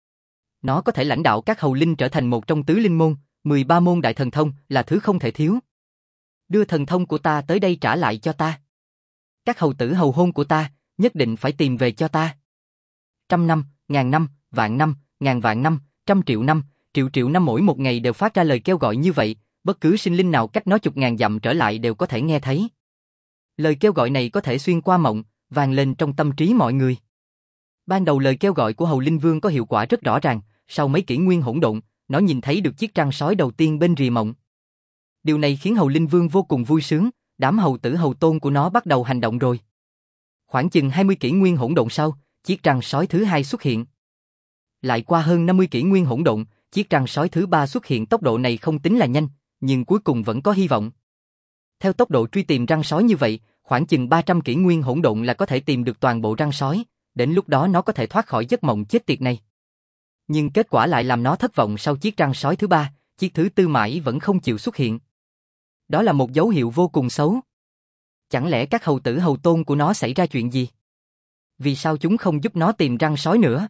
Nó có thể lãnh đạo các hầu linh trở thành một trong tứ linh môn, 13 môn đại thần thông là thứ không thể thiếu. Đưa thần thông của ta tới đây trả lại cho ta. Các hầu tử hầu hôn của ta, nhất định phải tìm về cho ta. 100 năm, 1000 năm, vạn năm, ngàn vạn năm, 100 triệu năm, triệu triệu năm, mỗi một ngày đều phát ra lời kêu gọi như vậy, bất cứ sinh linh nào cách nó chục ngàn dặm trở lại đều có thể nghe thấy. Lời kêu gọi này có thể xuyên qua mộng, vang lên trong tâm trí mọi người. Ban đầu lời kêu gọi của Hầu Linh Vương có hiệu quả rất rõ ràng, sau mấy kỷ nguyên hỗn độn, nó nhìn thấy được chiếc trăng sói đầu tiên bên rìa mộng. Điều này khiến Hầu Linh Vương vô cùng vui sướng, đám hầu tử hầu tôn của nó bắt đầu hành động rồi. Khoảng chừng 20 kỷ nguyên hỗn độn sau, chiếc trăng sói thứ hai xuất hiện. Lại qua hơn 50 kỷ nguyên hỗn độn, chiếc trăng sói thứ ba xuất hiện. Tốc độ này không tính là nhanh, nhưng cuối cùng vẫn có hy vọng. Theo tốc độ truy tìm răng sói như vậy, khoảng chừng 300 kỷ nguyên hỗn độn là có thể tìm được toàn bộ răng sói, đến lúc đó nó có thể thoát khỏi giấc mộng chết tiệt này. Nhưng kết quả lại làm nó thất vọng. Sau chiếc răng sói thứ ba, chiếc thứ tư mãi vẫn không chịu xuất hiện. Đó là một dấu hiệu vô cùng xấu. Chẳng lẽ các hầu tử hầu tôn của nó xảy ra chuyện gì? Vì sao chúng không giúp nó tìm răng sói nữa?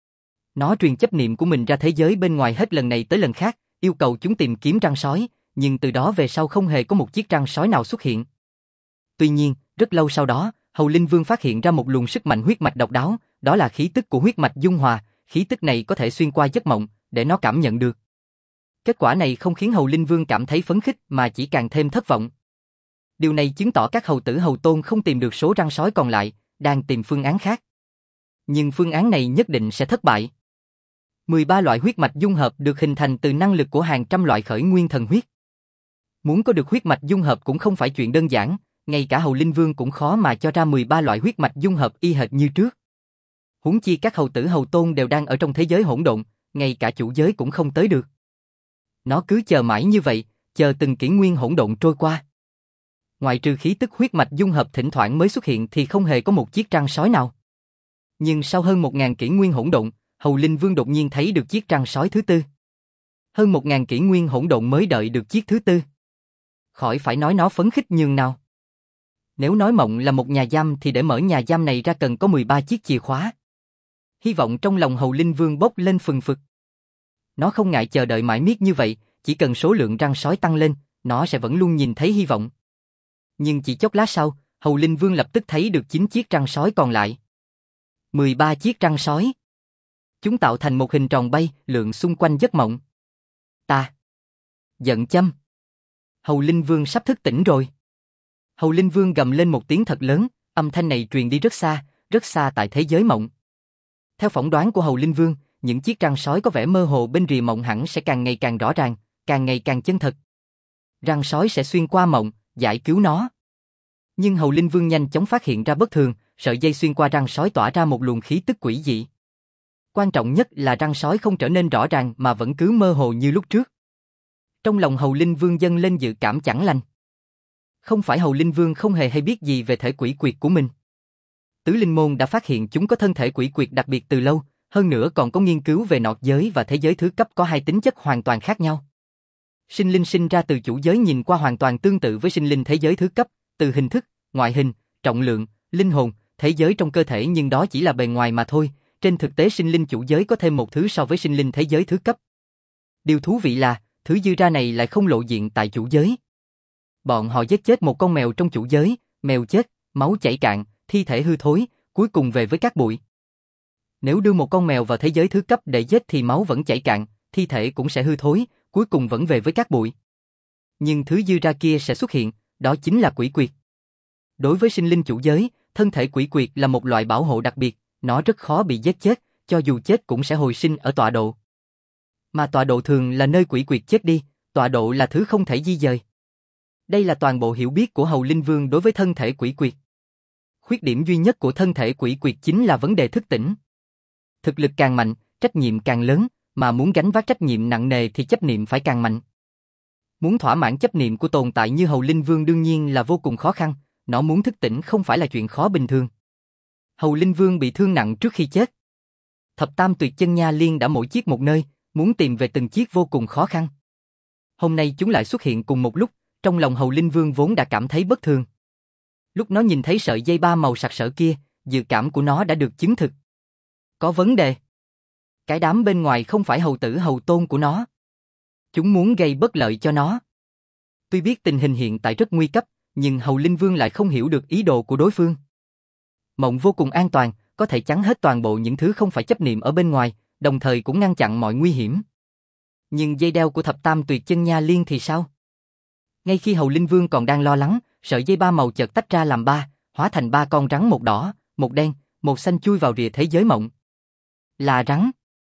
Nó truyền chấp niệm của mình ra thế giới bên ngoài hết lần này tới lần khác, yêu cầu chúng tìm kiếm răng sói, nhưng từ đó về sau không hề có một chiếc răng sói nào xuất hiện. Tuy nhiên, rất lâu sau đó, Hầu Linh Vương phát hiện ra một luồng sức mạnh huyết mạch độc đáo, đó là khí tức của huyết mạch dung hòa, khí tức này có thể xuyên qua giấc mộng, để nó cảm nhận được. Kết quả này không khiến Hầu Linh Vương cảm thấy phấn khích mà chỉ càng thêm thất vọng. Điều này chứng tỏ các hầu tử hầu tôn không tìm được số răng sói còn lại, đang tìm phương án khác. Nhưng phương án này nhất định sẽ thất bại. 13 loại huyết mạch dung hợp được hình thành từ năng lực của hàng trăm loại khởi nguyên thần huyết. Muốn có được huyết mạch dung hợp cũng không phải chuyện đơn giản, ngay cả Hầu Linh Vương cũng khó mà cho ra 13 loại huyết mạch dung hợp y hệt như trước. Huống chi các hầu tử hầu tôn đều đang ở trong thế giới hỗn độn, ngay cả chủ giới cũng không tới được. Nó cứ chờ mãi như vậy, chờ từng kỷ nguyên hỗn độn trôi qua. Ngoại trừ khí tức huyết mạch dung hợp thỉnh thoảng mới xuất hiện thì không hề có một chiếc răng sói nào. Nhưng sau hơn 1000 kỷ nguyên hỗn độn, Hầu Linh Vương đột nhiên thấy được chiếc răng sói thứ tư. Hơn 1000 kỷ nguyên hỗn độn mới đợi được chiếc thứ tư. Khỏi phải nói nó phấn khích nhường nào. Nếu nói mộng là một nhà giam thì để mở nhà giam này ra cần có 13 chiếc chìa khóa. Hy vọng trong lòng Hầu Linh Vương bốc lên phừng phực. Nó không ngại chờ đợi mãi miết như vậy, chỉ cần số lượng răng sói tăng lên, nó sẽ vẫn luôn nhìn thấy hy vọng. Nhưng chỉ chốc lát sau, Hầu Linh Vương lập tức thấy được 9 chiếc răng sói còn lại. 13 chiếc răng sói. Chúng tạo thành một hình tròn bay, lượn xung quanh giấc mộng. Ta. Giận châm. Hầu Linh Vương sắp thức tỉnh rồi. Hầu Linh Vương gầm lên một tiếng thật lớn, âm thanh này truyền đi rất xa tại thế giới mộng. Theo phỏng đoán của Hầu Linh Vương, những chiếc răng sói có vẻ mơ hồ bên rìa mộng hẳn sẽ càng ngày càng rõ ràng, càng ngày càng chân thật. Răng sói sẽ xuyên qua mộng, giải cứu nó. Nhưng Hầu Linh Vương nhanh chóng phát hiện ra bất thường, sợi dây xuyên qua răng sói tỏa ra một luồng khí tức quỷ dị. Quan trọng nhất là răng sói không trở nên rõ ràng mà vẫn cứ mơ hồ như lúc trước. Trong lòng Hầu Linh Vương dâng lên dự cảm chẳng lành. Không phải Hầu Linh Vương không hề hay biết gì về thể quỷ quyệt của mình. Tứ Linh Môn đã phát hiện chúng có thân thể quỷ quyệt đặc biệt từ lâu, hơn nữa còn có nghiên cứu về nọt giới và thế giới thứ cấp có hai tính chất hoàn toàn khác nhau. Sinh linh sinh ra từ chủ giới nhìn qua hoàn toàn tương tự với sinh linh thế giới thứ cấp, từ hình thức, ngoại hình, trọng lượng, linh hồn, thế giới trong cơ thể, nhưng đó chỉ là bề ngoài mà thôi. Trên thực tế sinh linh chủ giới có thêm một thứ so với sinh linh thế giới thứ cấp. Điều thú vị là, thứ dư ra này lại không lộ diện tại chủ giới. Bọn họ giết chết một con mèo trong chủ giới, mèo chết, máu chảy cạn, thi thể hư thối, cuối cùng về với cát bụi. Nếu đưa một con mèo vào thế giới thứ cấp để giết thì máu vẫn chảy cạn, thi thể cũng sẽ hư thối, cuối cùng vẫn về với cát bụi. Nhưng thứ dư ra kia sẽ xuất hiện, đó chính là quỷ quyệt. Đối với sinh linh chủ giới, thân thể quỷ quyệt là một loại bảo hộ đặc biệt, nó rất khó bị giết chết, cho dù chết cũng sẽ hồi sinh ở tọa độ. Mà tọa độ thường là nơi quỷ quyệt chết đi, tọa độ là thứ không thể di dời. Đây là toàn bộ hiểu biết của Hầu Linh Vương đối với thân thể quỷ quyệt. Khuyết điểm duy nhất của thân thể quỷ quyệt chính là vấn đề thức tỉnh. Thực lực càng mạnh, trách nhiệm càng lớn, mà muốn gánh vác trách nhiệm nặng nề thì chấp niệm phải càng mạnh. Muốn thỏa mãn chấp niệm của tồn tại như Hầu Linh Vương đương nhiên là vô cùng khó khăn, nó muốn thức tỉnh không phải là chuyện khó bình thường. Hầu Linh Vương bị thương nặng trước khi chết. Thập Tam Tuyệt Chân Nha Liên đã mỗi chiếc một nơi, muốn tìm về từng chiếc vô cùng khó khăn. Hôm nay chúng lại xuất hiện cùng một lúc, trong lòng Hầu Linh Vương vốn đã cảm thấy bất thường. Lúc nó nhìn thấy sợi dây ba màu sặc sỡ kia, dự cảm của nó đã được chứng thực. Có vấn đề. Cái đám bên ngoài không phải hầu tử hầu tôn của nó. Chúng muốn gây bất lợi cho nó. Tuy biết tình hình hiện tại rất nguy cấp, nhưng Hầu Linh Vương lại không hiểu được ý đồ của đối phương. Mộng vô cùng an toàn, có thể chắn hết toàn bộ những thứ không phải chấp niệm ở bên ngoài, đồng thời cũng ngăn chặn mọi nguy hiểm. Nhưng dây đeo của Thập Tam Tuyệt Chân Nha Liên thì sao? Ngay khi Hầu Linh Vương còn đang lo lắng, sợi dây ba màu chợt tách ra làm ba, hóa thành ba con rắn, một đỏ, một đen, một xanh chui vào rìa thế giới mộng. Là rắn.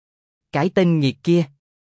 Cái tên nghiệt kia.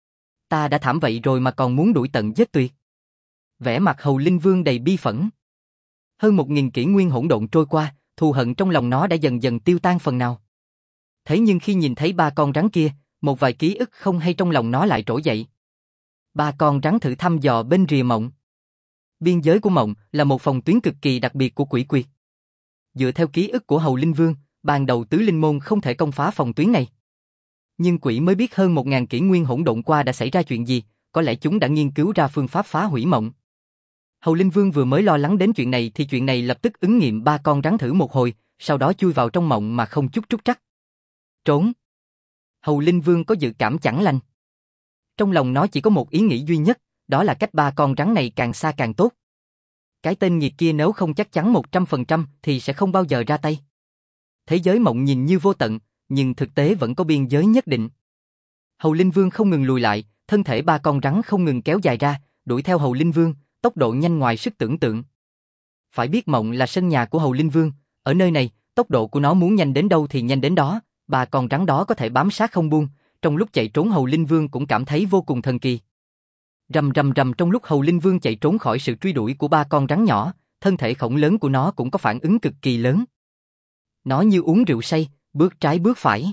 Ta đã thảm vậy rồi mà còn muốn đuổi tận giết tuyệt. Vẻ mặt Hầu Linh Vương đầy bi phẫn. Hơn 1000 kỷ nguyên hỗn độn trôi qua, thù hận trong lòng nó đã dần dần tiêu tan phần nào. Thế nhưng khi nhìn thấy ba con rắn kia, một vài ký ức không hay trong lòng nó lại trỗi dậy. Ba con rắn thử thăm dò bên rìa mộng. Biên giới của mộng là một phòng tuyến cực kỳ đặc biệt của quỷ quyệt. Dựa theo ký ức của Hầu Linh Vương, ban đầu Tứ Linh Môn không thể công phá phòng tuyến này. Nhưng quỷ mới biết hơn 1000 kỷ nguyên hỗn độn qua đã xảy ra chuyện gì, có lẽ chúng đã nghiên cứu ra phương pháp phá hủy mộng. Hầu Linh Vương vừa mới lo lắng đến chuyện này thì chuyện này lập tức ứng nghiệm, ba con rắn thử một hồi, sau đó chui vào trong mộng mà không chút trúc trắc. Trốn. Hầu Linh Vương có dự cảm chẳng lành. Trong lòng nó chỉ có một ý nghĩ duy nhất, đó là cách ba con rắn này càng xa càng tốt. Cái tên nghiệt kia nếu không chắc chắn 100% thì sẽ không bao giờ ra tay. Thế giới mộng nhìn như vô tận, nhưng thực tế vẫn có biên giới nhất định. Hầu Linh Vương không ngừng lùi lại, thân thể ba con rắn không ngừng kéo dài ra, đuổi theo Hầu Linh Vương, tốc độ nhanh ngoài sức tưởng tượng. Phải biết mộng là sân nhà của Hầu Linh Vương, ở nơi này, tốc độ của nó muốn nhanh đến đâu thì nhanh đến đó, ba con rắn đó có thể bám sát không buông, trong lúc chạy trốn Hầu Linh Vương cũng cảm thấy vô cùng thần kỳ. Rầm rầm rầm, trong lúc Hầu Linh Vương chạy trốn khỏi sự truy đuổi của ba con rắn nhỏ, thân thể khổng lớn của nó cũng có phản ứng cực kỳ lớn. Nó như uống rượu say, bước trái bước phải.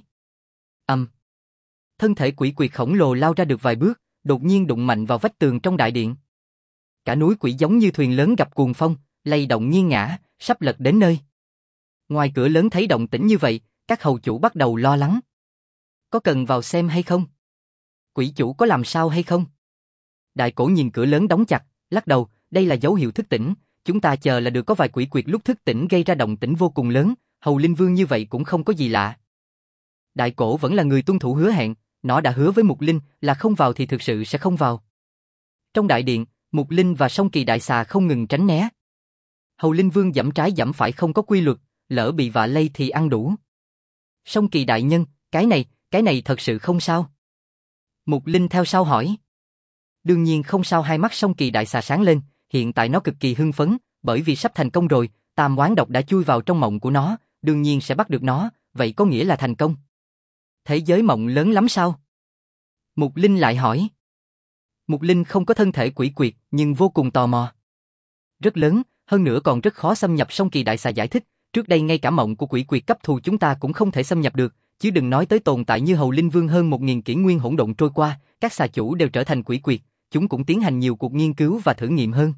Thân thể quỷ quyệt khổng lồ lao ra được vài bước, đột nhiên đụng mạnh vào vách tường trong đại điện. Cả núi quỷ giống như thuyền lớn gặp cuồng phong, lay động nghiêng ngả, sắp lật đến nơi. Ngoài cửa lớn thấy động tĩnh như vậy, các hầu chủ bắt đầu lo lắng. Có cần vào xem hay không? Quỷ chủ có làm sao hay không? Đại cổ nhìn cửa lớn đóng chặt, lắc đầu, đây là dấu hiệu thức tỉnh, chúng ta chờ là được, có vài quỷ quyệt lúc thức tỉnh gây ra động tĩnh vô cùng lớn, Hầu Linh Vương như vậy cũng không có gì lạ. Đại cổ vẫn là người tuân thủ hứa hẹn, nó đã hứa với Mục Linh là không vào thì thực sự sẽ không vào. Trong đại điện, Mục Linh và Song Kỳ Đại Xà không ngừng tránh né. Hầu Linh Vương giẫm trái giẫm phải không có quy luật, lỡ bị vạ lây thì ăn đủ. Song Kỳ đại nhân, cái này thật sự không sao? Mục Linh theo sau hỏi. Đương nhiên không sao, hai mắt Song Kỳ Đại Xà sáng lên, hiện tại nó cực kỳ hưng phấn, bởi vì sắp thành công rồi, tam oán độc đã chui vào trong mộng của nó, đương nhiên sẽ bắt được nó, vậy có nghĩa là thành công. Thế giới mộng lớn lắm sao? Mục Linh lại hỏi. Mục Linh không có thân thể quỷ quyệt nhưng vô cùng tò mò. Rất lớn, hơn nữa còn rất khó xâm nhập. Song Kỳ Đại Xà giải thích, Trước đây ngay cả mộng của quỷ quyệt cấp thù chúng ta cũng không thể xâm nhập được, chứ đừng nói tới tồn tại như Hầu Linh Vương. Hơn 1000 kỷ nguyên hỗn độn trôi qua, các xà chủ đều trở thành quỷ quyệt, chúng cũng tiến hành nhiều cuộc nghiên cứu và thử nghiệm hơn.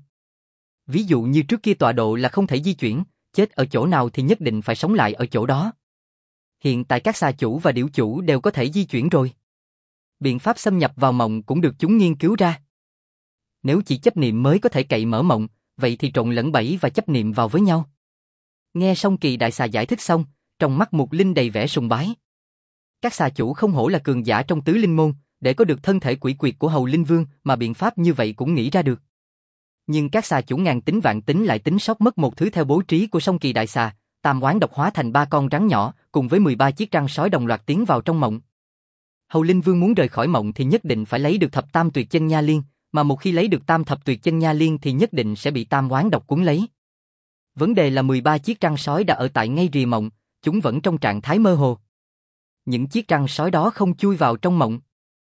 Ví dụ như trước kia tọa độ là không thể di chuyển, chết ở chỗ nào thì nhất định phải sống lại ở chỗ đó. Hiện tại các xà chủ và điểu chủ đều có thể di chuyển rồi. Biện pháp xâm nhập vào mộng cũng được chúng nghiên cứu ra. Nếu chỉ chấp niệm mới có thể cậy mở mộng, vậy thì trộn lẫn bẫy và chấp niệm vào với nhau. Nghe Song Kỳ Đại Xà giải thích xong, trong mắt Mục Linh đầy vẻ sùng bái. Các xà chủ không hổ là cường giả trong tứ linh môn, để có được thân thể quỷ quyệt của Hầu Linh Vương mà biện pháp như vậy cũng nghĩ ra được. Nhưng các xà chủ ngàn tính vạn tính lại tính sót mất một thứ. Theo bố trí của Song Kỳ Đại Xà, tam oán độc hóa thành 3 con rắn nhỏ, cùng với 13 chiếc răng sói đồng loạt tiến vào trong mộng. Hầu Linh Vương muốn rời khỏi mộng thì nhất định phải lấy được thập tam tuyệt chân nha liên, mà một khi lấy được tam thập tuyệt chân nha liên thì nhất định sẽ bị tam oán độc cuốn lấy. Vấn đề là 13 chiếc răng sói đã ở tại ngay rìa mộng, chúng vẫn trong trạng thái mơ hồ. Những chiếc răng sói đó không chui vào trong mộng.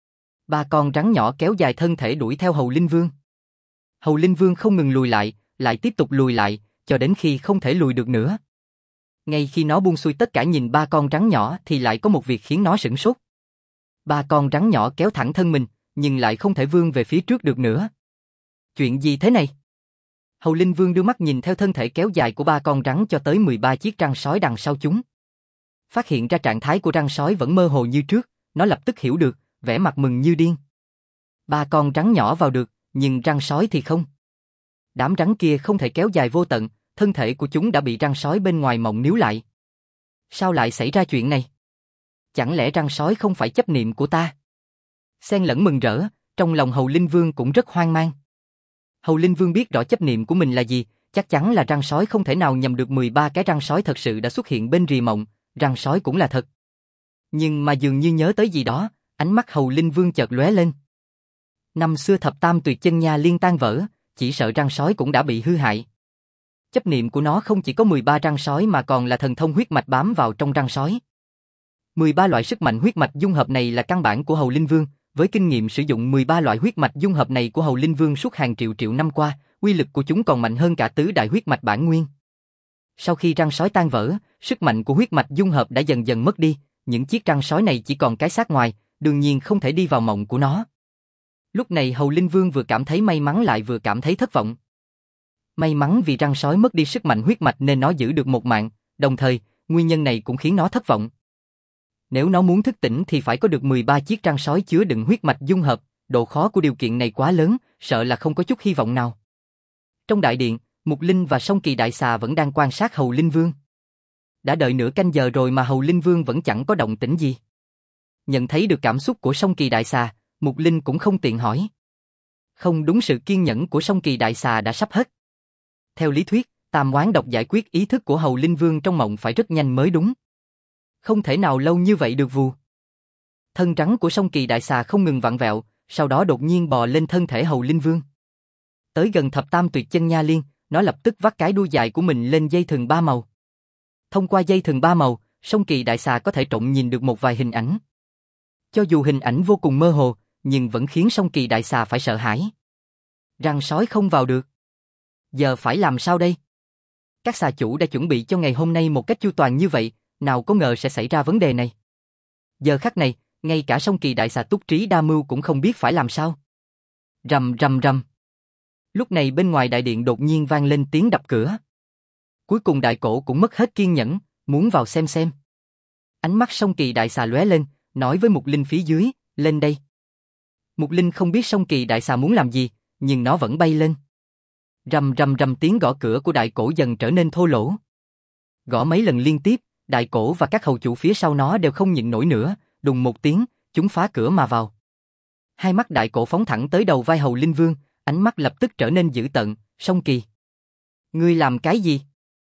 3 con rắn nhỏ kéo dài thân thể đuổi theo Hầu Linh Vương. Hầu Linh Vương không ngừng lùi lại tiếp tục lùi lại, cho đến khi không thể lùi được nữa. Ngay khi nó buông xuôi tất cả nhìn 3 con rắn nhỏ thì lại có một việc khiến nó sửng sốt. 3 con rắn nhỏ kéo thẳng thân mình, nhưng lại không thể vươn về phía trước được nữa. Chuyện gì thế này? Hầu Linh Vương đưa mắt nhìn theo thân thể kéo dài của 3 con rắn cho tới 13 chiếc răng sói đằng sau chúng. Phát hiện ra trạng thái của răng sói vẫn mơ hồ như trước, nó lập tức hiểu được, vẻ mặt mừng như điên. 3 con rắn nhỏ vào được, nhưng răng sói thì không. Đám rắn kia không thể kéo dài vô tận, thân thể của chúng đã bị răng sói bên ngoài mộng níu lại. Sao lại xảy ra chuyện này? Chẳng lẽ răng sói không phải chấp niệm của ta? Xen lẫn mừng rỡ, trong lòng Hầu Linh Vương cũng rất hoang mang. Hầu Linh Vương biết rõ chấp niệm của mình là gì, chắc chắn là răng sói không thể nào nhầm được. 13 cái răng sói thật sự đã xuất hiện bên rìa mộng, răng sói cũng là thật. Nhưng mà dường như nhớ tới gì đó, ánh mắt Hầu Linh Vương chợt lóe lên. Năm xưa thập tam tuyệt chân nha liên tan vỡ, chỉ sợ răng sói cũng đã bị hư hại. Chấp niệm của nó không chỉ có 13 răng sói mà còn là thần thông huyết mạch bám vào trong răng sói. 13 loại sức mạnh huyết mạch dung hợp này là căn bản của Hầu Linh Vương, với kinh nghiệm sử dụng 13 loại huyết mạch dung hợp này của Hầu Linh Vương suốt hàng triệu năm qua, uy lực của chúng còn mạnh hơn cả tứ đại huyết mạch bản nguyên. Sau khi răng sói tan vỡ, sức mạnh của huyết mạch dung hợp đã dần dần mất đi, những chiếc răng sói này chỉ còn cái xác ngoài, đương nhiên không thể đi vào mộng của nó. Lúc này Hầu Linh Vương vừa cảm thấy may mắn lại vừa cảm thấy thất vọng. May mắn vì răng sói mất đi sức mạnh huyết mạch nên nó giữ được một mạng, đồng thời, nguyên nhân này cũng khiến nó thất vọng. Nếu nó muốn thức tỉnh thì phải có được 13 chiếc răng sói chứa đựng huyết mạch dung hợp, độ khó của điều kiện này quá lớn, sợ là không có chút hy vọng nào. Trong đại điện, Mục Linh và Song Kỳ Đại Xà vẫn đang quan sát Hầu Linh Vương. Đã đợi nửa canh giờ rồi mà Hầu Linh Vương vẫn chẳng có động tĩnh gì. Nhận thấy được cảm xúc của Song Kỳ Đại Xà, Mục Linh cũng không tiện hỏi. Không đúng, sự kiên nhẫn của Song Kỳ Đại Xà đã sắp hết. Theo lý thuyết, tam oán độc giải quyết ý thức của Hầu Linh Vương trong mộng phải rất nhanh mới đúng. Không thể nào lâu như vậy được vù. Thân rắn của Song Kỳ Đại Xà không ngừng vặn vẹo, sau đó đột nhiên bò lên thân thể Hầu Linh Vương. Tới gần thập tam tuyệt chân nha liên, nó lập tức vắt cái đuôi dài của mình lên dây thừng 3 màu. Thông qua dây thừng 3 màu, Song Kỳ Đại Xà có thể trộm nhìn được một vài hình ảnh. Cho dù hình ảnh vô cùng mơ hồ, nhưng vẫn khiến Song Kỳ Đại Xà phải sợ hãi. Răng sói không vào được. Giờ phải làm sao đây? Các xà chủ đã chuẩn bị cho ngày hôm nay một cách chu toàn như vậy, nào có ngờ sẽ xảy ra vấn đề này. Giờ khắc này, ngay cả Song Kỳ Đại Xà túc trí đa mưu cũng không biết phải làm sao. Rầm rầm rầm. Lúc này bên ngoài đại điện đột nhiên vang lên tiếng đập cửa. Cuối cùng Đại Cổ cũng mất hết kiên nhẫn, muốn vào xem. Ánh mắt Song Kỳ Đại Xà lóe lên, nói với Mục Linh phía dưới, lên đây. Mục Linh không biết Song Kỳ Đại Xà muốn làm gì, nhưng nó vẫn bay lên. Rầm rầm rầm, tiếng gõ cửa của Đại Cổ dần trở nên thô lỗ. Gõ mấy lần liên tiếp, Đại Cổ và các hầu chủ phía sau nó đều không nhịn nổi nữa, đùng một tiếng, chúng phá cửa mà vào. Hai mắt Đại Cổ phóng thẳng tới đầu vai Hầu Linh Vương, ánh mắt lập tức trở nên dữ tợn. Song Kỳ, ngươi làm cái gì?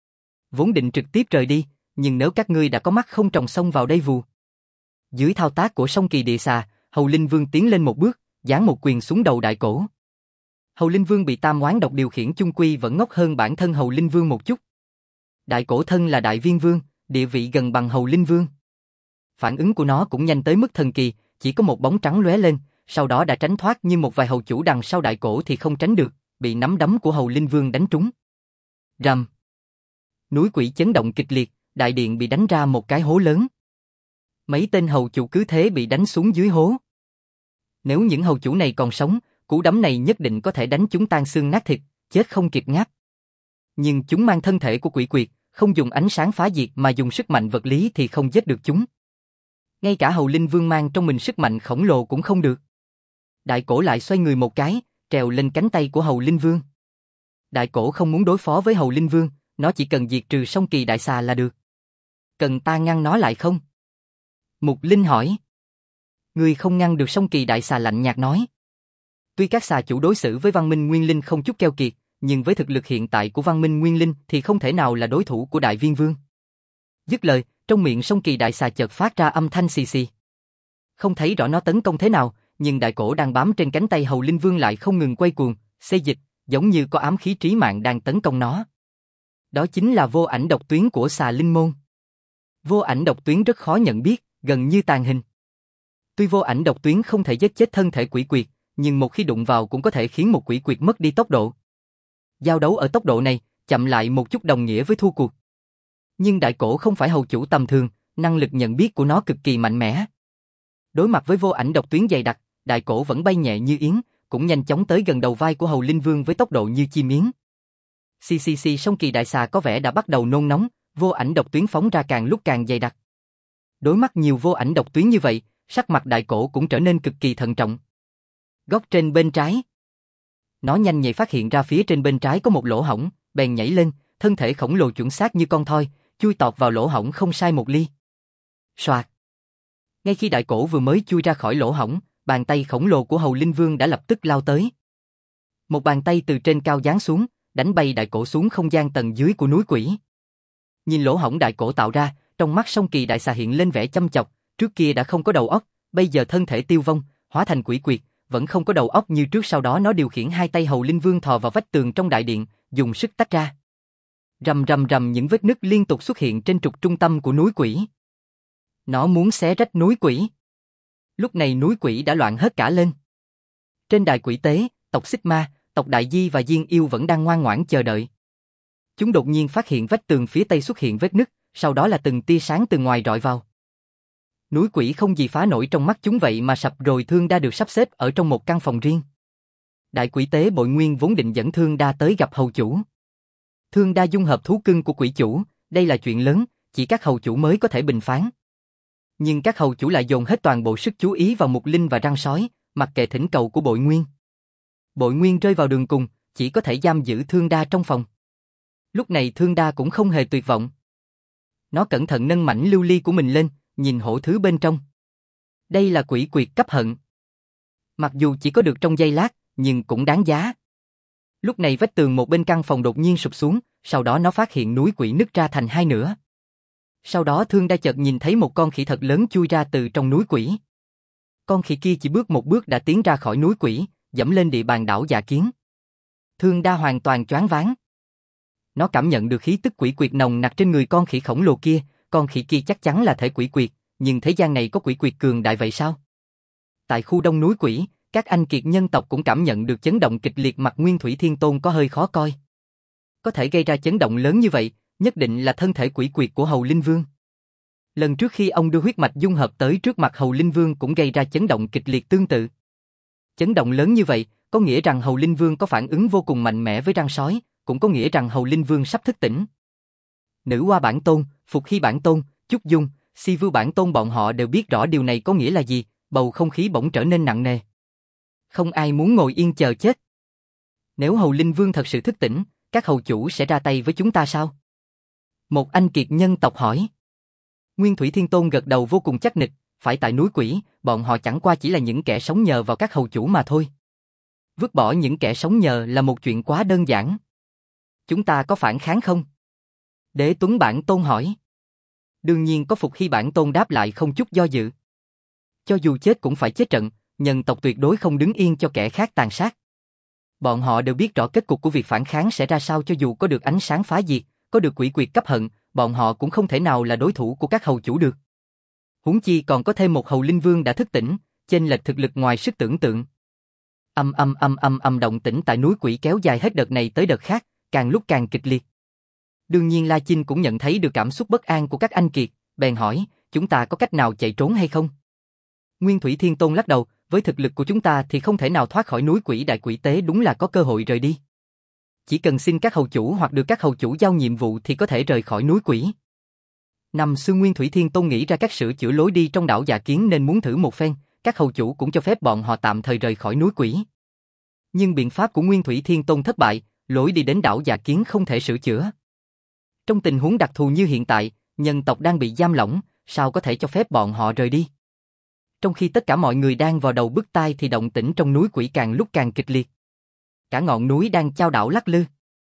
Vốn định trực tiếp rời đi, nhưng nếu các ngươi đã có mắt không tròng xông vào đây vù. Dưới thao tác của Song Kỳ Địa Xà, Hầu Linh Vương tiến lên một bước, giáng một quyền xuống đầu Đại Cổ. Hầu Linh Vương bị tam oán độc điều khiển chung quy vẫn ngốc hơn bản thân Hầu Linh Vương một chút. Đại Cổ thân là Đại Viên Vương, địa vị gần bằng Hầu Linh Vương. Phản ứng của nó cũng nhanh tới mức thần kỳ, chỉ có một bóng trắng lóe lên, sau đó đã tránh thoát, nhưng một vài hầu chủ đằng sau Đại Cổ thì không tránh được, bị nắm đấm của Hầu Linh Vương đánh trúng. Rầm. Núi quỷ chấn động kịch liệt, đại điện bị đánh ra một cái hố lớn. Mấy tên hầu chủ cứ thế bị đánh xuống dưới hố. Nếu những hầu chủ này còn sống, cú đấm này nhất định có thể đánh chúng tan xương nát thịt, chết không kịp ngáp. Nhưng chúng mang thân thể của quỷ quyệt, không dùng ánh sáng phá diệt mà dùng sức mạnh vật lý thì không giết được chúng. Ngay cả Hầu Linh Vương mang trong mình sức mạnh khổng lồ cũng không được. Đại cổ lại xoay người một cái, trèo lên cánh tay của Hầu Linh Vương. Đại cổ không muốn đối phó với Hầu Linh Vương, nó chỉ cần diệt trừ Song Kỳ Đại Xà là được. Cần ta ngăn nó lại không? Mục Linh hỏi. Ngươi không ngăn được Song Kỳ Đại Xà lạnh nhạt nói. Tuy các xà chủ đối xử với Văn Minh Nguyên Linh không chút keo kiệt, nhưng với thực lực hiện tại của Văn Minh Nguyên Linh thì không thể nào là đối thủ của Đại Viên Vương. Dứt lời, trong miệng Song Kỳ Đại Xà chợt phát ra âm thanh xì xì. Không thấy rõ nó tấn công thế nào, nhưng đại cổ đang bám trên cánh tay Hầu Linh Vương lại không ngừng quay cuồng, xê dịch, giống như có ám khí trí mạng đang tấn công nó. Đó chính là vô ảnh độc tuyến của xà linh môn. Vô ảnh độc tuyến rất khó nhận biết, gần như tàn hình. Tuy vô ảnh độc tuyến không thể giết chết thân thể quỷ quyệt, nhưng một khi đụng vào cũng có thể khiến một quỷ quyệt mất đi tốc độ. Giao đấu ở tốc độ này, chậm lại một chút đồng nghĩa với thua cuộc. Nhưng đại cổ không phải hầu chủ tầm thường, năng lực nhận biết của nó cực kỳ mạnh mẽ. Đối mặt với vô ảnh độc tuyến dày đặc, đại cổ vẫn bay nhẹ như yến, cũng nhanh chóng tới gần đầu vai của Hầu Linh Vương với tốc độ như chim yến. Song Kỳ Đại Xà có vẻ đã bắt đầu nôn nóng, vô ảnh độc tuyến phóng ra càng lúc càng dày đặc. Đối mặt nhiều vô ảnh độc tuyến như vậy, sắc mặt đại cổ cũng trở nên cực kỳ thận trọng. Góc trên bên trái. Nó nhanh nhạy phát hiện ra phía trên bên trái có một lỗ hổng, bèn nhảy lên, thân thể khổng lồ chuẩn xác như con thoi, chui tọt vào lỗ hổng không sai một ly. Soạt. Ngay khi đại cổ vừa mới chui ra khỏi lỗ hổng, bàn tay khổng lồ của Hầu Linh Vương đã lập tức lao tới. Một bàn tay từ trên cao giáng xuống, đánh bay đại cổ xuống không gian tầng dưới của núi quỷ. Nhìn lỗ hổng đại cổ tạo ra, trong mắt Song Kỳ Đại Xà hiện lên vẻ chăm chọc, trước kia đã không có đầu óc, bây giờ thân thể tiêu vong, hóa thành quỷ quyệt, vẫn không có đầu óc như trước. Sau đó nó điều khiển hai tay Hầu Linh Vương thò vào vách tường trong đại điện, dùng sức tách ra. Rầm rầm rầm, những vết nứt liên tục xuất hiện trên trục trung tâm của núi quỷ. Nó muốn xé rách núi quỷ. Lúc này núi quỷ đã loạn hết cả lên. Trên đài quỷ tế, tộc Xích Ma, tộc Đại Di và Diên Yêu vẫn đang ngoan ngoãn chờ đợi. Chúng đột nhiên phát hiện vách tường phía tây xuất hiện vết nứt, sau đó là từng tia sáng từ ngoài rọi vào. Núi quỷ không gì phá nổi trong mắt chúng vậy mà sập rồi. Thương Đa được sắp xếp ở trong một căn phòng riêng. Đại quỷ tế Bội Nguyên vốn định dẫn Thương Đa tới gặp hầu chủ. Thương Đa dung hợp thú cưng của quỷ chủ, đây là chuyện lớn, chỉ các hầu chủ mới có thể bình phán. Nhưng các hầu chủ lại dồn hết toàn bộ sức chú ý vào Mục Linh và răng sói, mặc kệ thỉnh cầu của Bội Nguyên. Bội Nguyên rơi vào đường cùng, chỉ có thể giam giữ Thương Đa trong phòng. Lúc này Thương Đa cũng không hề tuyệt vọng. Nó cẩn thận nâng mảnh lưu ly của mình lên, nhìn hổ thứ bên trong. Đây là quỷ quyệt cấp hận. Mặc dù chỉ có được trong giây lát, nhưng cũng đáng giá. Lúc này vách tường một bên căn phòng đột nhiên sụp xuống, sau đó nó phát hiện núi quỷ nứt ra thành hai nửa. Sau đó Thương Đa chợt nhìn thấy một con khỉ thật lớn chui ra từ trong núi quỷ. Con khỉ kia chỉ bước một bước đã tiến ra khỏi núi quỷ, dẫm lên địa bàn đảo Dạ Kiến. Thương Đa hoàn toàn choáng váng. Nó cảm nhận được khí tức quỷ quyệt nồng nặc trên người con khỉ khổng lồ kia, con khỉ kia chắc chắn là thể quỷ quyệt, nhưng thế gian này có quỷ quyệt cường đại vậy sao? Tại khu đông núi quỷ, các anh kiệt nhân tộc cũng cảm nhận được chấn động kịch liệt. Mặt Nguyên Thủy Thiên Tôn có hơi khó coi. Có thể gây ra chấn động lớn như vậy, nhất định là thân thể quỷ quyệt của Hầu Linh Vương. Lần trước khi ông đưa huyết mạch dung hợp tới trước mặt Hầu Linh Vương cũng gây ra chấn động kịch liệt tương tự. Chấn động lớn như vậy, có nghĩa rằng Hầu Linh Vương có phản ứng vô cùng mạnh mẽ với răng sói, cũng có nghĩa rằng Hầu Linh Vương sắp thức tỉnh. Nữ Hoa Bản Tôn, Phục Hy Bản Tôn, Trúc Dung, Si Vưu Bản Tôn bọn họ đều biết rõ điều này có nghĩa là gì, bầu không khí bỗng trở nên nặng nề. Không ai muốn ngồi yên chờ chết. Nếu Hầu Linh Vương thật sự thức tỉnh, các hầu chủ sẽ ra tay với chúng ta sao? Một anh kiệt nhân tộc hỏi. Nguyên Thủy Thiên Tôn gật đầu vô cùng chắc nịch, phải tại núi quỷ, bọn họ chẳng qua chỉ là những kẻ sống nhờ vào các hầu chủ mà thôi. Vứt bỏ những kẻ sống nhờ là một chuyện quá đơn giản. Chúng ta có phản kháng không? Đế Tuấn Bản Tôn hỏi. Đương nhiên có. Phục Hy Bản Tôn đáp lại không chút do dự. Cho dù chết cũng phải chết trận, nhân tộc tuyệt đối không đứng yên cho kẻ khác tàn sát. Bọn họ đều biết rõ kết cục của việc phản kháng sẽ ra sao. Cho dù có được ánh sáng phá diệt, có được quỷ quyệt cấp hận, bọn họ cũng không thể nào là đối thủ của các hầu chủ được. Huống chi còn có thêm một Hầu Linh Vương đã thức tỉnh, chênh lệch thực lực ngoài sức tưởng tượng. Động tĩnh tại núi quỷ kéo dài hết đợt này tới đợt khác, càng lúc càng kịch liệt. Đương nhiên La Chinh cũng nhận thấy được cảm xúc bất an của các anh kiệt, bèn hỏi, chúng ta có cách nào chạy trốn hay không? Nguyên Thủy Thiên Tôn lắc đầu, với thực lực của chúng ta thì không thể nào thoát khỏi núi quỷ đại quỷ tế, đúng là có cơ hội rời đi. Chỉ cần xin các hầu chủ hoặc được các hầu chủ giao nhiệm vụ thì có thể rời khỏi núi quỷ. Năm xưa Nguyên Thủy Thiên Tôn nghĩ ra các sửa chữa lối đi trong đảo Dạ Kiến nên muốn thử một phen, các hầu chủ cũng cho phép bọn họ tạm thời rời khỏi núi quỷ. Nhưng biện pháp của Nguyên Thủy Thiên Tôn thất bại, lối đi đến đảo Dạ Kiến không thể sửa chữa. Trong tình huống đặc thù như hiện tại, nhân tộc đang bị giam lỏng, sao có thể cho phép bọn họ rời đi? Trong khi tất cả mọi người đang vào đầu bức tai thì động tĩnh trong núi quỷ càng lúc càng kịch liệt. Cả ngọn núi đang chao đảo lắc lư.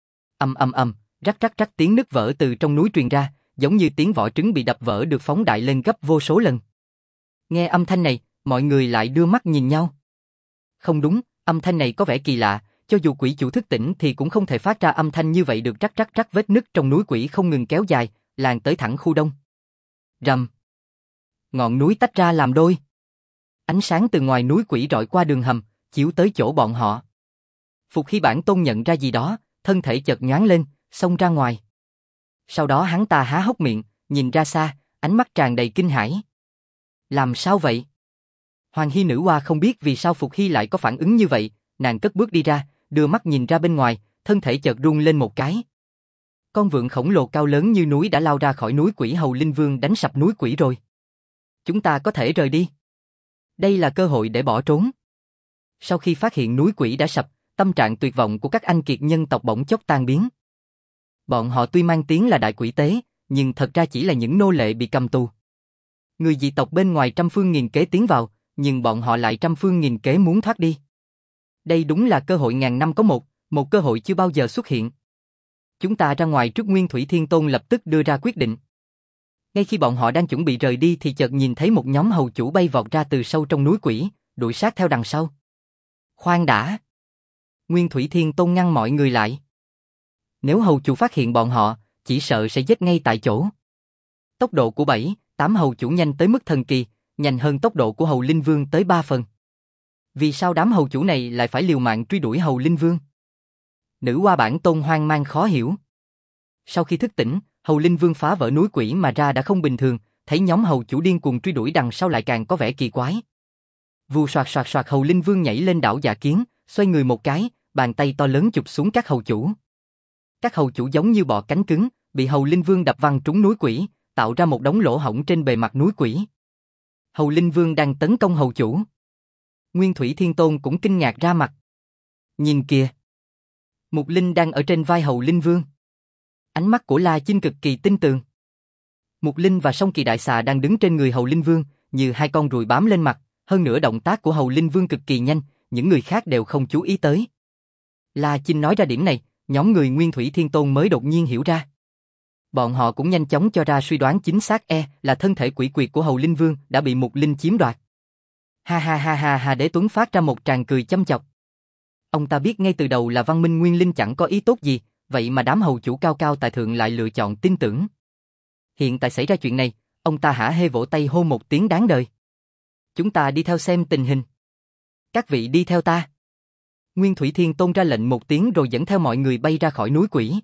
Rắc rắc rắc tiếng nứt vỡ từ trong núi truyền ra, giống như tiếng vỏ trứng bị đập vỡ được phóng đại lên gấp vô số lần. Nghe âm thanh này, mọi người lại đưa mắt nhìn nhau. Không đúng, âm thanh này có vẻ kỳ lạ, cho dù quỷ chủ thức tỉnh thì cũng không thể phát ra âm thanh như vậy được. Rắc rắc rắc, vết nứt trong núi quỷ không ngừng kéo dài, lan tới thẳng khu đông. Rầm. Ngọn núi tách ra làm đôi. Ánh sáng từ ngoài núi quỷ rọi qua đường hầm, chiếu tới chỗ bọn họ. Phục Hy Bản Tôn nhận ra gì đó, thân thể chợt nhoáng lên, xông ra ngoài. Sau đó hắn ta há hốc miệng, nhìn ra xa, ánh mắt tràn đầy kinh hãi. Làm sao vậy? Hoàng Hy Nữ Hoa không biết vì sao Phục Hy lại có phản ứng như vậy, nàng cất bước đi ra, đưa mắt nhìn ra bên ngoài, thân thể chợt rung lên một cái. Con vượn khổng lồ cao lớn như núi đã lao ra khỏi núi quỷ. Hầu Linh Vương đánh sập núi quỷ rồi. Chúng ta có thể rời đi. Đây là cơ hội để bỏ trốn. Sau khi phát hiện núi quỷ đã sập, tâm trạng tuyệt vọng của các anh kiệt nhân tộc bỗng chốc tan biến. Bọn họ tuy mang tiếng là đại quỷ tế, nhưng thật ra chỉ là những nô lệ bị cầm tù. Người dị tộc bên ngoài trăm phương nghìn kế tiến vào, nhưng bọn họ lại trăm phương nghìn kế muốn thoát đi. Đây đúng là cơ hội ngàn năm có một cơ hội chưa bao giờ xuất hiện. Chúng ta ra ngoài trước. Nguyên Thủy Thiên Tôn lập tức đưa ra quyết định. Ngay khi bọn họ đang chuẩn bị rời đi thì chợt nhìn thấy một nhóm hầu chủ bay vọt ra từ sâu trong núi quỷ, đuổi sát theo đằng sau. Khoan đã! Nguyên Thủy Thiên Tôn ngăn mọi người lại. Nếu hầu chủ phát hiện bọn họ, chỉ sợ sẽ giết ngay tại chỗ. Tốc độ của 7-8 hầu chủ nhanh tới mức thần kỳ, nhanh hơn tốc độ của Hầu Linh Vương tới 3 phần. Vì sao đám hầu chủ này lại phải liều mạng truy đuổi Hầu Linh Vương? Nữ Hoa Bản Tôn hoang mang khó hiểu. Sau khi thức tỉnh, Hầu Linh Vương phá vỡ núi quỷ mà ra đã không bình thường, thấy nhóm hầu chủ điên cuồng truy đuổi đằng sau lại càng có vẻ kỳ quái. Vù soạt soạt soạt, Hầu Linh Vương nhảy lên đảo Dạ Kiến, xoay người một cái, bàn tay to lớn chụp xuống các hầu chủ. Các hầu chủ giống như bọ cánh cứng, bị Hầu Linh Vương đập văng trúng núi quỷ, tạo ra một đống lỗ hổng trên bề mặt núi quỷ. Hầu Linh Vương đang tấn công hầu chủ. Nguyên Thủy Thiên Tôn cũng kinh ngạc ra mặt. Nhìn kìa! Mục Linh đang ở trên vai Hầu Linh Vương. Ánh mắt của La Chinh cực kỳ tinh tường. Mục Linh và Song Kỳ Đại Xà đang đứng trên người Hầu Linh Vương, như hai con ruồi bám lên mặt, hơn nữa động tác của Hầu Linh Vương cực kỳ nhanh, những người khác đều không chú ý tới. La Chinh nói ra điểm này, nhóm người Nguyên Thủy Thiên Tôn mới đột nhiên hiểu ra. Bọn họ cũng nhanh chóng cho ra suy đoán chính xác, là thân thể quỷ quyệt của Hầu Linh Vương đã bị Mục Linh chiếm đoạt. Ha ha ha ha ha, Đế Tuấn phát ra một tràng cười châm chọc. Ông ta biết ngay từ đầu là Văn Minh Nguyên Linh chẳng có ý tốt gì, vậy mà đám hầu chủ cao cao tại thượng lại lựa chọn tin tưởng. Hiện tại xảy ra chuyện này, ông ta hả hê vỗ tay hô một tiếng đáng đời. Chúng ta đi theo xem tình hình. Các vị đi theo ta. Nguyên Thủy Thiên Tôn ra lệnh một tiếng rồi dẫn theo mọi người bay ra khỏi núi quỷ.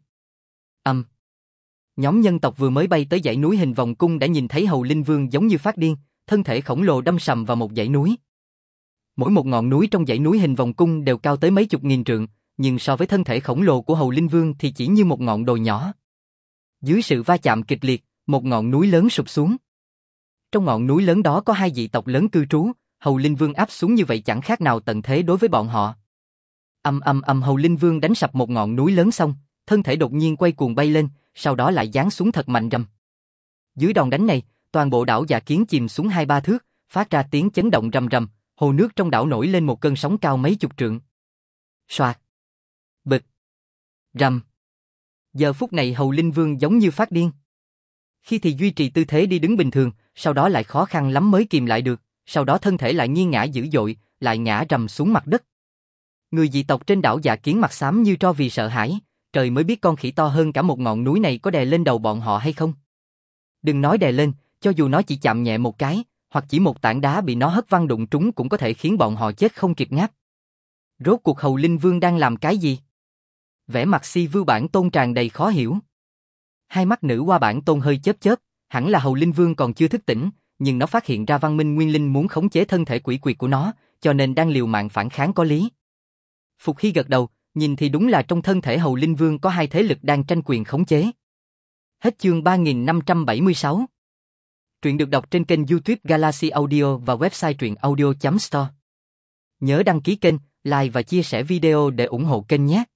Nhóm nhân tộc vừa mới bay tới dãy núi hình vòng cung đã nhìn thấy Hầu Linh Vương giống như phát điên, thân thể khổng lồ đâm sầm vào một dãy núi. Mỗi một ngọn núi trong dãy núi hình vòng cung đều cao tới mấy chục nghìn trượng, nhưng so với thân thể khổng lồ của Hầu Linh Vương thì chỉ như một ngọn đồi nhỏ. Dưới sự va chạm kịch liệt, một ngọn núi lớn sụp xuống. Trong ngọn núi lớn đó có hai dị tộc lớn cư trú, Hầu Linh Vương áp xuống như vậy chẳng khác nào tận thế đối với bọn họ. Hầu Linh Vương đánh sập một ngọn núi lớn xong, thân thể đột nhiên quay cuồng bay lên, sau đó lại giáng xuống thật mạnh rầm. Dưới đòn đánh này, toàn bộ đảo Dạ Kiến chìm xuống 2-3 thước, phát ra tiếng chấn động rầm rầm, hồ nước trong đảo nổi lên một cơn sóng cao mấy chục trượng. Soạt, bịch, rầm. Giờ phút này Hầu Linh Vương giống như phát điên. Khi thì duy trì tư thế đi đứng bình thường, sau đó lại khó khăn lắm mới kìm lại được, sau đó thân thể lại nghiêng ngã dữ dội, lại ngã rầm xuống mặt đất. Người dị tộc trên đảo Dạ Kiến mặt xám như tro vì sợ hãi, trời mới biết con khỉ to hơn cả một ngọn núi này có đè lên đầu bọn họ hay không. Đừng nói đè lên, cho dù nó chỉ chạm nhẹ một cái, hoặc chỉ một tảng đá bị nó hất văng đụng trúng cũng có thể khiến bọn họ chết không kịp ngáp. Rốt cuộc Hầu Linh Vương đang làm cái gì? Vẻ mặt Si Vưu Bản Tôn tràn đầy khó hiểu. Hai mắt nữ hoa bản tôn hơi chớp chớp, hẳn là Hầu Linh Vương còn chưa thức tỉnh, nhưng nó phát hiện ra Văn Minh Nguyên Linh muốn khống chế thân thể quỷ quyệt của nó, cho nên đang liều mạng phản kháng có lý. Phục Hy gật đầu, nhìn thì đúng là trong thân thể Hầu Linh Vương có hai thế lực đang tranh quyền khống chế. Hết chương 3576. Truyện được đọc trên kênh YouTube Galaxy Audio và website truyện audio.store. Nhớ đăng ký kênh, like và chia sẻ video để ủng hộ kênh nhé.